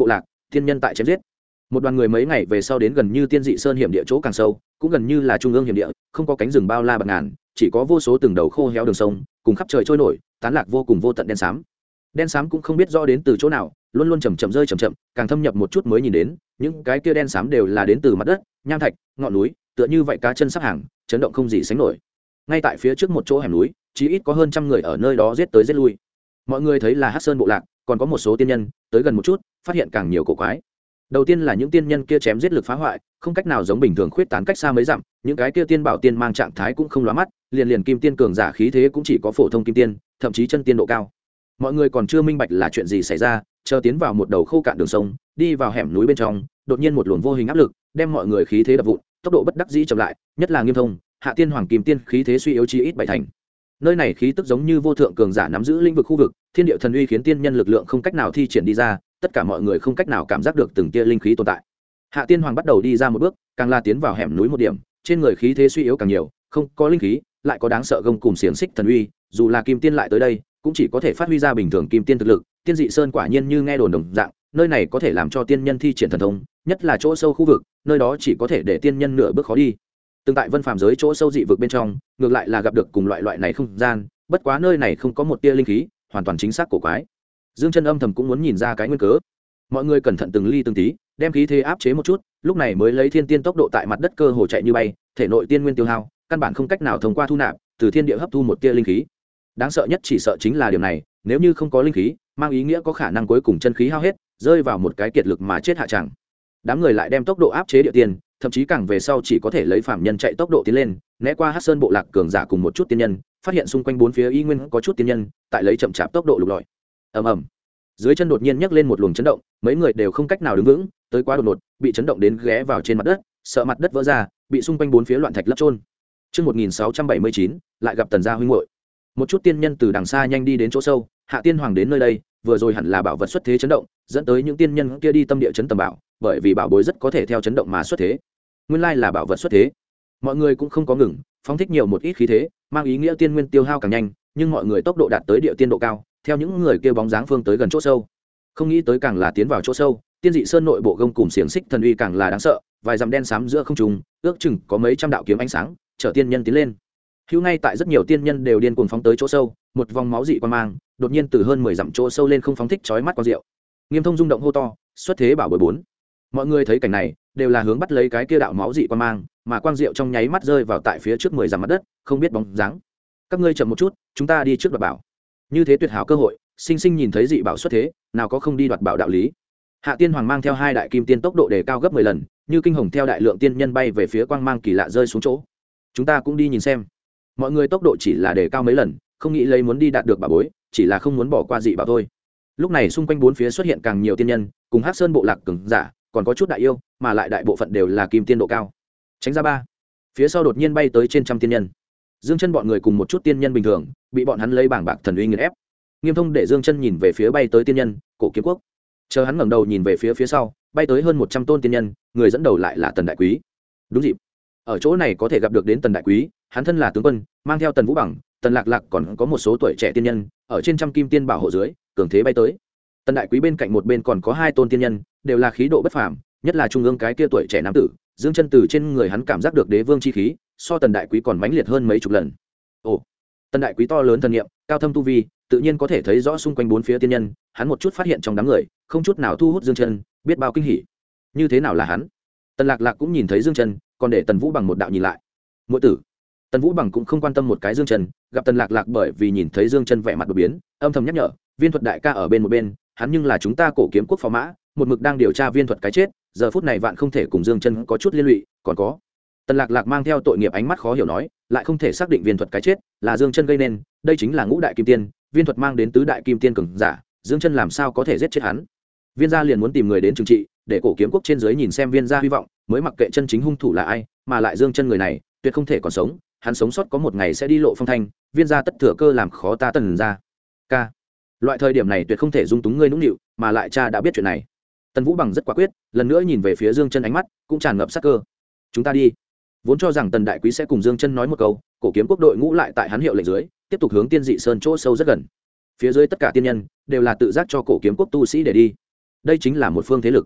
Speaker 1: thiên nhân tại chém giết. Một đoàn người mấy ngày về sau đến gần như Tiên Dị Sơn hiểm địa chỗ càng sâu, cũng gần như là trung ương hiểm địa, không có cánh rừng bao la bạt ngàn, chỉ có vô số từng đầu khô héo đường sông, cùng khắp trời trôi nổi, tán lạc vô cùng vô tận đen xám. Đen xám cũng không biết rõ đến từ chỗ nào, luôn luôn chậm chậm rơi chậm chậm, càng thâm nhập một chút mới nhìn đến, những cái kia đen xám đều là đến từ mặt đất, nham thạch, ngọn núi, tựa như vậy cá chân sắp hàng, chấn động không gì sánh nổi. Ngay tại phía trước một chỗ hẻm núi, chỉ ít có hơn trăm người ở nơi đó giết tới giết lui. Mọi người thấy là Hắc Sơn bộ lạc, còn có một số tiên nhân, tới gần một chút, phát hiện càng nhiều cổ quái. Đầu tiên là những tiên nhân kia chém giết lực phá hoại, không cách nào giống bình thường khuyết tán cách xa mấy dặm, những cái kia tiên bảo tiên mang trạng thái cũng không lóa mắt, liền kim tiên cường giả khí thế cũng chỉ có phổ thông kim tiên, thậm chí chân tiên độ cao. Mọi người còn chưa minh bạch là chuyện gì xảy ra, chờ tiến vào một đầu khô cạn đường sông, đi vào hẻm núi bên trong, đột nhiên một luồng vô hình áp lực, đem mọi người khí thế đập vụn, tốc độ bất đắc dĩ chậm lại, nhất là Nghiêm Thông, Hạ Tiên Hoàng kim tiên khí thế suy yếu chi ít bảy thành. Nơi này khí tức giống như vô thượng cường giả nắm giữ lĩnh vực khu vực, thiên địa thần uy khiến tiên nhân lực lượng không cách nào thi triển đi ra, tất cả mọi người không cách nào cảm giác được từng tia linh khí tồn tại. Hạ Tiên Hoàng bắt đầu đi ra một bước, càng là tiến vào hẻm núi một điểm, trên người khí thế suy yếu càng nhiều, không có linh khí, lại có đáng sợ gông cùm xiềng xích thần uy, dù là kim tiên lại tới đây, cũng chỉ có thể phát huy ra bình thường kim tiên thực lực. Tiên Dị Sơn quả nhiên như nghe đồn đồng dạng, nơi này có thể làm cho tiên nhân thi triển thần thông, nhất là chỗ sâu khu vực, nơi đó chỉ có thể để tiên nhân nửa bước khó đi. Tương tại Vân Phàm giới chỗ sâu dị vực bên trong, ngược lại là gặp được cùng loại này không gian, bất quá nơi này không có một tia linh khí, hoàn toàn chính xác cổ quái. Dương Chân âm thầm cũng muốn nhìn ra cái nguyên cớ. Mọi người cẩn thận từng ly từng tí, đem khí thế áp chế một chút, lúc này mới lấy thiên tiên tốc độ tại mặt đất cơ hồ chạy như bay, thể nội tiên nguyên tiêu hao, căn bản không cách nào thông qua thu nạp, từ thiên địa hấp thu một tia linh khí. Đáng sợ nhất chỉ sợ chính là điểm này, nếu như không có linh khí, mang ý nghĩa có khả năng cuối cùng chân khí hao hết, rơi vào một cái kiệt lực mà chết hạ tràng. Đám người lại đem tốc độ áp chế địa tiên, thậm chí càng về sau chỉ có thể lấy phàm nhân chạy tốc độ tiến lên, né qua Hắc Sơn bộ lạc cường giả cùng một chút tiên nhân, phát hiện xung quanh bốn phía y nguyên có chút tiên nhân, tại lấy chậm chạp tốc độ lục lọi. Ầm ầm. Dưới chân đột nhiên nhấc lên một luồng chấn động, mấy người đều không cách nào đứng vững, tới quá đột ngột, bị chấn động đến ghé vào trên mặt đất, sợ mặt đất vỡ ra, bị xung quanh bốn phía loạn thạch lấp chôn. Chương 1679, lại gặp Tần gia huynh muội. Một chút tiên nhân từ đằng xa nhanh đi đến chỗ sâu, Hạ Tiên Hoàng đến nơi đây, vừa rồi hẳn là bảo vật xuất thế chấn động, dẫn tới những tiên nhân kia đi tâm địa chấn tầm bảo, bởi vì bảo bối rất có thể theo chấn động mà xuất thế. Nguyên lai là bảo vật xuất thế. Mọi người cũng không có ngừng, phóng thích nhiều một ít khí thế, mang ý nghĩa tiên nguyên tiêu hao càng nhanh, nhưng mọi người tốc độ đạt tới địa tiên độ cao, theo những người kia bóng dáng phương tới gần chỗ sâu. Không nghĩ tới càng là tiến vào chỗ sâu, Tiên Dị Sơn nội bộ gông cùng xiềng xích thần uy càng là đáng sợ, vài dặm đen xám giữa không trung, ước chừng có mấy trăm đạo kiếm ánh sáng, chở tiên nhân tiến lên. Hữu ngay tại rất nhiều tiên nhân đều điên cuồng phóng tới chỗ sâu, một vòng máu dị quang mang, đột nhiên từ hơn 10 dặm chỗ sâu lên không phóng thích chói mắt quang diệu. Nghiêm Thông rung động hô to, xuất thế bảo bối 4. Mọi người thấy cảnh này, đều là hướng bắt lấy cái kia đạo máu dị quang mang, mà quang diệu trong nháy mắt rơi vào tại phía trước 10 dặm mặt đất, không biết bóng dáng. Các ngươi chậm một chút, chúng ta đi trước đoạt bảo. Như thế tuyệt hảo cơ hội, sinh sinh nhìn thấy dị bảo xuất thế, nào có không đi đoạt bảo đạo lý. Hạ Tiên Hoàng mang theo hai đại kim tiên tốc độ đề cao gấp 10 lần, như kinh hồng theo đại lượng tiên nhân bay về phía quang mang kỳ lạ rơi xuống chỗ. Chúng ta cũng đi nhìn xem. Mọi người tốc độ chỉ là đề cao mấy lần, không nghĩ lấy muốn đi đạt được bảo bối, chỉ là không muốn bỏ qua dị bảo thôi. Lúc này xung quanh bốn phía xuất hiện càng nhiều tiên nhân, cùng Hắc Sơn bộ lạc cường giả, còn có chút đại yêu, mà lại đại bộ phận đều là kim tiên độ cao. Tránh ra ba. Phía sau đột nhiên bay tới trên trăm tiên nhân. Dương Chân bọn người cùng một chút tiên nhân bình thường, bị bọn hắn lấy bảng bạc thần uy nghiền ép. Nghiêm Thông để Dương Chân nhìn về phía bay tới tiên nhân, Cổ Kiếm Quốc. Chờ hắn ngẩng đầu nhìn về phía sau, bay tới hơn 100 tôn tiên nhân, người dẫn đầu lại là Tần Đại Quý. Đúng dịp. Ở chỗ này có thể gặp được đến Tần Đại Quý, hắn thân là tướng quân, mang theo Tần Vũ Bằng, Tần Lạc Lạc còn có một số tuổi trẻ tiên nhân, ở trên trăm kim tiên bảo hộ dưới, cường thế bay tới. Tần Đại Quý bên cạnh một bên còn có hai tôn tiên nhân, đều là khí độ bất phàm, nhất là trung ương cái kia tuổi trẻ nam tử, Dương Chân từ trên người hắn cảm giác được đế vương chi khí, so Tần Đại Quý còn mãnh liệt hơn mấy chục lần. Ồ, Tần Đại Quý to lớn thần niệm, cao thâm tu vi, tự nhiên có thể thấy rõ xung quanh bốn phía tiên nhân, hắn một chút phát hiện trong đám người, không chút nào thu hút Dương Chân, biết bao kinh hỉ. Như thế nào là hắn? Tần Lạc Lạc cũng nhìn thấy Dương Chân, còn để Tần Vũ Bằng một đạo nhìn lại. Muội tử. Tần Vũ Bằng cũng không quan tâm một cái Dương Chân, gặp Tần Lạc Lạc bởi vì nhìn thấy Dương Chân vẻ mặt đột biến, âm thầm nhắc nhở, Viên Thuật đại ca ở bên một bên, hắn nhưng là chúng ta Cổ Kiếm Quốc phò mã, một mực đang điều tra Viên Thuật cái chết, giờ phút này vạn không thể cùng Dương Chân có chút liên lụy, còn có. Tần Lạc Lạc mang theo tội nghiệp ánh mắt khó hiểu nói, lại không thể xác định Viên Thuật cái chết là Dương Chân gây nên, đây chính là ngũ đại kim tiên, Viên Thuật mang đến tứ đại kim tiên cường giả, Dương Chân làm sao có thể giết chết hắn? Viên gia liền muốn tìm người đến trừng trị, để Cổ Kiếm Quốc trên dưới nhìn xem Viên gia hy vọng, mới mặc kệ chân chính hung thủ là ai, mà lại Dương Chân người này, tuyệt không thể còn sống, hắn sống sót có một ngày sẽ đi lộ phong thanh, Viên gia tất thừa cơ làm khó ta Tần gia. Ca, loại thời điểm này tuyệt không thể dung túng ngươi nũng nịu, mà lại cha đã biết chuyện này. Tần Vũ Bằng rất quả quyết, lần nữa nhìn về phía Dương Chân ánh mắt cũng tràn ngập sát cơ. Chúng ta đi. Vốn cho rằng Tần Đại Quý sẽ cùng Dương Chân nói một câu, Cổ Kiếm Quốc đội ngũ lại tại hắn hiệu lệnh dưới, tiếp tục hướng Tiên Dị Sơn chỗ sâu rất gần. Phía dưới tất cả tiên nhân đều là tự giác cho Cổ Kiếm Quốc tu sĩ để đi. Đây chính là một phương thế lực.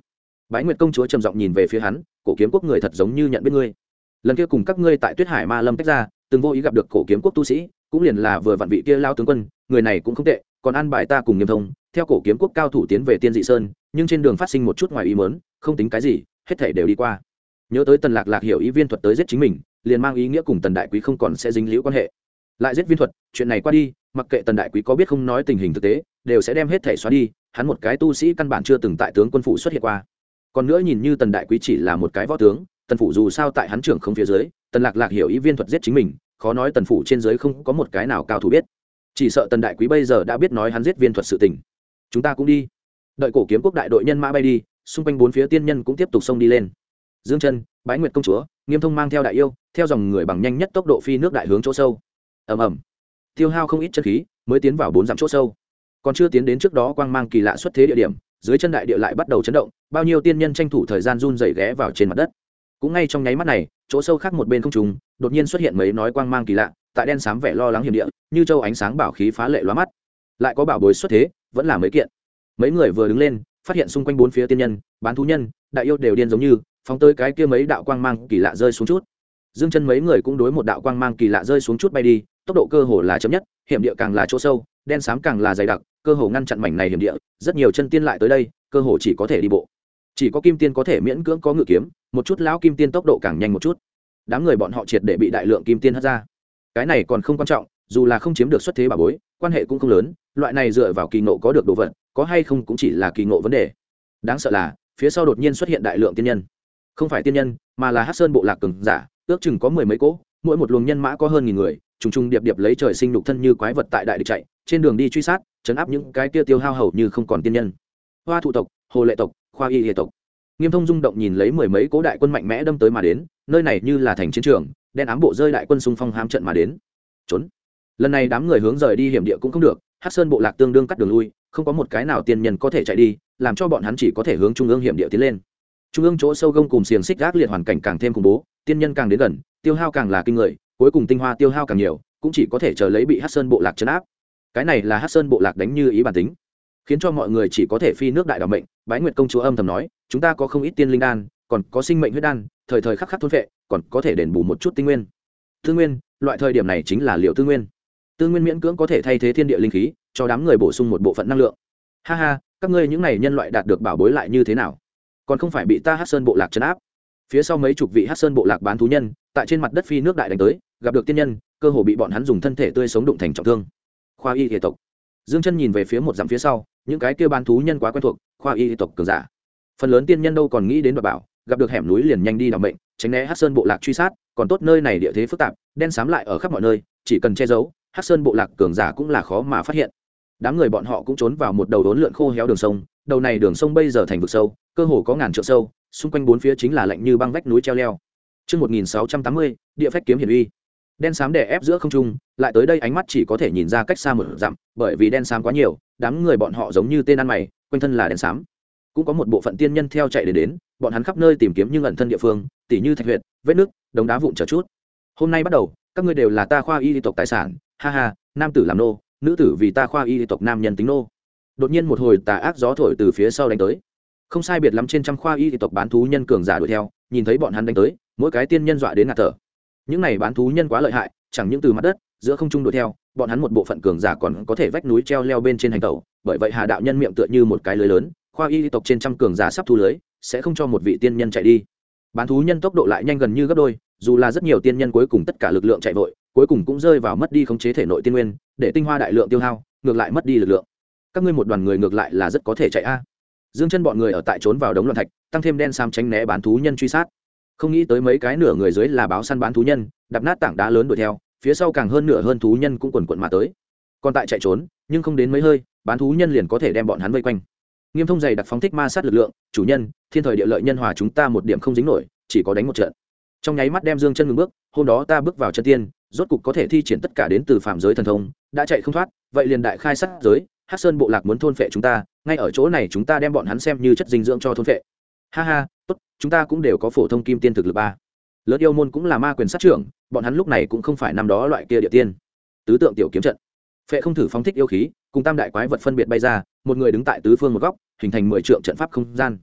Speaker 1: Bái Nguyệt công chúa trầm giọng nhìn về phía hắn, cổ kiếm quốc người thật giống như nhận biết ngươi. Lần kia cùng các ngươi tại Tuyết Hải Ma Lâm tách ra, từng vô ý gặp được cổ kiếm quốc tu sĩ, cũng liền là vừa vặn vị kia lao tướng quân, người này cũng không tệ, còn an bài ta cùng Nghiêm Thông, theo cổ kiếm quốc cao thủ tiến về Tiên Dị Sơn, nhưng trên đường phát sinh một chút ngoài ý muốn, không tính cái gì, hết thảy đều đi qua. Nhớ tới Tần Lạc Lạc hiểu ý viên thuật tới giết chính mình, liền mang ý nghĩa cùng Tần đại quý không còn sẽ dính líu quan hệ. Lại giết viên thuật, chuyện này qua đi, mặc kệ Tần đại quý có biết không nói tình hình thực tế, đều sẽ đem hết thảy xóa đi, hắn một cái tu sĩ căn bản chưa từng tại tướng quân phủ xuất hiện qua. Còn nữa nhìn như Tần đại quý chỉ là một cái võ tướng, Tần phủ dù sao tại hắn trưởng không phía dưới, Tần Lạc Lạc hiểu ý viên thuật giết chính mình, khó nói Tần phủ trên dưới không có một cái nào cao thủ biết. Chỉ sợ Tần đại quý bây giờ đã biết nói hắn giết viên thuật sự tình. Chúng ta cũng đi. Đợi cổ kiếm quốc đại đội nhân mã bay đi, xung quanh bốn phía tiên nhân cũng tiếp tục xông đi lên. Dương Chân, Bái Nguyệt công chúa, Nghiêm Thông mang theo đại yêu, theo dòng người bằng nhanh nhất tốc độ phi nước đại hướng chỗ sâu. Ầm ầm. Tiêu hao không ít chân khí, mới tiến vào 4 dặm chỗ sâu. Còn chưa tiến đến trước đó quang mang kỳ lạ xuất thế địa điểm, dưới chân đại địa lại bắt đầu chấn động, bao nhiêu tiên nhân tranh thủ thời gian run rẩy ghé vào trên mặt đất. Cũng ngay trong nháy mắt này, chỗ sâu khác một bên không trung, đột nhiên xuất hiện mấy nói quang mang kỳ lạ, tại đen xám vẻ lo lắng hiểm địa, như châu ánh sáng bảo khí phá lệ lóa mắt. Lại có bảo bối xuất thế, vẫn là mấy kiện. Mấy người vừa đứng lên, phát hiện xung quanh bốn phía tiên nhân, bán thú nhân, đại yêu đều điên giống như, phóng tới cái kia mấy đạo quang mang kỳ lạ rơi xuống chút. Dương Chân mấy người cũng đối một đạo quang mang kỳ lạ rơi xuống chút bay đi, tốc độ cơ hồ là chậm nhất, hiểm địa càng là chỗ sâu, đen xám càng là dày đặc, cơ hồ ngăn chặn mảnh này hiểm địa, rất nhiều chân tiên lại tới đây, cơ hồ chỉ có thể đi bộ. Chỉ có kim tiên có thể miễn cưỡng có ngự kiếm, một chút lão kim tiên tốc độ càng nhanh một chút. Đám người bọn họ triệt để bị đại lượng kim tiên hất ra. Cái này còn không quan trọng, dù là không chiếm được xuất thế bảo bối, quan hệ cũng không lớn, loại này dựa vào kỳ ngộ có được đồ vật, có hay không cũng chỉ là kỳ ngộ vấn đề. Đáng sợ là, phía sau đột nhiên xuất hiện đại lượng tiên nhân. Không phải tiên nhân, mà là Hắc Sơn bộ lạc cường giả, ước chừng có 10 mấy cỗ, mỗi một luồng nhân mã có hơn 1000 người, trùng trùng điệp điệp lấy trời sinh nhục thân như quái vật tại đại địch chạy, trên đường đi truy sát, trấn áp những cái kia tiêu hao hầu như không còn tiên nhân. Hoa thụ tộc, Hồ Lệ tộc, Khoa Y Lệ tộc. Nghiêm Thông rung động nhìn lấy 10 mấy cỗ đại quân mạnh mẽ đâm tới mà đến, nơi này như là thành chiến trường, đen ám bộ rơi đại quân xung phong hám trận mà đến. Trốn. Lần này đám người hướng rời đi hiểm địa cũng không được, Hắc Sơn bộ lạc tương đương cắt đường lui, không có một cái nào tiên nhân có thể chạy đi, làm cho bọn hắn chỉ có thể hướng trung ương hiểm địa tiến lên. Trung ương chỗ sâu gông cùng xiềng xích gác liệt hoàn cảnh càng thêm khủng bố, tiên nhân càng đến gần, tiêu hao càng là kinh người, cuối cùng tinh hoa tiêu hao càng nhiều, cũng chỉ có thể chờ lấy bị Hắc Sơn bộ lạc trấn áp. Cái này là Hắc Sơn bộ lạc đánh như ý bản tính, khiến cho mọi người chỉ có thể phi nước đại đảm mệnh. Bái Nguyệt công chúa âm thầm nói, chúng ta có không ít tiên linh đan, còn có sinh mệnh huyết đan, thời thời khắc khắc thôn phệ, còn có thể đền bù một chút tinh nguyên. Tư nguyên, loại thời điểm này chính là liệu tư nguyên. Tư nguyên miễn cưỡng có thể thay thế thiên địa linh khí, cho đám người bổ sung một bộ phận năng lượng. Ha ha, các ngươi những này nhân loại đạt được bảo bối lại như thế nào? Còn không phải bị ta Hắc Sơn bộ lạc trấn áp? Phía sau mấy chục vị Hắc Sơn bộ lạc bán thú nhân, tại trên mặt đất phi nước đại đánh tới, gặp được tiên nhân, cơ hồ bị bọn hắn dùng thân thể tươi sống đụng thành trọng thương. Khoa Y Lệ tộc. Dương Chân nhìn về phía một dặm phía sau, những cái kia bán thú nhân quá quen thuộc, Khoa Y Lệ tộc cường giả. Phần lớn tiên nhân đâu còn nghĩ đến đoạt bảo, gặp được hẻm núi liền nhanh đi đảm mệnh, tránh né Hắc Sơn bộ lạc truy sát, còn tốt nơi này địa thế phức tạp, đen xám lại ở khắp mọi nơi, chỉ cần che giấu, Hắc Sơn bộ lạc cường giả cũng là khó mà phát hiện. Đám người bọn họ cũng trốn vào một đầu đốn lượn khô héo đường sông, đầu này đường sông bây giờ thành vực sâu, cơ hồ có ngàn trượng sâu, xung quanh bốn phía chính là lạnh như băng vách núi treo leo. Chương 1680, địa phách kiếm hiển uy. Đen xám đè ép giữa không trung, lại tới đây ánh mắt chỉ có thể nhìn ra cách xa một dặm, bởi vì đen xám quá nhiều, đám người bọn họ giống như tên ăn mày, quanh thân là đen xám. Cũng có một bộ phận tiên nhân theo chạy đến, bọn hắn khắp nơi tìm kiếm nhưng ẩn thân địa phương, tỉ như thạch huyệt, vết nước, đống đá vụn chờ chút. Hôm nay bắt đầu, các ngươi đều là ta Khoa Y tộc tài sản, ha ha, nam tử làm nô, nữ tử vì ta Khoa Y tộc nam nhân tính nô. Đột nhiên một hồi tà ác gió thổi từ phía sau đánh tới, không sai biệt lắm trên trăm Khoa Y tộc bán thú nhân cường giả đuổi theo, nhìn thấy bọn hắn đánh tới, mỗi cái tiên nhân dọa đến ngạt thở. Những này bán thú nhân quá lợi hại, chẳng những từ mặt đất, giữa không trung đuổi theo, bọn hắn một bộ phận cường giả còn có thể vách núi treo leo bên trên hành tẩu, bởi vậy Hà đạo nhân miệng tựa như một cái lưới lớn, Khoa Y tộc trên trăm cường giả sắp thu lưới, sẽ không cho một vị tiên nhân chạy đi. Bán thú nhân tốc độ lại nhanh gần như gấp đôi, dù là rất nhiều tiên nhân cuối cùng tất cả lực lượng chạy vội, cuối cùng cũng rơi vào mất đi khống chế thể nội tiên nguyên, để tinh hoa đại lượng tiêu hao, ngược lại mất đi lực lượng. Các ngươi một đoàn người ngược lại là rất có thể chạy a. Dương Chân bọn người ở tại trốn vào đống loạn thạch, tăng thêm đen xám tránh né bán thú nhân truy sát. Không nghĩ tới mấy cái nửa người dưới là báo săn bán thú nhân, đập nát tảng đá lớn đuổi theo, phía sau càng hơn nửa hơn thú nhân cũng quần quật mà tới. Còn tại chạy trốn, nhưng không đến mấy hơi, bán thú nhân liền có thể đem bọn hắn vây quanh. Nghiêm Thông dày đặc phóng thích ma sát lực lượng, chủ nhân, thiên thời địa lợi nhân hòa chúng ta một điểm không dính nổi, chỉ có đánh một trận. Trong nháy mắt đem Dương Chân ngừng bước, hôm đó ta bước vào chân tiên, rốt cục có thể thi triển tất cả đến từ phạm giới thần thông, đã chạy không thoát, vậy liền đại khai sát giới, Hắc Sơn bộ lạc muốn thôn phệ chúng ta, ngay ở chỗ này chúng ta đem bọn hắn xem như chất dinh dưỡng cho thôn phệ. Ha ha, tốt, chúng ta cũng đều có phổ thông kim tiên thực lực ba. Lớn yêu môn cũng là ma quyền sát trưởng, bọn hắn lúc này cũng không phải năm đó loại kia địa tiên. Tứ tượng tiểu kiếm trận. Phệ không thử phóng thích yêu khí, cùng tam đại quái vật phân biệt bay ra, một người đứng tại tứ phương một góc, hình thành 10 trượng trận pháp không gian.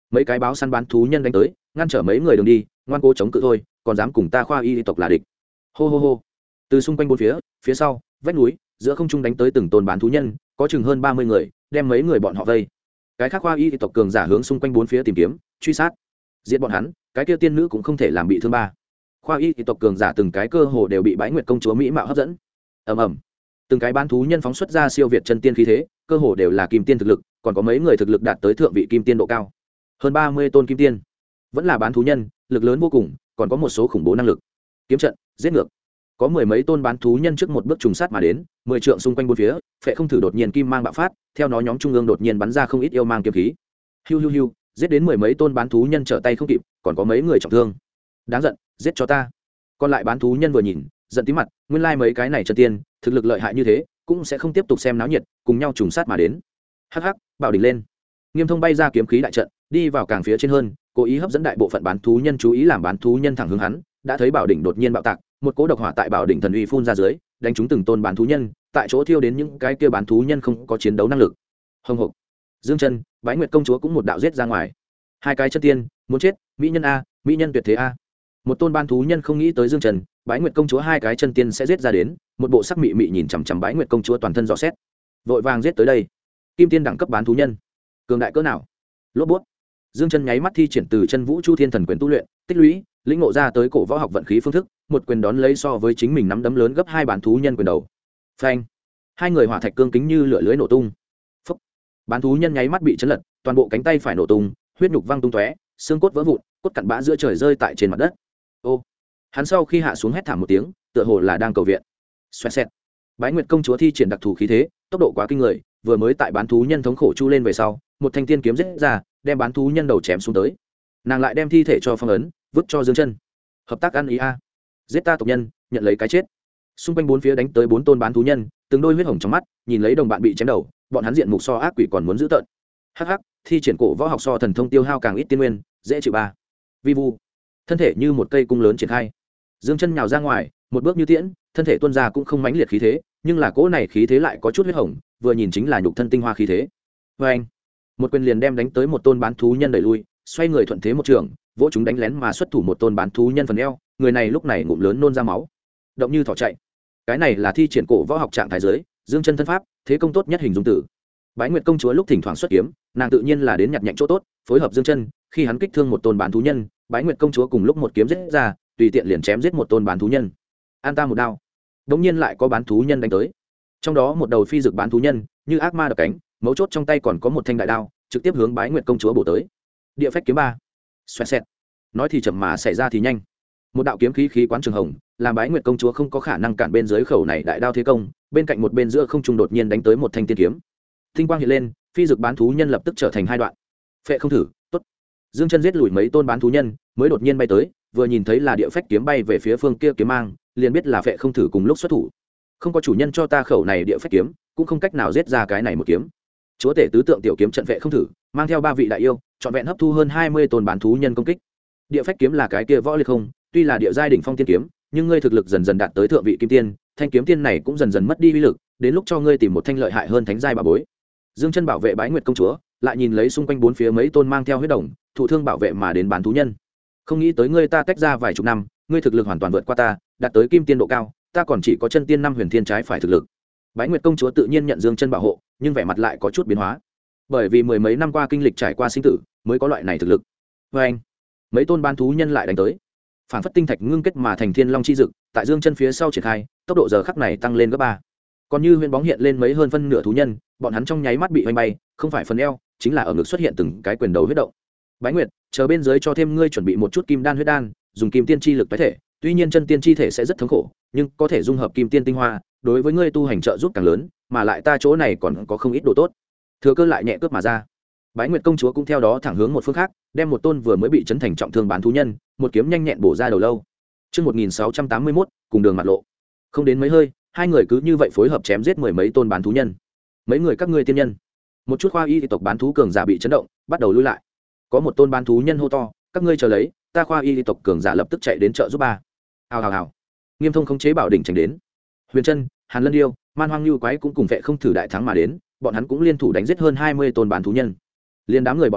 Speaker 1: mấy cái báo săn bán thú nhân đánh tới ngăn trở mấy người đường đi, ngoan cố chống cự thôi, còn dám cùng ta khoa y tộc là địch. Hô hô hô. Từ xung quanh bốn phía sau vách núi giữa không trung đánh tới từng tôn bán thú nhân, có chừng hơn 30 người, đem mấy người bọn họ vây. Cái khác khoa y tộc cường giả hướng xung quanh bốn phía tìm kiếm truy sát, giết bọn hắn. Cái kia tiên nữ cũng không thể làm bị thương ba. Khoa y tộc cường giả từng cái cơ hồ đều bị Bái Nguyệt công chúa mỹ mạo hấp dẫn. Ầm ầm. Từng cái bán thú nhân phóng xuất ra siêu việt chân tiên khí thế, cơ hồ đều là kim tiên thực lực, còn có mấy người thực lực đạt tới thượng vị kim tiên độ cao. Hơn 30 tôn kim tiên, vẫn là bán thú nhân, lực lớn vô cùng, còn có một số khủng bố năng lực. Kiếm trận, giết ngược. Có mười mấy tôn bán thú nhân trước một bước trùng sát mà đến, 10 trượng xung quanh bốn phía, Phệ Không Thử đột nhiên kim mang bạo phát, theo nó nhóm trung ương đột nhiên bắn ra không ít yêu mang kiếm khí. Hiu hiu hiu, giết đến mười mấy tôn bán thú nhân trở tay không kịp, còn có mấy người trọng thương. Đáng giận, giết cho ta. Còn lại bán thú nhân vừa nhìn, giận tí mặt, nguyên lai mấy cái này chân tiên, thực lực lợi hại như thế, cũng sẽ không tiếp tục xem náo nhiệt, cùng nhau trùng sát mà đến. Hắc hắc, bảo đỉnh lên. Nghiêm Thông bay ra kiếm khí đại trận, đi vào càng phía trên hơn, cố ý hấp dẫn đại bộ phận bán thú nhân chú ý, làm bán thú nhân thẳng hướng hắn, đã thấy bảo đỉnh đột nhiên bạo tạc, một cỗ độc hỏa tại bảo đỉnh thần uy phun ra dưới, đánh trúng từng tôn bán thú nhân, tại chỗ thiêu đến những cái kia bán thú nhân không có chiến đấu năng lực. Hồng hộc. Dương Chân, Bái Nguyệt công chúa cũng một đạo giết ra ngoài. Hai cái chân tiên, muốn chết, mỹ nhân a, mỹ nhân tuyệt thế a. Một tôn bán thú nhân không nghĩ tới Dương Trần, Bái Nguyệt công chúa hai cái chân tiên sẽ giết ra đến, một bộ sắc mị mị nhìn chằm chằm Bái Nguyệt công chúa toàn thân dò xét. Vội vàng giết tới đây. Kim tiên đẳng cấp bán thú nhân, cường đại cỡ nào? Lốp bút. Dương Chân nháy mắt thi triển từ chân vũ chu thiên thần quyền tu luyện, tích lũy, lĩnh ngộ ra tới cổ võ học vận khí phương thức, một quyền đón lấy so với chính mình nắm đấm lớn gấp hai bán thú nhân quyền đầu. Phanh. Hai người hỏa thạch cương kính như lửa lưới nổ tung. Phốc. Bán thú nhân nháy mắt bị chấn lật, toàn bộ cánh tay phải nổ tung, huyết nhục văng tung tóe, xương cốt vỡ vụn, cốt cặn bã giữa trời rơi tại trên mặt đất. Ô. Hắn sau khi hạ xuống hét thảm một tiếng, tựa hồ là đang cầu viện. Xoẹt xẹt. Bái Nguyệt công chúa thi triển đặc thù khí thế, tốc độ quá kinh người, vừa mới tại bán thú nhân thống khổ chu lên về sau, một thanh tiên kiếm giết ra, đem bán thú nhân đầu chém xuống tới. Nàng lại đem thi thể cho phong ấn, vứt cho Dương Chân. Hợp tác ăn ý a. Giết ta tộc nhân, nhận lấy cái chết. Xung quanh bốn phía đánh tới bốn tôn bán thú nhân, từng đôi huyết hồng trong mắt, nhìn lấy đồng bạn bị chém đầu, bọn hắn diện mục so ác quỷ còn muốn dữ tợn. Hắc hắc, thi triển cổ võ học so thần thông tiêu hao càng ít tiên nguyên, dễ chịu ba. Vi vu. Thân thể như một cây cung lớn triển khai. Dương Chân nhào ra ngoài, một bước như tiễn, thân thể tuôn ra cũng không mãnh liệt khí thế, nhưng là cỗ này khí thế lại có chút huyết hồng, vừa nhìn chính là nhục thân tinh hoa khí thế. Oeng! Một quyền liền đem đánh tới một tôn bán thú nhân đẩy lui, xoay người thuận thế một trường, vỗ chúng đánh lén mà xuất thủ một tôn bán thú nhân phần eo, người này lúc này ngụm lớn nôn ra máu, động như thỏ chạy. Cái này là thi triển cổ võ học trạng thái giới, Dương Chân thân pháp, thế công tốt nhất hình dung tử. Bái Nguyệt công chúa lúc thỉnh thoảng xuất kiếm, nàng tự nhiên là đến nhặt nhạnh chỗ tốt, phối hợp Dương Chân, khi hắn kích thương một tôn bán thú nhân, Bái Nguyệt công chúa cùng lúc một kiếm giết ra, tùy tiện liền chém giết một tôn bán thú nhân. An ta một đao. Đống nhiên lại có bán thú nhân đánh tới. Trong đó một đầu phi dược bán thú nhân, như ác ma đập cánh, mấu chốt trong tay còn có một thanh đại đao, trực tiếp hướng Bái Nguyệt công chúa bổ tới. Địa phách kiếm ba. Xoẹt xẹt. Nói thì chậm mà xảy ra thì nhanh. Một đạo kiếm khí quán trường hồng, làm Bái Nguyệt công chúa không có khả năng cản bên dưới khẩu này đại đao thế công, bên cạnh một bên giữa không trung đột nhiên đánh tới một thanh tiên kiếm. Tinh quang hiện lên, phi dược bán thú nhân lập tức trở thành hai đoạn. Phệ Không Thử, tốt. Dương Chân giết lùi mấy tôn bán thú nhân, mới đột nhiên bay tới, vừa nhìn thấy là địa phách kiếm bay về phía phương kia kiếm mang, liền biết là Phệ Không Thử cùng lúc xuất thủ. Không có chủ nhân cho ta khẩu này địa phách kiếm, cũng không cách nào giết ra cái này một kiếm. Chúa tể tứ tượng tiểu kiếm trận Phệ Không Thử, mang theo ba vị đại yêu, trọn vẹn hấp thu hơn 20 tôn bán thú nhân công kích. Địa phách kiếm là cái kia võ liệt không, tuy là địa giai đỉnh phong tiên kiếm, nhưng ngươi thực lực dần dần đạt tới thượng vị kim tiên, thanh kiếm tiên này cũng dần dần mất đi uy lực, đến lúc cho ngươi tìm một thanh lợi hại hơn thánh giai bảo bối. Dương Chân bảo vệ Bái Nguyệt công chúa, lại nhìn lấy xung quanh bốn phía mấy tôn mang theo huyết đồng, thụ thương bảo vệ mà đến bán thú nhân. Không nghĩ tới ngươi ta tách ra vài chục năm, ngươi thực lực hoàn toàn vượt qua ta, đạt tới kim tiên độ cao, ta còn chỉ có chân tiên năm huyền thiên trái phải thực lực. Bái Nguyệt công chúa tự nhiên nhận Dương Chân bảo hộ, nhưng vẻ mặt lại có chút biến hóa. Bởi vì mười mấy năm qua kinh lịch trải qua sinh tử, mới có loại này thực lực. Và anh, mấy tôn bán thú nhân lại đánh tới. Phản phất tinh thạch ngưng kết mà thành thiên long chi dực, tại Dương Chân phía sau triển khai, tốc độ giờ khắc này tăng lên gấp 3. Còn như huyền bóng hiện lên mấy hơn phân nửa thú nhân, bọn hắn trong nháy mắt bị hoành bay, không phải phần eo, chính là ở ngực xuất hiện từng cái quyền đầu huyết động. Bái Nguyệt, chờ bên dưới cho thêm ngươi chuẩn bị một chút kim đan huyết đan, dùng kim tiên chi lực tái thể, tuy nhiên chân tiên chi thể sẽ rất thống khổ, nhưng có thể dung hợp kim tiên tinh hoa, đối với ngươi tu hành trợ giúp càng lớn, mà lại ta chỗ này còn có không ít đồ tốt. Thừa cơ lại nhẹ cướp mà ra. Bái Nguyệt công chúa cũng theo đó thẳng hướng một phương khác, đem một tôn vừa mới bị chấn thành trọng thương bán thú nhân, một kiếm nhanh nhẹn bổ ra đầu lâu. Chương 1681, cùng đường mặt lộ. Không đến mấy hơi, hai người cứ như vậy phối hợp chém giết mười mấy tôn bán thú nhân. Mấy người các ngươi tiên nhân. Một chút khoa y tộc bán thú cường giả bị chấn động, bắt đầu lui lại. Có một tôn bán thú nhân hô to, các ngươi chờ lấy, ta khoa y tộc cường giả lập tức chạy đến trợ giúp ba. Hào hào hào. Nghiêm Thông khống chế bảo đỉnh tránh đến. Huyền Trân, Hàn Lân Điêu, Man Hoang Nhu Quái cũng cùng Phệ Không Thử đại thắng mà đến, bọn hắn cũng liên thủ đánh giết hơn 20 tôn bán thú nhân. Liên đám người bọn họ,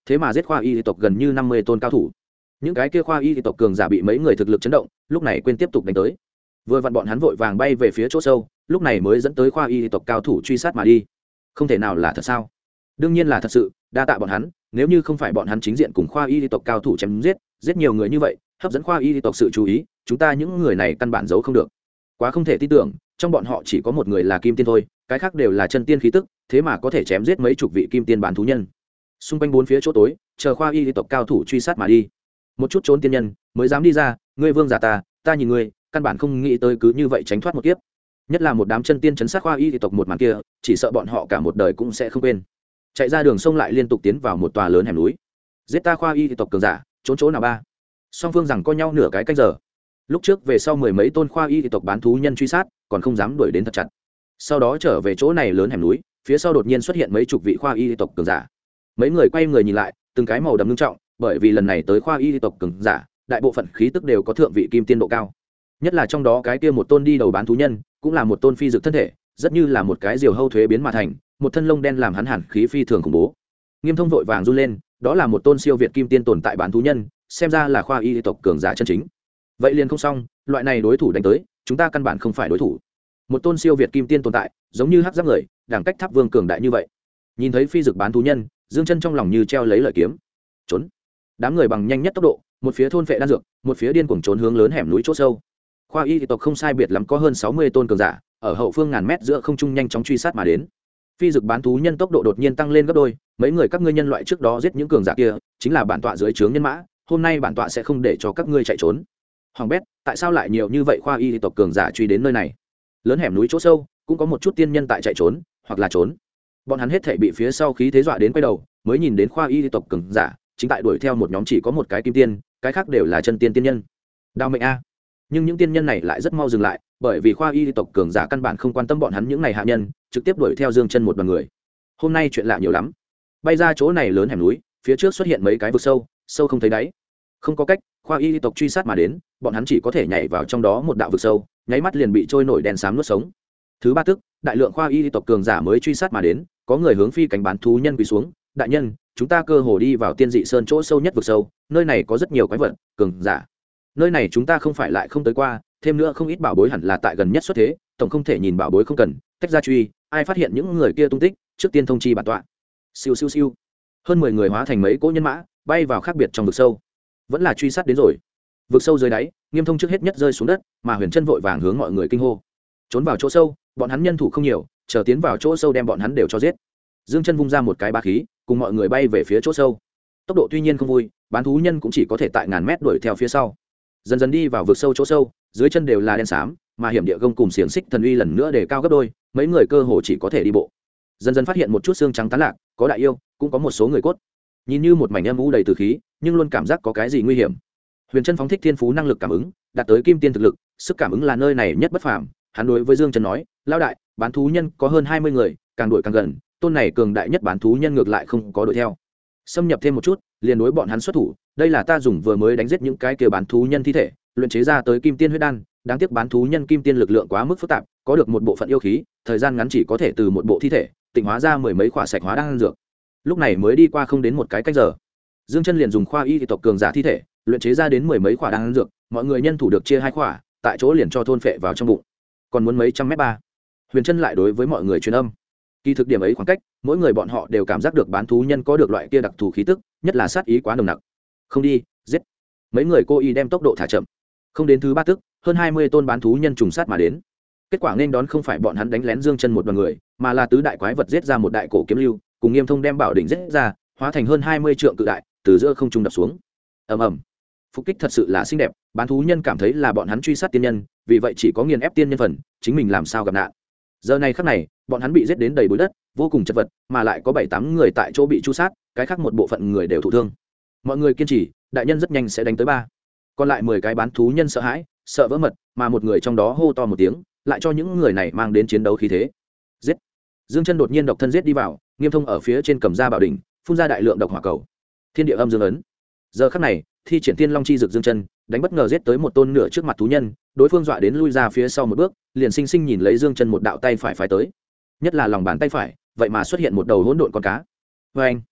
Speaker 1: thế mà giết khoa y tộc gần như 50 tôn cao thủ. Những cái kia khoa y tộc cường giả bị mấy người thực lực chấn động, lúc này quên tiếp tục đánh tới. Vừa vặn bọn hắn vội vàng bay về phía chỗ sâu, lúc này mới dẫn tới khoa y tộc cao thủ truy sát mà đi. Không thể nào là thật sao? Đương nhiên là thật sự, đa tạ bọn hắn, nếu như không phải bọn hắn chính diện cùng khoa y tộc cao thủ chém giết nhiều người như vậy, hấp dẫn khoa y tộc sự chú ý, chúng ta những người này căn bản giấu không được. Quá không thể tin tưởng, trong bọn họ chỉ có một người là kim tiên thôi, cái khác đều là chân tiên khí tức, thế mà có thể chém giết mấy chục vị kim tiên bán thú nhân. Xung quanh bốn phía chỗ tối, chờ khoa y tộc cao thủ truy sát mà đi. Một chút trốn tiên nhân mới dám đi ra, ngươi vương giả ta nhìn ngươi, căn bản không nghĩ tới cứ như vậy tránh thoát một kiếp. Nhất là một đám chân tiên chấn sát khoa y tộc một màn kia, chỉ sợ bọn họ cả một đời cũng sẽ không quên. Chạy ra đường sông lại liên tục tiến vào một tòa lớn hẻm núi. Giết ta khoa y tộc cường giả, trốn chỗ nào ba? Song phương rằng co nhau nửa cái canh giờ. Lúc trước về sau mười mấy tôn khoa y tộc bán thú nhân truy sát, còn không dám đuổi đến thật chặt. Sau đó trở về chỗ này lớn hẻm núi, phía sau đột nhiên xuất hiện mấy chục vị khoa y tộc cường giả. Mấy người quay người nhìn lại, từng cái màu đậm nghiêm trọng, bởi vì lần này tới khoa y tộc cường giả, đại bộ phận khí tức đều có thượng vị kim tiên độ cao. Nhất là trong đó cái kia một tôn đi đầu bán thú nhân, cũng là một tôn phi dược thân thể, rất như là một cái diều hâu thuế biến mà thành, một thân lông đen làm hắn hẳn khí phi thường khủng bố. Nghiêm Thông vội vàng run lên, đó là một tôn siêu việt kim tiên tồn tại bán thú nhân, xem ra là khoa y tộc cường giả chân chính. Vậy liền không xong, loại này đối thủ đánh tới, chúng ta căn bản không phải đối thủ. Một tôn siêu việt kim tiên tồn tại, giống như hắc giáp người, đẳng cách tháp vương cường đại như vậy. Nhìn thấy phi dược bán thú nhân, Dương Chân trong lòng như treo lấy lợi kiếm. Trốn. Đám người bằng nhanh nhất tốc độ, một phía thôn phệ đan dược, một phía điên cuồng trốn hướng lớn hẻm núi chỗ sâu. Khoa y tộc không sai biệt lắm có hơn 60 tôn cường giả, ở hậu phương ngàn mét giữa không trung nhanh chóng truy sát mà đến. Phi dược bán thú nhân tốc độ đột nhiên tăng lên gấp đôi, mấy người các ngươi nhân loại trước đó giết những cường giả kia, chính là bản tọa dưới trướng nhân mã, hôm nay bản tọa sẽ không để cho các ngươi chạy trốn. Hoàng bét, tại sao lại nhiều như vậy khoa y tộc cường giả truy đến nơi này? Lớn hẻm núi chỗ sâu, cũng có một chút tiên nhân tại chạy trốn, hoặc là trốn. Bọn hắn hết thảy bị phía sau khí thế dọa đến quay đầu, mới nhìn đến khoa y tộc cường giả, chính tại đuổi theo một nhóm chỉ có một cái kim tiên, cái khác đều là chân tiên tiên nhân. Đao mệnh a. Nhưng những tiên nhân này lại rất mau dừng lại, bởi vì khoa y tộc cường giả căn bản không quan tâm bọn hắn những này hạ nhân, trực tiếp đuổi theo Dương Chân một đoàn người. Hôm nay chuyện lạ nhiều lắm. Bay ra chỗ này lớn hẻm núi, phía trước xuất hiện mấy cái vực sâu, sâu không thấy đáy. Không có cách, khoa y tộc truy sát mà đến, bọn hắn chỉ có thể nhảy vào trong đó một đạo vực sâu, nháy mắt liền bị trôi nổi đèn xám nuốt sống. Thứ ba tức, đại lượng khoa y tộc cường giả mới truy sát mà đến, có người hướng phi cánh bán thú nhân quỳ xuống, đại nhân, chúng ta cơ hồ đi vào tiên dị sơn chỗ sâu nhất vực sâu, nơi này có rất nhiều quái vật, cường giả. Nơi này chúng ta không phải lại không tới qua, thêm nữa không ít bảo bối hẳn là tại gần nhất xuất thế, tổng không thể nhìn bảo bối không cần, tách ra truy, ai phát hiện những người kia tung tích, trước tiên thông chi bản tọa. Siêu siêu siêu. Hơn 10 người hóa thành mấy cỗ nhân mã, bay vào khác biệt trong vực sâu. Vẫn là truy sát đến rồi. Vực sâu dưới đáy, Nghiêm Thông trước hết nhất rơi xuống đất, mà Huyền Trân vội vàng hướng mọi người kinh hô. Trốn vào chỗ sâu, bọn hắn nhân thủ không nhiều, chờ tiến vào chỗ sâu đem bọn hắn đều cho giết. Dương Chân vung ra một cái ba khí, cùng mọi người bay về phía chỗ sâu. Tốc độ tuy nhiên không vui, bán thú nhân cũng chỉ có thể tại ngàn mét đuổi theo phía sau. Dần dần đi vào vực sâu chỗ sâu, dưới chân đều là đen xám, mà hiểm địa gông cùng xiềng xích thần uy lần nữa để cao gấp đôi, mấy người cơ hồ chỉ có thể đi bộ. Dần dần phát hiện một chút xương trắng tán lạc, có đại yêu, cũng có một số người cốt. Nhìn như một mảnh âm u đầy tử khí, nhưng luôn cảm giác có cái gì nguy hiểm. Huyền Trân phóng thích thiên phú năng lực cảm ứng, đạt tới kim tiên thực lực, sức cảm ứng là nơi này nhất bất phàm. Hắn đối với Dương Trần nói, lão đại, bán thú nhân có hơn 20 người, càng đuổi càng gần, tôn này cường đại nhất bán thú nhân ngược lại không có đuổi theo. Xâm nhập thêm một chút, liền đối bọn hắn xuất thủ, đây là ta dùng vừa mới đánh giết những cái kia bán thú nhân thi thể, luyện chế ra tới kim tiên huyết đan, đáng tiếc bán thú nhân kim tiên lực lượng quá mức phức tạp, có được một bộ phận yêu khí, thời gian ngắn chỉ có thể từ một bộ thi thể tịnh hóa ra mười mấy khỏa sạch hóa đan dược. Lúc này mới đi qua không đến một cái cách giờ, Dương Chân liền dùng khoa y tộc cường giả thi thể luyện chế ra đến mười mấy khỏa đan dược, mọi người nhân thủ được chia hai khỏa, tại chỗ liền cho thôn phệ vào trong bụng. Còn muốn mấy trăm mét ba, Huyền Trân lại đối với mọi người truyền âm. Kỳ thực điểm ấy khoảng cách, mỗi người bọn họ đều cảm giác được bán thú nhân có được loại kia đặc thù khí tức, nhất là sát ý quá nồng nặc. Không đi, giết. Mấy người cô y đem tốc độ thả chậm. Không đến thứ ba tức, hơn 20 tôn bán thú nhân trùng sát mà đến. Kết quả nên đón không phải bọn hắn đánh lén Dương Chân một đoàn người, mà là tứ đại quái vật giết ra một đại cổ kiếm lưu, cùng Nghiêm Thông đem bảo đỉnh giết ra, hóa thành hơn 20 trượng cự đại, từ giữa không trung đập xuống. Ầm ầm. Phục kích thật sự là xinh đẹp, bán thú nhân cảm thấy là bọn hắn truy sát tiên nhân, vì vậy chỉ có nghiền ép tiên nhân phần, chính mình làm sao gặp nạn. Giờ này khắc này, bọn hắn bị giết đến đầy bụi đất, vô cùng chật vật, mà lại có 7-8 người tại chỗ bị chu sát, cái khác một bộ phận người đều thụ thương. Mọi người kiên trì, đại nhân rất nhanh sẽ đánh tới ba. Còn lại 10 cái bán thú nhân sợ hãi, sợ vỡ mật, mà một người trong đó hô to một tiếng, lại cho những người này mang đến chiến đấu khí thế. Giết! Dương Chân đột nhiên độc thân giết đi vào, Nghiêm Thông ở phía trên cầm ra bảo đỉnh, phun ra đại lượng độc hỏa cầu. Thiên địa âm dương ấn. Giờ khắc này, thi triển Thiên Long chi dược Dương Chân, đánh bất ngờ giết tới một tôn nửa trước mặt thú nhân, đối phương dọa đến lui ra phía sau một bước, liền sinh sinh nhìn lấy Dương Chân một đạo tay phải phái tới. Nhất là lòng bàn tay phải, vậy mà xuất hiện một đầu hỗn độn con cá. Oeng!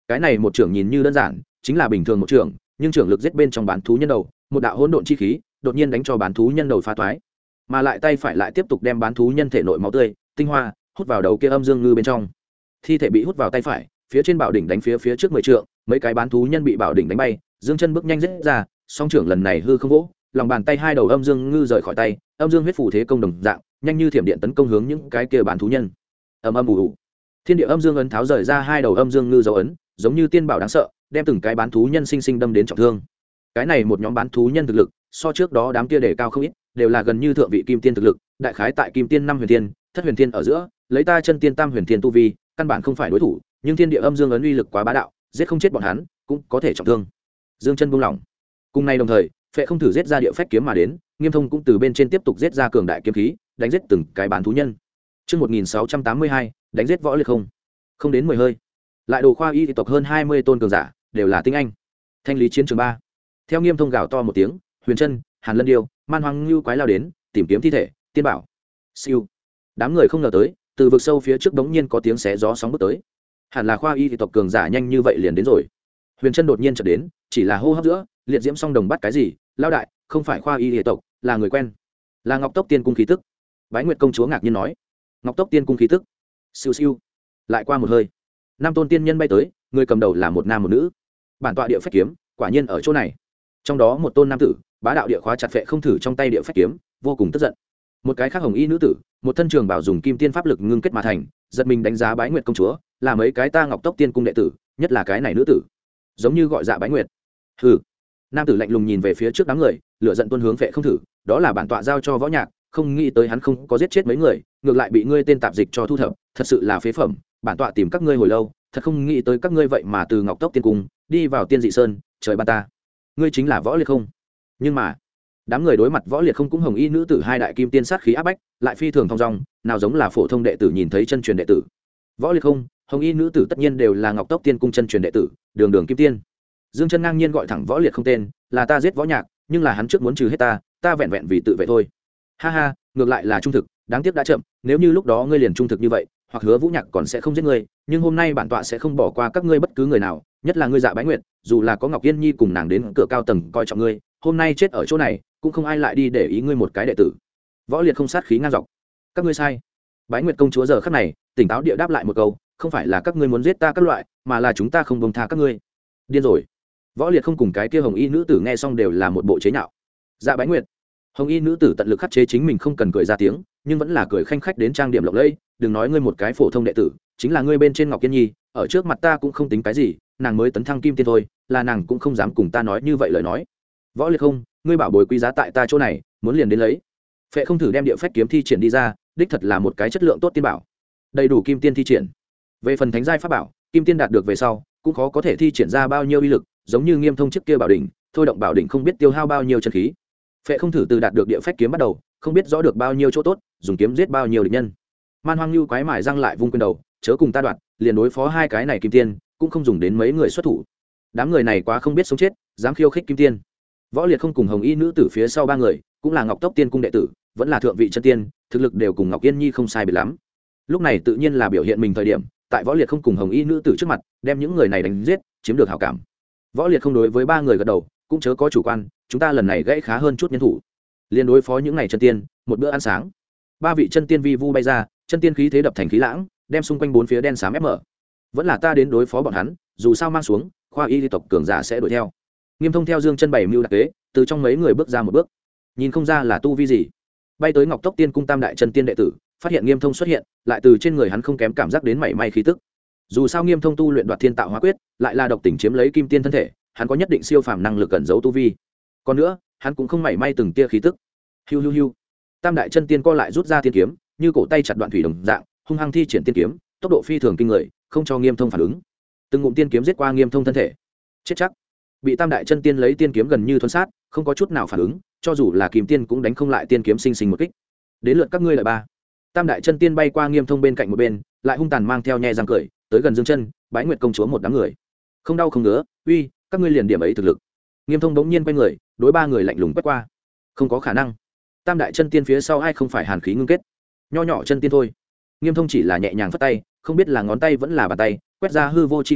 Speaker 1: cái này một trưởng nhìn như đơn giản chính là bình thường một trưởng, nhưng trưởng lực giết bên trong bán thú nhân đầu, một đạo hỗn độn chi khí đột nhiên đánh cho bán thú nhân đầu phá toái, mà lại tay phải lại tiếp tục đem bán thú nhân thể nội máu tươi tinh hoa hút vào đầu kia âm dương ngư bên trong. Thi thể bị hút vào tay phải, phía trên bảo đỉnh đánh phía trước 10 trượng, mấy cái bán thú nhân bị bảo đỉnh đánh bay, dương chân bước nhanh giết ra, song trưởng lần này hư không vỗ, lòng bàn tay hai đầu âm dương ngư rời khỏi tay, âm dương huyết phù thế công đồng dạng, nhanh như thiểm điện tấn công hướng những cái kia bán thú nhân. Ầm ầm ù ù. Thiên địa âm dương ấn tháo rời ra hai đầu âm dương ngư dấu ấn, giống như tiên bảo đáng sợ, đem từng cái bán thú nhân sinh sinh đâm đến trọng thương. Cái này một nhóm bán thú nhân thực lực, so trước đó đám kia để cao không ít, đều là gần như thượng vị kim tiên thực lực, đại khái tại kim tiên 5 huyền tiên, thất huyền tiên ở giữa, lấy ta chân tiên tam huyền tiên tu vi, căn bản không phải đối thủ, nhưng thiên địa âm dương ấn uy lực quá bá đạo, giết không chết bọn hắn, cũng có thể trọng thương. Dương chân buông lỏng. Cùng nay đồng thời, Phệ không thử giết ra địa phách kiếm mà đến, Nghiêm Thông cũng từ bên trên tiếp tục giết ra cường đại kiếm khí, đánh giết từng cái bán thú nhân. Chương 1682, đánh giết võ liệt không. Không đến 10 hơi. Lại đồ khoa y tộc hơn 20 tôn cường giả, đều là tinh anh. Thanh lý chiến trường 3. Theo Nghiêm Thông gào to một tiếng, Huyền Chân, Hàn Lân Điêu, Man Hoang Nưu quái lao đến, tìm kiếm thi thể, tiên bảo. Siêu. Đám người không ngờ tới, từ vực sâu phía trước bỗng nhiên có tiếng xé gió sóng bước tới. Hẳn là khoa y tộc cường giả nhanh như vậy liền đến rồi. Huyền Chân đột nhiên chợt đến, chỉ là hô hấp giữa, liệt diễm song đồng bắt cái gì? Lao đại, không phải khoa y tộc, là người quen, là Ngọc Tốc Tiên cung khí tức. Bái Nguyệt công chúa ngạc nhiên nói. Ngọc Tốc Tiên cung khí tức. Siêu siêu. Lại qua một hơi, năm tôn tiên nhân bay tới, người cầm đầu là một nam một nữ. Bản tọa địa phách kiếm, quả nhiên ở chỗ này. Trong đó một tôn nam tử, bá đạo địa khóa chặt Phệ không thử trong tay địa phách kiếm, vô cùng tức giận. Một cái khác hồng y nữ tử, một thân trường bảo dùng kim tiên pháp lực ngưng kết mà thành, giật mình đánh giá Bái Nguyệt công chúa, là mấy cái ta Ngọc Tốc Tiên cung đệ tử, nhất là cái này nữ tử, giống như gọi dạ Bái Nguyệt. Hừ. Nam tử lạnh lùng nhìn về phía trước đám người, lửa giận tuôn hướng Phệ không thử, đó là bản tọa giao cho võ nhạc, không nghĩ tới hắn không có giết chết mấy người, ngược lại bị ngươi tên tạp dịch cho thu thập, thật sự là phế phẩm, bản tọa tìm các ngươi hồi lâu, thật không nghĩ tới các ngươi vậy mà từ Ngọc Tốc Tiên cung đi vào Tiên Dị Sơn, trời ban ta. Ngươi chính là Võ Liệt không? Nhưng mà, đám người đối mặt Võ Liệt không cũng hồng y nữ tử hai đại kim tiên sát khí áp bách, lại phi thường thong dong, nào giống là phổ thông đệ tử nhìn thấy chân truyền đệ tử. Võ Liệt không, hồng y nữ tử tất nhiên đều là Ngọc Tốc Tiên cung chân truyền đệ tử, đường đường kim tiên. Dương Chân ngang nhiên gọi thẳng Võ Liệt không tên, là ta giết Võ Nhạc, nhưng là hắn trước muốn trừ hết ta vẹn vẹn vì tự vệ thôi. Ha ha, ngược lại là trung thực, đáng tiếc đã chậm, nếu như lúc đó ngươi liền trung thực như vậy, hoặc hứa Vũ Nhạc còn sẽ không giết ngươi, nhưng hôm nay bản tọa sẽ không bỏ qua các ngươi bất cứ người nào, nhất là ngươi Dạ Bái Nguyệt, dù là có Ngọc Yên Nhi cùng nàng đến cửa cao tầng coi trọng ngươi, hôm nay chết ở chỗ này, cũng không ai lại đi để ý ngươi một cái đệ tử. Võ Liệt không sát khí ngang dọc. Các ngươi sai. Bái Nguyệt công chúa giờ khắc này, tỉnh táo địa đáp lại một câu, không phải là các ngươi muốn giết ta các loại, mà là chúng ta không buông tha các ngươi. Điên rồi. Võ Liệt không cùng cái kia hồng y nữ tử nghe xong đều là một bộ chế nhạo. Dạ Bái Nguyệt. Hồng y nữ tử tận lực khắc chế chính mình không cần cười ra tiếng, nhưng vẫn là cười khanh khách đến trang điểm lộng lẫy, đừng nói ngươi một cái phổ thông đệ tử, chính là ngươi bên trên Ngọc Yên Nhi, ở trước mặt ta cũng không tính cái gì, nàng mới tấn thăng kim tiên thôi, là nàng cũng không dám cùng ta nói như vậy lời nói. Võ Liệt không, ngươi bảo bối quý giá tại ta chỗ này, muốn liền đến lấy. Phệ không thử đem địa phách kiếm thi triển đi ra, đích thật là một cái chất lượng tốt tiên bảo, đầy đủ kim tiên thi triển. Về phần thánh giai pháp bảo, kim tiên đạt được về sau, cũng khó có thể thi triển ra bao nhiêu uy lực, giống như Nghiêm Thông trước kia bảo đỉnh, thôi động bảo đỉnh không biết tiêu hao bao nhiêu chân khí. Phệ không thử từ đạt được địa phách kiếm bắt đầu, không biết rõ được bao nhiêu chỗ tốt, dùng kiếm giết bao nhiêu địch nhân. Man Hoang Nưu quái mải răng lại vung quyền đầu, chớ cùng ta đoạt, liền đối phó hai cái này kim tiên, cũng không dùng đến mấy người xuất thủ. Đám người này quá không biết sống chết, dám khiêu khích kim tiên. Võ Liệt không cùng hồng y nữ tử phía sau ba người, cũng là Ngọc Tốc Tiên cung đệ tử, vẫn là thượng vị chân tiên, thực lực đều cùng Ngọc Yên Nhi không sai biệt lắm. Lúc này tự nhiên là biểu hiện mình thời điểm, tại Võ Liệt không cùng hồng y nữ tử trước mặt, đem những người này đánh giết, chiếm được hảo cảm. Võ Liệt không đối với ba người gật đầu, cũng chớ có chủ quan, chúng ta lần này gãy khá hơn chút nhân thủ, liên đối phó những này chân tiên, một bữa ăn sáng. Ba vị chân tiên vi vu bay ra, chân tiên khí thế đập thành khí lãng, đem xung quanh bốn phía đen xám ép mở. Vẫn là ta đến đối phó bọn hắn, dù sao mang xuống, khoa y tộc cường giả sẽ đuổi theo. Nghiêm Thông theo Dương Chân bảy mưu đặc kế, từ trong mấy người bước ra một bước, nhìn không ra là tu vi gì, bay tới Ngọc Tốc Tiên cung tam đại chân tiên đệ tử, phát hiện Nghiêm Thông xuất hiện, lại từ trên người hắn không kém cảm giác đến mảy may khí tức. Dù sao Nghiêm Thông tu luyện Đoạt Thiên Tạo Hóa Quyết, lại là độc tỉnh chiếm lấy kim tiên thân thể, hắn có nhất định siêu phàm năng lực cẩn giấu tu vi. Còn nữa, hắn cũng không mảy may từng tia khí tức. Hiu hiu hiu. Tam đại chân tiên co lại rút ra tiên kiếm, như cổ tay chặt đoạn thủy đồng dạng, hung hăng thi triển tiên kiếm, tốc độ phi thường kinh người, không cho Nghiêm Thông phản ứng. Từng ngụm tiên kiếm giết qua Nghiêm Thông thân thể. Chết chắc. Bị tam đại chân tiên lấy tiên kiếm gần như thuần sát, không có chút nào phản ứng, cho dù là kim tiên cũng đánh không lại tiên kiếm sinh sinh một kích. Đến lượt các ngươi lại ba. Tam đại chân tiên bay qua Nghiêm Thông bên cạnh một bên, lại hung tàn mang theo nhe răng cười, tới gần Dương Chân, Bái Nguyệt công chúa một đám người. Không đau không ngứa, uy, các ngươi liền điểm ấy thực lực. Nghiêm Thông đống nhiên quay người, đối ba người lạnh lùng quét qua. Không có khả năng. Tam đại chân tiên phía sau ai không phải hàn khí ngưng kết, nho nhỏ chân tiên thôi. Nghiêm Thông chỉ là nhẹ nhàng phất tay, không biết là ngón tay vẫn là bàn tay, quét ra hư vô chi khí,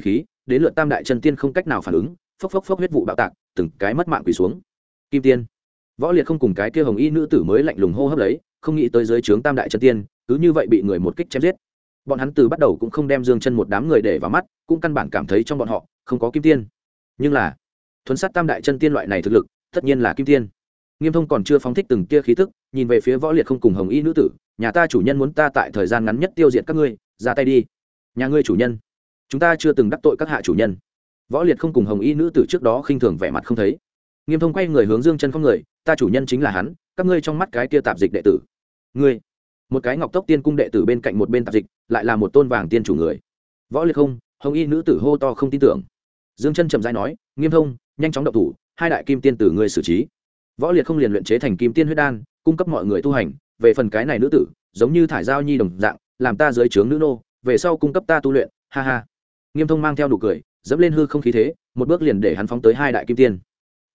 Speaker 1: đến lượt tam đại chân tiên không cách nào phản ứng, phốc phốc phốc huyết vụ bạo tạc, từng cái mất mạng quỳ xuống. Kim tiên. Võ Liệt không cùng cái kia hồng y nữ tử mới lạnh lùng hô hấp lấy, không nghĩ tới dưới trướng tam đại chân tiên, cứ như vậy bị người một kích chém giết. Bọn hắn từ bắt đầu cũng không đem Dương Chân một đám người để vào mắt, cũng căn bản cảm thấy trong bọn họ không có kim tiên. Nhưng là, thuần sát tam đại chân tiên loại này thực lực, tất nhiên là kim tiên. Nghiêm Thông còn chưa phóng thích từng tia khí tức, nhìn về phía Võ Liệt không cùng hồng y nữ tử, nhà ta chủ nhân muốn ta tại thời gian ngắn nhất tiêu diệt các ngươi, ra tay đi. Nhà ngươi chủ nhân, chúng ta chưa từng đắc tội các hạ chủ nhân. Võ Liệt không cùng hồng y nữ tử trước đó khinh thường vẻ mặt không thấy. Nghiêm Thông quay người hướng Dương Chân không người, ta chủ nhân chính là hắn, các ngươi trong mắt cái kia tạp dịch đệ tử. Ngươi, một cái Ngọc Tốc Tiên cung đệ tử bên cạnh một bên tạp dịch, lại là một tôn vàng tiên chủ người. Võ Liệt không, hồng y nữ tử hô to không tin tưởng. Dương Chân chậm rãi nói, Nghiêm Thông, nhanh chóng động thủ, hai đại kim tiên tử ngươi xử trí. Võ Liệt không liền luyện chế thành kim tiên huyết đan, cung cấp mọi người tu hành. Về phần cái này nữ tử, giống như thải giao nhi đồng dạng, làm ta dưới trướng nữ nô, về sau cung cấp ta tu luyện, ha ha. Nghiêm Thông mang theo nụ cười, dẫm lên hư không khí thế, một bước liền để hắn phóng tới hai đại kim tiên.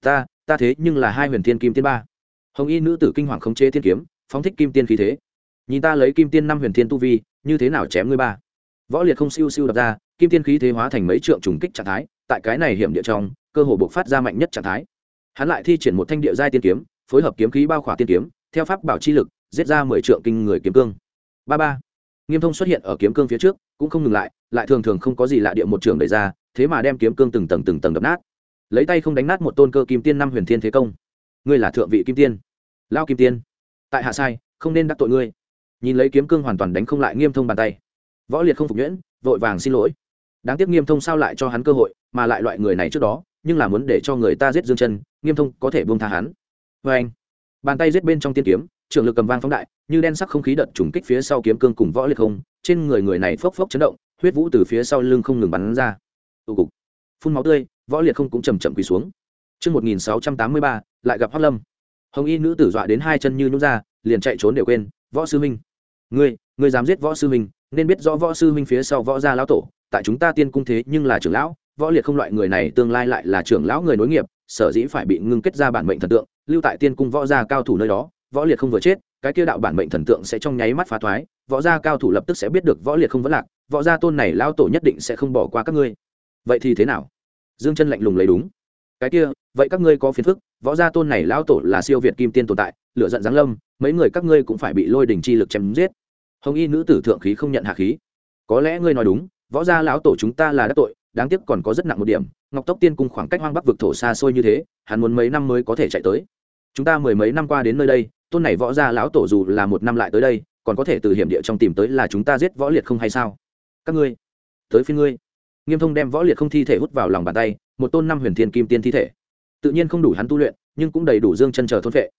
Speaker 1: Ta thế nhưng là hai huyền thiên kim tiên ba. Hồng y nữ tử kinh hoàng khống chế thiên kiếm, phóng thích kim tiên khí thế. Nhìn ta lấy kim tiên năm huyền thiên tu vi, như thế nào chém ngươi ba. Võ Liệt không siêu siêu đập ra, kim tiên khí thế hóa thành mấy trượng trùng kích trạng thái, tại cái này hiểm địa trong, cơ hồ bộc phát ra mạnh nhất trạng thái. Hắn lại thi triển một thanh địa giai tiên kiếm, phối hợp kiếm khí bao khỏa tiên kiếm, theo pháp bảo chi lực, giết ra 10 trượng kinh người kiếm cương. Ba. Nghiêm Thông xuất hiện ở kiếm cương phía trước, cũng không ngừng lại thường thường không có gì lạ địa một trường đẩy ra, thế mà đem kiếm cương từng tầng đập nát. Lấy tay không đánh nát một tôn cơ kim tiên năm huyền thiên thế công. Ngươi là thượng vị kim tiên, lao kim tiên, tại hạ sai, không nên đắc tội ngươi. Nhìn lấy kiếm cương hoàn toàn đánh không lại Nghiêm Thông bàn tay, Võ Liệt không phục nhuyễn, vội vàng xin lỗi. Đáng tiếc Nghiêm Thông sao lại cho hắn cơ hội, mà lại loại người này trước đó, nhưng là muốn để cho người ta giết Dương Chân, Nghiêm Thông có thể buông tha hắn. Vê anh, bàn tay giết bên trong tiên kiếm, trường lực cầm vang phóng đại, như đen sắc không khí đợt trùng kích phía sau kiếm cương cùng Võ Liệt không, trên người này phốc phốc chấn động, huyết vũ từ phía sau lưng không ngừng bắn ra. Tụ cục, phun máu tươi, Võ Liệt không cũng chậm quỳ xuống. Chương 1683, lại gặp Hoắc Lâm. Hồng y nữ tử dọa đến hai chân như nhũn ra, liền chạy trốn đều quên, "Võ sư huynh, ngươi dám giết Võ sư huynh, nên biết rõ Võ sư huynh phía sau Võ gia lão tổ, tại chúng ta Tiên cung thế nhưng là trưởng lão, Võ Liệt không loại người này tương lai lại là trưởng lão người nối nghiệp, sở dĩ phải bị ngưng kết ra bản mệnh thần tượng, lưu tại Tiên cung Võ gia cao thủ nơi đó, Võ Liệt không vừa chết, cái kia đạo bản mệnh thần tượng sẽ trong nháy mắt phá thoái, Võ gia cao thủ lập tức sẽ biết được Võ Liệt không vẫn lạc, Võ gia tôn này lão tổ nhất định sẽ không bỏ qua các ngươi." Vậy thì thế nào? Dương Chân lạnh lùng lấy đúng. Cái kia, vậy các ngươi có phiền phức, Võ gia tôn này lão tổ là siêu việt kim tiên tồn tại, lửa giận giáng lâm, mấy người các ngươi cũng phải bị lôi đỉnh chi lực chém giết. Hồng y nữ tử thượng khí không nhận hạ khí. Có lẽ ngươi nói đúng, Võ gia lão tổ chúng ta là đắc tội, đáng tiếc còn có rất nặng một điểm, Ngọc Tốc Tiên cung khoảng cách Hoang Bắc vực thổ xa xôi như thế, hắn muốn mấy năm mới có thể chạy tới. Chúng ta mười mấy năm qua đến nơi đây, tôn này Võ gia lão tổ dù là một năm lại tới đây, còn có thể từ hiểm địa trong tìm tới là chúng ta giết Võ Liệt không hay sao? Các ngươi, tới phiên ngươi. Nghiêm Thông đem Võ Liệt không thi thể hút vào lòng bàn tay, một tôn năm huyền thiên kim tiên thi thể. Tự nhiên không đủ hắn tu luyện, nhưng cũng đầy đủ Dương Chân chờ thôn phệ.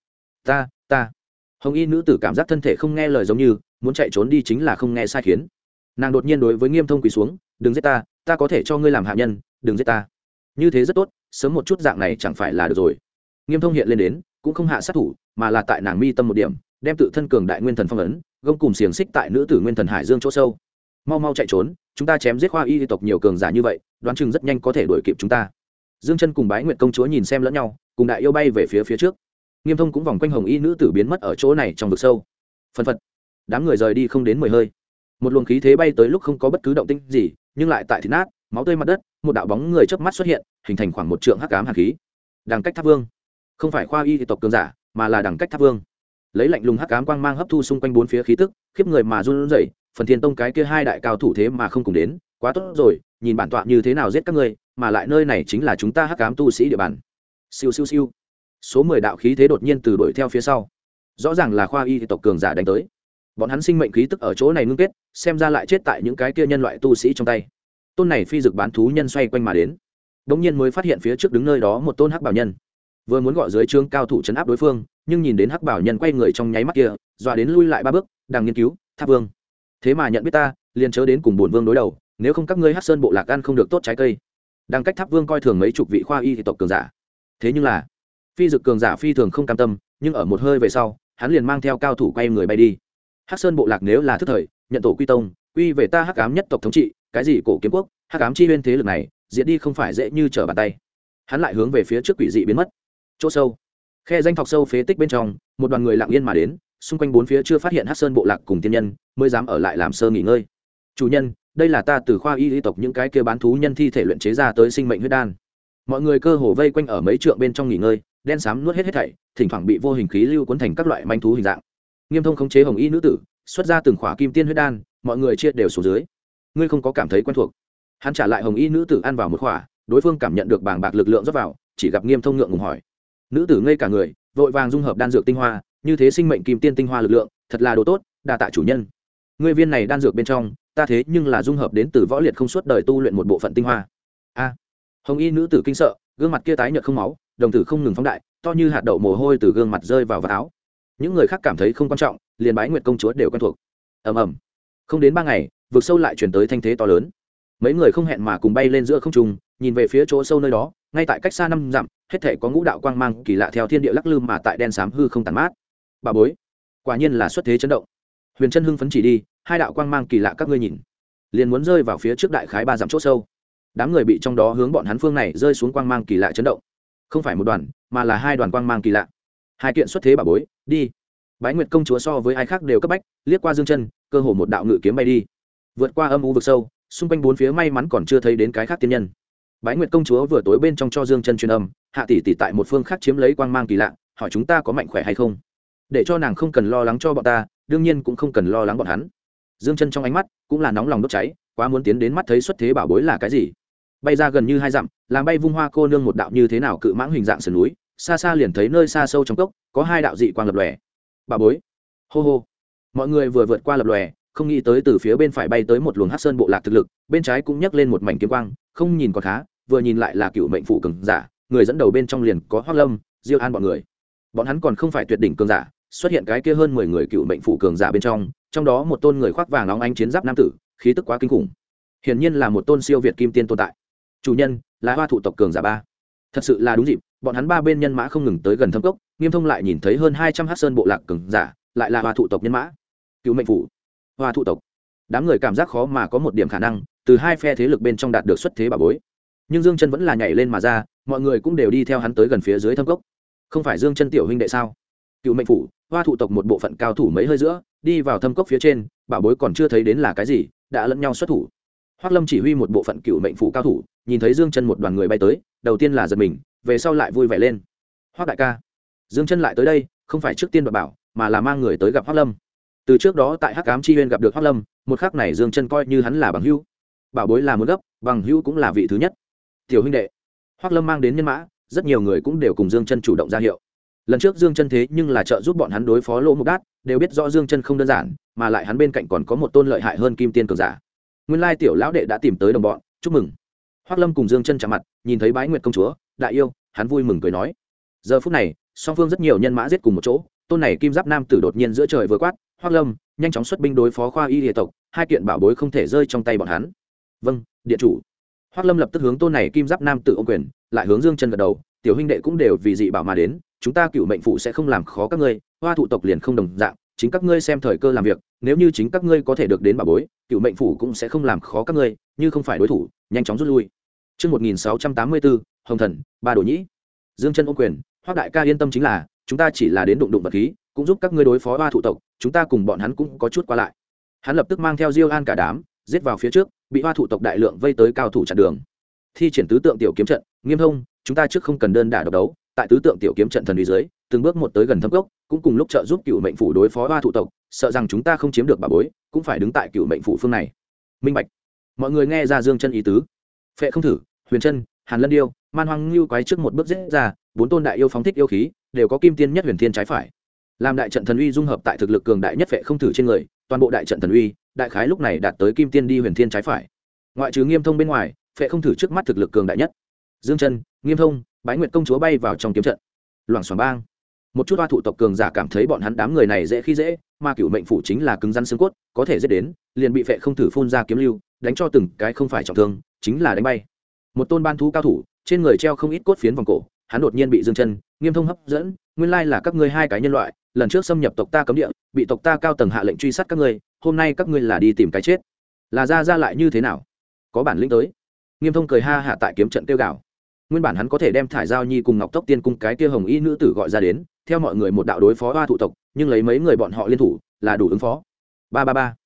Speaker 1: Ta. Hồng y nữ tử cảm giác thân thể không nghe lời giống như muốn chạy trốn đi chính là không nghe sai khiến. Nàng đột nhiên đối với Nghiêm Thông quỳ xuống, "Đừng giết ta có thể cho ngươi làm hạ nhân, đừng giết ta." Như thế rất tốt, sớm một chút dạng này chẳng phải là được rồi. Nghiêm Thông hiện lên đến, cũng không hạ sát thủ, mà là tại nàng mi tâm một điểm, đem tự thân cường đại nguyên thần phong ấn, gông cùng xiềng xích tại nữ tử nguyên thần hải dương chỗ sâu. Mau chạy trốn, chúng ta chém giết khoa y tộc nhiều cường giả như vậy, đoán chừng rất nhanh có thể đuổi kịp chúng ta. Dương Chân cùng Bái Nguyệt công chúa nhìn xem lẫn nhau, cùng đại yêu bay về phía trước. Nghiêm Thông cũng vòng quanh hồng y nữ tử biến mất ở chỗ này trong vực sâu. Phân phật, đám người rời đi không đến 10 hơi. Một luồng khí thế bay tới lúc không có bất cứ động tĩnh gì, nhưng lại tại thịt nát, máu tươi mặt đất, một đạo bóng người chớp mắt xuất hiện, hình thành khoảng một trượng hắc ám hàn khí. Đằng Cách Tháp Vương, không phải khoa y tộc cường giả, mà là Đằng Cách Tháp Vương. Lấy lạnh lùng hắc ám quang mang hấp thu xung quanh bốn phía khí tức, khiếp người mà run rẩy. Phần Thiên Tông cái kia hai đại cao thủ thế mà không cùng đến, quá tốt rồi, nhìn bản tọa như thế nào giết các ngươi, mà lại nơi này chính là chúng ta hắc ám tu sĩ địa bàn. Siêu. Số 10 đạo khí thế đột nhiên từ đuổi theo phía sau. Rõ ràng là khoa y tộc cường giả đánh tới. Bọn hắn sinh mệnh khí tức ở chỗ này ngưng kết, xem ra lại chết tại những cái kia nhân loại tu sĩ trong tay. Tôn này phi dực bán thú nhân xoay quanh mà đến. Đống nhiên mới phát hiện phía trước đứng nơi đó một tôn hắc bảo nhân. Vừa muốn gọi dưới trướng cao thủ trấn áp đối phương, nhưng nhìn đến hắc bảo nhân quay người trong nháy mắt kia, dọa đến lui lại 3 bước, đang nghiên cứu, Tháp Vương. Thế mà nhận biết ta, liền chớ đến cùng bổn vương đối đầu, nếu không các ngươi Hắc Sơn bộ lạc ăn không được tốt trái cây. Đang Cách Tháp Vương coi thường mấy chục vị khoa y tộc cường giả. Thế nhưng là, phi dực cường giả phi thường không cam tâm, nhưng ở một hơi về sau, hắn liền mang theo cao thủ quay người bay đi. Hắc Sơn bộ lạc nếu là thức thời, nhận tổ quy tông, quy về ta Hắc Ám nhất tộc thống trị, cái gì cổ kiếm quốc, Hắc Ám chi nguyên thế lực này, diệt đi không phải dễ như trở bàn tay. Hắn lại hướng về phía trước quỷ dị biến mất. Chỗ sâu, khe danh thọc sâu phế tích bên trong, một đoàn người lặng yên mà đến, xung quanh bốn phía chưa phát hiện Hắc Sơn bộ lạc cùng tiên nhân, mới dám ở lại làm sơ nghỉ ngơi. Chủ nhân, đây là ta từ khoa y tộc những cái kia bán thú nhân thi thể luyện chế ra tới sinh mệnh huyết đan. Mọi người cơ hồ vây quanh ở mấy trượng bên trong nghỉ ngơi, đen xám nuốt hết thảy, thỉnh thoảng bị vô hình khí lưu cuốn thành các loại manh thú hình dạng. Nghiêm Thông khống chế hồng y nữ tử, xuất ra từng khỏa kim tiên huyết đan, mọi người chia đều xuống dưới. Ngươi không có cảm thấy quen thuộc? Hắn trả lại hồng y nữ tử ăn vào một khỏa, đối phương cảm nhận được bàng bạc lực lượng rót vào, chỉ gặp Nghiêm Thông ngượng ngùng hỏi. Nữ tử ngây cả người, vội vàng dung hợp đan dược tinh hoa, như thế sinh mệnh kim tiên tinh hoa lực lượng, thật là đồ tốt, đa tạ chủ nhân. Ngươi viên này đan dược bên trong, ta thế nhưng là dung hợp đến từ võ liệt không suốt đời tu luyện một bộ phận tinh hoa. A. Hồng y nữ tử kinh sợ, gương mặt kia tái nhợt không máu, đồng tử không ngừng phóng đại, to như hạt đậu mồ hôi từ gương mặt rơi vào áo. Những người khác cảm thấy không quan trọng, liền Bái Nguyệt công chúa đều quen thuộc. Ầm ầm. Không đến 3 ngày, vực sâu lại truyền tới thanh thế to lớn. Mấy người không hẹn mà cùng bay lên giữa không trung, nhìn về phía chỗ sâu nơi đó, ngay tại cách xa 5 dặm, hết thảy có ngũ đạo quang mang kỳ lạ theo thiên địa lắc lư mà tại đen xám hư không tàn mát. Bà bối, quả nhiên là xuất thế chấn động. Huyền Chân hưng phấn chỉ đi, 2 đạo quang mang kỳ lạ các ngươi nhìn, liền muốn rơi vào phía trước đại khái 3 dặm chỗ sâu. Đám người bị trong đó hướng bọn hắn phương này rơi xuống quang mang kỳ lạ chấn động. Không phải một đoàn, mà là 2 đoàn quang mang kỳ lạ. 2 kiện xuất thế bà bối, đi. Bái Nguyệt công chúa so với ai khác đều cấp bách, liếc qua Dương Chân, cơ hồ một đạo ngự kiếm bay đi. Vượt qua âm u vực sâu, xung quanh bốn phía may mắn còn chưa thấy đến cái khác tiên nhân. Bái Nguyệt công chúa vừa tối bên trong cho Dương Chân truyền âm, hạ tỷ tỷ tại một phương khác chiếm lấy quang mang kỳ lạ, hỏi chúng ta có mạnh khỏe hay không, để cho nàng không cần lo lắng cho bọn ta, đương nhiên cũng không cần lo lắng bọn hắn. Dương Chân trong ánh mắt cũng là nóng lòng đốt cháy, quá muốn tiến đến mắt thấy xuất thế bảo bối là cái gì. Bay ra gần như 2 dặm, làm bay vung hoa cô nương một đạo như thế nào cự mãng hình dạng sườn núi, xa xa liền thấy nơi xa sâu trong cốc có 2 đạo dị quang lập lòe. Bảo bối, hô hô. Mọi người vừa vượt qua lập lòe, không nghĩ tới từ phía bên phải bay tới một luồng hắc sơn bộ lạc thực lực, bên trái cũng nhấc lên một mảnh kiếm quang, không nhìn còn khá, vừa nhìn lại là cựu mệnh phụ cường giả, người dẫn đầu bên trong liền có Hoắc Lâm, Diêu An bọn người. Bọn hắn còn không phải tuyệt đỉnh cường giả, xuất hiện cái kia hơn 10 người cựu mệnh phụ cường giả bên trong, trong đó một tôn người khoác vàng óng ánh chiến giáp nam tử, khí tức quá kinh khủng. Hiển nhiên là một tôn siêu việt kim tiên tồn tại. Chủ nhân là Hoa thụ tộc cường giả 3. Thật sự là đúng dịp, bọn hắn 3 bên nhân mã không ngừng tới gần thâm cốc, Nghiêm Thông lại nhìn thấy hơn 200 hắc sơn bộ lạc cường giả, lại là Hoa thụ tộc nhân mã. Cựu mệnh phụ, Hoa thụ tộc. Đám người cảm giác khó mà có một điểm khả năng từ 2 phe thế lực bên trong đạt được xuất thế bảo bối. Nhưng Dương Chân vẫn là nhảy lên mà ra, mọi người cũng đều đi theo hắn tới gần phía dưới thâm cốc. Không phải Dương Chân tiểu huynh đệ sao? Cựu mệnh phủ, Hoa thụ tộc một bộ phận cao thủ mấy hơi giữa, đi vào thâm cốc phía trên, bảo bối còn chưa thấy đến là cái gì, đã lẫn nhau xuất thủ. Hoắc Lâm chỉ huy một bộ phận cựu mệnh phủ cao thủ, nhìn thấy Dương Chân một đoàn người bay tới, đầu tiên là giật mình, về sau lại vui vẻ lên. Hoắc đại ca, Dương Chân lại tới đây, không phải trước tiên đoạt bảo, mà là mang người tới gặp Hoắc Lâm. Từ trước đó tại Hắc Ám Chi Uyên gặp được Hoắc Lâm, một khắc này Dương Chân coi như hắn là bằng hữu. Bảo bối là muốn gấp, bằng hữu cũng là vị thứ nhất. Tiểu huynh đệ, Hoắc Lâm mang đến nhân mã, rất nhiều người cũng đều cùng Dương Chân chủ động ra hiệu. Lần trước Dương Chân thế nhưng là trợ giúp bọn hắn đối phó Lỗ Mục Đát, đều biết rõ Dương Chân không đơn giản, mà lại hắn bên cạnh còn có một tôn lợi hại hơn kim tiên cường giả. Nguyên lai tiểu lão đệ đã tìm tới đồng bọn, chúc mừng. Hoắc Lâm cùng Dương Chân chạm mặt, nhìn thấy Bái Nguyệt công chúa, đại yêu, hắn vui mừng cười nói. Giờ phút này, song phương rất nhiều nhân mã giết cùng một chỗ, tôn này kim giáp nam tử đột nhiên giữa trời vừa quát, Hoắc Lâm, nhanh chóng xuất binh đối phó khoa y địa tộc, 2 kiện bảo bối không thể rơi trong tay bọn hắn. Vâng, điện chủ. Hoắc Lâm lập tức hướng tôn này kim giáp nam tử ôm quyền, lại hướng Dương Chân gật đầu, tiểu huynh đệ cũng đều vì dị bảo mà đến, chúng ta cựu mệnh phụ sẽ không làm khó các ngươi, Hoa thụ tộc liền không đồng dạng, chính các ngươi xem thời cơ làm việc, nếu như chính các ngươi có thể được đến bảo bối, cựu mệnh phủ cũng sẽ không làm khó các ngươi, như không phải đối thủ, nhanh chóng rút lui. Chương 1684, Hồng Thần, Ba Đồ Nhĩ. Dương Chân ôm quyền, Hoắc đại ca yên tâm, chính là chúng ta chỉ là đến đụng đụng vật khí, cũng giúp các ngươi đối phó Hoa thụ tộc, chúng ta cùng bọn hắn cũng có chút qua lại. Hắn lập tức mang theo Diêu An cả đám, giết vào phía trước, bị Hoa thụ tộc đại lượng vây tới cao thủ chặn đường. Thi triển tứ tượng tiểu kiếm trận, Nghiêm Thông, chúng ta trước không cần đơn đả độc đấu, tại tứ tượng tiểu kiếm trận thần uy dưới, từng bước một tới gần thâm cốc, cũng cùng lúc trợ giúp cựu mệnh phủ đối phó Hoa thụ tộc, sợ rằng chúng ta không chiếm được bảo bối, cũng phải đứng tại cựu mệnh phủ phương này. Minh bạch. Mọi người nghe ra Dương Chân ý tứ. Phệ không thử, Huyền Chân, Hàn Lân Điêu, Man Hoang Lưu quái trước một bước giết ra, 4 tôn đại yêu phóng thích yêu khí, đều có kim tiên nhất huyền thiên trái phải. Làm đại trận thần uy dung hợp tại thực lực cường đại nhất Phệ không thử trên người, toàn bộ đại trận thần uy, đại khái lúc này đạt tới kim tiên đi huyền thiên trái phải. Ngoại trừ Nghiêm Thông bên ngoài, Phệ không thử trước mắt thực lực cường đại nhất. Dương Chân, Nghiêm Thông, Bái Nguyệt công chúa bay vào trong kiếm trận. Loảng xoảng bang. Một chút Hoa thụ tộc cường giả cảm thấy bọn hắn đám người này dễ khi dễ, mà cửu mệnh phủ chính là cứng rắn xương cốt, có thể giết đến, liền bị Phệ không thử phun ra kiếm lưu, đánh cho từng cái không phải trọng thương, chính là đánh bay. Một tôn ban thú cao thủ, trên người treo không ít cốt phiến vòng cổ, hắn đột nhiên bị Dương Chân, Nghiêm Thông hấp dẫn, nguyên lai là các ngươi 2 cái nhân loại, lần trước xâm nhập tộc ta cấm địa, bị tộc ta cao tầng hạ lệnh truy sát các ngươi, hôm nay các ngươi là đi tìm cái chết. Là ra lại như thế nào? Có bản lĩnh tới. Nghiêm Thông cười ha hạ tại kiếm trận tiêu gạo. Nguyên bản hắn có thể đem Thải Giao Nhi cùng Ngọc Tốc Tiên cung cái kia hồng y nữ tử gọi ra đến, theo mọi người một đạo đối phó Hoa thụ tộc, nhưng lấy mấy người bọn họ liên thủ, là đủ ứng phó. Ba.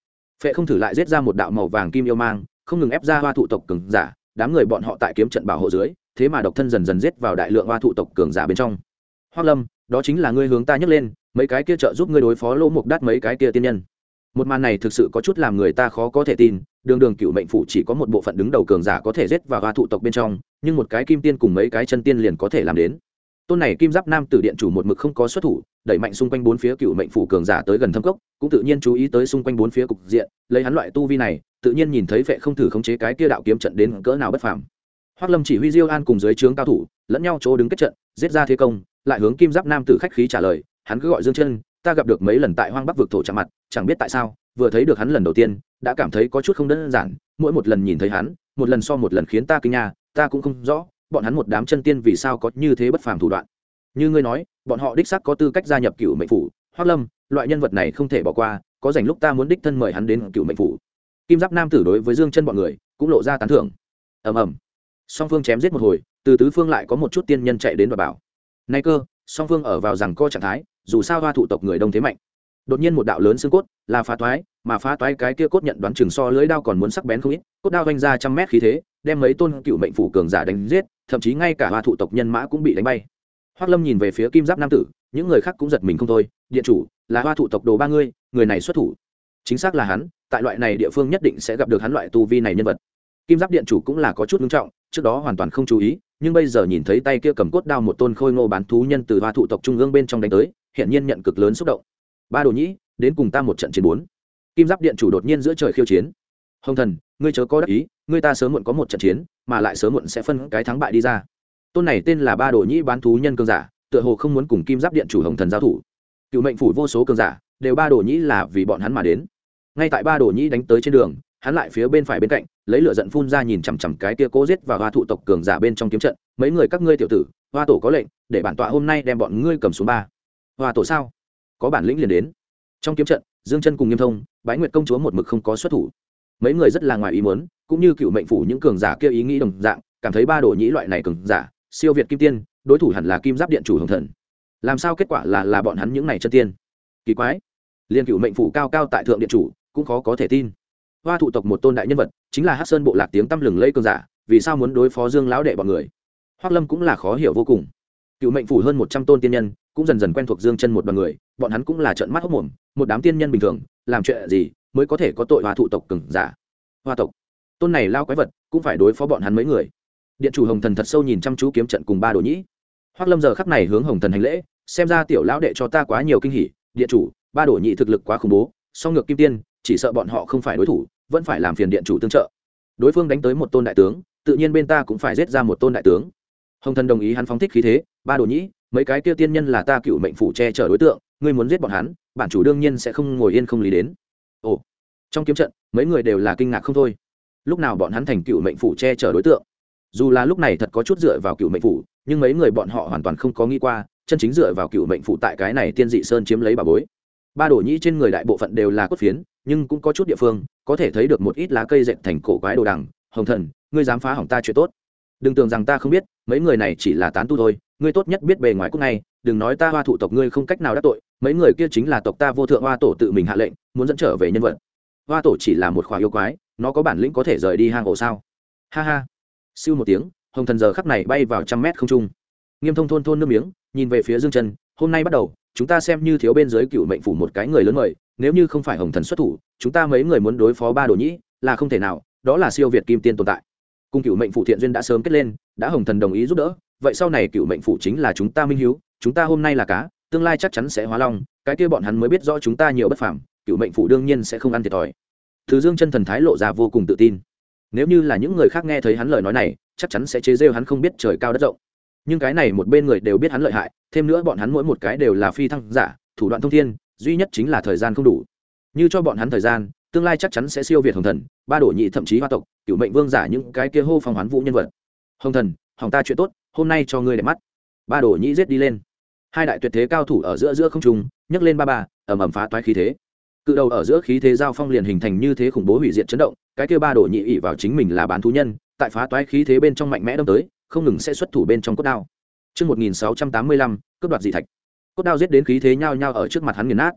Speaker 1: Phệ không thử lại giết ra một đạo màu vàng kim yêu mang, không ngừng ép ra hoa thụ tộc cường giả, đám người bọn họ tại kiếm trận bảo hộ dưới, thế mà độc thân dần dần giết vào đại lượng hoa thụ tộc cường giả bên trong. Hoắc Lâm, đó chính là ngươi hướng ta nhấc lên, mấy cái kia trợ giúp ngươi đối phó Lỗ Mục Đát mấy cái kia tiên nhân. Một màn này thực sự có chút làm người ta khó có thể tin, đường cựu mệnh phủ chỉ có một bộ phận đứng đầu cường giả có thể giết vào hoa thụ tộc bên trong, nhưng một cái kim tiên cùng mấy cái chân tiên liền có thể làm đến. Tôn này kim giáp nam tử điện chủ một mực không có xuất thủ, đẩy mạnh xung quanh bốn phía cựu mệnh phủ cường giả tới gần thâm cốc, cũng tự nhiên chú ý tới xung quanh bốn phía cục diện, lấy hắn loại tu vi này, tự nhiên nhìn thấy Phệ không thử khống chế cái kia đạo kiếm trận đến cỡ nào bất phàm. Hoắc Lâm chỉ huy Diêu An cùng dưới trướng cao thủ, lẫn nhau chỗ đứng kết trận, giết ra thế công, lại hướng kim giáp nam tử khách khí trả lời, hắn cứ gọi Dương Chân, ta gặp được mấy lần tại Hoang Bắc vực thổ chạm mặt, chẳng biết tại sao, vừa thấy được hắn lần đầu tiên, đã cảm thấy có chút không đơn giản, mỗi một lần nhìn thấy hắn, một lần so một lần khiến ta kinh nha, ta cũng không rõ, bọn hắn một đám chân tiên vì sao có như thế bất phàm thủ đoạn. Như ngươi nói, bọn họ đích xác có tư cách gia nhập Cửu Mệnh phủ, Hoắc Lâm, loại nhân vật này không thể bỏ qua, có rảnh lúc ta muốn đích thân mời hắn đến Cửu Mệnh phủ. Kim giáp nam tử đối với Dương Chân bọn người, cũng lộ ra tán thưởng. Ầm ầm. Song phương chém giết một hồi, từ tứ phương lại có một chút tiên nhân chạy đến và bảo. Nay cơ, song phương ở vào rằng co trạng thái, dù sao hoa thụ tộc người đông thế mạnh. Đột nhiên một đạo lớn xương cốt, là phá toái, mà phá toái cái kia cốt nhận đoán chừng so lưỡi đao còn muốn sắc bén không ít, cốt đao vành ra trăm mét khí thế, đem mấy tôn cựu mệnh phủ cường giả đánh giết, thậm chí ngay cả hoa thụ tộc nhân mã cũng bị đánh bay. Hoắc Lâm nhìn về phía kim giáp nam tử, những người khác cũng giật mình không thôi, điện chủ, là hoa thụ tộc đồ ba người này xuất thủ. Chính xác là hắn, tại loại này địa phương nhất định sẽ gặp được hắn loại tu vi này nhân vật. Kim giáp điện chủ cũng là có chút nghiêm trọng, trước đó hoàn toàn không chú ý, nhưng bây giờ nhìn thấy tay kia cầm cốt đao một tôn khôi ngô bán thú nhân từ hoa thụ tộc trung ương bên trong đánh tới, hiện nhiên nhận cực lớn xúc động. Ba đồ nhĩ, đến cùng ta một trận chiến 4. Kim giáp điện chủ đột nhiên giữa trời khiêu chiến. Hồng thần, ngươi chớ có đắc ý, ngươi ta sớm muộn có một trận chiến, mà lại sớm muộn sẽ phân cái thắng bại đi ra. Tôn này tên là Ba đồ nhĩ bán thú nhân cường giả, tựa hồ không muốn cùng kim giáp điện chủ Hồng thần giao thủ. Cựu mệnh phủ vô số cường giả, đều Ba đồ nhĩ là vì bọn hắn mà đến. Ngay tại Ba đồ nhĩ đánh tới trên đường, hắn lại phía bên phải bên cạnh, lấy lửa giận phun ra nhìn chằm chằm cái kia cố giết và hoa thụ tộc cường giả bên trong kiếm trận, mấy người các ngươi tiểu tử, hoa tổ có lệnh, để bản tọa hôm nay đem bọn ngươi cầm xuống 3. Hoa tổ sao? Có bản lĩnh liền đến. Trong kiếm trận, Dương Chân cùng Nghiêm Thông, Bái Nguyệt công chúa một mực không có xuất thủ. Mấy người rất là ngoài ý muốn, cũng như cựu mệnh phủ những cường giả kia ý nghĩ đồng dạng, cảm thấy Ba đồ nhĩ loại này cường giả, siêu việt kim tiên, đối thủ hẳn là kim giáp điện chủ Hồng thần. Làm sao kết quả là bọn hắn những này chân tiên? Kỳ quái. Liên cựu mệnh phủ cao cao tại thượng điện chủ, cũng khó có thể tin. Hoa thụ tộc một tôn đại nhân vật, chính là Hắc Sơn bộ lạc tiếng tăm lừng lẫy cường giả, vì sao muốn đối phó Dương lão đệ bọn người? Hoắc Lâm cũng là khó hiểu vô cùng. Cựu mệnh phủ hơn 100 tôn tiên nhân, cũng dần dần quen thuộc Dương Chân một đoàn người, bọn hắn cũng là trợn mắt hốt mồm, một đám tiên nhân bình thường, làm chuyện gì mới có thể có tội hoa thụ tộc cường giả? Hoa tộc, tôn này lao quái vật, cũng phải đối phó bọn hắn mấy người. Điện chủ Hồng thần thật sâu nhìn chăm chú kiếm trận cùng Ba đồ nhĩ. Hoắc Lâm giờ khắc này hướng Hồng thần hành lễ, xem ra tiểu lão đệ cho ta quá nhiều kinh hỉ, điện chủ, Ba đồ nhĩ thực lực quá khủng bố, song ngược kim tiên, chỉ sợ bọn họ không phải đối thủ, vẫn phải làm phiền điện chủ tương trợ. Đối phương đánh tới một tôn đại tướng, tự nhiên bên ta cũng phải giết ra một tôn đại tướng. Hồng thần đồng ý, hắn phóng thích khí thế, Ba đồ nhĩ, mấy cái kia tiên nhân là ta cựu mệnh phủ che chở đối tượng, ngươi muốn giết bọn hắn, bản chủ đương nhiên sẽ không ngồi yên không lý đến. Ồ, trong kiếm trận, mấy người đều là kinh ngạc không thôi. Lúc nào bọn hắn thành cựu mệnh phủ che chở đối tượng? Dù là lúc này thật có chút dựa vào cựu mệnh phủ, nhưng mấy người bọn họ hoàn toàn không có nghĩ qua, chân chính dựa vào cựu mệnh phủ tại cái này tiên dị sơn chiếm lấy bà bối. Ba đồ nhĩ trên người đại bộ phận đều là cốt phiến, nhưng cũng có chút địa phương có thể thấy được một ít lá cây dệt thành cổ quái đồ đằng. Hồng thần, ngươi dám phá hỏng ta chuyện tốt, đừng tưởng rằng ta không biết, mấy người này chỉ là tán tu thôi, ngươi tốt nhất biết bề ngoài cúc này, đừng nói ta hoa thụ tộc ngươi không cách nào đắc tội, mấy người kia chính là tộc ta vô thượng hoa tổ tự mình hạ lệnh muốn dẫn trở về nhân vật. Hoa tổ chỉ là một khóa yêu quái, nó có bản lĩnh có thể rời đi hang ổ sao? Ha ha. Siêu một tiếng, Hồng thần giờ khắc này bay vào 100 mét không trung. Nghiêm Thông thôn nước miếng, nhìn về phía Dương Chân, hôm nay bắt đầu, chúng ta xem như thiếu bên dưới cựu mệnh phủ một cái người lớn mời, nếu như không phải Hồng thần xuất thủ, chúng ta mấy người muốn đối phó Ba đồ nhĩ là không thể nào, đó là siêu việt kim tiên tồn tại. Cùng cựu mệnh phủ thiện duyên đã sớm kết lên, đã Hồng thần đồng ý giúp đỡ, vậy sau này cựu mệnh phủ chính là chúng ta minh hiếu, chúng ta hôm nay là cá, tương lai chắc chắn sẽ hóa long, cái kia bọn hắn mới biết rõ chúng ta nhiều bất phàm, cựu mệnh phủ đương nhiên sẽ không ăn thiệt thòi. Thứ Dương Chân thần thái lộ ra vô cùng tự tin. Nếu như là những người khác nghe thấy hắn lời nói này, chắc chắn sẽ chế giễu hắn không biết trời cao đất rộng. Nhưng cái này một bên người đều biết hắn lợi hại, thêm nữa bọn hắn mỗi một cái đều là phi thăng giả, thủ đoạn thông thiên, duy nhất chính là thời gian không đủ. Như cho bọn hắn thời gian, tương lai chắc chắn sẽ siêu việt Hồng thần, Ba đồ nhĩ thậm chí hoa tộc, cửu mệnh vương giả những cái kia hô phong hoán vũ nhân vật. Hồng thần, hỏng ta chuyện tốt, hôm nay cho ngươi đẹp mắt. Ba đồ nhĩ giết đi lên. Hai đại tuyệt thế cao thủ ở giữa không trung, nhấc lên ba, ầm ầm phá toái khí thế. Cự đầu ở giữa khí thế giao phong liền hình thành như thế khủng bố hủy diệt chấn động, cái kia Ba đồ nhĩ ỷ vào chính mình là bán thú nhân, tại phá toái khí thế bên trong mạnh mẽ đâm tới, không ngừng sẽ xuất thủ bên trong cốt đao. Chương 1685, cướp đoạt dị thạch. Cốt đao giết đến khí thế nhao nhao ở trước mặt hắn nghiền nát.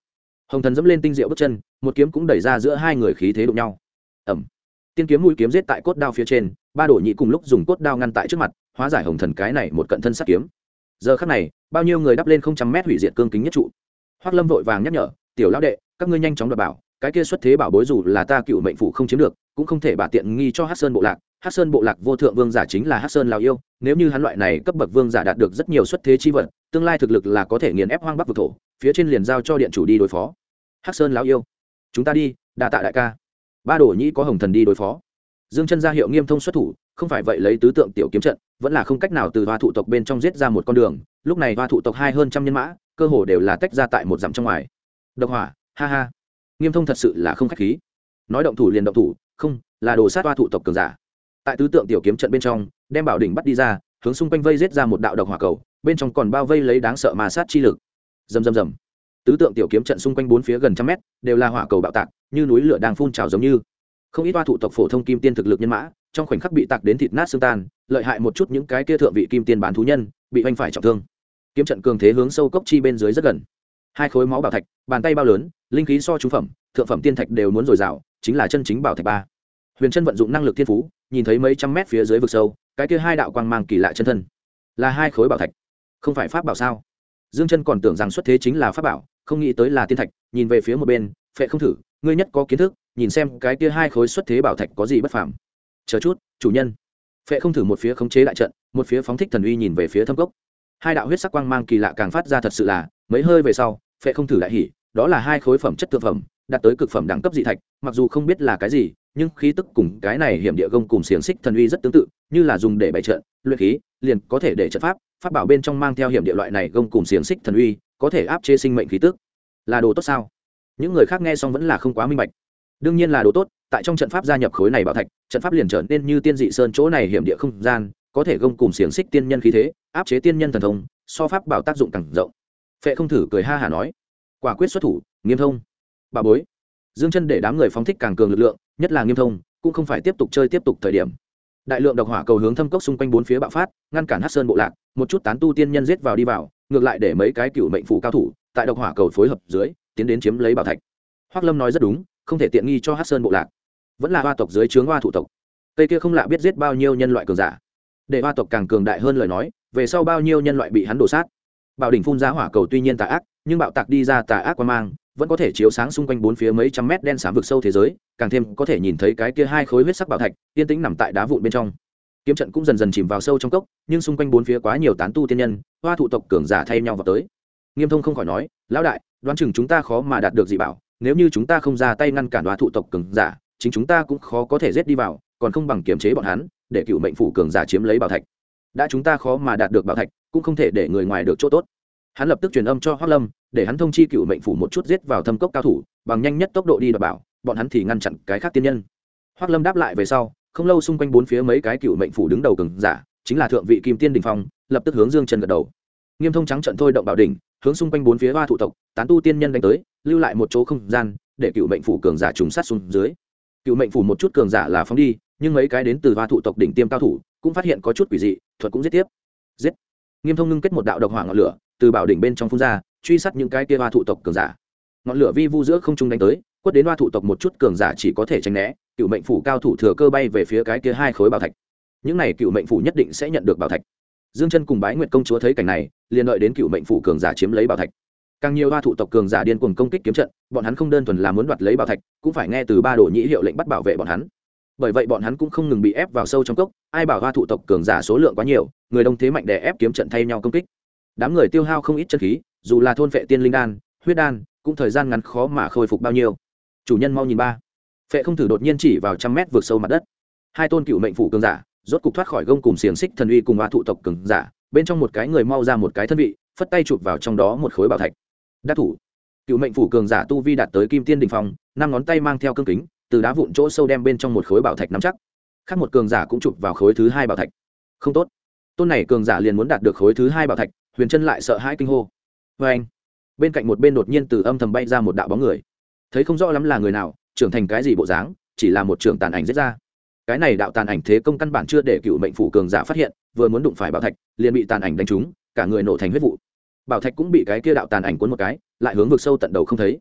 Speaker 1: Hồng Thần dẫm lên tinh diệu bước chân, một kiếm cũng đẩy ra giữa hai người khí thế đụng nhau. Ầm. Tiên kiếm mũi kiếm giết tại cốt đao phía trên, ba đồ nhị cùng lúc dùng cốt đao ngăn tại trước mặt, hóa giải Hồng Thần cái này một cận thân sát kiếm. Giờ khắc này, bao nhiêu người đắp lên không trăm mét hủy diệt cương kính nhất trụ. Hoắc Lâm vội vàng nhắc nhở, "Tiểu lão đệ, các ngươi nhanh chóng đoạt bảo, cái kia xuất thế bảo bối dù là ta cựu mệnh phủ không chiếm được, cũng không thể bả tiện nghi cho Hắc Sơn bộ lạc. Hắc Sơn bộ lạc vô thượng vương giả chính là Hắc Sơn lão yêu, nếu như hắn loại này cấp bậc vương giả đạt được rất nhiều xuất thế chi vật, tương lai thực lực là có thể nghiền ép hoang bắc vực thổ, phía trên liền giao cho điện chủ đi đối phó." Hắc Sơn lão yêu, chúng ta đi, đa tạ đại ca. Ba đồ nhĩ có Hồng Thần đi đối phó. Dương Chân ra hiệu Nghiêm Thông xuất thủ, không phải vậy lấy tứ tượng tiểu kiếm trận, vẫn là không cách nào từ hoa thụ tộc bên trong giết ra một con đường. Lúc này hoa thụ tộc hai hơn trăm nhân mã, cơ hồ đều là tách ra tại một dặm trong ngoài. Độc hỏa, ha ha. Nghiêm Thông thật sự là không khách khí. Nói động thủ liền động thủ, không, là đồ sát hoa thụ tộc cường giả. Tại tứ tượng tiểu kiếm trận bên trong, đem bảo đỉnh bắt đi ra, hướng xung quanh vây giết ra một đạo độc hỏa cầu, bên trong còn bao vây lấy đáng sợ ma sát chi lực. Rầm rầm rầm. Tứ tượng tiểu kiếm trận xung quanh bốn phía gần trăm mét, đều là hỏa cầu bạo tạc, như núi lửa đang phun trào giống như. Không ít hoa thụ tộc phổ thông kim tiên thực lực nhân mã, trong khoảnh khắc bị tạc đến thịt nát xương tan, lợi hại một chút những cái kia thượng vị kim tiên bán thú nhân, bị vênh phải trọng thương. Kiếm trận cường thế hướng sâu cốc chi bên dưới rất gần. Hai khối máu bảo thạch, bàn tay bao lớn, linh khí so trung phẩm, thượng phẩm tiên thạch đều muốn dồi dào, chính là chân chính bảo thạch ba. Huyền Chân vận dụng năng lực thiên phú, nhìn thấy mấy trăm mét phía dưới vực sâu, cái kia hai đạo quang mang kỳ lạ chân thân, là hai khối bảo thạch, không phải pháp bảo sao? Dương Chân còn tưởng rằng xuất thế chính là pháp bảo, không nghĩ tới là tiên thạch, nhìn về phía một bên, Phệ không thử, ngươi nhất có kiến thức, nhìn xem cái kia hai khối xuất thế bảo thạch có gì bất phàm. Chờ chút, chủ nhân. Phệ không thử một phía khống chế đại trận, một phía phóng thích thần uy nhìn về phía thâm cốc. Hai đạo huyết sắc quang mang kỳ lạ càng phát ra thật sự là, mấy hơi về sau, Phệ không thử đại hỉ, đó là hai khối phẩm chất thượng phẩm, đạt tới cực phẩm đẳng cấp dị thạch, mặc dù không biết là cái gì, nhưng khí tức cùng cái này hiểm địa gông cùng xiềng xích thần uy rất tương tự, như là dùng để bày trận, luyện khí, liền có thể để trận pháp bảo bên trong mang theo hiểm địa loại này gông cùng xiềng xích thần uy, có thể áp chế sinh mệnh khí tức. Là đồ tốt sao? Những người khác nghe xong vẫn là không quá minh bạch. Đương nhiên là đồ tốt, tại trong trận pháp gia nhập khối này bảo thạch, trận pháp liền trở nên như tiên dị sơn chỗ này hiểm địa không gian, có thể gông cùng xiềng xích tiên nhân khí thế, áp chế tiên nhân thần thông, so pháp bảo tác dụng càng rộng. Phệ không thử cười ha hả nói, quả quyết xuất thủ, Nghiêm Thông. Bà bối. Dương Chân để đám người phóng thích càng cường lực lượng, nhất là Nghiêm Thông, cũng không phải tiếp tục chơi tiếp tục thời điểm. Đại lượng độc hỏa cầu hướng thâm cốc xung quanh bốn phía bạo phát, ngăn cản Hắc Sơn bộ lạc, một chút tán tu tiên nhân giết vào đi vào, ngược lại để mấy cái cựu mệnh phủ cao thủ, tại độc hỏa cầu phối hợp dưới, tiến đến chiếm lấy bảo thạch. Hoắc Lâm nói rất đúng, không thể tiện nghi cho Hắc Sơn bộ lạc, vẫn là hoa tộc dưới trướng hoa thủ tộc. Cây kia không lạ biết giết bao nhiêu nhân loại cường giả, để hoa tộc càng cường đại hơn lời nói, về sau bao nhiêu nhân loại bị hắn đổ sát. Bảo đỉnh phun ra hỏa cầu tuy nhiên tà ác, nhưng bạo tạc đi ra tà ác quang mang, vẫn có thể chiếu sáng xung quanh bốn phía mấy trăm mét đen xám vực sâu thế giới, càng thêm có thể nhìn thấy cái kia hai khối huyết sắc bảo thạch, yên tĩnh nằm tại đá vụn bên trong. Kiếm trận cũng dần dần chìm vào sâu trong cốc, nhưng xung quanh bốn phía quá nhiều tán tu tiên nhân, hoa thụ tộc cường giả thay nhau vào tới. Nghiêm Thông không khỏi nói, lão đại, đoán chừng chúng ta khó mà đạt được dị bảo, nếu như chúng ta không ra tay ngăn cản hoa thụ tộc cường giả, chính chúng ta cũng khó có thể giết đi vào, còn không bằng kiềm chế bọn hắn, để cựu mệnh phủ cường giả chiếm lấy bảo thạch. Đã chúng ta khó mà đạt được bảo thạch, cũng không thể để người ngoài được chỗ tốt. Hắn lập tức truyền âm cho Hoắc Lâm, để hắn thông chi cựu mệnh phủ một chút giết vào thâm cốc cao thủ, bằng nhanh nhất tốc độ đi đoạt bảo, bọn hắn thì ngăn chặn cái khác tiên nhân. Hoắc Lâm đáp lại về sau, không lâu xung quanh bốn phía mấy cái cựu mệnh phủ đứng đầu cường giả, chính là thượng vị kim tiên đỉnh phong, lập tức hướng Dương Chân gật đầu. Nghiêm Thông trắng trận thôi động bảo đỉnh, hướng xung quanh bốn phía hoa thụ tộc, tán tu tiên nhân đánh tới, lưu lại một chỗ không gian, để cựu mệnh phủ cường giả trùng sát xuống dưới. Cựu mệnh phủ một chút cường giả là phóng đi, nhưng mấy cái đến từ hoa thụ tộc đỉnh tiêm cao thủ, cũng phát hiện có chút quỷ dị, thuật cũng giết tiếp. Giết. Nghiêm Thông ngưng kết một đạo độc hỏa ngọn lửa, từ bảo đỉnh bên trong phun ra, truy sát những cái kia hoa thụ tộc cường giả. Ngọn lửa vi vu giữa không trung đánh tới, quất đến hoa thụ tộc một chút cường giả chỉ có thể tránh né, cựu mệnh phủ cao thủ thừa cơ bay về phía cái kia hai khối bảo thạch. Những này cựu mệnh phủ nhất định sẽ nhận được bảo thạch. Dương Chân cùng Bái Nguyệt công chúa thấy cảnh này, liền đợi đến cựu mệnh phủ cường giả chiếm lấy bảo thạch. Càng nhiều hoa thụ tộc cường giả điên cuồng công kích kiếm trận, bọn hắn không đơn thuần là muốn đoạt lấy bảo thạch, cũng phải nghe từ ba đồ nhĩ hiệu lệnh bắt bảo vệ bọn hắn. Bởi vậy bọn hắn cũng không ngừng bị ép vào sâu trong cốc, ai bảo hoa thụ tộc cường giả số lượng quá nhiều, người đông thế mạnh đè ép kiếm trận thay nhau công kích. Đám người tiêu hao không ít chân khí, dù là thôn phệ tiên linh đan, huyết đan, cũng thời gian ngắn khó mà khôi phục bao nhiêu. Chủ nhân mau nhìn ba. Phệ không thử đột nhiên chỉ vào trăm mét vượt sâu mặt đất. Hai tôn cựu mệnh phủ cường giả, rốt cục thoát khỏi gông cùng xiềng xích thần uy cùng hoa thụ tộc cường giả, bên trong một cái người mau ra một cái thân vị, phất tay chụp vào trong đó một khối bảo thạch. Đắc thủ. Cựu mệnh phủ cường giả tu vi đạt tới kim tiên đỉnh phong, năm ngón tay mang theo cương kính, từ đá vụn chỗ sâu đem bên trong một khối bảo thạch nắm chắc. Khác một cường giả cũng chụp vào khối thứ hai bảo thạch. Không tốt. Tôn này cường giả liền muốn đạt được khối thứ hai bảo thạch, Huyền Chân lại sợ hãi kinh hô. Và anh. Bên cạnh một bên đột nhiên từ âm thầm bay ra một đạo bóng người. Thấy không rõ lắm là người nào, trưởng thành cái gì bộ dáng, chỉ là một trưởng tàn ảnh giết ra. Cái này đạo tàn ảnh thế công căn bản chưa để cựu mệnh phủ cường giả phát hiện, vừa muốn đụng phải bảo thạch, liền bị tàn ảnh đánh trúng, cả người nổ thành huyết vụ. Bảo thạch cũng bị cái kia đạo tàn ảnh cuốn một cái, lại hướng vực sâu tận đầu không thấy.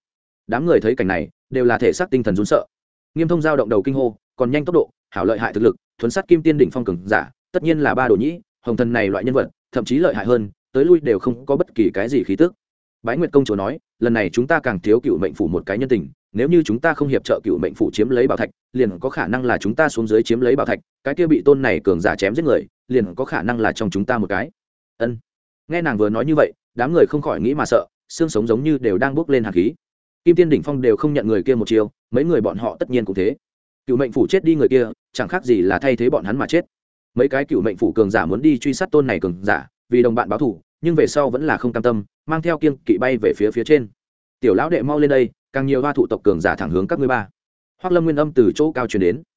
Speaker 1: đám người thấy cảnh này đều là thể xác tinh thần run sợ. Nghiêm Thông giao động đầu kinh hô, còn nhanh tốc độ, hảo lợi hại thực lực, thuấn sát kim tiên đỉnh phong cường giả, tất nhiên là ba đồ nhĩ, hồng thần này loại nhân vật, thậm chí lợi hại hơn, tới lui đều không có bất kỳ cái gì khí tức. Bái Nguyệt công chúa nói, lần này chúng ta càng thiếu Cựu Mệnh phủ một cái nhân tình, nếu như chúng ta không hiệp trợ Cựu Mệnh phủ chiếm lấy bảo thạch, liền có khả năng là chúng ta xuống dưới chiếm lấy bảo thạch, cái kia bị tôn này cường giả chém giết người, liền có khả năng là trong chúng ta một cái. Ân. Nghe nàng vừa nói như vậy, đám người không khỏi nghĩ mà sợ, xương sống giống như đều đang bốc lên hàn khí. Kim tiên đỉnh phong đều không nhận người kia một chiêu, mấy người bọn họ tất nhiên cũng thế. Cựu Mệnh phủ chết đi người kia, chẳng khác gì là thay thế bọn hắn mà chết. Mấy cái Cựu Mệnh phủ cường giả muốn đi truy sát tôn này cường giả, vì đồng bạn báo thù, nhưng về sau vẫn là không cam tâm, mang theo kiêng kỵ bay về phía trên. Tiểu lão đệ mau lên đây, càng nhiều hoa thụ tộc cường giả thẳng hướng các ngươi ba. Hoắc Lâm nguyên âm từ chỗ cao truyền đến.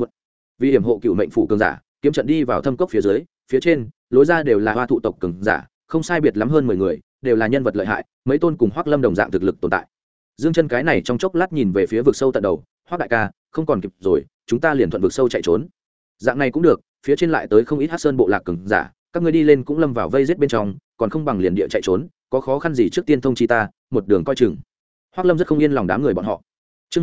Speaker 1: Vì hiểm hộ Cựu Mệnh phủ cường giả, kiếm trận đi vào thâm cốc phía dưới, phía trên lối ra đều là hoa thụ tộc cường giả, không sai biệt lắm hơn 10 người, đều là nhân vật lợi hại, mấy tôn cùng Hoắc Lâm đồng dạng thực lực tồn tại. Dương Chân cái này trong chốc lát nhìn về phía vực sâu tận đầu, Hoắc đại ca, không còn kịp rồi, chúng ta liền thuận vực sâu chạy trốn. Dạng này cũng được, phía trên lại tới không ít Hắc Sơn bộ lạc cường giả, các ngươi đi lên cũng lâm vào vây giết bên trong, còn không bằng liền địa chạy trốn, có khó khăn gì trước tiên thông chi ta, một đường coi chừng. Hoắc Lâm rất không yên lòng đám người bọn họ. Chương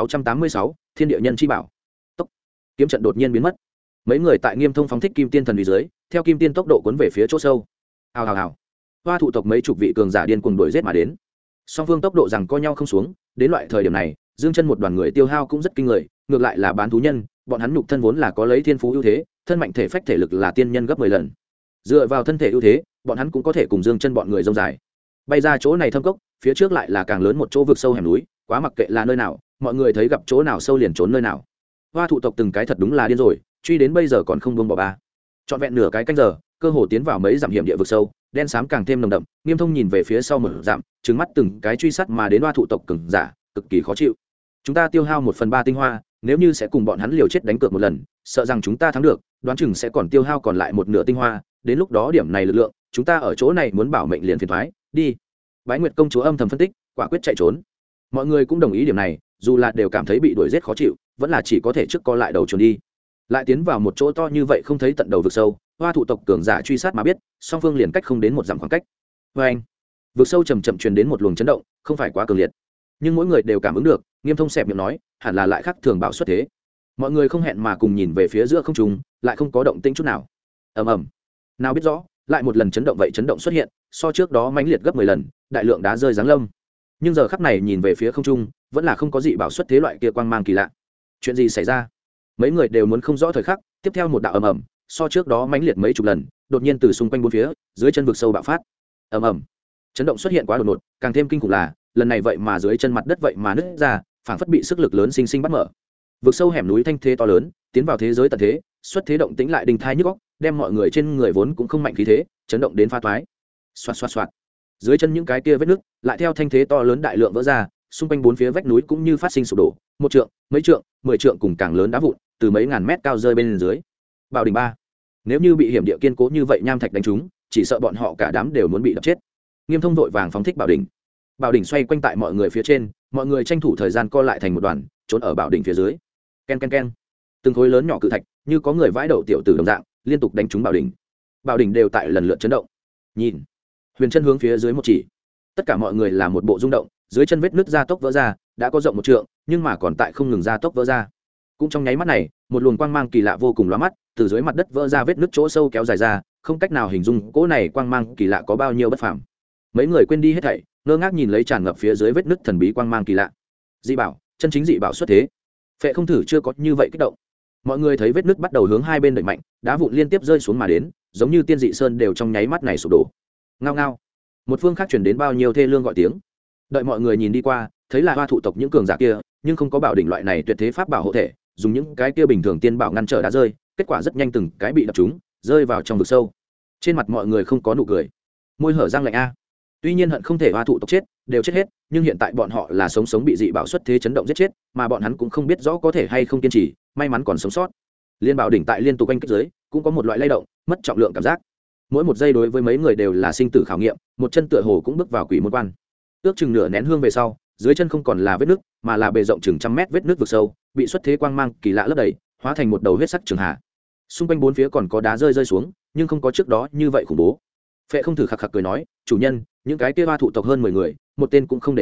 Speaker 1: 1686, Thiên địa nhân chi bảo. Tốc. Kiếm trận đột nhiên biến mất. Mấy người tại Nghiêm Thông phóng thích kim tiên thần uy dưới, theo kim tiên tốc độ cuốn về phía chỗ sâu. Hào hào hào. Hoa thụ tộc mấy chục vị cường giả điên cuồng đuổi giết mà đến. Song phương tốc độ rằng co nhau không xuống, đến loại thời điểm này, Dương Chân một đoàn người tiêu hao cũng rất kinh người, ngược lại là bán thú nhân, bọn hắn nhục thân vốn là có lấy thiên phú ưu thế, thân mạnh thể phách thể lực là tiên nhân gấp 10 lần. Dựa vào thân thể ưu thế, bọn hắn cũng có thể cùng Dương Chân bọn người rông dài. Bay ra chỗ này thâm cốc, phía trước lại là càng lớn một chỗ vực sâu hẻm núi, quá mặc kệ là nơi nào, mọi người thấy gặp chỗ nào sâu liền trốn nơi nào. Hoa thụ tộc từng cái thật đúng là điên rồi, truy đến bây giờ còn không buông bỏ ba. Trọn vẹn nửa cái canh giờ, cơ hồ tiến vào mấy dặm hiểm địa vực sâu, đen xám càng thêm nồng đậm. Nghiêm Thông nhìn về phía sau một dặm, trừng mắt từng cái truy sát mà đến hoa thụ tộc cường giả, cực kỳ khó chịu. Chúng ta tiêu hao 1/3 tinh hoa, nếu như sẽ cùng bọn hắn liều chết đánh cược một lần, sợ rằng chúng ta thắng được, đoán chừng sẽ còn tiêu hao còn lại một nửa tinh hoa, đến lúc đó điểm này lực lượng, chúng ta ở chỗ này muốn bảo mệnh liền phiền toái, đi. Bái Nguyệt công chúa âm thầm phân tích, quả quyết chạy trốn. Mọi người cũng đồng ý điểm này, dù là đều cảm thấy bị đuổi giết khó chịu, vẫn là chỉ có thể trước co lại đầu trốn đi. Lại tiến vào một chỗ to như vậy không thấy tận đầu vực sâu, hoa thụ tộc cường giả truy sát mà biết, song phương liền cách không đến một dặm khoảng cách. Và anh, vực sâu chậm chậm truyền đến một luồng chấn động, không phải quá cường liệt, nhưng mỗi người đều cảm ứng được. Nghiêm Thông xẹp miệng nói, hẳn là lại khác thường bảo xuất thế. Mọi người không hẹn mà cùng nhìn về phía giữa không trung, lại không có động tĩnh chút nào. Ầm ầm. Nào biết rõ, lại một lần chấn động vậy chấn động xuất hiện, so trước đó mãnh liệt gấp 10 lần, đại lượng đá rơi giáng lâm. Nhưng giờ khắc này nhìn về phía không trung, vẫn là không có gì bảo xuất thế loại kia quang mang kỳ lạ. Chuyện gì xảy ra? Mấy người đều muốn không rõ thời khắc, tiếp theo một đạo ầm ầm, so trước đó mãnh liệt mấy chục lần, đột nhiên từ xung quanh bốn phía, dưới chân vực sâu bạo phát. Ầm ầm. Chấn động xuất hiện quá đột ngột, càng thêm kinh khủng là, lần này vậy mà dưới chân mặt đất vậy mà nứt ra, phảng phất bị sức lực lớn sinh sinh bắt mở. Vực sâu hẻm núi thanh thế to lớn, tiến vào thế giới tận thế, xuất thế động tĩnh lại đình thai nhức óc, đem mọi người trên người vốn cũng không mạnh khí thế, chấn động đến phá toái. Xoạt xoạt xoạt. Dưới chân những cái kia vết nứt, lại theo thanh thế to lớn đại lượng vỡ ra, xung quanh bốn phía vách núi cũng như phát sinh sụp đổ, một trượng, mấy trượng, 10 trượng cùng càng lớn đá vụn, từ mấy ngàn mét cao rơi bên dưới. Bảo đỉnh 3. Nếu như bị hiểm địa kiên cố như vậy nham thạch đánh trúng, chỉ sợ bọn họ cả đám đều muốn bị đập chết. Nghiêm Thông vội vàng phóng thích bảo đỉnh. Bảo đỉnh xoay quanh tại mọi người phía trên, mọi người tranh thủ thời gian co lại thành một đoàn, trốn ở bảo đỉnh phía dưới. Ken ken ken. Từng khối lớn nhỏ cự thạch, như có người vãi đậu tiểu tử đồng dạng, liên tục đánh trúng bảo đỉnh. Bảo đỉnh đều tại lần lượt chấn động. Nhìn, Huyền Chân hướng phía dưới một chỉ. Tất cả mọi người là một bộ rung động, dưới chân vết nứt ra tốc vỡ ra, đã có rộng một trượng, nhưng mà còn tại không ngừng ra tốc vỡ ra. Cũng trong nháy mắt này, một luồng quang mang kỳ lạ vô cùng lóa mắt, từ dưới mặt đất vỡ ra vết nứt chỗ sâu kéo dài ra, không cách nào hình dung cỗ này quang mang kỳ lạ có bao nhiêu bất phàm. Mấy người quên đi hết thảy, ngơ ngác nhìn lấy tràn ngập phía dưới vết nứt thần bí quang mang kỳ lạ. Dị bảo, chân chính dị bảo xuất thế. Phệ không thử chưa có như vậy kích động. Mọi người thấy vết nứt bắt đầu hướng hai bên đẩy mạnh, đá vụn liên tiếp rơi xuống mà đến, giống như tiên dị sơn đều trong nháy mắt này sụp đổ. Ngao ngao. Một phương khác truyền đến bao nhiêu thê lương gọi tiếng. Đợi mọi người nhìn đi qua, thấy là hoa thụ tộc những cường giả kia, nhưng không có bảo đỉnh loại này tuyệt thế pháp bảo hộ thể, dùng những cái kia bình thường tiên bảo ngăn trở đá rơi, kết quả rất nhanh từng cái bị đập trúng, rơi vào trong vực sâu. Trên mặt mọi người không có nụ cười, môi hở răng lạnh a. Tuy nhiên hận không thể hoa thụ tộc chết, đều chết hết, nhưng hiện tại bọn họ là sống sống bị dị bảo xuất thế chấn động giết chết, mà bọn hắn cũng không biết rõ có thể hay không kiên trì, may mắn còn sống sót. Liên bảo đỉnh tại liên tục anh kích dưới, cũng có một loại lay động, mất trọng lượng cảm giác. Mỗi một giây đối với mấy người đều là sinh tử khảo nghiệm, một chân tựa hồ cũng bước vào quỷ môn quan. Ước chừng nửa nén hương về sau, dưới chân không còn là vết nứt, mà là bề rộng chừng trăm mét vết nứt vực sâu, bị xuất thế quang mang kỳ lạ lấp đầy, hóa thành một đầu huyết sắc trường hạ. Xung quanh bốn phía còn có đá rơi xuống, nhưng không có trước đó như vậy khủng bố. Phệ không thử khạc khạc cười nói, chủ nhân, những cái kia hoa thụ tộc hơn 10 người, một tên cũng không để lại,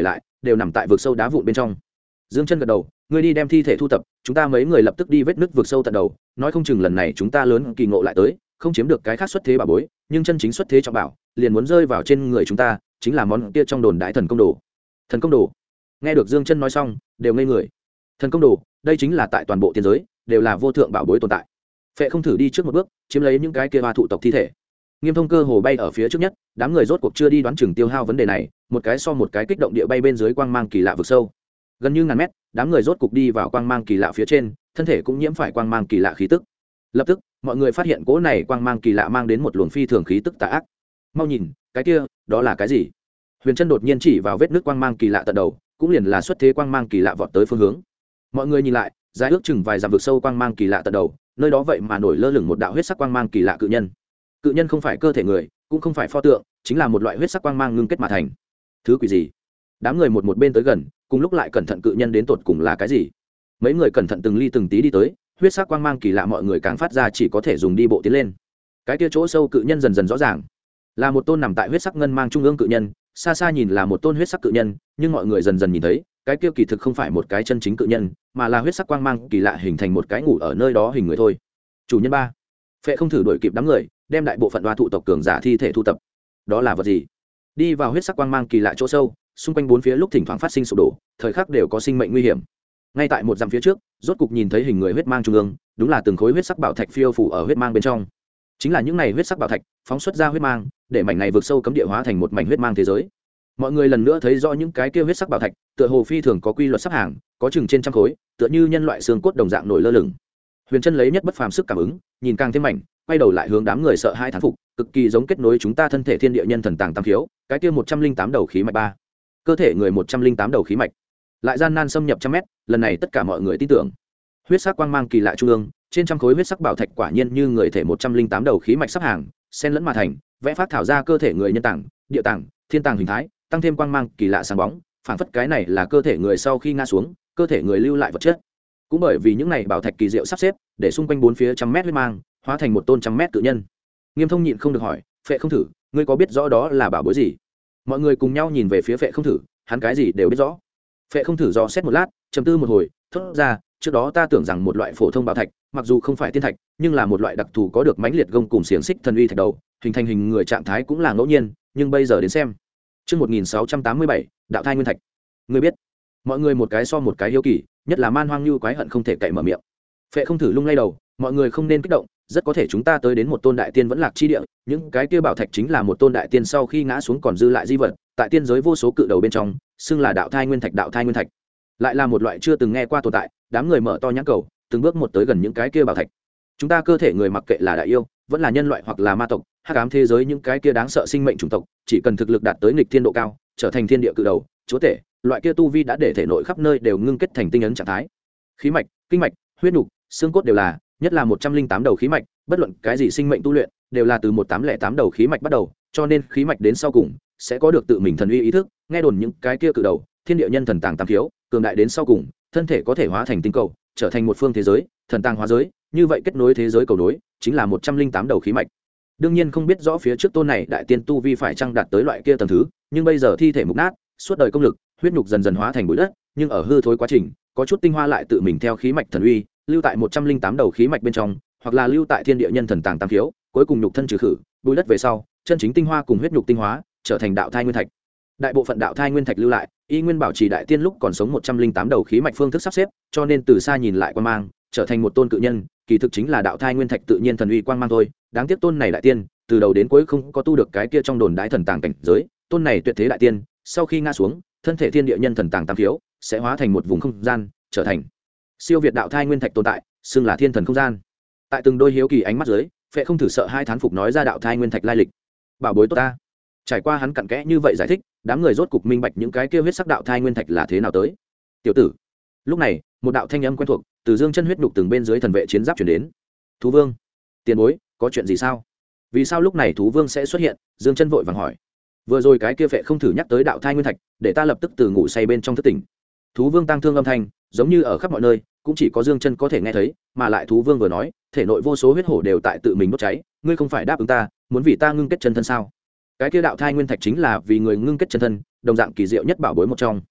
Speaker 1: đều nằm tại vực sâu đá vụn bên trong. Dương Chân gật đầu, ngươi đi đem thi thể thu tập, chúng ta mấy người lập tức đi vết nứt vực sâu tận đầu, nói không chừng lần này chúng ta lớn kỳ ngộ lại tới, không chiếm được cái khác xuất thế bảo bối, nhưng chân chính xuất thế trọng bảo, liền muốn rơi vào trên người chúng ta, chính là món kia trong đồn đại thần công đồ. Thần công đồ? Nghe được Dương Chân nói xong, đều ngây người. Thần công đồ, đây chính là tại toàn bộ tiên giới, đều là vô thượng bảo bối tồn tại. Phệ không thử đi trước một bước, chiếm lấy những cái kia hoa thụ tộc thi thể. Nghiêm Thông cơ hồ bay ở phía trước nhất, đám người rốt cuộc chưa đi đoán chừng tiêu hao vấn đề này, một cái so một cái kích động địa bay bên dưới quang mang kỳ lạ vực sâu. Gần như ngàn mét, đám người rốt cục đi vào quang mang kỳ lạ phía trên, thân thể cũng nhiễm phải quang mang kỳ lạ khí tức. Lập tức, mọi người phát hiện cỗ này quang mang kỳ lạ mang đến một luồng phi thường khí tức tà ác. Mau nhìn, cái kia, đó là cái gì? Huyền Trân đột nhiên chỉ vào vết nước quang mang kỳ lạ tận đầu, cũng liền là xuất thế quang mang kỳ lạ vọt tới phương hướng. Mọi người nhìn lại, dài ước chừng vài dặm vực sâu quang mang kỳ lạ tận đầu, nơi đó vậy mà nổi lơ lửng một đạo huyết sắc quang mang kỳ lạ cự nhân. Cự nhân không phải cơ thể người, cũng không phải pho tượng, chính là một loại huyết sắc quang mang ngưng kết mà thành. Thứ quỷ gì? Đám người một bên tới gần, cùng lúc lại cẩn thận cự nhân đến tột cùng là cái gì? Mấy người cẩn thận từng ly từng tí đi tới, huyết sắc quang mang kỳ lạ mọi người càng phát ra chỉ có thể dùng đi bộ tiến lên. Cái kia chỗ sâu cự nhân dần dần rõ ràng, là một tôn nằm tại huyết sắc ngân mang trung ương cự nhân, xa xa nhìn là một tôn huyết sắc cự nhân, nhưng mọi người dần dần nhìn thấy, cái kia kỳ thực không phải một cái chân chính cự nhân, mà là huyết sắc quang mang kỳ lạ hình thành một cái ngủ ở nơi đó hình người thôi. Chủ nhân ba. Phệ không thử đuổi kịp đám người, đem đại bộ phận hoa thụ tộc cường giả thi thể thu tập. Đó là vật gì? Đi vào huyết sắc quang mang kỳ lạ chỗ sâu, xung quanh bốn phía lúc thỉnh thoảng phát sinh sụp đổ, thời khắc đều có sinh mệnh nguy hiểm. Ngay tại một dặm phía trước, rốt cục nhìn thấy hình người huyết mang trung ương, đúng là từng khối huyết sắc bảo thạch phiêu phủ ở huyết mang bên trong. Chính là những này huyết sắc bảo thạch phóng xuất ra huyết mang, để mảnh này vượt sâu cấm địa hóa thành một mảnh huyết mang thế giới. Mọi người lần nữa thấy rõ những cái kia huyết sắc bảo thạch, tựa hồ phi thường có quy luật sắp hàng, có chừng trên trăm khối, tựa như nhân loại xương cốt đồng dạng nổi lơ lửng. Huyền Trân lấy nhất bất phàm sức cảm ứng, nhìn càng thêm mảnh, quay đầu lại hướng đám người sợ hai thán phục, cực kỳ giống kết nối chúng ta thân thể thiên địa nhân thần tàng tam khiếu, cái kia 108 đầu khí mạch ba. Cơ thể người 108 đầu khí mạch. Lại gian nan xâm nhập trăm mét, lần này tất cả mọi người tin tưởng. Huyết sắc quang mang kỳ lạ trung ương, trên trăm khối huyết sắc bảo thạch quả nhiên như người thể 108 đầu khí mạch sắp hàng, xen lẫn mà thành, vẽ phát thảo ra cơ thể người nhân tàng, địa tàng, thiên tàng hình thái, tăng thêm quang mang kỳ lạ sáng bóng, phảng phất cái này là cơ thể người sau khi ngã xuống, cơ thể người lưu lại vật chất. Cũng bởi vì những này bảo thạch kỳ diệu sắp xếp, để xung quanh bốn phía trăm mét huyết mang, hóa thành một tôn trăm mét cự nhân. Nghiêm Thông nhịn không được hỏi, Phệ không thử, ngươi có biết rõ đó là bảo bối gì? Mọi người cùng nhau nhìn về phía Phệ không thử, hắn cái gì đều biết rõ. Phệ không thử dò xét một lát, trầm tư một hồi, thốt ra, trước đó ta tưởng rằng một loại phổ thông bảo thạch, mặc dù không phải tiên thạch, nhưng là một loại đặc thù có được mãnh liệt gông cùng xiềng xích thần uy thạch đầu, hình thành hình người trạng thái cũng là ngẫu nhiên, nhưng bây giờ đến xem. Chương 1687, đạo thai nguyên thạch. Ngươi biết? Mọi người một cái so một cái hiếu kỳ, nhất là Man Hoang Như quái hận không thể cậy mở miệng. Phệ không thử lung lay đầu, mọi người không nên kích động, rất có thể chúng ta tới đến một tôn đại tiên vẫn lạc chi địa, những cái kia bảo thạch chính là một tôn đại tiên sau khi ngã xuống còn dư lại di vật, tại tiên giới vô số cự đầu bên trong, xưng là đạo thai nguyên thạch, đạo thai nguyên thạch. Lại là một loại chưa từng nghe qua tồn tại, đám người mở to nhãn cầu, từng bước một tới gần những cái kia bảo thạch. Chúng ta cơ thể người mặc kệ là đại yêu, vẫn là nhân loại hoặc là ma tộc, hắc ám thế giới những cái kia đáng sợ sinh mệnh chủng tộc, chỉ cần thực lực đạt tới nghịch thiên độ cao, trở thành thiên địa cự đầu, chúa tể, loại kia tu vi đã để thể nội khắp nơi đều ngưng kết thành tinh ấn trạng thái. Khí mạch, kinh mạch, huyết nục, xương cốt đều là, nhất là 108 đầu khí mạch, bất luận cái gì sinh mệnh tu luyện, đều là từ 1808 đầu khí mạch bắt đầu, cho nên khí mạch đến sau cùng sẽ có được tự mình thần uy ý thức, nghe đồn những cái kia cự đầu, thiên địa nhân thần tàng tam khiếu, cường đại đến sau cùng, thân thể có thể hóa thành tinh cầu, trở thành một phương thế giới, thần tàng hóa giới, như vậy kết nối thế giới cầu nối, chính là 108 đầu khí mạch. Đương nhiên không biết rõ phía trước tôn này đại tiên tu vi phải chăng đạt tới loại kia tầng thứ, nhưng bây giờ thi thể mục nát, suốt đời công lực, huyết nhục dần dần hóa thành bụi đất, nhưng ở hư thối quá trình, có chút tinh hoa lại tự mình theo khí mạch thần uy, lưu tại 108 đầu khí mạch bên trong, hoặc là lưu tại thiên địa nhân thần tàng tam khiếu, cuối cùng nhục thân trừ khử, bụi đất về sau, chân chính tinh hoa cùng huyết nhục tinh hóa, trở thành đạo thai nguyên thạch. Đại bộ phận đạo thai nguyên thạch lưu lại, y nguyên bảo trì đại tiên lúc còn sống 108 đầu khí mạch phương thức sắp xếp, cho nên từ xa nhìn lại quan mang, trở thành một tôn cự nhân, kỳ thực chính là đạo thai nguyên thạch tự nhiên thần uy quang mang thôi. Đáng tiếc tôn này đại tiên, từ đầu đến cuối không có tu được cái kia trong đồn đại thần tàng cảnh giới, tôn này tuyệt thế đại tiên, sau khi ngã xuống, thân thể thiên địa nhân thần tàng tam khiếu sẽ hóa thành một vùng không gian, trở thành siêu việt đạo thai nguyên thạch tồn tại, xưng là thiên thần không gian. Tại từng đôi hiếu kỳ ánh mắt dưới, Phệ không thử sợ hai thán phục nói ra đạo thai nguyên thạch lai lịch. Bảo bối tốt ta. Trải qua hắn cặn kẽ như vậy giải thích, đám người rốt cục minh bạch những cái kia huyết sắc đạo thai nguyên thạch là thế nào tới. Tiểu tử. Lúc này, một đạo thanh âm quen thuộc từ dương chân huyết nhục từng bên dưới thần vệ chiến giáp chuyển đến. Thú vương, tiền bối, có chuyện gì sao? Vì sao lúc này thú vương sẽ xuất hiện? Dương chân vội vàng hỏi. Vừa rồi cái kia Phệ không thử nhắc tới đạo thai nguyên thạch, để ta lập tức từ ngủ say bên trong thức tỉnh. Thú vương tăng thương âm thanh, giống như ở khắp mọi nơi, cũng chỉ có Dương chân có thể nghe thấy, mà lại thú vương vừa nói, thể nội vô số huyết hổ đều tại tự mình đốt cháy, ngươi không phải đáp ứng ta, muốn vì ta ngưng kết chân thân sao? Cái kia đạo thai nguyên thạch chính là vì người ngưng kết chân thân, đồng dạng kỳ diệu nhất bảo bối một trong.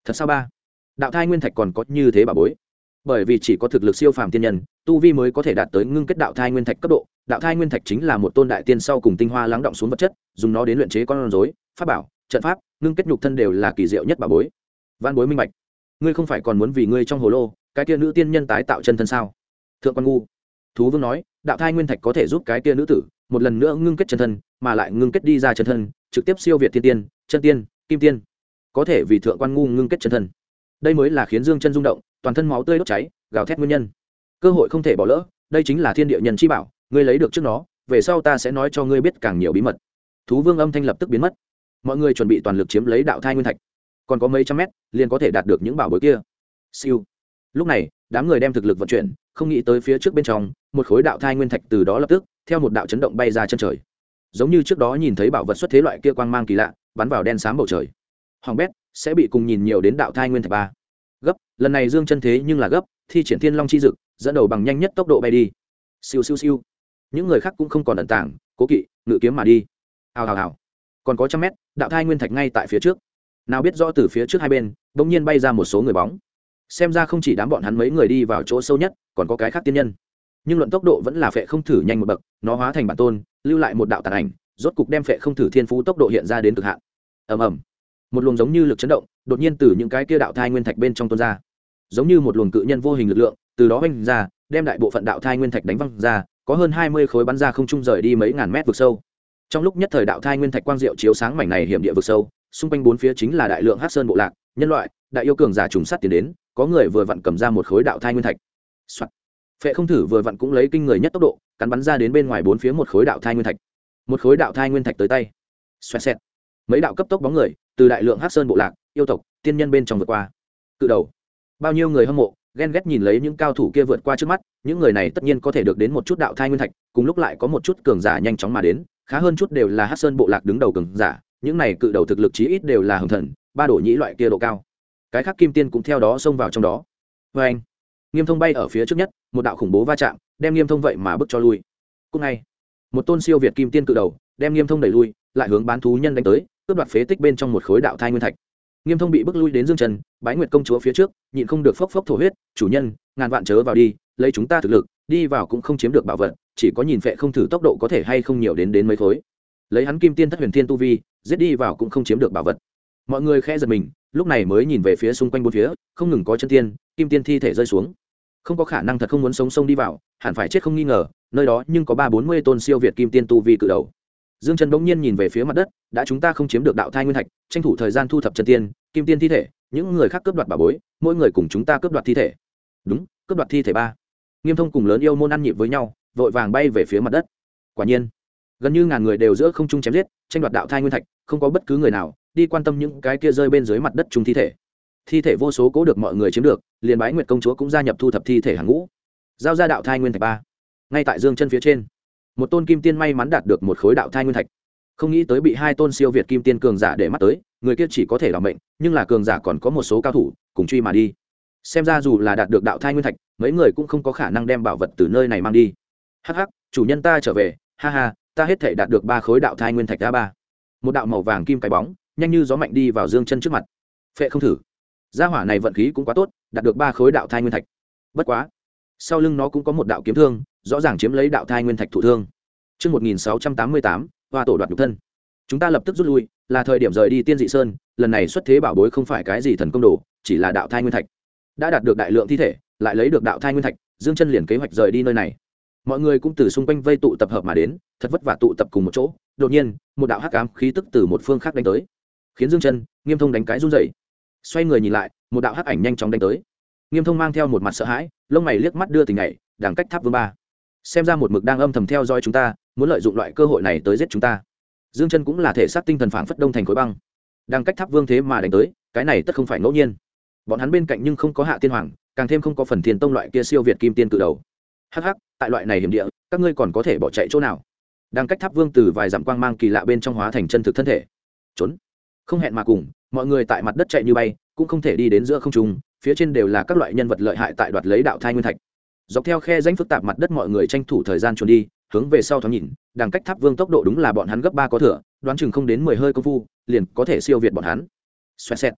Speaker 1: Thật sao ba? Đạo thai nguyên thạch còn có như thế bà bối? Bởi vì chỉ có thực lực siêu phàm tiên nhân, tu vi mới có thể đạt tới ngưng kết đạo thai nguyên thạch cấp độ. Đạo thai nguyên thạch chính là một tôn đại tiên sau cùng tinh hoa lắng động xuống vật chất, dùng nó đến luyện chế con rối, pháp bảo, trận pháp, ngưng kết nhục thân đều là kỳ diệu nhất bà bối. Văn bối minh bạch. Ngươi không phải còn muốn vì ngươi trong hồ lô, cái kia nữ tiên nhân tái tạo chân thân sao? Thượng quan ngu. Thú vương nói, đạo thai nguyên thạch có thể giúp cái kia nữ tử một lần nữa ngưng kết chân thân, mà lại ngưng kết đi ra chân thân, trực tiếp siêu việt thiên tiên, chân tiên, kim tiên. Có thể vì thượng quan ngu ngưng kết chân thân. Đây mới là khiến Dương Chân rung động, toàn thân máu tươi đốt cháy, gào thét nguyên nhân. Cơ hội không thể bỏ lỡ, đây chính là thiên địa nhân chi bảo, ngươi lấy được trước nó, về sau ta sẽ nói cho ngươi biết càng nhiều bí mật. Thú vương âm thanh lập tức biến mất. Mọi người chuẩn bị toàn lực chiếm lấy đạo thai nguyên thạch, còn có mấy trăm mét liền có thể đạt được những bảo bối kia. Siêu. Lúc này, đám người đem thực lực vận chuyển, không nghĩ tới phía trước bên trong, một khối đạo thai nguyên thạch từ đó lập tức theo một đạo chấn động bay ra chân trời. Giống như trước đó nhìn thấy bảo vật xuất thế loại kia quang mang kỳ lạ, bắn vào đen xám bầu trời. Hoàng bét sẽ bị cùng nhìn nhiều đến đạo thai nguyên thạch ba. Gấp, lần này Dương Chân thế nhưng là gấp, thi triển Thiên Long chi dực, dẫn đầu bằng nhanh nhất tốc độ bay đi. Siêu siêu siêu. Những người khác cũng không còn ẩn tàng, cố kỵ, ngự kiếm mà đi. Hào hào hào. Còn có trăm mét, đạo thai nguyên thạch ngay tại phía trước. Nào biết rõ từ phía trước hai bên, bỗng nhiên bay ra một số người bóng. Xem ra không chỉ đám bọn hắn mấy người đi vào chỗ sâu nhất, còn có cái khác tiên nhân. Nhưng luận tốc độ vẫn là Phệ Không Thử nhanh một bậc, nó hóa thành bản tôn, lưu lại một đạo tàn ảnh, rốt cục đem Phệ Không Thử thiên phú tốc độ hiện ra đến cực hạn. Ầm ầm. Một luồng giống như lực chấn động, đột nhiên từ những cái kia đạo thai nguyên thạch bên trong tuôn ra. Giống như một luồng cự nhân vô hình lực lượng, từ đó vung ra, đem đại bộ phận đạo thai nguyên thạch đánh văng ra, có hơn 20 khối bắn ra không trung rời đi mấy ngàn mét vực sâu. Trong lúc nhất thời đạo thai nguyên thạch quang diệu chiếu sáng mảnh này hiểm địa vực sâu, xung quanh bốn phía chính là đại lượng hắc sơn bộ lạc, nhân loại, đại yêu cường giả trùng sát tiến đến, có người vừa vặn cầm ra một khối đạo thai nguyên thạch. Soạt. Phệ Không Thử vừa vặn cũng lấy kinh người nhất tốc độ, cắn bắn ra đến bên ngoài bốn phía một khối đạo thai nguyên thạch. Một khối đạo thai nguyên thạch tới tay. Xoẹt xẹt. Mấy đạo cấp tốc bóng người, từ đại lượng hắc sơn bộ lạc, yêu tộc, tiên nhân bên trong vượt qua. Cự đầu. Bao nhiêu người hâm mộ, ghen ghét nhìn lấy những cao thủ kia vượt qua trước mắt, những người này tất nhiên có thể được đến một chút đạo thai nguyên thạch, cùng lúc lại có một chút cường giả nhanh chóng mà đến, khá hơn chút đều là hắc sơn bộ lạc đứng đầu cường giả, những này cự đầu thực lực chí ít đều là hồng thần, ba đổ nhĩ loại kia độ cao. Cái khác kim tiên cũng theo đó xông vào trong đó. Và anh, Nghiêm Thông bay ở phía trước nhất, một đạo khủng bố va chạm, đem Nghiêm Thông vậy mà bức cho lui. Cùng ngày, một tôn siêu việt kim tiên cự đầu, đem Nghiêm Thông đẩy lui, lại hướng bán thú nhân đánh tới, cướp đoạt phế tích bên trong một khối đạo thai nguyên thạch. Nghiêm Thông bị bức lui đến Dương Trần, Bái Nguyệt công chúa phía trước, nhịn không được phốc phốc thổ huyết, "Chủ nhân, ngàn vạn chớ vào đi, lấy chúng ta thực lực, đi vào cũng không chiếm được bảo vật, chỉ có nhìn Phệ Không Thử tốc độ có thể hay không nhiều đến mấy khối. Lấy hắn kim tiên thất huyền thiên tu vi, giết đi vào cũng không chiếm được bảo vật." Mọi người khẽ giật mình, lúc này mới nhìn về phía xung quanh bốn phía, không ngừng có chân tiên, kim tiên thi thể rơi xuống. Không có khả năng thật không muốn sống sông đi vào, hẳn phải chết không nghi ngờ, nơi đó nhưng có 340 tôn siêu việt kim tiên tu vi cự đầu. Dương Trần bỗng nhiên nhìn về phía mặt đất, đã chúng ta không chiếm được đạo thai nguyên thạch, tranh thủ thời gian thu thập chân tiên, kim tiên thi thể, những người khác cướp đoạt bảo bối, mỗi người cùng chúng ta cướp đoạt thi thể. Đúng, cướp đoạt thi thể ba. Nghiêm Thông cùng lớn yêu môn ăn nhịp với nhau, vội vàng bay về phía mặt đất. Quả nhiên, gần như ngàn người đều giữa không trung chém giết, tranh đoạt đạo thai nguyên thạch, không có bất cứ người nào đi quan tâm những cái kia rơi bên dưới mặt đất chung thi thể. Thi thể vô số cố được mọi người chiếm được, liền Bái Nguyệt công chúa cũng gia nhập thu thập thi thể hàng ngũ. Giao ra đạo thai nguyên thạch ba. Ngay tại Dương Chân phía trên, một tôn kim tiên may mắn đạt được một khối đạo thai nguyên thạch, không nghĩ tới bị hai tôn siêu việt kim tiên cường giả để mắt tới, người kia chỉ có thể đảm mệnh, nhưng là cường giả còn có một số cao thủ cùng truy mà đi. Xem ra dù là đạt được đạo thai nguyên thạch, mấy người cũng không có khả năng đem bảo vật từ nơi này mang đi. Hắc hắc, chủ nhân ta trở về, ha ha, ta hết thể đạt được 3 khối đạo thai nguyên thạch ba. Một đạo màu vàng kim cái bóng, nhanh như gió mạnh đi vào Dương Chân trước mặt. Phệ Không Thử, gia hỏa này vận khí cũng quá tốt, đạt được 3 khối đạo thai nguyên thạch. Bất quá, sau lưng nó cũng có một đạo kiếm thương, rõ ràng chiếm lấy đạo thai nguyên thạch thụ thương. Chương 1688, hoa tổ đoạt nhục thân. Chúng ta lập tức rút lui, là thời điểm rời đi Tiên Dị Sơn, lần này xuất thế bảo bối không phải cái gì thần công đồ, chỉ là đạo thai nguyên thạch. Đã đạt được đại lượng thi thể, lại lấy được đạo thai nguyên thạch, Dương Chân liền kế hoạch rời đi nơi này. Mọi người cũng từ xung quanh vây tụ tập hợp mà đến, thật vất vả tụ tập cùng một chỗ. Đột nhiên, một đạo hắc ám khí tức từ một phương khác đánh tới, khiến Dương Chân, Nghiêm Thông đánh cái run rẩy. Xoay người nhìn lại, một đạo hắc ảnh nhanh chóng đánh tới. Nghiêm Thông mang theo một mặt sợ hãi, lông mày liếc mắt đưa tình nhảy, đằng cách tháp vương ba. Xem ra một mực đang âm thầm theo dõi chúng ta, muốn lợi dụng loại cơ hội này tới giết chúng ta. Dương Chân cũng là thể xác tinh thần phảng phất đông thành khối băng, đang cách tháp vương thế mà đánh tới, cái này tất không phải ngẫu nhiên. Bọn hắn bên cạnh nhưng không có Hạ Tiên Hoàng, càng thêm không có Phần Thiên Tông loại kia siêu việt kim tiên cự đầu. Hắc hắc, tại loại này hiểm địa, các ngươi còn có thể bỏ chạy chỗ nào? Đang cách tháp vương từ vài dặm quang mang kỳ lạ bên trong hóa thành chân thực thân thể. Trốn. Không hẹn mà cùng, mọi người tại mặt đất chạy như bay, cũng không thể đi đến giữa không trung, phía trên đều là các loại nhân vật lợi hại tại đoạt lấy đạo thai nguyên thạch. Dọc theo khe rãnh phức tạp mặt đất, mọi người tranh thủ thời gian trốn đi, hướng về sau thoáng nhìn, đằng cách tháp vương tốc độ đúng là bọn hắn gấp 3 có thừa, đoán chừng không đến 10 hơi công phu, liền có thể siêu việt bọn hắn. Xoẹt xẹt.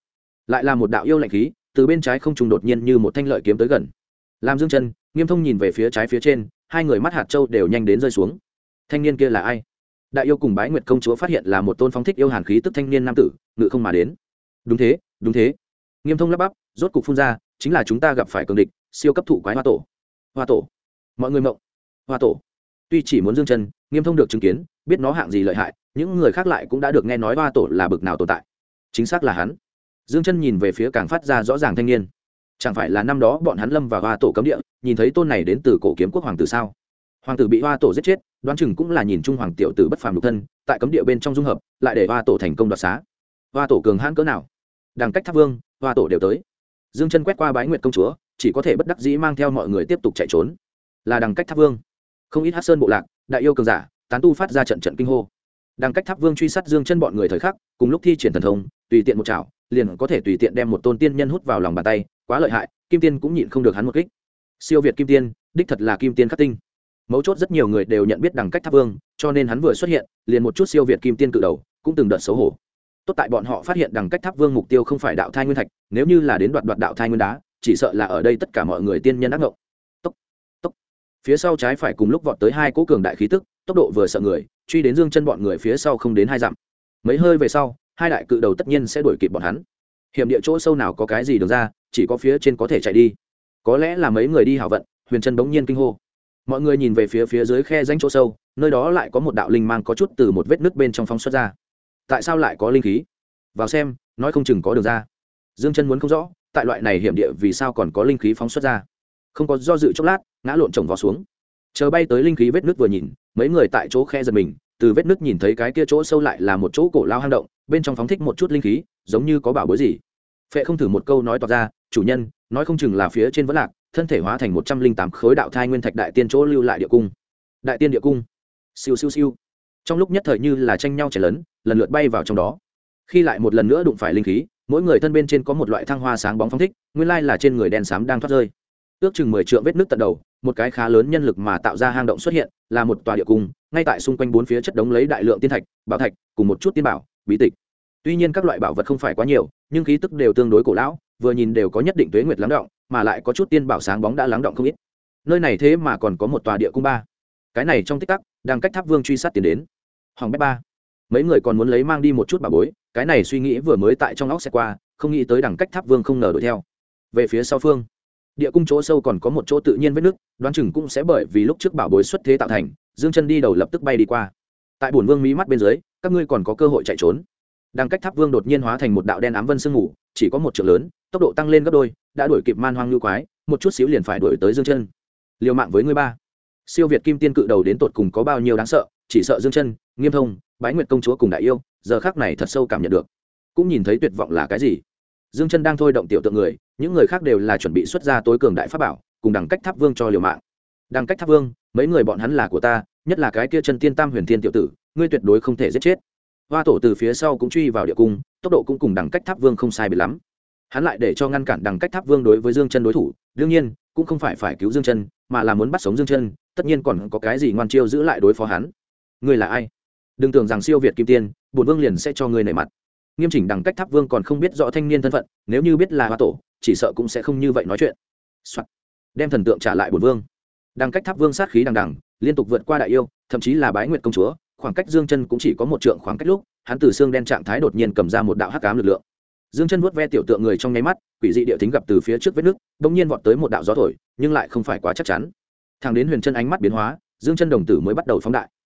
Speaker 1: lại là một đạo yêu lạnh khí từ bên trái không trùng đột nhiên như một thanh lợi kiếm tới gần, làm Dương Chân, Nghiêm Thông nhìn về phía trái phía trên, hai người mắt hạt châu đều nhanh đến rơi xuống. Thanh niên kia là ai? Đại yêu cùng Bái Nguyệt công chúa phát hiện là một tôn phóng thích yêu hàn khí tức thanh niên nam tử, ngự không mà đến. Đúng thế, đúng thế. Nghiêm Thông lắp bắp, rốt cục phun ra, chính là chúng ta gặp phải cường địch, siêu cấp thụ quái Hoa Tổ. Hoa Tổ. Mọi người mộng. Hoa Tổ. Tuy chỉ muốn Dương Chân, Nghiêm Thông được chứng kiến, biết nó hạng gì lợi hại, những người khác lại cũng đã được nghe nói Hoa Tổ là bực nào tồn tại. Chính xác là hắn. Dương Chân nhìn về phía càng phát ra rõ ràng thanh niên. Chẳng phải là năm đó bọn hắn lâm vào Hoa Tổ cấm địa, nhìn thấy tôn này đến từ cổ kiếm quốc hoàng tử sao? Hoàng tử bị Hoa Tổ giết chết, đoán chừng cũng là nhìn trung hoàng tiểu tử bất phàm lục thân, tại cấm địa bên trong dung hợp, lại để Hoa Tổ thành công đoạt xá. Hoa Tổ cường hãn cỡ nào? Đằng cách Tháp Vương, Hoa Tổ đều tới. Dương Chân quét qua Bái Nguyệt công chúa, chỉ có thể bất đắc dĩ mang theo mọi người tiếp tục chạy trốn. Là đằng cách Tháp Vương. Không ít Hắc Sơn bộ lạc, đại yêu cường giả, tán tu phát ra trận trận kinh hô. Đằng cách Tháp Vương truy sát Dương Chân bọn người thời khắc, cùng lúc thi triển thần thông, tùy tiện một chảo, liền có thể tùy tiện đem một tôn tiên nhân hút vào lòng bàn tay, quá lợi hại, Kim Tiên cũng nhịn không được hắn một kích. Siêu việt Kim Tiên, đích thật là Kim Tiên khắc tinh. Mấu chốt rất nhiều người đều nhận biết đằng cách Tháp Vương, cho nên hắn vừa xuất hiện, liền một chút siêu việt Kim Tiên cự đầu, cũng từng đợt xấu hổ. Tốt tại bọn họ phát hiện đằng cách Tháp Vương mục tiêu không phải đạo thai nguyên thạch, nếu như là đến đoạt đạo thai nguyên đá, chỉ sợ là ở đây tất cả mọi người tiên nhân ác ngộng. Tốc, tốc. Phía sau trái phải cùng lúc vọt tới hai cỗ cường đại khí tức, tốc độ vừa sợ người, truy đến Dương Chân bọn người phía sau không đến 2 dặm. Mấy hơi về sau, hai đại cự đầu tất nhiên sẽ đuổi kịp bọn hắn. Hiểm địa chỗ sâu nào có cái gì đường ra, chỉ có phía trên có thể chạy đi. Có lẽ là mấy người đi hảo vận, Huyền Chân bỗng nhiên kinh hô. Mọi người nhìn về phía dưới khe rãnh chỗ sâu, nơi đó lại có một đạo linh mang có chút từ một vết nứt bên trong phóng xuất ra. Tại sao lại có linh khí? Vào xem, nói không chừng có đường ra. Dương Chân muốn không rõ, tại loại này hiểm địa vì sao còn có linh khí phóng xuất ra. Không có do dự chốc lát, ngã lộn chồng vào xuống. Chờ bay tới linh khí vết nứt vừa nhìn, mấy người tại chỗ khe giật mình, từ vết nứt nhìn thấy cái kia chỗ sâu lại là một chỗ cổ lao hang động, bên trong phóng thích một chút linh khí, giống như có bảo bối gì. Phệ không thử một câu nói toạc ra, chủ nhân, nói không chừng là phía trên vẫn lạc, thân thể hóa thành 108 khối đạo thai nguyên thạch đại tiên chỗ lưu lại địa cung. Đại tiên địa cung. Siêu siêu siêu. Trong lúc nhất thời như là tranh nhau chẻ lớn, lần lượt bay vào trong đó. Khi lại một lần nữa đụng phải linh khí, mỗi người thân bên trên có một loại thăng hoa sáng bóng phóng thích, nguyên lai là trên người đen xám đang thoát rơi. Ước chừng 10 trượng vết nứt tận đầu, một cái khá lớn nhân lực mà tạo ra hang động xuất hiện, là một tòa địa cung, ngay tại xung quanh bốn phía chất đống lấy đại lượng tiên thạch, bảo thạch, cùng một chút tiên bảo, bí tịch. Tuy nhiên các loại bảo vật không phải quá nhiều, nhưng khí tức đều tương đối cổ lão, vừa nhìn đều có nhất định tuế nguyệt lắng động, mà lại có chút tiên bảo sáng bóng đã lắng động không ít. Nơi này thế mà còn có một tòa địa cung ba. Cái này trong tích tắc, đang cách Tháp Vương truy sát tiến đến. Hoàng bét ba. Mấy người còn muốn lấy mang đi một chút bảo bối, cái này suy nghĩ vừa mới tại trong óc sẽ qua, không nghĩ tới đằng cách Tháp Vương không ngờ đuổi theo. Về phía sau phương, địa cung chỗ sâu còn có một chỗ tự nhiên vết nứt, đoán chừng cũng sẽ bởi vì lúc trước bảo bối xuất thế tạo thành. Dương Chân đi đầu lập tức bay đi qua. Tại bổn vương mí mắt bên dưới, các ngươi còn có cơ hội chạy trốn. Đằng cách Tháp Vương đột nhiên hóa thành một đạo đen ám vân sương mù, chỉ có một trượng lớn, tốc độ tăng lên gấp đôi, đã đuổi kịp man hoang lưu quái, một chút xíu liền phải đuổi tới Dương Chân. Liều mạng với ngươi ba. Siêu việt Kim Tiên cự đầu đến tột cùng có bao nhiêu đáng sợ, chỉ sợ Dương Chân, Nghiêm Thông, Bái Nguyệt công chúa cùng đại yêu, giờ khắc này thật sâu cảm nhận được, cũng nhìn thấy tuyệt vọng là cái gì. Dương Chân đang thôi động tiểu tượng người, những người khác đều là chuẩn bị xuất ra tối cường đại pháp bảo, cùng đằng cách Tháp Vương cho liều mạng. Đằng cách Tháp Vương, mấy người bọn hắn là của ta, nhất là cái kia chân tiên tam huyền thiên tiểu tử, ngươi tuyệt đối không thể giết chết. Hoa Tổ từ phía sau cũng truy vào địa cung, tốc độ cũng cùng đằng cách Tháp Vương không sai biệt lắm. Hắn lại để cho ngăn cản đằng cách Tháp Vương đối với Dương Chân đối thủ, đương nhiên cũng không phải cứu Dương Chân, mà là muốn bắt sống Dương Chân, tất nhiên còn có cái gì ngoan chiêu giữ lại đối phó hắn. Ngươi là ai? Đừng tưởng rằng siêu việt Kim Tiên, bổn vương liền sẽ cho ngươi nể mặt. Nghiêm chỉnh đằng cách Tháp Vương còn không biết rõ thanh niên thân phận, nếu như biết là Hoa Tổ, chỉ sợ cũng sẽ không như vậy nói chuyện. Soạn. Đem thần tượng trả lại bổn vương. Đằng cách Tháp Vương sát khí đằng đằng, liên tục vượt qua đại yêu, thậm chí là Bái Nguyệt công chúa, khoảng cách Dương Chân cũng chỉ có một trượng khoảng cách lúc, hắn từ xương đen trạng thái đột nhiên cầm ra một đạo hắc ám lực lượng. Dương Chân vuốt ve tiểu tượng người trong nháy mắt, quỷ dị địa thính gặp từ phía trước vết nước, bỗng nhiên vọt tới một đạo gió thổi, nhưng lại không phải quá chắc chắn. Thẳng đến Huyền Chân ánh mắt biến hóa, Dương Chân đồng tử mới bắt đầu phóng đại.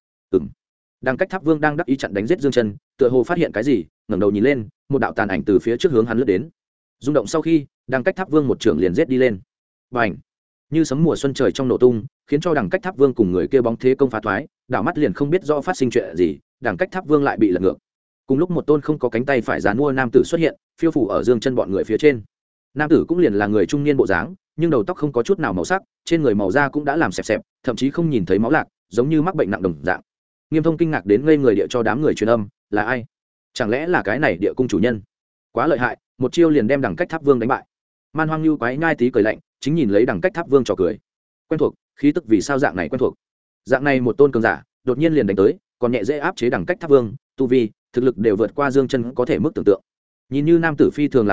Speaker 1: Đằng cách Tháp Vương đang đắc ý chặn đánh giết Dương Chân, tựa hồ phát hiện cái gì, ngẩng đầu nhìn lên, một đạo tàn ảnh từ phía trước hướng hắn lướt đến. Rung động sau khi, đằng cách Tháp Vương một trường liền giết đi lên. Bành! Như sấm mùa xuân trời trong nổ tung, khiến cho đằng cách Tháp Vương cùng người kia bóng thế công phá thoái, đảo mắt liền không biết rõ phát sinh chuyện gì, đằng cách Tháp Vương lại bị lật ngược. Cùng lúc một tôn không có cánh tay phải dán mua nam tử xuất hiện, phiêu phủ ở Dương Chân bọn người phía trên. Nam tử cũng liền là người trung niên bộ dáng, nhưng đầu tóc không có chút nào màu sắc, trên người màu da cũng đã làm xẹp xẹp, thậm chí không nhìn thấy máu lạc, giống như mắc bệnh nặng đồng dạng. Nghiêm Thông kinh ngạc đến ngây người địa cho đám người truyền âm, là ai? Chẳng lẽ là cái này địa cung chủ nhân? Quá lợi hại, một chiêu liền đem đằng cách Tháp Vương đánh bại. Man Hoang Nhu quái nhai tí cười lạnh, chính nhìn lấy đằng cách Tháp Vương trò cười. Quen thuộc, khí tức vì sao dạng này quen thuộc? Dạng này một tôn cường giả, đột nhiên liền đánh tới, còn nhẹ dễ áp chế đằng cách Tháp Vương, tu vi, thực lực đều vượt qua Dương Chân có thể mức tưởng tượng. Nhìn như nam tử phi thường lạ lẫm,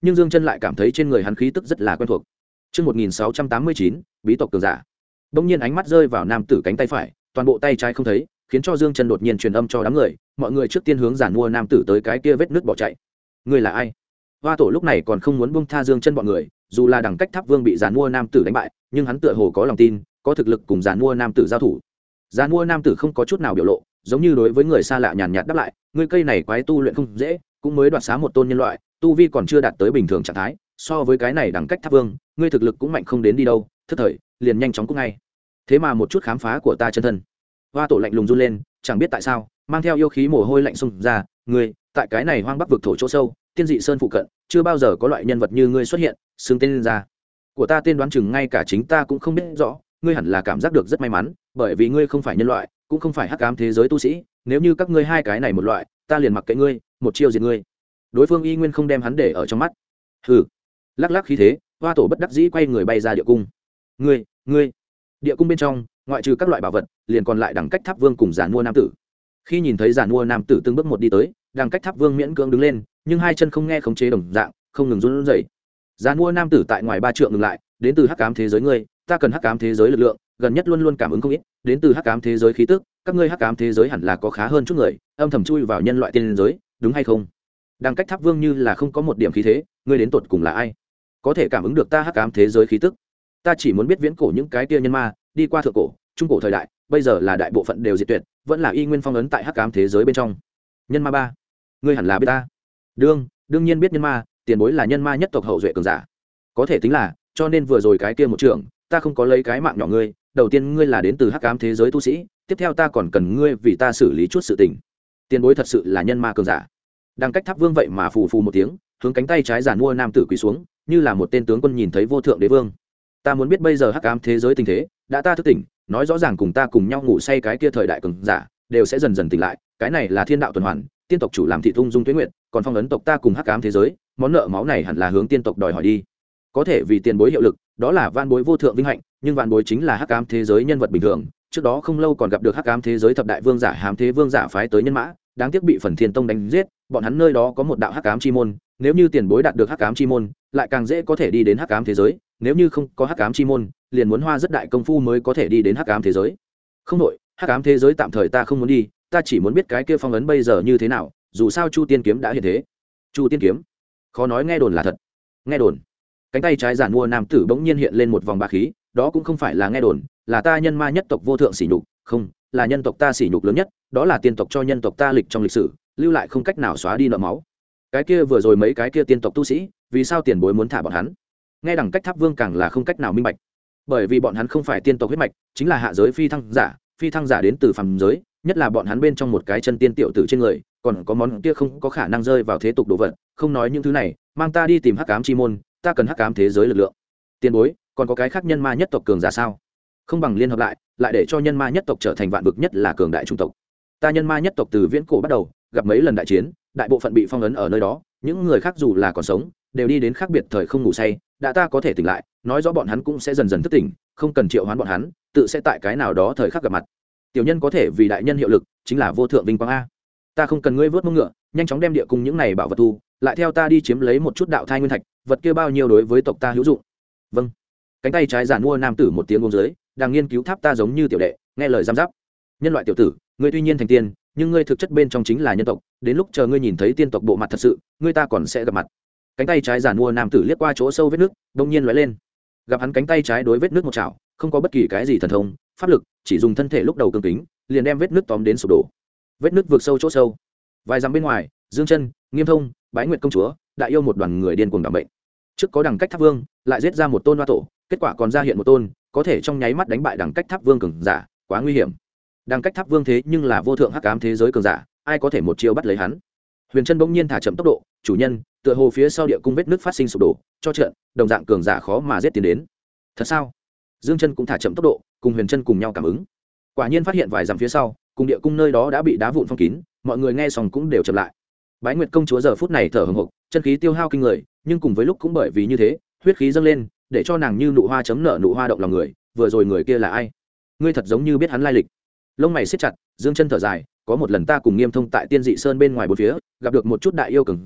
Speaker 1: nhưng Dương Chân lại cảm thấy trên người hắn khí tức rất là quen thuộc. Chương 1689, bí tộc cường giả. Bỗng nhiên ánh mắt rơi vào nam tử cánh tay phải, toàn bộ tay trái không thấy, khiến cho Dương Chân đột nhiên truyền âm cho đám người, mọi người trước tiên hướng giản mua nam tử tới cái kia vết nứt bỏ chạy. Ngươi là ai? Hoa Tổ lúc này còn không muốn buông tha Dương Chân bọn người, dù là đẳng cách Tháp Vương bị giản mua nam tử đánh bại, nhưng hắn tựa hồ có lòng tin, có thực lực cùng giản mua nam tử giao thủ. Giản mua nam tử không có chút nào biểu lộ, giống như đối với người xa lạ nhàn nhạt đáp lại, ngươi cây này quái tu luyện không dễ, cũng mới đoạt xá một tôn nhân loại, tu vi còn chưa đạt tới bình thường trạng thái, so với cái này đẳng cách Tháp Vương, ngươi thực lực cũng mạnh không đến đi đâu, thất thời, liền nhanh chóng cũng ngay. Thế mà một chút khám phá của ta chân thân. Hoa Tổ lạnh lùng run lên, chẳng biết tại sao, mang theo yêu khí mồ hôi lạnh xung ra, ngươi, tại cái này hoang bắc vực thổ chỗ sâu, tiên dị sơn phụ cận, chưa bao giờ có loại nhân vật như ngươi xuất hiện, xưng tên lên ra. Của ta tên đoán chừng ngay cả chính ta cũng không biết rõ, ngươi hẳn là cảm giác được rất may mắn, bởi vì ngươi không phải nhân loại, cũng không phải hắc ám thế giới tu sĩ, nếu như các ngươi hai cái này một loại, ta liền mặc kệ ngươi, một chiêu diệt ngươi. Đối phương y nguyên không đem hắn để ở trong mắt. Hừ. Lắc lắc khí thế, Hoa Tổ bất đắc dĩ quay người bay ra địa cung. Ngươi. Địa cung bên trong, ngoại trừ các loại bảo vật, liền còn lại đẳng cách Tháp Vương cùng giản mua nam tử. Khi nhìn thấy giản mua nam tử từng bước một đi tới, đẳng cách Tháp Vương miễn cưỡng đứng lên, nhưng hai chân không nghe khống chế đồng dạng, không ngừng run rẩy. Giản mua nam tử tại ngoài 3 trượng ngừng lại, đến từ hắc ám thế giới ngươi, ta cần hắc ám thế giới lực lượng, gần nhất luôn luôn cảm ứng không ít, đến từ hắc ám thế giới khí tức, các ngươi hắc ám thế giới hẳn là có khá hơn chút người, âm thầm chui vào nhân loại tiên giới, đúng hay không? Đẳng cách Tháp Vương như là không có một điểm khí thế, ngươi đến tột cùng là ai? Có thể cảm ứng được ta hắc ám thế giới khí tức? Ta chỉ muốn biết viễn cổ những cái kia nhân ma, đi qua thượng cổ, trung cổ thời đại, bây giờ là đại bộ phận đều diệt tuyệt, vẫn là y nguyên phong ấn tại hắc ám thế giới bên trong. Nhân ma 3, ngươi hẳn là biết ta. Đương nhiên biết nhân ma, tiền bối là nhân ma nhất tộc hậu duệ cường giả. Có thể tính là, cho nên vừa rồi cái kia một trường, ta không có lấy cái mạng nhỏ ngươi, đầu tiên ngươi là đến từ hắc ám thế giới tu sĩ, tiếp theo ta còn cần ngươi vì ta xử lý chút sự tình. Tiền bối thật sự là nhân ma cường giả. Đang cách Tháp Vương vậy mà phù phù một tiếng, hướng cánh tay trái giản mua nam tử quỳ xuống, như là một tên tướng quân nhìn thấy vô thượng đế vương. Ta muốn biết bây giờ hắc ám thế giới tình thế, đã ta thức tỉnh, nói rõ ràng cùng ta cùng nhau ngủ say cái kia thời đại cường giả đều sẽ dần dần tỉnh lại, cái này là thiên đạo tuần hoàn, tiên tộc chủ làm thị tung dung tuyết nguyện, còn phong ấn tộc ta cùng hắc ám thế giới, món nợ máu này hẳn là hướng tiên tộc đòi hỏi đi. Có thể vì tiền bối hiệu lực, đó là van bối vô thượng vinh hạnh, nhưng van bối chính là hắc ám thế giới nhân vật bình thường, trước đó không lâu còn gặp được hắc ám thế giới thập đại vương giả hám thế vương giả phái tới nhân mã, đáng tiếc bị phần thiên tông đánh giết, bọn hắn nơi đó có một đạo hắc ám chi môn, nếu như tiền bối đạt được hắc ám chi môn, lại càng dễ có thể đi đến hắc ám thế giới, nếu như không có hắc ám chi môn, liền muốn hoa rất đại công phu mới có thể đi đến hắc ám thế giới. Không đổi, hắc ám thế giới tạm thời ta không muốn đi, ta chỉ muốn biết cái kia phong ấn bây giờ như thế nào, dù sao Chu Tiên kiếm đã hiện thế. Chu Tiên kiếm? Khó nói nghe đồn là thật. Nghe đồn? Cánh tay trái giản mua nam tử bỗng nhiên hiện lên một vòng bá khí, đó cũng không phải là nghe đồn, là ta nhân ma nhất tộc vô thượng sỉ nhục, không, là nhân tộc ta sỉ nhục lớn nhất, đó là tiên tộc cho nhân tộc ta lịch trong lịch sử, lưu lại không cách nào xóa đi nợ máu. Cái kia vừa rồi mấy cái kia tiên tộc tu sĩ, vì sao tiền bối muốn thả bọn hắn? Nghe đẳng cách Tháp Vương càng là không cách nào minh bạch, bởi vì bọn hắn không phải tiên tộc huyết mạch, chính là hạ giới phi thăng giả đến từ phàm giới, nhất là bọn hắn bên trong một cái chân tiên tiểu tử trên người, còn có món kia không có khả năng rơi vào thế tục đồ vật, không nói những thứ này, mang ta đi tìm hắc ám chi môn, ta cần hắc ám thế giới lực lượng. Tiền bối, còn có cái khác nhân ma nhất tộc cường giả sao? Không bằng liên hợp lại để cho nhân ma nhất tộc trở thành vạn vực nhất là cường đại trung tộc. Ta nhân ma nhất tộc từ viễn cổ bắt đầu, gặp mấy lần đại chiến, đại bộ phận bị phong ấn ở nơi đó, những người khác dù là còn sống, đều đi đến khác biệt thời không ngủ say, đã ta có thể tỉnh lại, nói rõ bọn hắn cũng sẽ dần dần thức tỉnh, không cần triệu hoán bọn hắn, tự sẽ tại cái nào đó thời khắc gặp mặt. Tiểu nhân có thể vì đại nhân hiệu lực, chính là vô thượng vinh quang a. Ta không cần ngươi vớt mông ngựa, nhanh chóng đem địa cung những này bảo vật thu, lại theo ta đi chiếm lấy một chút đạo thai nguyên thạch, vật kia bao nhiêu đối với tộc ta hữu dụng. Vâng. Cánh tay trái giản mua nam tử một tiếng ôm dưới, đang nghiên cứu tháp ta giống như tiểu đệ, nghe lời giam giáp. Nhân loại tiểu tử, ngươi tuy nhiên thành tiên, nhưng ngươi thực chất bên trong chính là nhân tộc, đến lúc chờ ngươi nhìn thấy tiên tộc bộ mặt thật sự, ngươi ta còn sẽ gặp mặt. Cánh tay trái giản mua nam tử liếc qua chỗ sâu vết nước, đông nhiên lóe lên. Gặp hắn cánh tay trái đối vết nước một chảo, không có bất kỳ cái gì thần thông, pháp lực, chỉ dùng thân thể lúc đầu cương kính, liền đem vết nước tóm đến sụp đổ. Vết nước vượt sâu chỗ sâu. Vài dặm bên ngoài, Dương Chân, Nghiêm Thông, Bái Nguyệt công chúa, đại yêu một đoàn người điên cuồng đảm bệnh. Trước có đẳng cách Tháp Vương, lại giết ra một tôn Hoa Tổ, kết quả còn ra hiện một tôn, có thể trong nháy mắt đánh bại đẳng cách Tháp Vương cường giả, quá nguy hiểm. Đẳng cách Tháp Vương thế nhưng là vô thượng hắc ám thế giới cường giả, ai có thể một chiêu bắt lấy hắn? Huyền Chân bỗng nhiên thả chậm tốc độ, chủ nhân, tựa hồ phía sau địa cung vết nước phát sinh sụp đổ, cho trận, đồng dạng cường giả khó mà giết tiến đến. Thật sao? Dương Chân cũng thả chậm tốc độ, cùng Huyền Chân cùng nhau cảm ứng. Quả nhiên phát hiện vài dặm phía sau, cùng địa cung nơi đó đã bị đá vụn phong kín, mọi người nghe xong cũng đều chậm lại. Bái Nguyệt công chúa giờ phút này thở hổn hộc, chân khí tiêu hao kinh người, nhưng cùng với lúc cũng bởi vì như thế, huyết khí dâng lên, để cho nàng như nụ hoa chấm nở nụ hoa động lòng người. Vừa rồi người kia là ai? Ngươi thật giống như biết hắn lai lịch. Lông mày siết chặt, Dương Chân thở dài, có một lần ta cùng Nghiêm Thông tại Tiên Dị Sơn bên ngoài bốn phía, gặp được một chút đại yêu cường giả,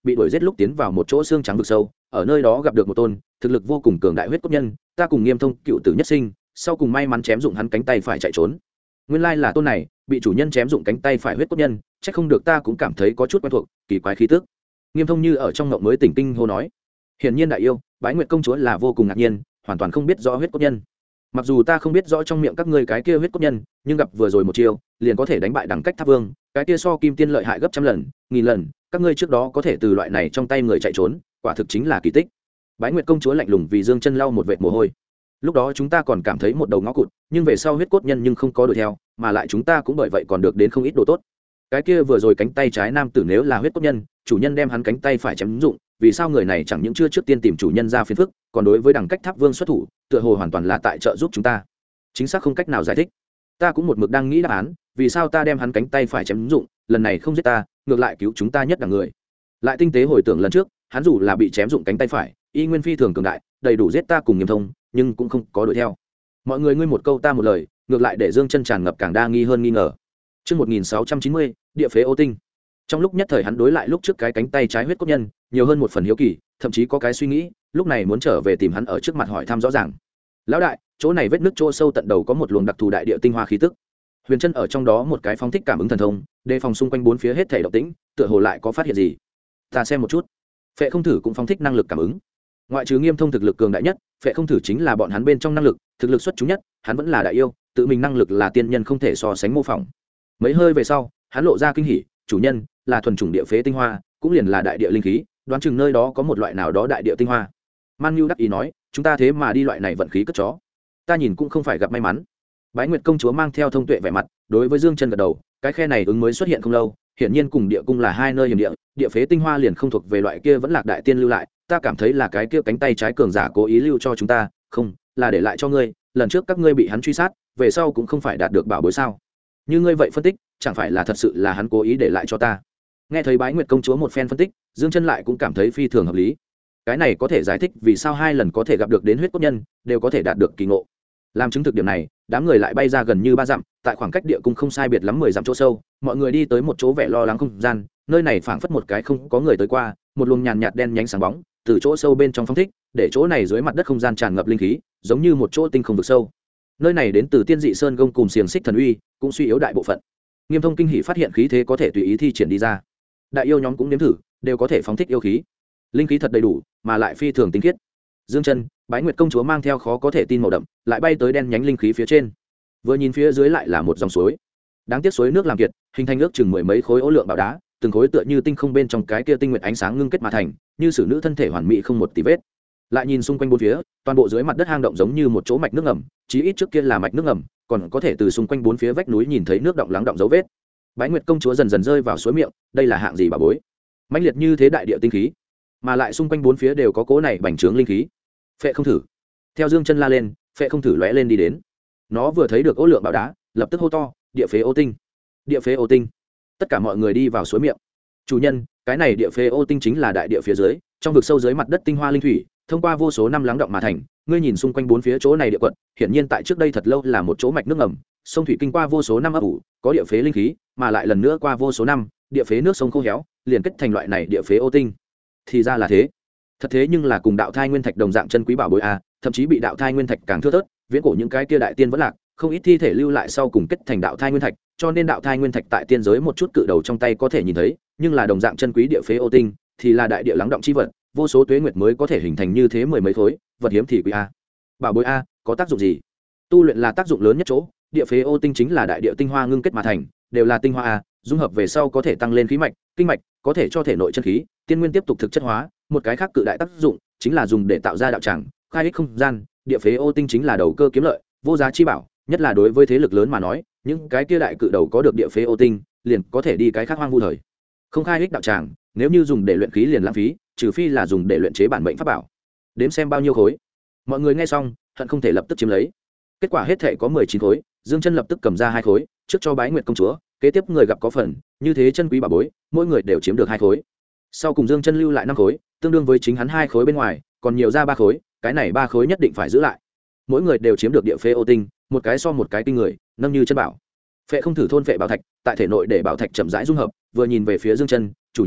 Speaker 1: bị đuổi giết lúc tiến vào một chỗ xương trắng vực sâu, ở nơi đó gặp được một tôn thực lực vô cùng cường đại huyết cốt nhân, ta cùng Nghiêm Thông cựu tử nhất sinh, sau cùng may mắn chém dụng hắn cánh tay phải chạy trốn. Nguyên lai là tôn này bị chủ nhân chém dụng cánh tay phải huyết cốt nhân, chắc không được ta cũng cảm thấy có chút quen thuộc, kỳ quái khí tức. Nghiêm Thông như ở trong ngộng mới tỉnh kinh hô nói. Hiển nhiên đại yêu, Bái Nguyệt công chúa là vô cùng ngạc nhiên, hoàn toàn không biết rõ huyết cốt nhân. Mặc dù ta không biết rõ trong miệng các ngươi cái kia huyết cốt nhân, nhưng gặp vừa rồi một chiêu, liền có thể đánh bại Đẳng Cách Tháp Vương, cái kia so Kim Tiên lợi hại gấp trăm lần, nghìn lần, các ngươi trước đó có thể từ loại này trong tay người chạy trốn, quả thực chính là kỳ tích. Bái Nguyệt công chúa lạnh lùng vì Dương Chân lau một vệt mồ hôi. Lúc đó chúng ta còn cảm thấy một đầu ngõ cụt, nhưng về sau huyết cốt nhân nhưng không có đuổi theo, mà lại chúng ta cũng bởi vậy còn được đến không ít đồ tốt. Cái kia vừa rồi cánh tay trái nam tử nếu là huyết cốt nhân, chủ nhân đem hắn cánh tay phải chém dụng, vì sao người này chẳng những chưa trước tiên tìm chủ nhân ra phiền phức, còn đối với Đẳng Cách Tháp Vương xuất thủ, tựa hồ hoàn toàn là tại trợ giúp chúng ta. Chính xác không cách nào giải thích. Ta cũng một mực đang nghĩ đáp án, vì sao ta đem hắn cánh tay phải chém dụng, lần này không giết ta, ngược lại cứu chúng ta nhất đẳng người. Lại tinh tế hồi tưởng lần trước, hắn dù là bị chém dụng cánh tay phải, y nguyên phi thường cường đại, đầy đủ giết ta cùng Nghiêm Thông, nhưng cũng không có đuổi theo. Mọi người ngươi một câu ta một lời, ngược lại để Dương Chân tràn ngập càng đa nghi hơn nghi ngờ. Trước 1690, địa phế ô tinh. Trong lúc nhất thời hắn đối lại lúc trước cái cánh tay trái huyết cốt nhân, nhiều hơn một phần hiếu kỳ, thậm chí có cái suy nghĩ, lúc này muốn trở về tìm hắn ở trước mặt hỏi thăm rõ ràng. Lão đại, chỗ này vết nứt chỗ sâu tận đầu có một luồng đặc thù đại địa tinh hoa khí tức. Huyền Chân ở trong đó một cái phóng thích cảm ứng thần thông, đề phòng xung quanh bốn phía hết thảy động tĩnh, tựa hồ lại có phát hiện gì. Ta xem một chút. Phệ Không Thử cũng phóng thích năng lực cảm ứng. Ngoại trừ Nghiêm Thông thực lực cường đại nhất, Phệ Không Thử chính là bọn hắn bên trong năng lực, thực lực xuất chúng nhất, hắn vẫn là đại yêu, tự mình năng lực là tiên nhân không thể so sánh mô phỏng. Mấy hơi về sau, hắn lộ ra kinh hỉ, chủ nhân là thuần chủng địa phế tinh hoa, cũng liền là đại địa linh khí, đoán chừng nơi đó có một loại nào đó đại địa tinh hoa. Man Nhu đắc ý nói, chúng ta thế mà đi loại này vận khí cất chó, ta nhìn cũng không phải gặp may mắn. Bái Nguyệt công chúa mang theo thông tuệ vẻ mặt, đối với Dương Chân gật đầu, cái khe này ứng mới xuất hiện không lâu, hiển nhiên cùng địa cung là hai nơi hiểm địa, địa phế tinh hoa liền không thuộc về loại kia vẫn lạc đại tiên lưu lại, ta cảm thấy là cái kia cánh tay trái cường giả cố ý lưu cho chúng ta, không, là để lại cho ngươi, lần trước các ngươi bị hắn truy sát, về sau cũng không phải đạt được bảo bối sao? Như ngươi vậy phân tích, chẳng phải là thật sự là hắn cố ý để lại cho ta? Nghe thấy Bái Nguyệt công chúa một phen phân tích, Dương Chân lại cũng cảm thấy phi thường hợp lý. Cái này có thể giải thích vì sao hai lần có thể gặp được đến huyết cốt nhân, đều có thể đạt được kỳ ngộ. Làm chứng thực điểm này, đám người lại bay ra gần như 3 dặm, tại khoảng cách địa cung không sai biệt lắm 10 dặm chỗ sâu, mọi người đi tới một chỗ vẻ lo lắng không gian, nơi này phảng phất một cái không có người tới qua, một luồng nhàn nhạt đen nhánh sáng bóng, từ chỗ sâu bên trong phóng thích, để chỗ này dưới mặt đất không gian tràn ngập linh khí, giống như một chỗ tinh không vực sâu. Nơi này đến từ Tiên Dị Sơn gông cùng xiềng xích thần uy, cũng suy yếu đại bộ phận. Nghiêm Thông kinh hỉ phát hiện khí thế có thể tùy ý thi triển đi ra. Đại yêu nhóm cũng nếm thử, đều có thể phóng thích yêu khí. Linh khí thật đầy đủ, mà lại phi thường tinh khiết. Dương Chân, Bái Nguyệt công chúa mang theo khó có thể tin màu đậm, lại bay tới đen nhánh linh khí phía trên. Vừa nhìn phía dưới lại là một dòng suối. Đáng tiếc suối nước làm kiệt, hình thành ước chừng mười mấy khối ố lượng bảo đá, từng khối tựa như tinh không bên trong cái kia tinh nguyệt ánh sáng ngưng kết mà thành, như sử nữ thân thể hoàn mỹ không một tì vết. Lại nhìn xung quanh bốn phía, toàn bộ dưới mặt đất hang động giống như một chỗ mạch nước ngầm, chí ít trước kia là mạch nước ngầm, còn có thể từ xung quanh bốn phía vách núi nhìn thấy nước động lắng động dấu vết. Bái Nguyệt công chúa dần dần rơi vào suối miệng, đây là hạng gì bà bối? Mãnh liệt như thế đại địa tinh khí, mà lại xung quanh bốn phía đều có cố này bành trướng linh khí. Phệ Không Thử. Theo Dương Chân la lên, Phệ Không Thử lóe lên đi đến. Nó vừa thấy được ố lượng bảo đá, lập tức hô to, địa phế ô tinh, địa phế ô tinh. Tất cả mọi người đi vào suối miệng. Chủ nhân, cái này địa phế ô tinh chính là đại địa phía dưới, trong vực sâu dưới mặt đất tinh hoa linh thủy, thông qua vô số năm lắng động mà thành. Ngươi nhìn xung quanh bốn phía chỗ này địa quận, hiển nhiên tại trước đây thật lâu là một chỗ mạch nước ngầm, sông thủy kinh qua vô số năm ấp ủ, có địa phế linh khí, mà lại lần nữa qua vô số năm, địa phế nước sông khô héo, liền kết thành loại này địa phế ô tinh. Thì ra là thế. Thật thế nhưng là cùng đạo thai nguyên thạch đồng dạng chân quý bảo bối a, thậm chí bị đạo thai nguyên thạch càng thưa thớt, viễn cổ những cái kia đại tiên vẫn lạc, không ít thi thể lưu lại sau cùng kết thành đạo thai nguyên thạch, cho nên đạo thai nguyên thạch tại tiên giới một chút cự đầu trong tay có thể nhìn thấy, nhưng là đồng dạng chân quý địa phế ô tinh thì là đại địa lắng động chi vật, vô số tuế nguyệt mới có thể hình thành như thế mười mấy khối, vật hiếm thì quý a. Bảo bối a, có tác dụng gì? Tu luyện là tác dụng lớn nhất chỗ, địa phế ô tinh chính là đại địa tinh hoa ngưng kết mà thành, đều là tinh hoa a, dung hợp về sau có thể tăng lên khí mạch, kinh mạch, có thể cho thể nội chân khí, tiên nguyên tiếp tục thực chất hóa, một cái khác cự đại tác dụng chính là dùng để tạo ra đạo tràng, khai ích không gian, địa phế ô tinh chính là đầu cơ kiếm lợi, vô giá chi bảo, nhất là đối với thế lực lớn mà nói, những cái kia đại cự đầu có được địa phế ô tinh, liền có thể đi cái khác hoang vu thời. Không khai ích đạo tràng, nếu như dùng để luyện khí liền lãng phí, trừ phi là dùng để luyện chế bản mệnh pháp bảo. Đếm xem bao nhiêu khối. Mọi người nghe xong, hận không thể lập tức chiếm lấy. Kết quả hết thể có 19 khối, Dương Chân lập tức cầm ra 2 khối, trước cho Bái Nguyệt công chúa, kế tiếp người gặp có phần, như thế chân quý bảo bối, mỗi người đều chiếm được 2 khối. Sau cùng Dương Chân lưu lại 5 khối, tương đương với chính hắn 2 khối bên ngoài, còn nhiều ra 3 khối, cái này 3 khối nhất định phải giữ lại. Mỗi người đều chiếm được địa phế ô tinh, một cái so một cái kinh người, nâng như chân bảo. Phệ Không Thử thôn phệ bảo thạch, tại thể nội để bảo thạch chậm rãi dung hợp, vừa nhìn về phía Dương Chân, chủ nhân,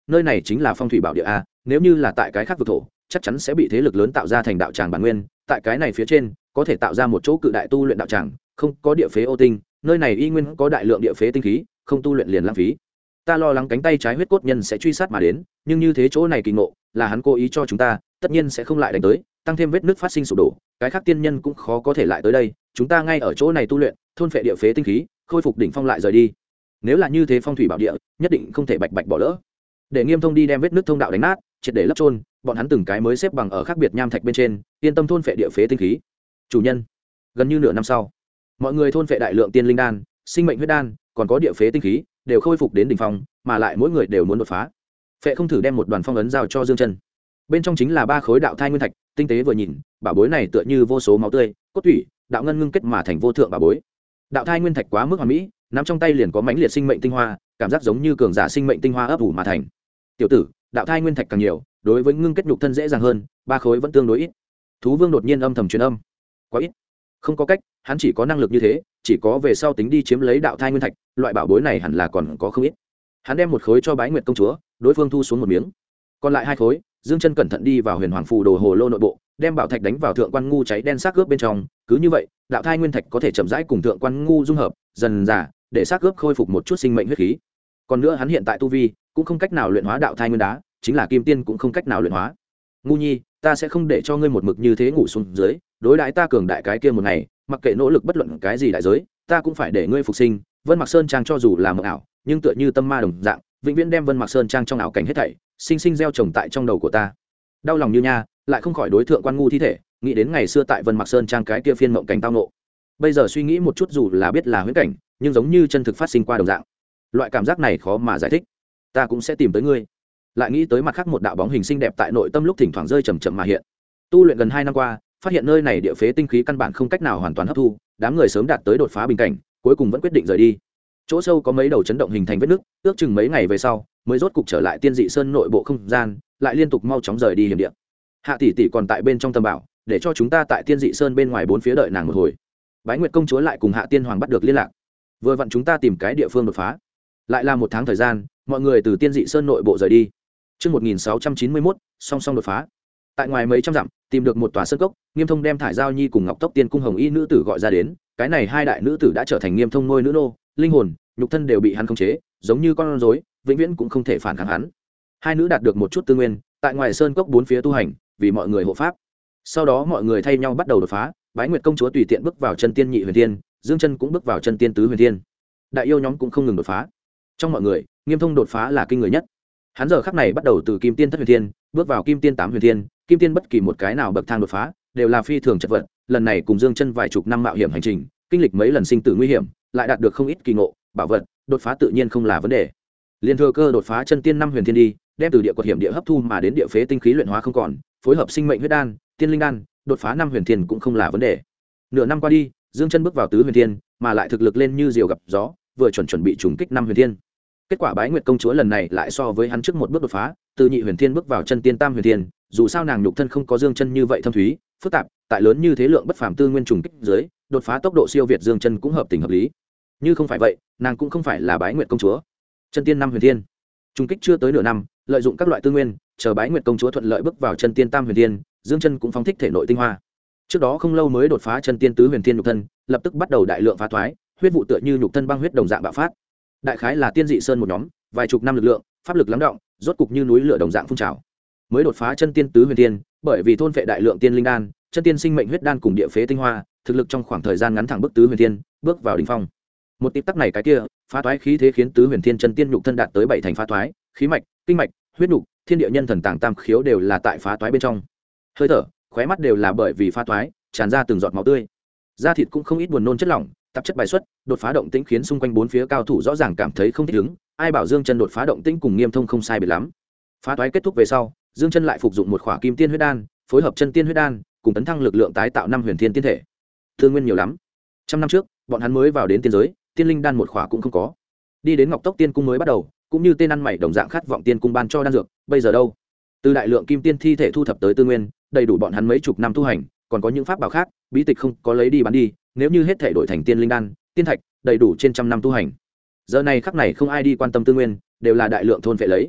Speaker 1: nơi này chính là phong thủy bảo địa a, nếu như là tại cái khác vực thổ chắc chắn sẽ bị thế lực lớn tạo ra thành đạo tràng bản nguyên, tại cái này phía trên có thể tạo ra một chỗ cự đại tu luyện đạo tràng, không có địa phế ô tinh, nơi này y nguyên có đại lượng địa phế tinh khí, không tu luyện liền lãng phí. Ta lo lắng cánh tay trái huyết cốt nhân sẽ truy sát mà đến, nhưng như thế chỗ này kỳ ngộ là hắn cố ý cho chúng ta, tất nhiên sẽ không lại đánh tới, tăng thêm vết nứt phát sinh sụp đổ, cái khác tiên nhân cũng khó có thể lại tới đây, chúng ta ngay ở chỗ này tu luyện, thôn phệ địa phế tinh khí, khôi phục đỉnh phong lại rời đi. Nếu là như thế phong thủy bảo địa, nhất định không thể bạch bạch bỏ lỡ. Để Nghiêm Thông đi đem vết nứt thông đạo đánh nát, triệt để lấp chôn, bọn hắn từng cái mới xếp bằng ở khác biệt nham thạch bên trên, yên tâm thôn phệ địa phế tinh khí. Chủ nhân, gần như nửa năm sau, mọi người thôn phệ đại lượng tiên linh đan, sinh mệnh huyết đan, còn có địa phế tinh khí, đều khôi phục đến đỉnh phong, mà lại mỗi người đều muốn đột phá. Phệ không thử đem một đoàn phong ấn giao cho Dương Chân, bên trong chính là 3 khối đạo thai nguyên thạch, tinh tế vừa nhìn, bảo bối này tựa như vô số máu tươi, cốt thủy, đạo ngân ngưng kết mà thành vô thượng bảo bối. Đạo thai nguyên thạch quá mức hoàn mỹ, nắm trong tay liền có mãnh liệt sinh mệnh tinh hoa, cảm giác giống như cường giả sinh mệnh tinh hoa ấp ủ mà thành. Tiểu tử, đạo thai nguyên thạch càng nhiều, đối với ngưng kết nhục thân dễ dàng hơn, 3 khối vẫn tương đối ít. Thú Vương đột nhiên âm thầm truyền âm, quá ít. Không có cách, hắn chỉ có năng lực như thế, chỉ có về sau tính đi chiếm lấy đạo thai nguyên thạch, loại bảo bối này hẳn là còn có không ít. Hắn đem 1 khối cho Bái Nguyệt công chúa, đối phương thu xuống 1 miếng. Còn lại 2 khối, Dương Chân cẩn thận đi vào Huyền Hoàng phù đồ hồ lô nội bộ, đem bảo thạch đánh vào thượng quan ngu cháy đen xác cướp bên trong, cứ như vậy, đạo thai nguyên thạch có thể chậm rãi cùng thượng quan ngu dung hợp, dần dà để xác cướp khôi phục một chút sinh mệnh huyết khí. Còn nữa hắn hiện tại tu vi cũng không cách nào luyện hóa đạo thai nguyên đá, chính là kim tiên cũng không cách nào luyện hóa. Ngu nhi, ta sẽ không để cho ngươi một mực như thế ngủ xuống dưới, đối đãi ta cường đại cái kia một ngày, mặc kệ nỗ lực bất luận cái gì đại giới, ta cũng phải để ngươi phục sinh. Vân Mặc Sơn trang cho dù là mộng ảo, nhưng tựa như tâm ma đồng dạng, vĩnh viễn đem Vân Mặc Sơn trang trong ảo cảnh hết thảy sinh sinh gieo trồng tại trong đầu của ta. Đau lòng như nha, lại không khỏi đối thượng quan ngu thi thể, nghĩ đến ngày xưa tại Vân Mặc Sơn trang cái kia phiên mộng cảnh tao nộ. Bây giờ suy nghĩ một chút, dù là biết là huyễn cảnh, nhưng giống như chân thực phát sinh qua đồng dạng, loại cảm giác này khó mà giải thích. Ta cũng sẽ tìm tới ngươi. Lại nghĩ tới mặt khác một đạo bóng hình xinh đẹp tại nội tâm lúc thỉnh thoảng rơi chậm chậm mà hiện. Tu luyện gần 2 năm qua, phát hiện nơi này địa phế tinh khí căn bản không cách nào hoàn toàn hấp thu, đám người sớm đạt tới đột phá bình cảnh, cuối cùng vẫn quyết định rời đi. Chỗ sâu có mấy đầu chấn động hình thành vết nứt, ước chừng mấy ngày về sau, mới rốt cục trở lại Tiên Dị Sơn nội bộ không gian, lại liên tục mau chóng rời đi hiểm địa. Hạ tỷ tỷ còn tại bên trong tâm bảo, để cho chúng ta tại Tiên Dị Sơn bên ngoài 4 phía đợi nàng một hồi. Bái Nguyệt công chúa lại cùng Hạ Tiên Hoàng bắt được liên lạc. Vừa vặn chúng ta tìm cái địa phương đột phá. Lại là 1 tháng thời gian, mọi người từ Tiên Dị Sơn nội bộ rời đi. Chương 1691, song song đột phá. Tại ngoài mấy trăm dặm, tìm được một tòa sơn cốc, Nghiêm Thông đem Thải Giao Nhi cùng Ngọc Tốc Tiên cung Hồng Y nữ tử gọi ra đến, cái này 2 đại nữ tử đã trở thành Nghiêm Thông nuôi nữ nô, linh hồn, nhục thân đều bị hắn khống chế, giống như con rối, vĩnh viễn cũng không thể phản kháng hắn. 2 nữ đạt được một chút tư nguyên, tại ngoài sơn cốc 4 phía tu hành, vì mọi người hộ pháp. Sau đó mọi người thay nhau bắt đầu đột phá, Bái Nguyệt công chúa tùy tiện bước vào chân tiên nhị huyền thiên, Dương Chân cũng bước vào chân tiên tứ huyền thiên. Đại yêu nhóm cũng không ngừng đột phá. Trong mọi người, Nghiêm Thông đột phá là kinh người nhất. Hắn giờ khắc này bắt đầu từ kim tiên thất huyền thiên, bước vào kim tiên 8 huyền thiên, kim tiên bất kỳ một cái nào bậc thang đột phá, đều là phi thường chật vật, lần này cùng Dương Chân vài chục năm mạo hiểm hành trình, kinh lịch mấy lần sinh tử nguy hiểm, lại đạt được không ít kỳ ngộ, bảo vật, đột phá tự nhiên không là vấn đề. Liên thừa cơ đột phá chân tiên 5 huyền thiên đi, đem từ địa quật hiểm địa hấp thu mà đến địa phế tinh khí luyện hóa không còn, phối hợp sinh mệnh huyết đan, tiên linh đan, đột phá 5 huyền thiên cũng không là vấn đề. Nửa năm qua đi, Dương Chân bước vào tứ huyền thiên, mà lại thực lực lên như diều gặp gió, vừa chuẩn bị trùng kích 5 huyền thiên. Kết quả Bái Nguyệt công chúa lần này lại so với hắn trước một bước đột phá, từ nhị huyền thiên bước vào chân tiên tam huyền thiên, dù sao nàng nhục thân không có Dương Chân như vậy thâm thúy, phức tạp, tại lớn như thế lượng bất phàm tư nguyên trùng kích dưới, đột phá tốc độ siêu việt Dương Chân cũng hợp tình hợp lý. Như không phải vậy, nàng cũng không phải là Bái Nguyệt công chúa. Chân tiên 5 huyền thiên, trùng kích chưa tới nửa năm, lợi dụng các loại tư nguyên, chờ Bái Nguyệt công chúa thuận lợi bước vào chân tiên tam huyền thiên, Dương Chân cũng phóng thích thể nội tinh hoa. Trước đó không lâu mới đột phá chân tiên tứ huyền thiên nhục thân, lập tức bắt đầu đại lượng phá thoái, huyết vụ tựa như nhục thân băng huyết đồng dạng bạo phát. Đại khái là Tiên Dị Sơn một nhóm, vài chục năm lực lượng, pháp lực lắng đọng, rốt cục như núi lửa đồng dạng phun trào. Mới đột phá chân tiên tứ huyền thiên, bởi vì thôn phệ đại lượng tiên linh đan, chân tiên sinh mệnh huyết đan cùng địa phế tinh hoa, thực lực trong khoảng thời gian ngắn thẳng bước tứ huyền thiên, bước vào đỉnh phong. Một tịp tắc này cái kia, phá thoái khí thế khiến tứ huyền thiên chân tiên nhục thân đạt tới 7 thành phá thoái, khí mạch, kinh mạch, huyết nhục, thiên địa nhân thần tàng tam khiếu đều là tại phá thoái bên trong. Hơi thở, khóe mắt đều là bởi vì phá thoái, tràn ra từng giọt máu tươi. Da thịt cũng không ít buồn nôn chất lỏng, tạp chất bài xuất, đột phá động tĩnh khiến xung quanh 4 phía cao thủ rõ ràng cảm thấy không thích ứng, ai bảo Dương Chân đột phá động tĩnh cùng Nghiêm Thông không sai biệt lắm. Phá toái kết thúc về sau, Dương Chân lại phục dụng một khỏa kim tiên huyết đan, phối hợp chân tiên huyết đan, cùng tấn thăng lực lượng tái tạo 5 huyền thiên tiên thể. Thương nguyên nhiều lắm. Trăm năm trước, bọn hắn mới vào đến tiên giới, tiên linh đan một khỏa cũng không có. Đi đến Ngọc Tốc Tiên cung mới bắt đầu, cũng như tên ăn mày đồng dạng khát vọng tiên cung ban cho đan dược, bây giờ đâu? Từ đại lượng kim tiên thi thể thu thập tới tư nguyên, đầy đủ bọn hắn mấy chục năm tu hành, còn có những pháp bảo khác, bí tịch không có lấy đi bán đi, nếu như hết thể đổi thành tiên linh đan, tiên thạch, đầy đủ trên trăm năm tu hành. Giờ này khắc này không ai đi quan tâm tư nguyên, đều là đại lượng thôn phệ lấy.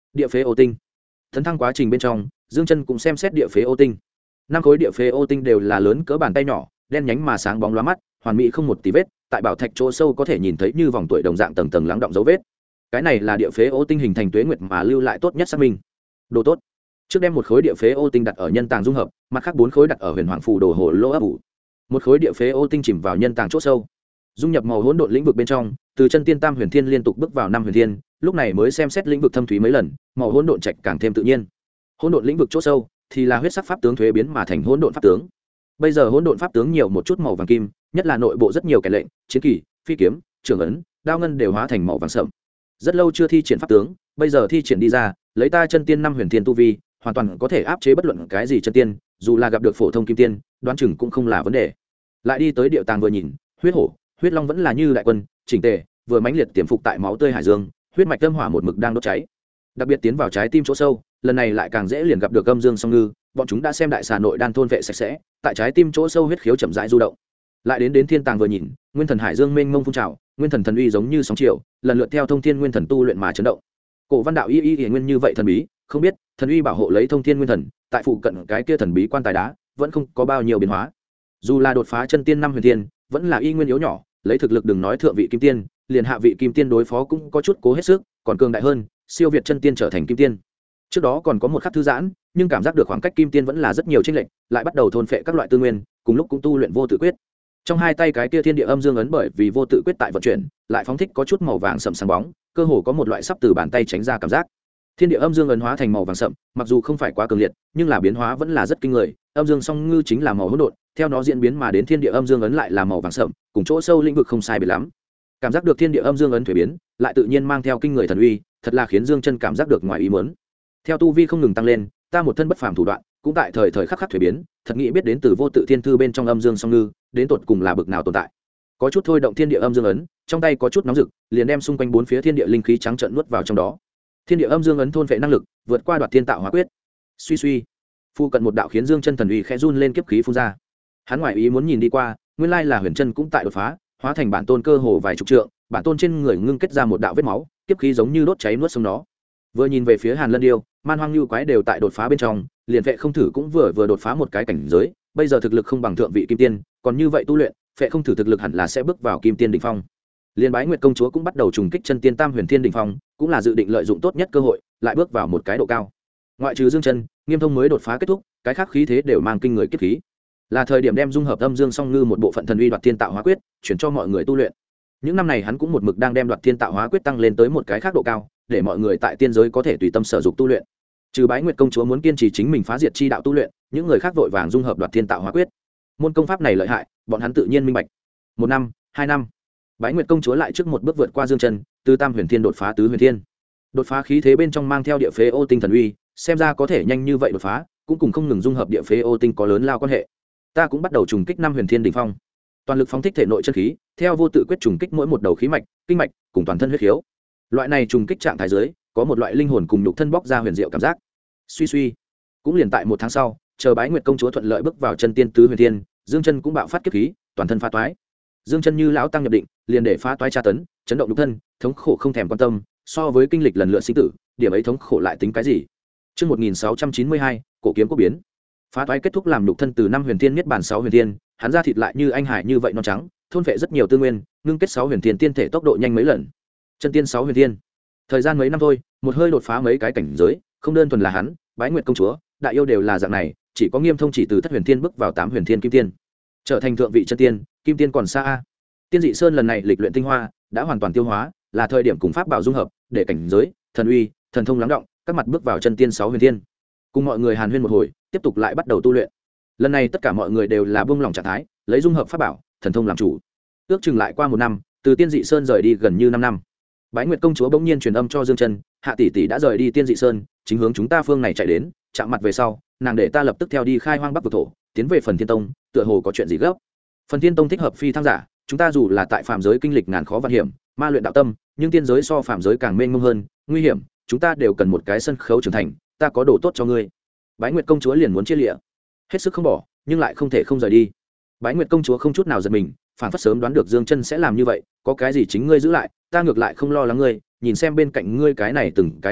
Speaker 1: Địa phế ô tinh. Tấn thăng quá trình bên trong, Dương Chân cũng xem xét địa phế ô tinh. 5 khối địa phế ô tinh đều là lớn cỡ bàn tay nhỏ, đen nhánh mà sáng bóng lóa mắt, hoàn mỹ không một tí vết, tại bảo thạch chỗ sâu có thể nhìn thấy như vòng tuổi đồng dạng tầng tầng lắng đọng dấu vết. Cái này là địa phế ô tinh hình thành tuế nguyệt mà lưu lại tốt nhất xác minh. Đồ tốt. Trước đem một khối địa phế ô tinh đặt ở nhân tàng dung hợp, mặt khác 4 khối đặt ở huyền hoàng phù đồ hồ lô ấp ủ. Một khối địa phế ô tinh chìm vào nhân tàng chỗ sâu, dung nhập màu hỗn độn lĩnh vực bên trong, từ chân tiên tam huyền thiên liên tục bước vào năm huyền thiên, lúc này mới xem xét lĩnh vực thâm thúy mấy lần, màu hỗn độn trạch càng thêm tự nhiên. Hỗn độn lĩnh vực chỗ sâu thì là huyết sắc pháp tướng thuế biến mà thành hỗn độn pháp tướng. Bây giờ hỗn độn pháp tướng nhiều một chút màu vàng kim, nhất là nội bộ rất nhiều kẻ lệnh, chiến kỳ, phi kiếm, trường ấn, đao ngân đều hóa thành màu vàng sẫm. Rất lâu chưa thi triển pháp tướng, bây giờ thi triển đi ra, lấy ta chân tiên năm huyền thiên tu vi, hoàn toàn có thể áp chế bất luận cái gì chân tiên, dù là gặp được phổ thông kim tiên, đoán chừng cũng không là vấn đề. Lại đi tới điệu tàng vừa nhìn, huyết hổ, huyết long vẫn là như đại quân, chỉnh tề, vừa mãnh liệt tiềm phục tại máu tươi hải dương, huyết mạch âm hỏa một mực đang đốt cháy. Đặc biệt tiến vào trái tim chỗ sâu, lần này lại càng dễ liền gặp được âm dương song ngư, bọn chúng đã xem đại xà nội đan thôn vệ sạch sẽ, tại trái tim chỗ sâu huyết khiếu chậm rãi du động. Lại đến thiên tàng vừa nhìn, nguyên thần hải dương mênh mông phun trào, nguyên thần thần uy giống như sóng chiều, lần lượt theo thông thiên nguyên thần tu luyện mà chấn động. Cổ văn đạo y nguyên như vậy thần bí, không biết thần uy bảo hộ lấy thông thiên nguyên thần, tại phụ cận cái kia thần bí quan tài đá, vẫn không có bao nhiêu biến hóa. Dù là đột phá chân tiên năm huyền tiên, vẫn là y nguyên yếu nhỏ, lấy thực lực đừng nói thượng vị kim tiên, liền hạ vị kim tiên đối phó cũng có chút cố hết sức, còn cường đại hơn, siêu việt chân tiên trở thành kim tiên. Trước đó còn có một khắc thư giãn, nhưng cảm giác được khoảng cách kim tiên vẫn là rất nhiều chênh lệch, lại bắt đầu thôn phệ các loại tư nguyên, cùng lúc cũng tu luyện vô tự quyết. Trong hai tay cái kia thiên địa âm dương ấn bởi vì vô tự quyết tại vận chuyển, lại phóng thích có chút màu vàng sậm sáng bóng, cơ hồ có một loại sắp từ bàn tay tránh ra cảm giác. Thiên địa âm dương ấn hóa thành màu vàng sậm, mặc dù không phải quá cường liệt, nhưng là biến hóa vẫn là rất kinh người. Âm dương song ngư chính là màu hỗn độn, theo nó diễn biến mà đến thiên địa âm dương ấn lại là màu vàng sậm, cùng chỗ sâu lĩnh vực không sai biệt lắm. Cảm giác được thiên địa âm dương ấn thủy biến, lại tự nhiên mang theo kinh người thần uy, thật là khiến Dương Chân cảm giác được ngoài ý muốn. Theo tu vi không ngừng tăng lên, ta một thân bất phàm thủ đoạn, cũng tại thời thời khắc khắc thủy biến, thật nghĩ biết đến từ vô tự thiên thư bên trong âm dương song ngư, đến tột cùng là bực nào tồn tại. Có chút thôi động thiên địa âm dương ấn, trong tay có chút nóng rực, liền đem xung quanh bốn phía thiên địa linh khí trắng trợn nuốt vào trong đó. Thiên địa âm dương ấn thôn vệ năng lực, vượt qua đoạt thiên tạo hóa quyết. Suy suy, phu cận một đạo khiến Dương Chân thần uy khẽ run lên kiếp khí phun ra. Hắn ngoại ý muốn nhìn đi qua, nguyên lai là Huyền Chân cũng tại đột phá, hóa thành bản tôn cơ hồ vài chục trượng, bản tôn trên người ngưng kết ra một đạo vết máu, kiếp khí giống như đốt cháy nuốt sống nó. Vừa nhìn về phía Hàn Lân Điêu, Man Hoang Nhu quái đều tại đột phá bên trong, liền Phệ Không Thử cũng vừa đột phá một cái cảnh giới, bây giờ thực lực không bằng thượng vị kim tiên, còn như vậy tu luyện, Phệ Không Thử thực lực hẳn là sẽ bước vào kim tiên đỉnh phong. Liên Bái Nguyệt công chúa cũng bắt đầu trùng kích chân tiên tam huyền thiên đỉnh phong, cũng là dự định lợi dụng tốt nhất cơ hội, lại bước vào một cái độ cao. Ngoại trừ Dương Chân, Nghiêm Thông mới đột phá kết thúc, cái khác khí thế đều mang kinh người kiếp khí. Là thời điểm đem dung hợp âm dương song ngư một bộ phận thần uy đoạt thiên tạo hóa quyết, chuyển cho mọi người tu luyện. Những năm này hắn cũng một mực đang đem đoạt thiên tạo hóa quyết tăng lên tới một cái khác độ cao, để mọi người tại tiên giới có thể tùy tâm sở dục tu luyện. Trừ Bái Nguyệt công chúa muốn kiên trì chính mình phá diệt chi đạo tu luyện, những người khác vội vàng dung hợp đoạt thiên tạo hóa quyết. Môn công pháp này lợi hại, bọn hắn tự nhiên minh bạch. 1 năm, 2 năm, Bái Nguyệt công chúa lại trước một bước vượt qua Dương Chân, từ tam huyền thiên đột phá tứ huyền thiên. Đột phá khí thế bên trong mang theo địa phế ô tinh thần uy, xem ra có thể nhanh như vậy đột phá, cũng cùng không ngừng dung hợp địa phế ô tinh có lớn lao quan hệ. Ta cũng bắt đầu trùng kích năm huyền thiên đỉnh phong, toàn lực phóng thích thể nội chân khí, theo vô tự quyết trùng kích mỗi một đầu khí mạch, kinh mạch, cùng toàn thân huyết khiếu. Loại này trùng kích trạng thái dưới, có một loại linh hồn cùng nhục thân bóc ra huyền diệu cảm giác. Suy suy, cũng liền tại 1 tháng sau, chờ Bái Nguyệt công chúa thuận lợi bước vào chân tiên tứ huyền thiên, Dương Chân cũng bạo phát kiếp khí, toàn thân phá toái. Dương Chân như lão tăng nhập định, liền để phá toái tra tấn, chấn động nhục thân, thống khổ không thèm quan tâm, so với kinh lịch lần lượt sinh tử, điểm ấy thống khổ lại tính cái gì? Chương 1692, cổ kiếm quốc biến. Phá toái kết thúc làm nhục thân từ năm huyền thiên niết bàn 6 huyền thiên, hắn ra thịt lại như anh hải như vậy non trắng, thôn phệ rất nhiều tư nguyên, ngưng kết 6 huyền thiên tiên thể tốc độ nhanh mấy lần. Chân tiên 6 huyền thiên. Thời gian mấy năm thôi, một hơi đột phá mấy cái cảnh giới, không đơn thuần là hắn, Bái Nguyệt công chúa, đại yêu đều là dạng này, chỉ có Nghiêm Thông chỉ từ thất huyền thiên bước vào 8 huyền thiên kim tiên, trở thành thượng vị chân tiên, kim tiên còn xa a. Tiên dị sơn lần này lịch luyện tinh hoa đã hoàn toàn tiêu hóa, là thời điểm cùng pháp bảo dung hợp, để cảnh giới, thần uy, thần thông lắng động, các mặt bước vào chân tiên 6 huyền thiên. Cùng mọi người hàn huyên một hồi, tiếp tục lại bắt đầu tu luyện. Lần này tất cả mọi người đều là buông lỏng trạng thái, lấy dung hợp pháp bảo, thần thông làm chủ. Ước chừng lại qua 1 năm, từ Tiên dị sơn rời đi gần như 5 năm. Bái Nguyệt công chúa bỗng nhiên truyền âm cho Dương Chân, Hạ tỷ tỷ đã rời đi Tiên dị sơn, chính hướng chúng ta phương này chạy đến, chạm mặt về sau, nàng để ta lập tức theo đi khai hoang bắc vực thổ, tiến về Phần Thiên Tông, tựa hồ có chuyện gì gấp. Phần Thiên Tông thích hợp phi thăng giả, chúng ta dù là tại phàm giới kinh lịch ngàn khó vạn hiểm, ma luyện đạo tâm, nhưng tiên giới so phàm giới càng mênh mông hơn, nguy hiểm, chúng ta đều cần một cái sân khấu trưởng thành, ta có đồ tốt cho ngươi. Bái Nguyệt công chúa liền muốn chia lịa, hết sức không bỏ, nhưng lại không thể không rời đi. Bái Nguyệt công chúa không chút nào giật mình, phản phất sớm đoán được Dương Chân sẽ làm như vậy, có cái gì chính ngươi giữ lại, ta ngược lại không lo lắng ngươi, nhìn xem bên cạnh ngươi cái này từng cái quái vật,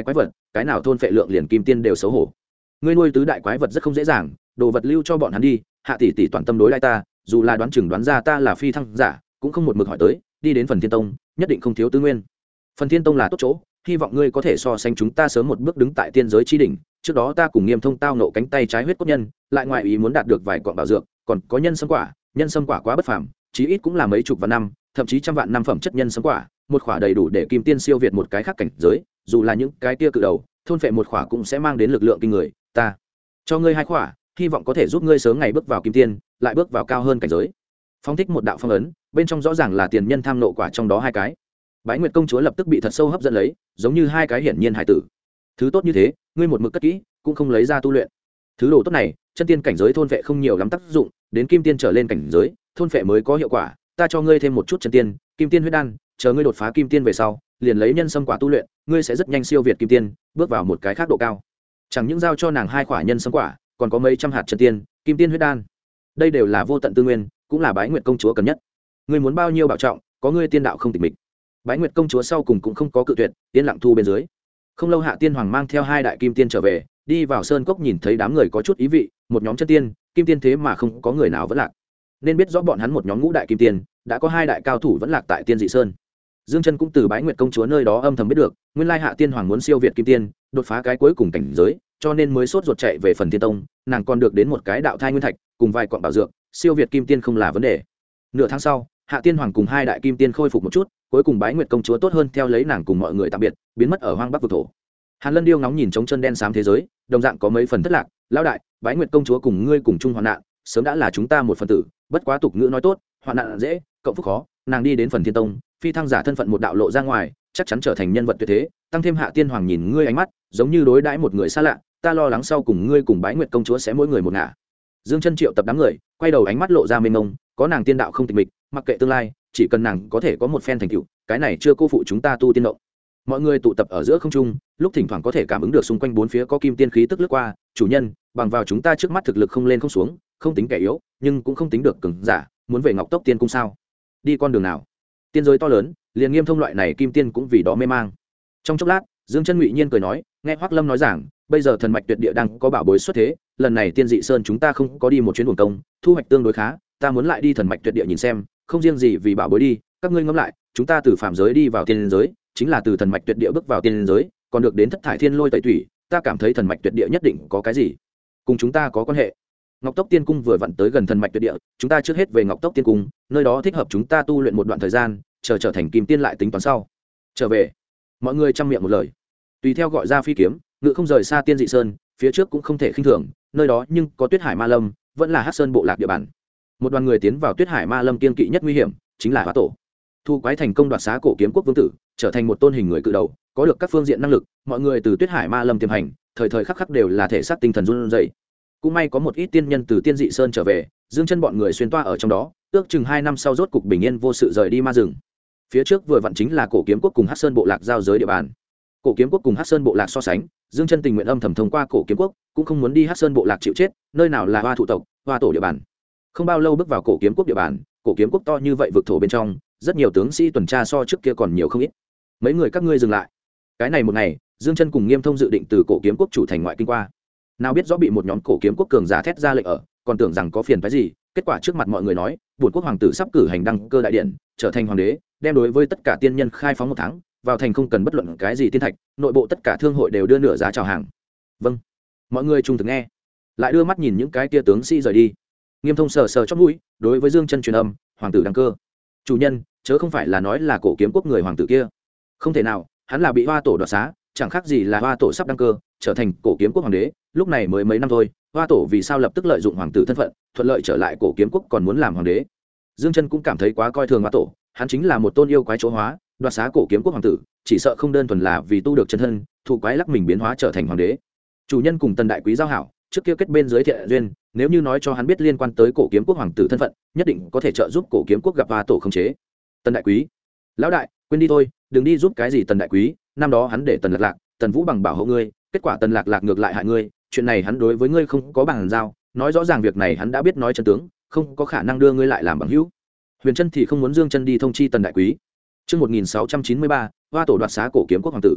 Speaker 1: cái nào thôn phệ lượng liền kim tiên đều xấu hổ. Ngươi nuôi tứ đại quái vật rất không dễ dàng, đồ vật lưu cho bọn hắn đi, hạ tỷ tỷ toàn tâm đối lại ta, dù là đoán chừng đoán ra ta là phi thăng giả cũng không một mực hỏi tới, đi đến Phần Thiên Tông nhất định không thiếu tư nguyên. Phần Thiên Tông là tốt chỗ, hy vọng ngươi có thể so sánh chúng ta sớm một bước đứng tại tiên giới chi đỉnh. Trước đó ta cùng Nghiêm Thông tao nộ cánh tay trái huyết cốt nhân, lại ngoại ý muốn đạt được vài cọng bảo dược, còn có nhân sâm quả, nhân sâm quả quá bất phàm, chí ít cũng là mấy chục vạn năm, thậm chí trăm vạn năm phẩm chất nhân sâm quả, một quả đầy đủ để kim tiên siêu việt một cái khác cảnh giới, dù là những cái kia cự đầu, thôn phệ một quả cũng sẽ mang đến lực lượng kinh người. Ta cho ngươi hai quả, hy vọng có thể giúp ngươi sớm ngày bước vào kim tiên, lại bước vào cao hơn cảnh giới. Phong thích một đạo phong ấn, bên trong rõ ràng là tiền nhân tham nộ quả trong đó hai cái. Bái Nguyệt công chúa lập tức bị thật sâu hấp dẫn lấy, giống như hai cái hiển nhiên hải tử. Thứ tốt như thế, ngươi một mực cất kỹ, cũng không lấy ra tu luyện. Thứ đồ tốt này, chân tiên cảnh giới thôn vệ không nhiều lắm tác dụng, đến kim tiên trở lên cảnh giới, thôn vệ mới có hiệu quả. Ta cho ngươi thêm một chút chân tiên, kim tiên huyết đan, chờ ngươi đột phá kim tiên về sau, liền lấy nhân sâm quả tu luyện, ngươi sẽ rất nhanh siêu việt kim tiên, bước vào một cái khác độ cao. Chẳng những giao cho nàng hai quả nhân sâm quả, còn có mấy trăm hạt chân tiên, kim tiên huyết đan. Đây đều là vô tận tư nguyên, cũng là Bái Nguyệt công chúa cần nhất. Ngươi muốn bao nhiêu bảo trọng, có ngươi tiên đạo không tịch mịch. Bái Nguyệt công chúa sau cùng cũng không có cự tuyệt, yên lặng thu bên dưới. Không lâu Hạ Tiên Hoàng mang theo hai đại kim tiên trở về, đi vào sơn cốc nhìn thấy đám người có chút ý vị, một nhóm chân tiên, kim tiên thế mà không có người nào vẫn lạc. Nên biết rõ bọn hắn một nhóm ngũ đại kim tiên, đã có hai đại cao thủ vẫn lạc tại Tiên Dị Sơn. Dương Chân cũng từ Bái Nguyệt công chúa nơi đó âm thầm biết được, nguyên lai Hạ Tiên Hoàng muốn siêu việt kim tiên, đột phá cái cuối cùng cảnh giới, cho nên mới sốt ruột chạy về Phần Thiên Tông, nàng còn được đến một cái đạo thai nguyên thạch, cùng vài quặng bảo dược, siêu việt kim tiên không là vấn đề. Nửa tháng sau, Hạ Tiên Hoàng cùng hai đại kim tiên khôi phục một chút, cuối cùng Bái Nguyệt công chúa tốt hơn theo lấy nàng cùng mọi người tạm biệt, biến mất ở hoang bắc vực thổ. Hàn Lân Điêu ngóng nhìn trống chân đen xám thế giới, đồng dạng có mấy phần thất lạc. Lão đại, Bái Nguyệt công chúa cùng ngươi cùng chung hoạn nạn, sớm đã là chúng ta một phần tử, bất quá tục ngữ nói tốt, hoạn nạn dễ, cộng phúc khó, nàng đi đến Phần Thiên Tông, phi thăng giả thân phận một đạo lộ ra ngoài, chắc chắn trở thành nhân vật tuyệt thế, tăng thêm Hạ Tiên Hoàng nhìn ngươi ánh mắt, giống như đối đãi một người xa lạ, ta lo lắng sau cùng ngươi cùng Bái Nguyệt công chúa sẽ mỗi người một ngả. Dương Chân triệu tập đám người, quay đầu ánh mắt lộ ra mênh mông, có nàng tiên đạo không tịch mịch, mặc kệ tương lai, chỉ cần nàng có thể có một phen thành tựu, cái này chưa cô phụ chúng ta tu tiên động. Mọi người tụ tập ở giữa không trung, lúc thỉnh thoảng có thể cảm ứng được xung quanh bốn phía có kim tiên khí tức lướt qua. Chủ nhân, bằng vào chúng ta trước mắt thực lực không lên không xuống, không tính kẻ yếu, nhưng cũng không tính được cường giả, muốn về Ngọc Tốc Tiên cung sao? Đi con đường nào? Tiên giới to lớn, liền Nghiêm Thông loại này kim tiên cũng vì đó mê mang. Trong chốc lát, Dương Chân ngụy nhiên cười nói, nghe Hoắc Lâm nói rằng, bây giờ thần mạch tuyệt địa đang có bảo bối xuất thế, lần này Tiên Dị Sơn chúng ta không có đi một chuyến uổng công, thu hoạch tương đối khá, ta muốn lại đi thần mạch tuyệt địa nhìn xem, không riêng gì vì bảo bối đi, các ngươi ngẫm lại, chúng ta từ phàm giới đi vào tiên giới, chính là từ thần mạch tuyệt địa bước vào tiên giới, còn được đến thất thải thiên lôi tẩy thủy, ta cảm thấy thần mạch tuyệt địa nhất định có cái gì cùng chúng ta có quan hệ. Ngọc Tốc Tiên cung vừa vặn tới gần thần mạch tuyệt địa, chúng ta trước hết về Ngọc Tốc Tiên cung, nơi đó thích hợp chúng ta tu luyện một đoạn thời gian, chờ trở thành kim tiên lại tính toán sau. Trở về. Mọi người trăm miệng một lời. Tùy theo gọi ra phi kiếm, ngự không rời xa Tiên Dị Sơn, phía trước cũng không thể khinh thường, nơi đó nhưng có Tuyết Hải Ma Lâm, vẫn là Hắc Sơn bộ lạc địa bàn. Một đoàn người tiến vào Tuyết Hải Ma Lâm kiên kỵ nhất nguy hiểm, chính là Hóa Tổ. Thu quái thành công đoạt xá cổ kiếm quốc vương tử, trở thành một tôn hình người cự đầu, có được các phương diện năng lực, mọi người từ Tuyết Hải Ma Lâm tiềm hành, thời thời khắc khắc đều là thể xác tinh thần run rẩy. Cũng may có một ít tiên nhân từ Tiên Dị Sơn trở về, Dương Chân bọn người xuyên toa ở trong đó, ước chừng 2 năm sau rốt cục bình yên vô sự rời đi ma rừng. Phía trước vừa vặn chính là cổ kiếm quốc cùng Hắc Sơn bộ lạc giao giới địa bàn. Cổ kiếm quốc cùng Hắc Sơn bộ lạc so sánh, Dương Chân tình nguyện âm thầm thông qua cổ kiếm quốc, cũng không muốn đi Hắc Sơn bộ lạc chịu chết, nơi nào là hoa thụ tộc, hoa tổ địa bàn. Không bao lâu bước vào cổ kiếm quốc địa bàn, cổ kiếm quốc to như vậy vực thổ bên trong, rất nhiều tướng sĩ tuần tra so trước kia còn nhiều không ít. Mấy người các ngươi dừng lại. Cái này một ngày, Dương Chân cùng Nghiêm Thông dự định từ cổ kiếm quốc chủ thành ngoại kinh qua. Nào biết rõ bị một nhóm cổ kiếm quốc cường giả thét ra lệnh ở, còn tưởng rằng có phiền phức gì, kết quả trước mặt mọi người nói, bổn quốc hoàng tử sắp cử hành đăng cơ đại điện, trở thành hoàng đế, đem đối với tất cả tiên nhân khai phóng 1 tháng, vào thành không cần bất luận cái gì tiên thạch, nội bộ tất cả thương hội đều đưa nửa giá chào hàng. Vâng. Mọi người trung thực nghe, lại đưa mắt nhìn những cái tia tướng sĩ rời đi. Nghiêm Thông sờ sờ chóp mũi, đối với Dương Chân truyền âm, hoàng tử đăng cơ. Chủ nhân, chớ không phải là nói là cổ kiếm quốc người hoàng tử kia. Không thể nào, hắn là bị hoa tổ đoạt xá, chẳng khác gì là hoa tổ sắp đăng cơ, trở thành cổ kiếm quốc hoàng đế, lúc này mới mấy năm thôi, hoa tổ vì sao lập tức lợi dụng hoàng tử thân phận, thuận lợi trở lại cổ kiếm quốc còn muốn làm hoàng đế. Dương Chân cũng cảm thấy quá coi thường hoa tổ, hắn chính là một tôn yêu quái chỗ hóa, đoạt xá cổ kiếm quốc hoàng tử, chỉ sợ không đơn thuần là vì tu được chân thân, thụ quái lắc mình biến hóa trở thành hoàng đế. Chủ nhân cùng Tần đại quý giao hảo, trước kia kết bên dưới thiện duyên, nếu như nói cho hắn biết liên quan tới cổ kiếm quốc hoàng tử thân phận, nhất định có thể trợ giúp cổ kiếm quốc gặp hoa tổ khống chế. Tần đại quý, lão đại, quên đi thôi, đừng đi giúp cái gì Tần đại quý, năm đó hắn để Tần Lạc Lạc, Tần Vũ bằng bảo hộ ngươi, kết quả Tần Lạc Lạc ngược lại hại ngươi, chuyện này hắn đối với ngươi không có bằng giao, nói rõ ràng việc này hắn đã biết nói chân tướng, không có khả năng đưa ngươi lại làm bằng hữu. Huyền Trân thì không muốn Dương Chân đi thông chi Tần đại quý. Chương 1693, hoa tổ đoạt xá cổ kiếm quốc hoàng tử.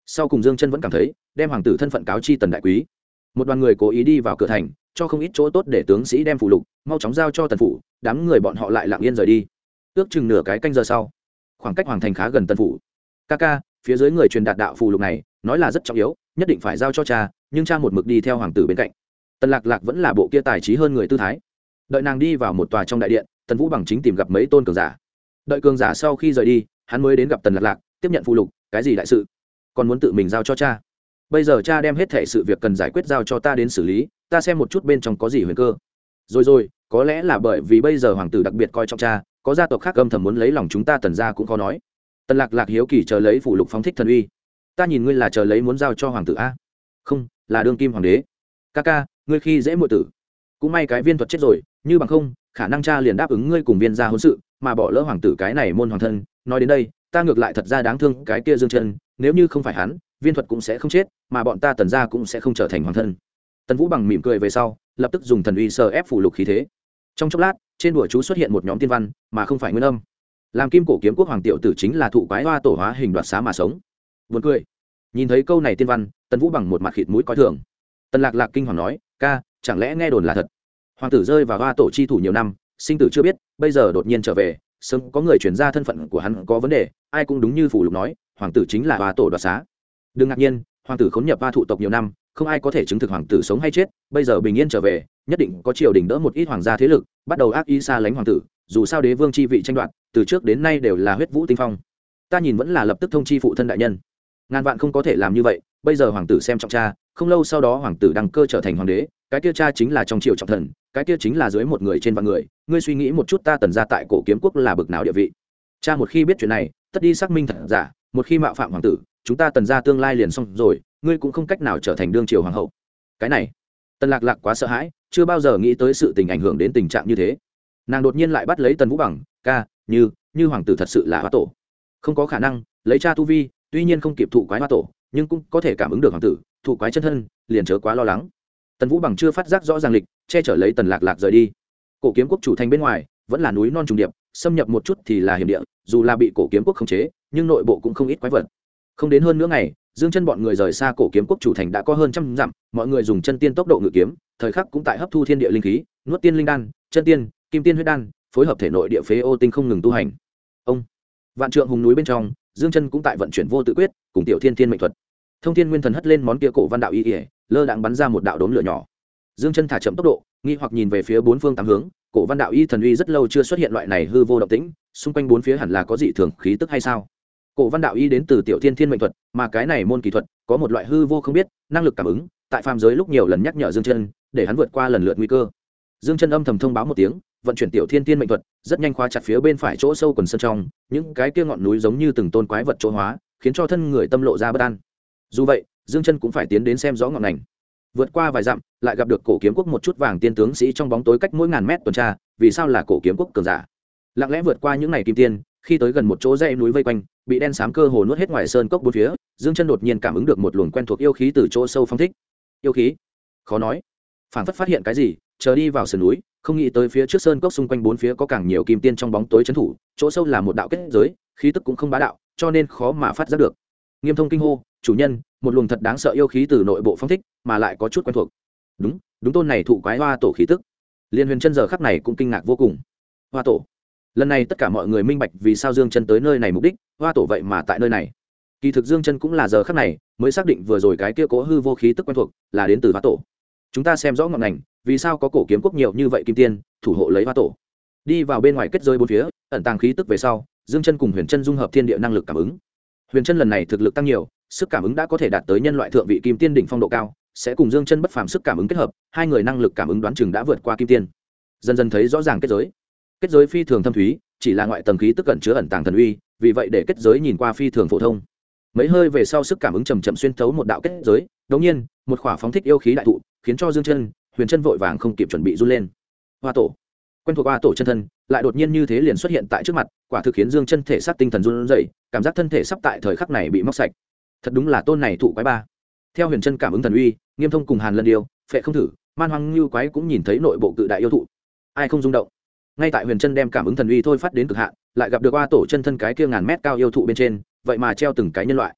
Speaker 1: sau cùng Dương Chân vẫn cảm thấy đem hoàng tử thân phận cáo chi Tần đại quý. Một đoàn người cố ý đi vào cửa thành, cho không ít chỗ tốt để tướng sĩ đem phụ lục mau chóng giao cho Tần phủ, đám người bọn họ lại lặng yên rời đi. Ước chừng nửa cái canh giờ sau, khoảng cách hoàng thành khá gần Tần phủ. Ca, phía dưới người truyền đạt đạo phù lục này, nói là rất trọng yếu, nhất định phải giao cho cha, nhưng cha một mực đi theo hoàng tử bên cạnh. Tần Lạc Lạc vẫn là bộ kia tài trí hơn người tư thái. Đợi nàng đi vào một tòa trong đại điện, Tần Vũ bằng chính tìm gặp mấy tôn cường giả. Đợi cường giả sau khi rời đi, hắn mới đến gặp Tần Lạc Lạc, tiếp nhận phù lục, cái gì đại sự, còn muốn tự mình giao cho cha. Bây giờ cha đem hết thảy sự việc cần giải quyết giao cho ta đến xử lý, ta xem một chút bên trong có gì huyền cơ. Rồi, có lẽ là bởi vì bây giờ hoàng tử đặc biệt coi trọng cha, có gia tộc khác âm thầm muốn lấy lòng chúng ta Tần gia cũng khó nói. Tần Lạc Lạc hiếu kỳ chờ lấy phù lục phóng thích thần uy. Ta nhìn ngươi là chờ lấy muốn giao cho hoàng tử a? Không, là đương kim hoàng đế. Ca, ngươi khi dễ muội tử. Cũng may cái viên thuật chết rồi, như bằng không, khả năng cha liền đáp ứng ngươi cùng viên gia hôn sự, mà bỏ lỡ hoàng tử cái này môn hoàng thân. Nói đến đây, ta ngược lại thật ra đáng thương cái kia Dương Chân, nếu như không phải hắn, viên thuật cũng sẽ không chết, mà bọn ta Tần gia cũng sẽ không trở thành hoàng thân. Tần Vũ bằng mỉm cười về sau, lập tức dùng thần uy sờ ép phù lục khí thế. Trong chốc lát, trên đùa chú xuất hiện một nhóm tiên văn, mà không phải nguyên âm. Làm Kim Cổ Kiếm Quốc hoàng tiểu tử chính là thụ quái hoa tổ hóa hình đoạt xá mà sống. Buồn cười. Nhìn thấy câu này tiên văn, Tần Vũ bằng một mặt khịt mũi coi thường. Tần Lạc Lạc kinh hoàng nói, ca, chẳng lẽ nghe đồn là thật? Hoàng tử rơi vào hoa tổ chi thủ nhiều năm, sinh tử chưa biết, bây giờ đột nhiên trở về, sớm có người truyền ra thân phận của hắn có vấn đề, ai cũng đúng như phù lục nói, hoàng tử chính là hoa tổ đoạt xá. Đừng ngạc nhiên, hoàng tử khốn nhập hoa thụ tộc nhiều năm, không ai có thể chứng thực hoàng tử sống hay chết, bây giờ bình yên trở về, nhất định có triều đình đỡ một ít hoàng gia thế lực, bắt đầu ác ý xa lánh hoàng tử, dù sao đế vương chi vị tranh đoạt, từ trước đến nay đều là huyết vũ tinh phong. Ta nhìn vẫn là lập tức thông chi phụ thân đại nhân. Ngàn vạn không có thể làm như vậy, bây giờ hoàng tử xem trọng cha, không lâu sau đó hoàng tử đăng cơ trở thành hoàng đế, cái kia cha chính là trong triều trọng thần, cái kia chính là dưới một người trên vạn người, ngươi suy nghĩ một chút ta Tần gia tại Cổ Kiếm Quốc là bực nào địa vị. Cha một khi biết chuyện này, tất đi xác minh thật giả, một khi mạo phạm hoàng tử, chúng ta Tần gia tương lai liền xong rồi, ngươi cũng không cách nào trở thành đương triều hoàng hậu. Cái này, Tần Lạc Lạc quá sợ hãi, chưa bao giờ nghĩ tới sự tình ảnh hưởng đến tình trạng như thế. Nàng đột nhiên lại bắt lấy Tần Vũ bằng, ca, như hoàng tử thật sự là hoa tổ. Không có khả năng, lấy cha tu vi, tuy nhiên không kịp thụ quái hoa tổ, nhưng cũng có thể cảm ứng được hoàng tử thụ quái chân thân, liền chớ quá lo lắng. Tần Vũ bằng chưa phát giác rõ ràng lịch, che chở lấy Tần Lạc Lạc rời đi. Cổ Kiếm Quốc chủ thành bên ngoài vẫn là núi non trùng điệp, xâm nhập một chút thì là hiểm địa, dù là bị Cổ Kiếm Quốc khống chế, nhưng nội bộ cũng không ít quái vật. Không đến hơn nửa ngày, Dương Chân bọn người rời xa Cổ Kiếm Quốc chủ thành đã có hơn trăm dặm, mọi người dùng chân tiên tốc độ ngự kiếm, thời khắc cũng tại hấp thu thiên địa linh khí, nuốt tiên linh đan, chân tiên, kim tiên huyết đan, phối hợp thể nội địa phế ô tinh không ngừng tu hành. Ông vạn trượng hùng núi bên trong, Dương Chân cũng tại vận chuyển vô tự quyết, cùng tiểu thiên thiên mệnh thuật. Thông thiên nguyên thần hất lên món kia cổ văn đạo y, lơ đãng bắn ra một đạo đốm lửa nhỏ. Dương Chân thả chậm tốc độ, nghi hoặc nhìn về phía bốn phương tám hướng, cổ văn đạo y thần uy rất lâu chưa xuất hiện loại này hư vô động tĩnh, xung quanh bốn phía hẳn là có dị thường khí tức hay sao? Cổ văn đạo y đến từ tiểu thiên thiên mệnh thuật, mà cái này môn kỳ thuật có một loại hư vô không biết, năng lực cảm ứng, tại phàm giới lúc nhiều lần nhắc nhở Dương Chân, để hắn vượt qua lần lượt nguy cơ. Dương Chân âm thầm thông báo một tiếng, vận chuyển tiểu thiên thiên mệnh thuật, rất nhanh khóa chặt phía bên phải chỗ sâu quần sơn trong, những cái kia ngọn núi giống như từng tôn quái vật chỗ hóa, khiến cho thân người tâm lộ ra bất an. Dù vậy, Dương Chân cũng phải tiến đến xem rõ ngọn ngành. Vượt qua vài dặm, lại gặp được Cổ Kiếm Quốc một chút vàng tiên tướng sĩ trong bóng tối cách mỗi ngàn mét tuần tra, vì sao là Cổ Kiếm Quốc cường giả? Lặng lẽ vượt qua những ngày kim tiên, khi tới gần một chỗ dãy núi vây quanh, bị đen xám cơ hồ nuốt hết ngoài sơn cốc bốn phía, Dương Chân đột nhiên cảm ứng được một luồng quen thuộc yêu khí từ chỗ sâu phong thích. Yêu khí? Khó nói. Phảng phất phát hiện cái gì, chờ đi vào sườn núi, không nghĩ tới phía trước sơn cốc xung quanh bốn phía có càng nhiều kim tiên trong bóng tối trấn thủ, chỗ sâu là một đạo kết giới, khí tức cũng không bá đạo, cho nên khó mà phát giác được. Nghiêm Thông kinh hô, chủ nhân, một luồng thật đáng sợ yêu khí từ nội bộ phong thích, mà lại có chút quen thuộc. Đúng tôn này thụ quái hoa tổ khí tức. Liên Huyền Chân giờ khắc này cũng kinh ngạc vô cùng. Hoa tổ. Lần này tất cả mọi người minh bạch vì sao Dương Chân tới nơi này mục đích, hoa tổ vậy mà tại nơi này. Kỳ thực Dương Chân cũng là giờ khắc này mới xác định vừa rồi cái kia cố hư vô khí tức quen thuộc là đến từ hoa tổ. Chúng ta xem rõ ngọn ngành, vì sao có Cổ Kiếm Quốc nhiều như vậy kim tiên thủ hộ lấy hoa tổ. Đi vào bên ngoài kết giới bốn phía, ẩn tàng khí tức về sau, Dương Chân cùng Huyền Chân dung hợp thiên địa năng lực cảm ứng. Huyền Chân lần này thực lực tăng nhiều, sức cảm ứng đã có thể đạt tới nhân loại thượng vị kim tiên đỉnh phong độ cao, sẽ cùng Dương Chân bất phàm sức cảm ứng kết hợp, hai người năng lực cảm ứng đoán chừng đã vượt qua kim tiên. Dần dần thấy rõ ràng kết giới phi thường thâm thúy, chỉ là ngoại tầng khí tức cẩn chứa ẩn tàng thần uy, vì vậy để kết giới nhìn qua phi thường phổ thông. Mấy hơi về sau sức cảm ứng chậm chậm xuyên thấu một đạo kết giới, đột nhiên, một khỏa phóng thích yêu khí đại thụ, khiến cho Dương Chân, Huyền Chân vội vàng không kịp chuẩn bị run lên. Hoa tổ, quen thuộc hoa tổ chân thân, lại đột nhiên như thế liền xuất hiện tại trước mặt, quả thực khiến Dương Chân thể xác tinh thần run rẩy, cảm giác thân thể sắp tại thời khắc này bị móc sạch. Thật đúng là tôn này thụ quái ba. Theo Huyền Chân cảm ứng thần uy, Nghiêm Thông cùng Hàn Lân Điêu, Phệ Không Thử, Man Hoang Lưu quái cũng nhìn thấy nội bộ cự đại yêu thụ. Ai không rung động? Ngay tại Huyền Chân đem cảm ứng thần uy thôi phát đến cực hạn, lại gặp được hoa tổ chân thân cái kia ngàn mét cao yêu thụ bên trên, vậy mà treo từng cái nhân loại.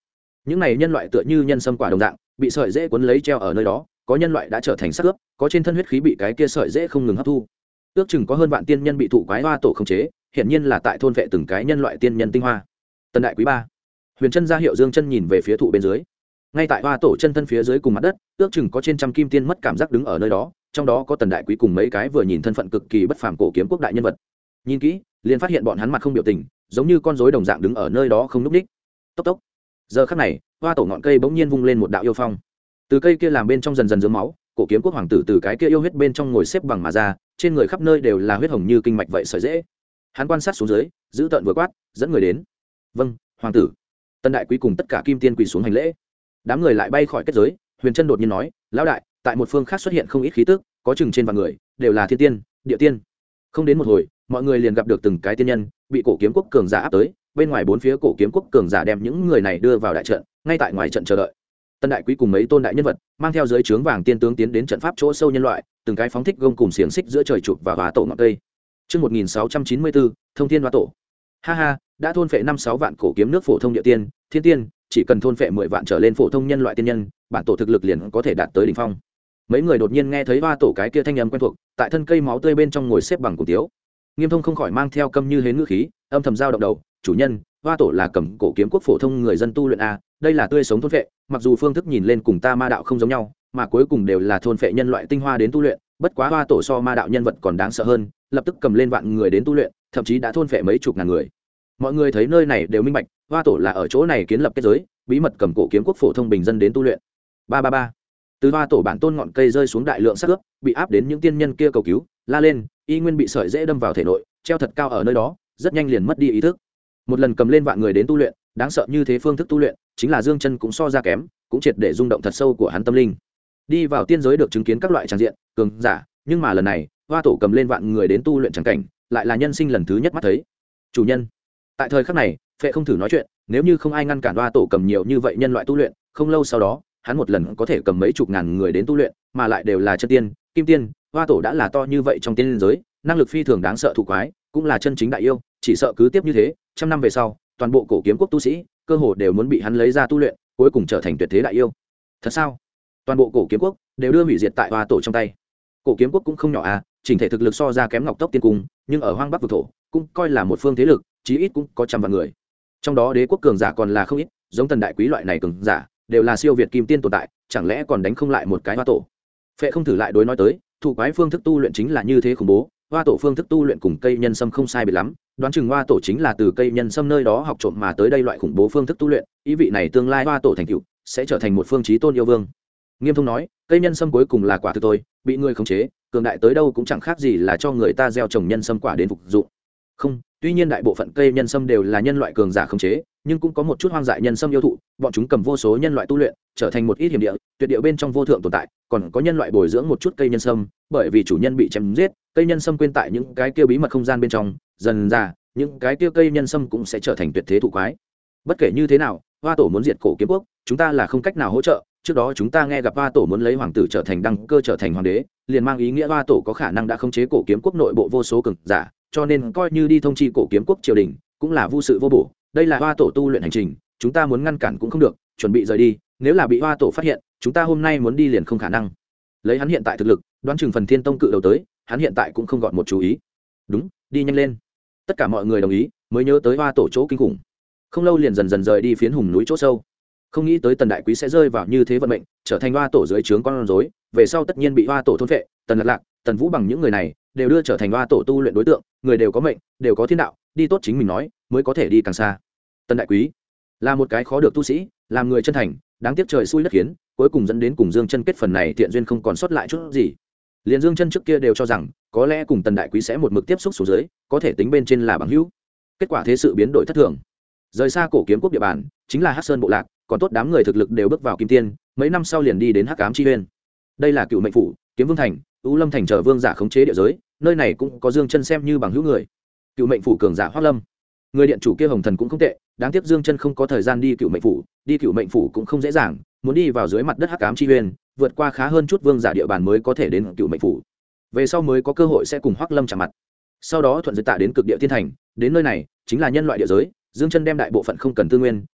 Speaker 1: những này nhân loại tựa như nhân sâm quả đồng dạng bị sợi dễ cuốn lấy treo ở nơi đó, có nhân loại đã trở thành xác ướp, có trên thân huyết khí bị cái kia sợi dễ không ngừng hấp thu. Ước chừng có hơn vạn tiên nhân bị thụ quái hoa tổ khống chế, hiển nhiên là tại thôn vệ từng cái nhân loại tiên nhân tinh hoa. Tần đại quý ba, Huyền Chân ra hiệu Dương Chân nhìn về phía thụ bên dưới. Ngay tại hoa tổ chân thân phía dưới cùng mặt đất, ước chừng có trên trăm kim tiên mất cảm giác đứng ở nơi đó, trong đó có Tần đại quý cùng mấy cái vừa nhìn thân phận cực kỳ bất phàm cổ kiếm quốc đại nhân vật. Nhìn kỹ, liền phát hiện bọn hắn mặt không biểu tình, giống như con rối đồng dạng đứng ở nơi đó không nhúc nhích. Tốc tốc. Giờ khắc này, hoa tổ ngọn cây bỗng nhiên vung lên một đạo yêu phong. Từ cây kia làm bên trong dần dần dướng máu, cổ kiếm quốc hoàng tử từ cái kia yêu huyết bên trong ngồi xếp bằng mà ra, trên người khắp nơi đều là huyết hồng như kinh mạch vậy sợi dễ. Hắn quan sát xuống dưới, giữ tợn vừa quát, dẫn người đến. Vâng, hoàng tử. Tân đại quý cùng tất cả kim tiên quỳ xuống hành lễ. Đám người lại bay khỏi kết giới. Huyền Chân đột nhiên nói, lão đại, tại một phương khác xuất hiện không ít khí tức, có chừng trên vạn người, đều là thiên tiên, địa tiên. Không đến một hồi, mọi người liền gặp được từng cái tiên nhân bị cổ kiếm quốc cường giả áp tới, bên ngoài bốn phía cổ kiếm quốc cường giả đem những người này đưa vào đại trận, ngay tại ngoài trận chờ đợi. Tân đại quý cùng mấy tôn đại nhân vật mang theo dưới trướng vàng tiên tướng tiến đến trận pháp chỗ sâu nhân loại, từng cái phóng thích gông cùng xiềng xích giữa trời chụp và hóa tổ ngọn cây. Chương 1694, Thông Thiên Hóa Tổ. Ha ha, đã thôn phệ 5-6 vạn cổ kiếm nước phổ thông địa tiên, thiên tiên, chỉ cần thôn phệ 10 vạn trở lên phổ thông nhân loại tiên nhân, bản tổ thực lực liền có thể đạt tới đỉnh phong. Mấy người đột nhiên nghe thấy hoa tổ cái kia thanh âm quen thuộc, tại thân cây máu tươi bên trong ngồi xếp bằng cùng tiếu. Nghiêm Thông không khỏi mang theo căm như hến ngữ khí, âm thầm giao động đầu, chủ nhân, hoa tổ là cầm cổ kiếm quốc phổ thông người dân tu luyện a, đây là tươi sống thôn phệ, mặc dù phương thức nhìn lên cùng ta ma đạo không giống nhau, mà cuối cùng đều là thôn phệ nhân loại tinh hoa đến tu luyện, bất quá hoa tổ so ma đạo nhân vật còn đáng sợ hơn, lập tức cầm lên vạn người đến tu luyện, thậm chí đã thôn phệ mấy chục ngàn người. Mọi người thấy nơi này đều minh bạch, hoa tổ là ở chỗ này kiến lập kết giới, bí mật cầm cổ kiếm quốc phổ thông bình dân đến tu luyện. Ba. Từ hoa tổ bản tôn ngọn cây rơi xuống đại lượng xác ướp, bị áp đến những tiên nhân kia cầu cứu, la lên, y nguyên bị sợi dễ đâm vào thể nội, treo thật cao ở nơi đó, rất nhanh liền mất đi ý thức. Một lần cầm lên vạn người đến tu luyện, đáng sợ như thế phương thức tu luyện, chính là Dương Chân cũng so ra kém, cũng triệt để rung động thật sâu của hắn tâm linh. Đi vào tiên giới được chứng kiến các loại tràng diện, cường giả, nhưng mà lần này, hoa tổ cầm lên vạn người đến tu luyện chẳng cảnh, lại là nhân sinh lần thứ nhất mắt thấy. Chủ nhân. Tại thời khắc này, Phệ không thử nói chuyện, nếu như không ai ngăn cản hoa tổ cầm nhiều như vậy nhân loại tu luyện, không lâu sau đó, hắn một lần có thể cầm mấy chục ngàn người đến tu luyện, mà lại đều là chân tiên, kim tiên, hoa tổ đã là to như vậy trong tiên giới, năng lực phi thường đáng sợ thụ quái, cũng là chân chính đại yêu, chỉ sợ cứ tiếp như thế, trăm năm về sau, toàn bộ cổ kiếm quốc tu sĩ, cơ hồ đều muốn bị hắn lấy ra tu luyện, cuối cùng trở thành tuyệt thế đại yêu. Thật sao? Toàn bộ cổ kiếm quốc đều đưa hủy diệt tại hoa tổ trong tay. Cổ kiếm quốc cũng không nhỏ à, chỉnh thể thực lực so ra kém Ngọc Tốc tiên cung, nhưng ở hoang bắc vực thổ, cũng coi là một phương thế lực, chí ít cũng có trăm vạn người. Trong đó đế quốc cường giả còn là không ít, giống Tần đại quý loại này cường giả, đều là siêu việt kim tiên tồn tại, chẳng lẽ còn đánh không lại một cái hoa tổ? Phệ không thử lại đối nói tới, thủ quái phương thức tu luyện chính là như thế khủng bố, hoa tổ phương thức tu luyện cùng cây nhân sâm không sai biệt lắm, đoán chừng hoa tổ chính là từ cây nhân sâm nơi đó học trộm mà tới đây loại khủng bố phương thức tu luyện, ý vị này tương lai hoa tổ thành tựu sẽ trở thành một phương chí tôn yêu vương. Nghiêm Thông nói, cây nhân sâm cuối cùng là quả thực tôi, bị người khống chế, cường đại tới đâu cũng chẳng khác gì là cho người ta gieo trồng nhân sâm quả đến phục dụng. Không, tuy nhiên đại bộ phận cây nhân sâm đều là nhân loại cường giả khống chế, nhưng cũng có một chút hoang dại nhân sâm yêu thụ, bọn chúng cầm vô số nhân loại tu luyện, trở thành một ít hiểm địa, tuyệt địa bên trong vô thượng tồn tại, còn có nhân loại bồi dưỡng một chút cây nhân sâm, bởi vì chủ nhân bị chém giết, cây nhân sâm quên tại những cái kia bí mật không gian bên trong, dần ra, những cái kia cây nhân sâm cũng sẽ trở thành tuyệt thế thụ quái. Bất kể như thế nào, hoa tổ muốn diệt cổ kiếm quốc, chúng ta là không cách nào hỗ trợ. Trước đó chúng ta nghe gặp hoa tổ muốn lấy hoàng tử trở thành đăng cơ trở thành hoàng đế, liền mang ý nghĩa hoa tổ có khả năng đã khống chế cổ kiếm quốc nội bộ vô số cường giả, cho nên coi như đi thông chi cổ kiếm quốc triều đình, cũng là vô sự vô bổ. Đây là hoa tổ tu luyện hành trình, chúng ta muốn ngăn cản cũng không được, chuẩn bị rời đi, nếu là bị hoa tổ phát hiện, chúng ta hôm nay muốn đi liền không khả năng. Lấy hắn hiện tại thực lực, đoán chừng phần thiên tông cự đầu tới, hắn hiện tại cũng không gọn một chú ý. Đúng, đi nhanh lên. Tất cả mọi người đồng ý, mới nhớ tới hoa tổ chỗ kinh khủng. Không lâu liền dần dần rời đi phiến hùng núi chỗ sâu. Không nghĩ tới Tần đại quý sẽ rơi vào như thế vận mệnh, trở thành hoa tổ dưới trướng con rối, về sau tất nhiên bị hoa tổ thôn phệ. Tần Lạc Lạc, Tần Vũ bằng những người này đều đưa trở thành hoa tổ tu luyện đối tượng, người đều có mệnh, đều có thiên đạo, đi tốt chính mình nói, mới có thể đi càng xa. Tần đại quý là một cái khó được tu sĩ, làm người chân thành, đáng tiếc trời xui đất khiến, cuối cùng dẫn đến cùng Dương Chân kết phần này thiện duyên không còn sót lại chút gì. Liên Dương Chân trước kia đều cho rằng, có lẽ cùng Tần đại quý sẽ một mực tiếp xúc xuống dưới, có thể tính bên trên là bằng hữu. Kết quả thế sự biến đổi thất thường. Rời xa cổ kiếm quốc địa bàn, chính là Hắc Sơn bộ lạc, còn tốt đám người thực lực đều bước vào kim tiên, mấy năm sau liền đi đến Hắc Ám chi Uyên. Đây là Cựu Mệnh phủ, Kiếm Vương thành, U Lâm thành chờ vương giả khống chế địa giới, nơi này cũng có Dương Chân xem như bằng hữu người. Cựu Mệnh phủ cường giả Hoắc Lâm, người điện chủ kia Hồng Thần cũng không tệ, đáng tiếc Dương Chân không có thời gian đi Cựu Mệnh phủ, đi Cựu Mệnh phủ cũng không dễ dàng, muốn đi vào dưới mặt đất Hắc Ám chi Uyên, vượt qua khá hơn chút vương giả địa bàn mới có thể đến Cựu Mệnh phủ. Về sau mới có cơ hội sẽ cùng Hoắc Lâm chạm mặt. Sau đó thuận giới tạ đến Cực Địa Thiên thành, đến nơi này chính là nhân loại địa giới, Dương Chân đem đại bộ phận không cần tư nguyên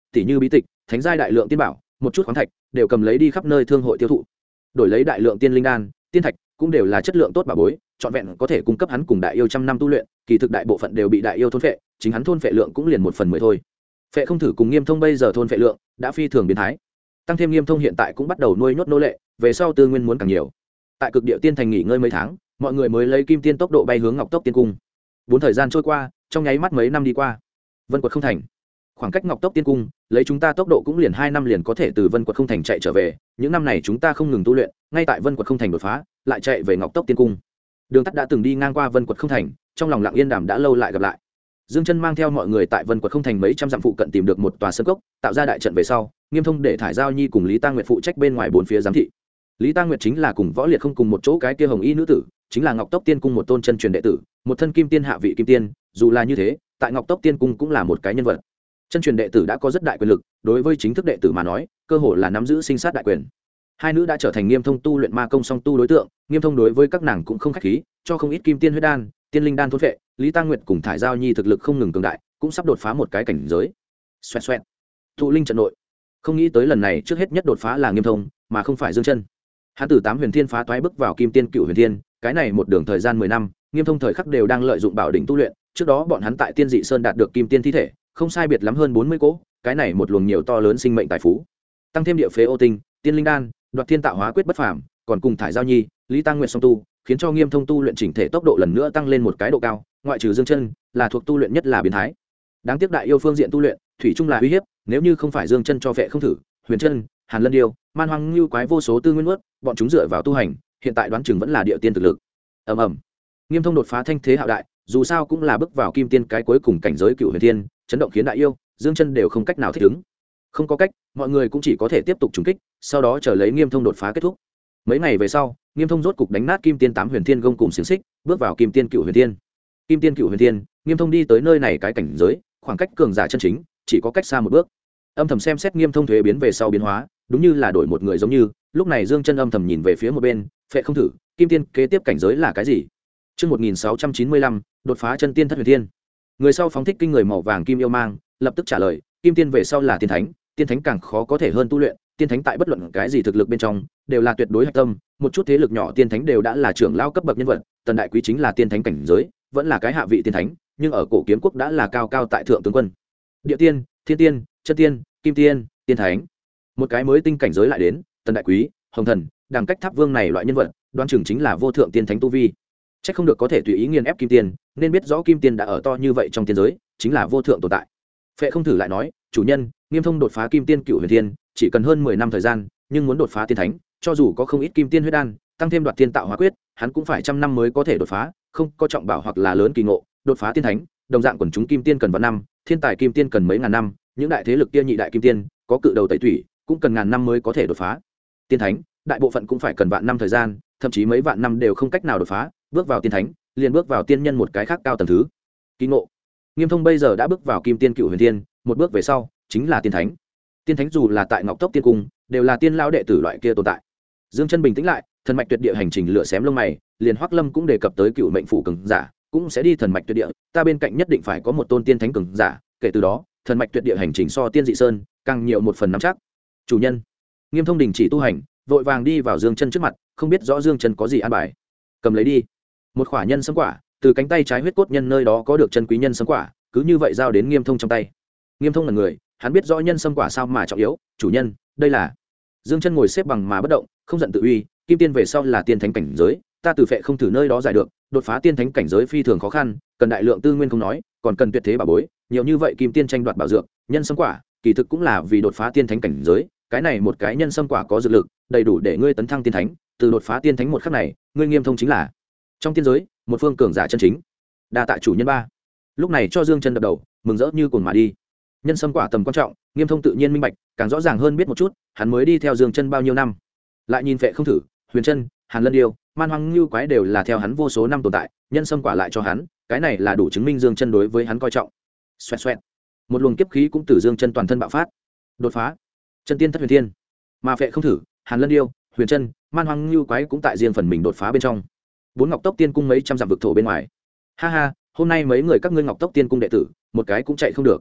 Speaker 1: tỉ như bí tịch thánh giai đại lượng tiên bảo một chút khoáng thạch đều cầm lấy đi khắp nơi thương hội tiêu thụ, đổi lấy đại lượng tiên linh đan tiên thạch cũng đều là chất lượng tốt bảo bối, trọn vẹn có thể cung cấp hắn cùng đại yêu trăm năm tu luyện. Kỳ thực đại bộ phận đều bị đại yêu thôn phệ, chính hắn thôn phệ lượng cũng liền 1/10 thôi. Phệ không thử cùng Nghiêm Thông bây giờ thôn phệ lượng đã phi thường biến thái, tăng thêm Nghiêm Thông hiện tại cũng bắt đầu nuôi nhốt nô lệ, về sau tư nguyên muốn càng nhiều. Tại cực địa tiên thành nghỉ ngơi mấy tháng, mọi người mới lấy kim tiên tốc độ bay hướng Ngọc Tốc Tiên Cung. 4 thời gian trôi qua, trong nháy mắt mấy năm đi qua. Vân Quật không thành, khoảng cách Ngọc Tốc Tiên Cung, lấy chúng ta tốc độ cũng liền 2 năm liền có thể từ Vân Quật không thành chạy trở về. Những năm này chúng ta không ngừng tu luyện, ngay tại Vân Quật không thành đột phá, lại chạy về Ngọc Tốc Tiên Cung. Đường Tắt đã từng đi ngang qua Vân Quật không thành, trong lòng lặng yên đàm đã lâu lại gặp lại. Dương Chân mang theo mọi người tại Vân Quật không thành mấy trăm dặm phụ cận tìm được một tòa sơn cốc, tạo ra đại trận về sau, Nghiêm Thông để Thải Giao Nhi cùng Lý Tăng Nguyệt phụ trách bên ngoài bốn phía giám thị. Lý Tăng Nguyệt chính là cùng Võ Liệt không cùng một chỗ cái kia hồng y nữ tử, chính là Ngọc Tốc Tiên Cung một tôn chân truyền đệ tử, một thân kim tiên hạ vị kim tiên, dù là như thế, tại Ngọc Tốc Tiên Cung cũng là một cái nhân vật. Chân truyền đệ tử đã có rất đại quyền lực, đối với chính thức đệ tử mà nói, cơ hội là nắm giữ sinh sát đại quyền. Hai nữ đã trở thành Nghiêm Thông tu luyện ma công song tu đối tượng, Nghiêm Thông đối với các nàng cũng không khách khí, cho không ít kim tiên huyết đan, tiên linh đan thôn phệ. Lý Tăng Nguyệt cùng Thải Giao Nhi thực lực không ngừng cường đại, cũng sắp đột phá một cái cảnh giới. Xoẹt xoẹt. Tụ linh trận nội. Không nghĩ tới lần này trước hết nhất đột phá là Nghiêm Thông, mà không phải Dương Chân. Hắn từ 8 huyền thiên phá toái bước vào kim tiên cựu huyền thiên, cái này một đường thời gian 10 năm, Nghiêm Thông thời khắc đều đang lợi dụng bảo đỉnh tu luyện, trước đó bọn hắn tại Tiên Dị Sơn đạt được kim tiên thi thể, không sai biệt lắm hơn 40 cỗ, cái này một luồng nhiều to lớn sinh mệnh tài phú. Tăng thêm địa phế ô tinh, tiên linh đan, đoạt thiên tạo hóa quyết bất phàm, còn cùng Thải Giao Nhi, Lý Tăng Nguyệt song tu, khiến cho Nghiêm Thông tu luyện chỉnh thể tốc độ lần nữa tăng lên một cái độ cao, ngoại trừ Dương Chân, là thuộc tu luyện nhất là biến thái. Đáng tiếc đại yêu phương diện tu luyện, thủy chung là uy hiếp, nếu như không phải Dương Chân cho Phệ không thử, Huyền Chân, Hàn Lân Điêu, Man Hoang Lưu quái vô số tư nguyên nuốt, bọn chúng dựa vào tu hành, hiện tại đoán chừng vẫn là địa tiên thực lực. Ầm ầm. Nghiêm Thông đột phá thanh thế hạo đại, dù sao cũng là bước vào kim tiên cái cuối cùng cảnh giới cựu huyền thiên, chấn động khiến đại yêu, Dương Chân đều không cách nào thích ứng. Không có cách, mọi người cũng chỉ có thể tiếp tục trùng kích, sau đó chờ lấy Nghiêm Thông đột phá kết thúc. Mấy ngày về sau, Nghiêm Thông rốt cục đánh nát kim tiên 8 huyền thiên gông cùng xiềng xích, bước vào kim tiên cựu huyền thiên. Kim tiên cựu huyền thiên, Nghiêm Thông đi tới nơi này cái cảnh giới, khoảng cách cường giả chân chính chỉ có cách xa một bước. Âm thầm xem xét Nghiêm Thông thuế biến về sau biến hóa, đúng như là đổi một người giống như. Lúc này Dương Chân âm thầm nhìn về phía một bên, Phệ không thử, kim tiên kế tiếp cảnh giới là cái gì? Chương 1695, đột phá chân tiên thất huyền thiên. Người sau phóng thích kinh người màu vàng kim yêu mang, lập tức trả lời, kim tiên về sau là tiên thánh, tiên thánh càng khó có thể hơn tu luyện, tiên thánh tại bất luận cái gì thực lực bên trong đều là tuyệt đối hạch tâm, một chút thế lực nhỏ tiên thánh đều đã là trưởng lao cấp bậc nhân vật, Tần Đại Quý chính là tiên thánh cảnh giới, vẫn là cái hạ vị tiên thánh, nhưng ở cổ kiếm quốc đã là cao cao tại thượng tướng quân. Địa tiên, thiên tiên, chân tiên, kim tiên, tiên thánh. Một cái mới tinh cảnh giới lại đến, Tần Đại Quý, Hồng Thần, Đẳng Cách Tháp Vương này loại nhân vật, đoán chừng chính là vô thượng tiên thánh tu vi. Chắc không được có thể tùy ý nghiền ép kim tiên, nên biết rõ kim tiên đã ở to như vậy trong tiên giới, chính là vô thượng tồn tại. Phệ không thử lại nói, chủ nhân, Nghiêm Thông đột phá kim tiên cựu huyền thiên, chỉ cần hơn 10 năm thời gian, nhưng muốn đột phá tiên thánh, cho dù có không ít kim tiên huyết đan, tăng thêm đoạt tiên tạo hóa quyết, hắn cũng phải trăm năm mới có thể đột phá, không có trọng bảo hoặc là lớn kỳ ngộ, đột phá tiên thánh, đồng dạng quần chúng kim tiên cần vạn năm, thiên tài kim tiên cần mấy ngàn năm, những đại thế lực kia nhị đại kim tiên, có cự đầu tẩy thủy, cũng cần ngàn năm mới có thể đột phá. Tiên thánh, đại bộ phận cũng phải cần vạn năm thời gian, thậm chí mấy vạn năm đều không cách nào đột phá, bước vào tiên thánh, liền bước vào tiên nhân một cái khác cao tầng thứ. Kỳ ngộ. Nghiêm Thông bây giờ đã bước vào kim tiên cựu huyền thiên, một bước về sau chính là tiên thánh. Tiên thánh dù là tại Ngọc Tốc Tiên Cung, đều là tiên lao đệ tử loại kia tồn tại. Dương Chân bình tĩnh lại, thần mạch tuyệt địa hành trình lửa xém lông mày, liền Hoắc Lâm cũng đề cập tới cựu mệnh phủ cường giả, cũng sẽ đi thần mạch tuyệt địa, ta bên cạnh nhất định phải có một tôn tiên thánh cường giả, kể từ đó, thần mạch tuyệt địa hành trình so tiên dị sơn càng nhiều một phần nắm chắc. Chủ nhân. Nghiêm Thông đình chỉ tu hành, vội vàng đi vào Dương Chân trước mặt, không biết rõ Dương Chân có gì an bài. Cầm lấy đi. Một quả nhân sâm quả, từ cánh tay trái huyết cốt nhân nơi đó có được chân quý nhân sâm quả, cứ như vậy giao đến Nghiêm Thông trong tay. Nghiêm Thông là người, hắn biết rõ nhân sâm quả sao mà trọng yếu, chủ nhân, đây là. Dương Chân ngồi xếp bằng mà bất động, không giận tự uy, kim tiên về sau là tiên thánh cảnh giới, ta từ Phệ không thử nơi đó giải được, đột phá tiên thánh cảnh giới phi thường khó khăn, cần đại lượng tư nguyên không nói, còn cần tuyệt thế bảo bối, nhiều như vậy kim tiên tranh đoạt bảo dược, nhân sâm quả, kỳ thực cũng là vì đột phá tiên thánh cảnh giới, cái này một cái nhân sâm quả có dược lực, đầy đủ để ngươi tấn thăng tiên thánh, từ đột phá tiên thánh một khắc này, ngươi Nghiêm Thông chính là trong tiên giới một phương cường giả chân chính. Đa tạ chủ nhân ba. Lúc này cho Dương Chân đập đầu, mừng rỡ như cuồng mà đi. Nhân sâm quả tầm quan trọng, Nghiêm Thông tự nhiên minh bạch, càng rõ ràng hơn biết một chút, hắn mới đi theo Dương Chân bao nhiêu năm. Lại nhìn Phệ không thử, Huyền Chân, Hàn Lân Điêu, Man Hoang Lưu quái đều là theo hắn vô số năm tồn tại, nhân sâm quả lại cho hắn, cái này là đủ chứng minh Dương Chân đối với hắn coi trọng. Xoẹt xoẹt. Một luồng kiếp khí cũng từ Dương Chân toàn thân bạo phát. Đột phá chân tiên thất huyền thiên. Mà Phệ không thử, Hàn Lân Điêu, Huyền Chân, Man Hoang Lưu quái cũng tại riêng phần mình đột phá bên trong. Bốn Ngọc Tốc Tiên Cung mấy trăm dặm vực thổ bên ngoài. Ha ha, hôm nay mấy người các ngươi Ngọc Tốc Tiên Cung đệ tử, một cái cũng chạy không được.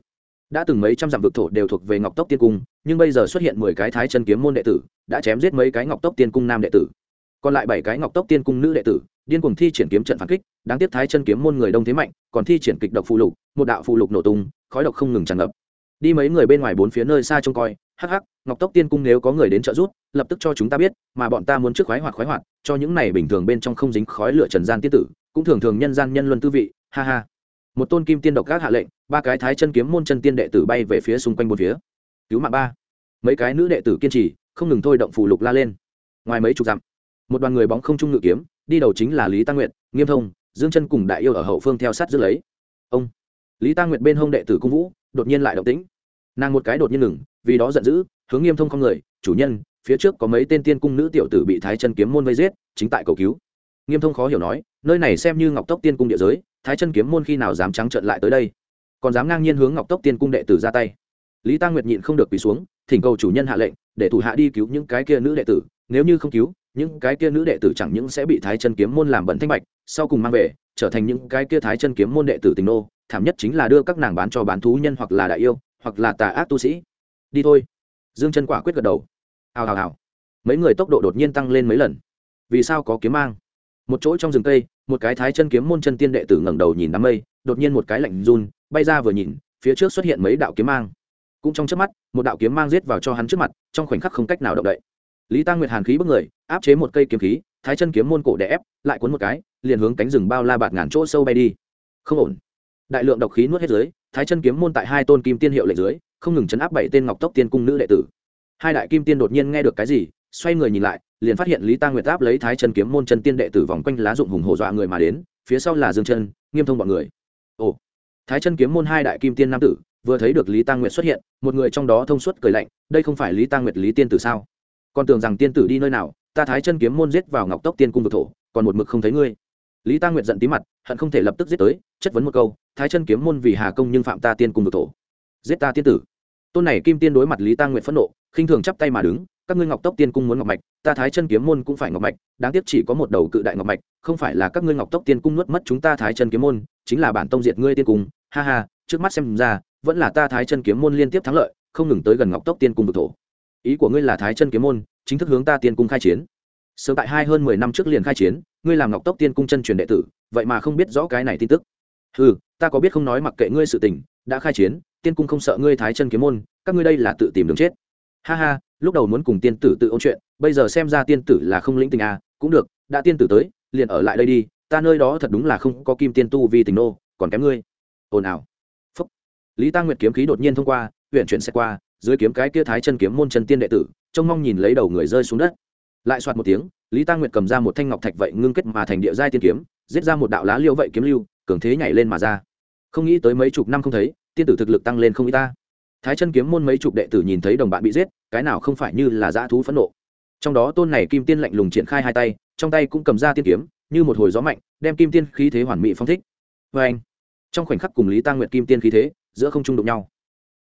Speaker 1: đã từng mấy trăm dặm vực thổ đều thuộc về Ngọc Tốc Tiên Cung, nhưng bây giờ xuất hiện 10 cái Thái Chân Kiếm môn đệ tử, đã chém giết mấy cái Ngọc Tốc Tiên Cung nam đệ tử, còn lại 7 cái Ngọc Tốc Tiên Cung nữ đệ tử điên cuồng thi triển kiếm trận phản kích. Đáng tiếc Thái Chân Kiếm môn người đông thế mạnh, còn thi triển kịch độc phù lục, một đạo phù lục nổ tung, khói độc không ngừng tràn ngập. Đi mấy người bên ngoài bốn phía nơi xa trông coi, hắc hắc, Ngọc Tốc Tiên Cung nếu có người đến trợ giúp, lập tức cho chúng ta biết, mà bọn ta muốn trước khoái hoạt, cho những này bình thường bên trong không dính khói lửa trần gian tiên tử, cũng thường thường nhân gian nhân luân tư vị, ha ha. Một tôn kim tiên độc gác hạ lệnh, 3 cái Thái Chân Kiếm môn chân tiên đệ tử bay về phía xung quanh bốn phía. Cứu mạng ba. Mấy cái nữ đệ tử kiên trì, không ngừng thôi động phù lục la lên. Ngoài mấy chục dặm, một đoàn người bóng không trung ngự kiếm, đi đầu chính là Lý Tăng Nguyệt, Nghiêm Thông, Dương Chân cùng Đại Yêu ở hậu phương theo sát giữ lấy. Ông Lý Tăng Nguyệt bên hông đệ tử cung vũ, đột nhiên lại động tĩnh. Nàng một cái đột nhiên ngừng, vì đó giận dữ, hướng Nghiêm Thông không người, chủ nhân, phía trước có mấy tên tiên cung nữ tiểu tử bị Thái Chân Kiếm môn vây giết, chính tại cầu cứu. Nghiêm Thông khó hiểu nói, nơi này xem như Ngọc Tốc Tiên cung địa giới, Thái Chân Kiếm môn khi nào dám trắng trợn lại tới đây, còn dám ngang nhiên hướng Ngọc Tốc Tiên cung đệ tử ra tay. Lý Tăng Nguyệt nhịn không được quỳ xuống, thỉnh cầu chủ nhân hạ lệnh, để thủ hạ đi cứu những cái kia nữ đệ tử, nếu như không cứu, những cái kia nữ đệ tử chẳng những sẽ bị Thái Chân Kiếm môn làm bẩn thanh bạch, sau cùng mang về, trở thành những cái kia Thái Chân Kiếm môn đệ tử tình nô, thảm nhất chính là đưa các nàng bán cho bán thú nhân hoặc là đại yêu, hoặc là tà ác tu sĩ. Đi thôi. Dương Chân quả quyết gật đầu. Hào hào hào. Mấy người tốc độ đột nhiên tăng lên mấy lần. Vì sao có kiếm mang? Một chỗ trong rừng cây, một cái Thái Chân Kiếm môn chân tiên đệ tử ngẩng đầu nhìn đám mây, đột nhiên một cái lạnh run, bay ra vừa nhìn, phía trước xuất hiện mấy đạo kiếm mang. Cũng trong chớp mắt, một đạo kiếm mang giết vào cho hắn trước mặt, trong khoảnh khắc không cách nào động đậy. Lý Tăng Nguyệt hàn khí bức người, áp chế một cây kiếm khí, Thái Chân Kiếm môn cổ đè ép, lại cuốn một cái, liền hướng cánh rừng bao la bạt ngàn chỗ sâu bay đi. Không ổn. Đại lượng độc khí nuốt hết dưới, Thái Chân Kiếm môn tại 2 tôn kim tiên hiệu lệnh dưới, không ngừng chấn áp 7 tên Ngọc Tốc Tiên cung nữ đệ tử. 2 đại kim tiên đột nhiên nghe được cái gì, xoay người nhìn lại, liền phát hiện Lý Tăng Nguyệt áp lấy Thái Chân Kiếm môn chân tiên đệ tử vòng quanh lá dụng hùng hổ dọa người mà đến, phía sau là Dương Chân, Nghiêm Thông bọn người. Ồ, Thái Chân Kiếm môn 2 đại kim tiên nam tử, vừa thấy được Lý Tăng Nguyệt xuất hiện, một người trong đó thông suốt cười lạnh, đây không phải Lý Tăng Nguyệt Lý tiên tử sao? Còn tưởng rằng tiên tử đi nơi nào, ta Thái Chân Kiếm môn giết vào Ngọc Tốc Tiên cung vực thổ, còn một mực không thấy ngươi. Lý Tăng Nguyệt giận tí mặt, hận không thể lập tức giết tới, chất vấn một câu, Thái Chân Kiếm môn vì hà công nhưng phạm ta tiên cung vực thổ, giết ta tiên tử. Tôn này kim tiên đối mặt Lý Tăng Nguyệt phẫn nộ, khinh thường chắp tay mà đứng, các ngươi Ngọc Tốc Tiên cung muốn ngọc mạch, ta Thái Chân Kiếm môn cũng phải ngọc mạch, đáng tiếc chỉ có một đầu cự đại ngọc mạch, không phải là các ngươi Ngọc Tốc Tiên cung nuốt mất chúng ta Thái Chân Kiếm môn, chính là bản tông diệt ngươi tiên cung, ha ha, trước mắt xem ra, vẫn là ta Thái Chân Kiếm môn liên tiếp thắng lợi, không ngừng tới gần Ngọc Tốc Tiên cung vực thổ. Ý của ngươi là Thái Chân Kiếm môn chính thức hướng ta tiên cung khai chiến? Sớm tại hơn 10 năm trước liền khai chiến, ngươi làm Ngọc Tốc Tiên cung chân truyền đệ tử, vậy mà không biết rõ cái này tin tức. Ừ, ta có biết không nói mặc kệ ngươi sự tình, đã khai chiến, tiên cung không sợ ngươi Thái Chân Kiếm môn, các ngươi đây là tự tìm đường chết. Ha ha, lúc đầu muốn cùng tiên tử tự ôn chuyện, bây giờ xem ra tiên tử là không lĩnh tình à, cũng được, đã tiên tử tới, liền ở lại đây đi, ta nơi đó thật đúng là không có kim tiên tu vi tình nô, còn kém ngươi. Ồn ào. Phúc. Lý Tăng Nguyệt kiếm khí đột nhiên thông qua, huyền chuyển sẽ qua, dưới kiếm cái kia Thái Chân Kiếm môn chân tiên đệ tử, trông mong nhìn lấy đầu người rơi xuống đất. Lại xoạt một tiếng, Lý Tăng Nguyệt cầm ra một thanh ngọc thạch vậy ngưng kết mà thành địa giai tiên kiếm, giết ra một đạo lá liễu vậy kiếm lưu, cường thế nhảy lên mà ra. Không nghĩ tới mấy chục năm không thấy, tiên tử thực lực tăng lên không ít ta. Thái Chân Kiếm môn mấy chục đệ tử nhìn thấy đồng bạn bị giết, cái nào không phải như là dã thú phẫn nộ. Trong đó tôn này kim tiên lạnh lùng triển khai 2 tay, trong tay cũng cầm ra tiên kiếm, như một hồi gió mạnh, đem kim tiên khí thế hoàn mỹ phong thích. Và anh, trong khoảnh khắc cùng Lý Tăng Nguyệt kim tiên khí thế, giữa không trung đụng nhau.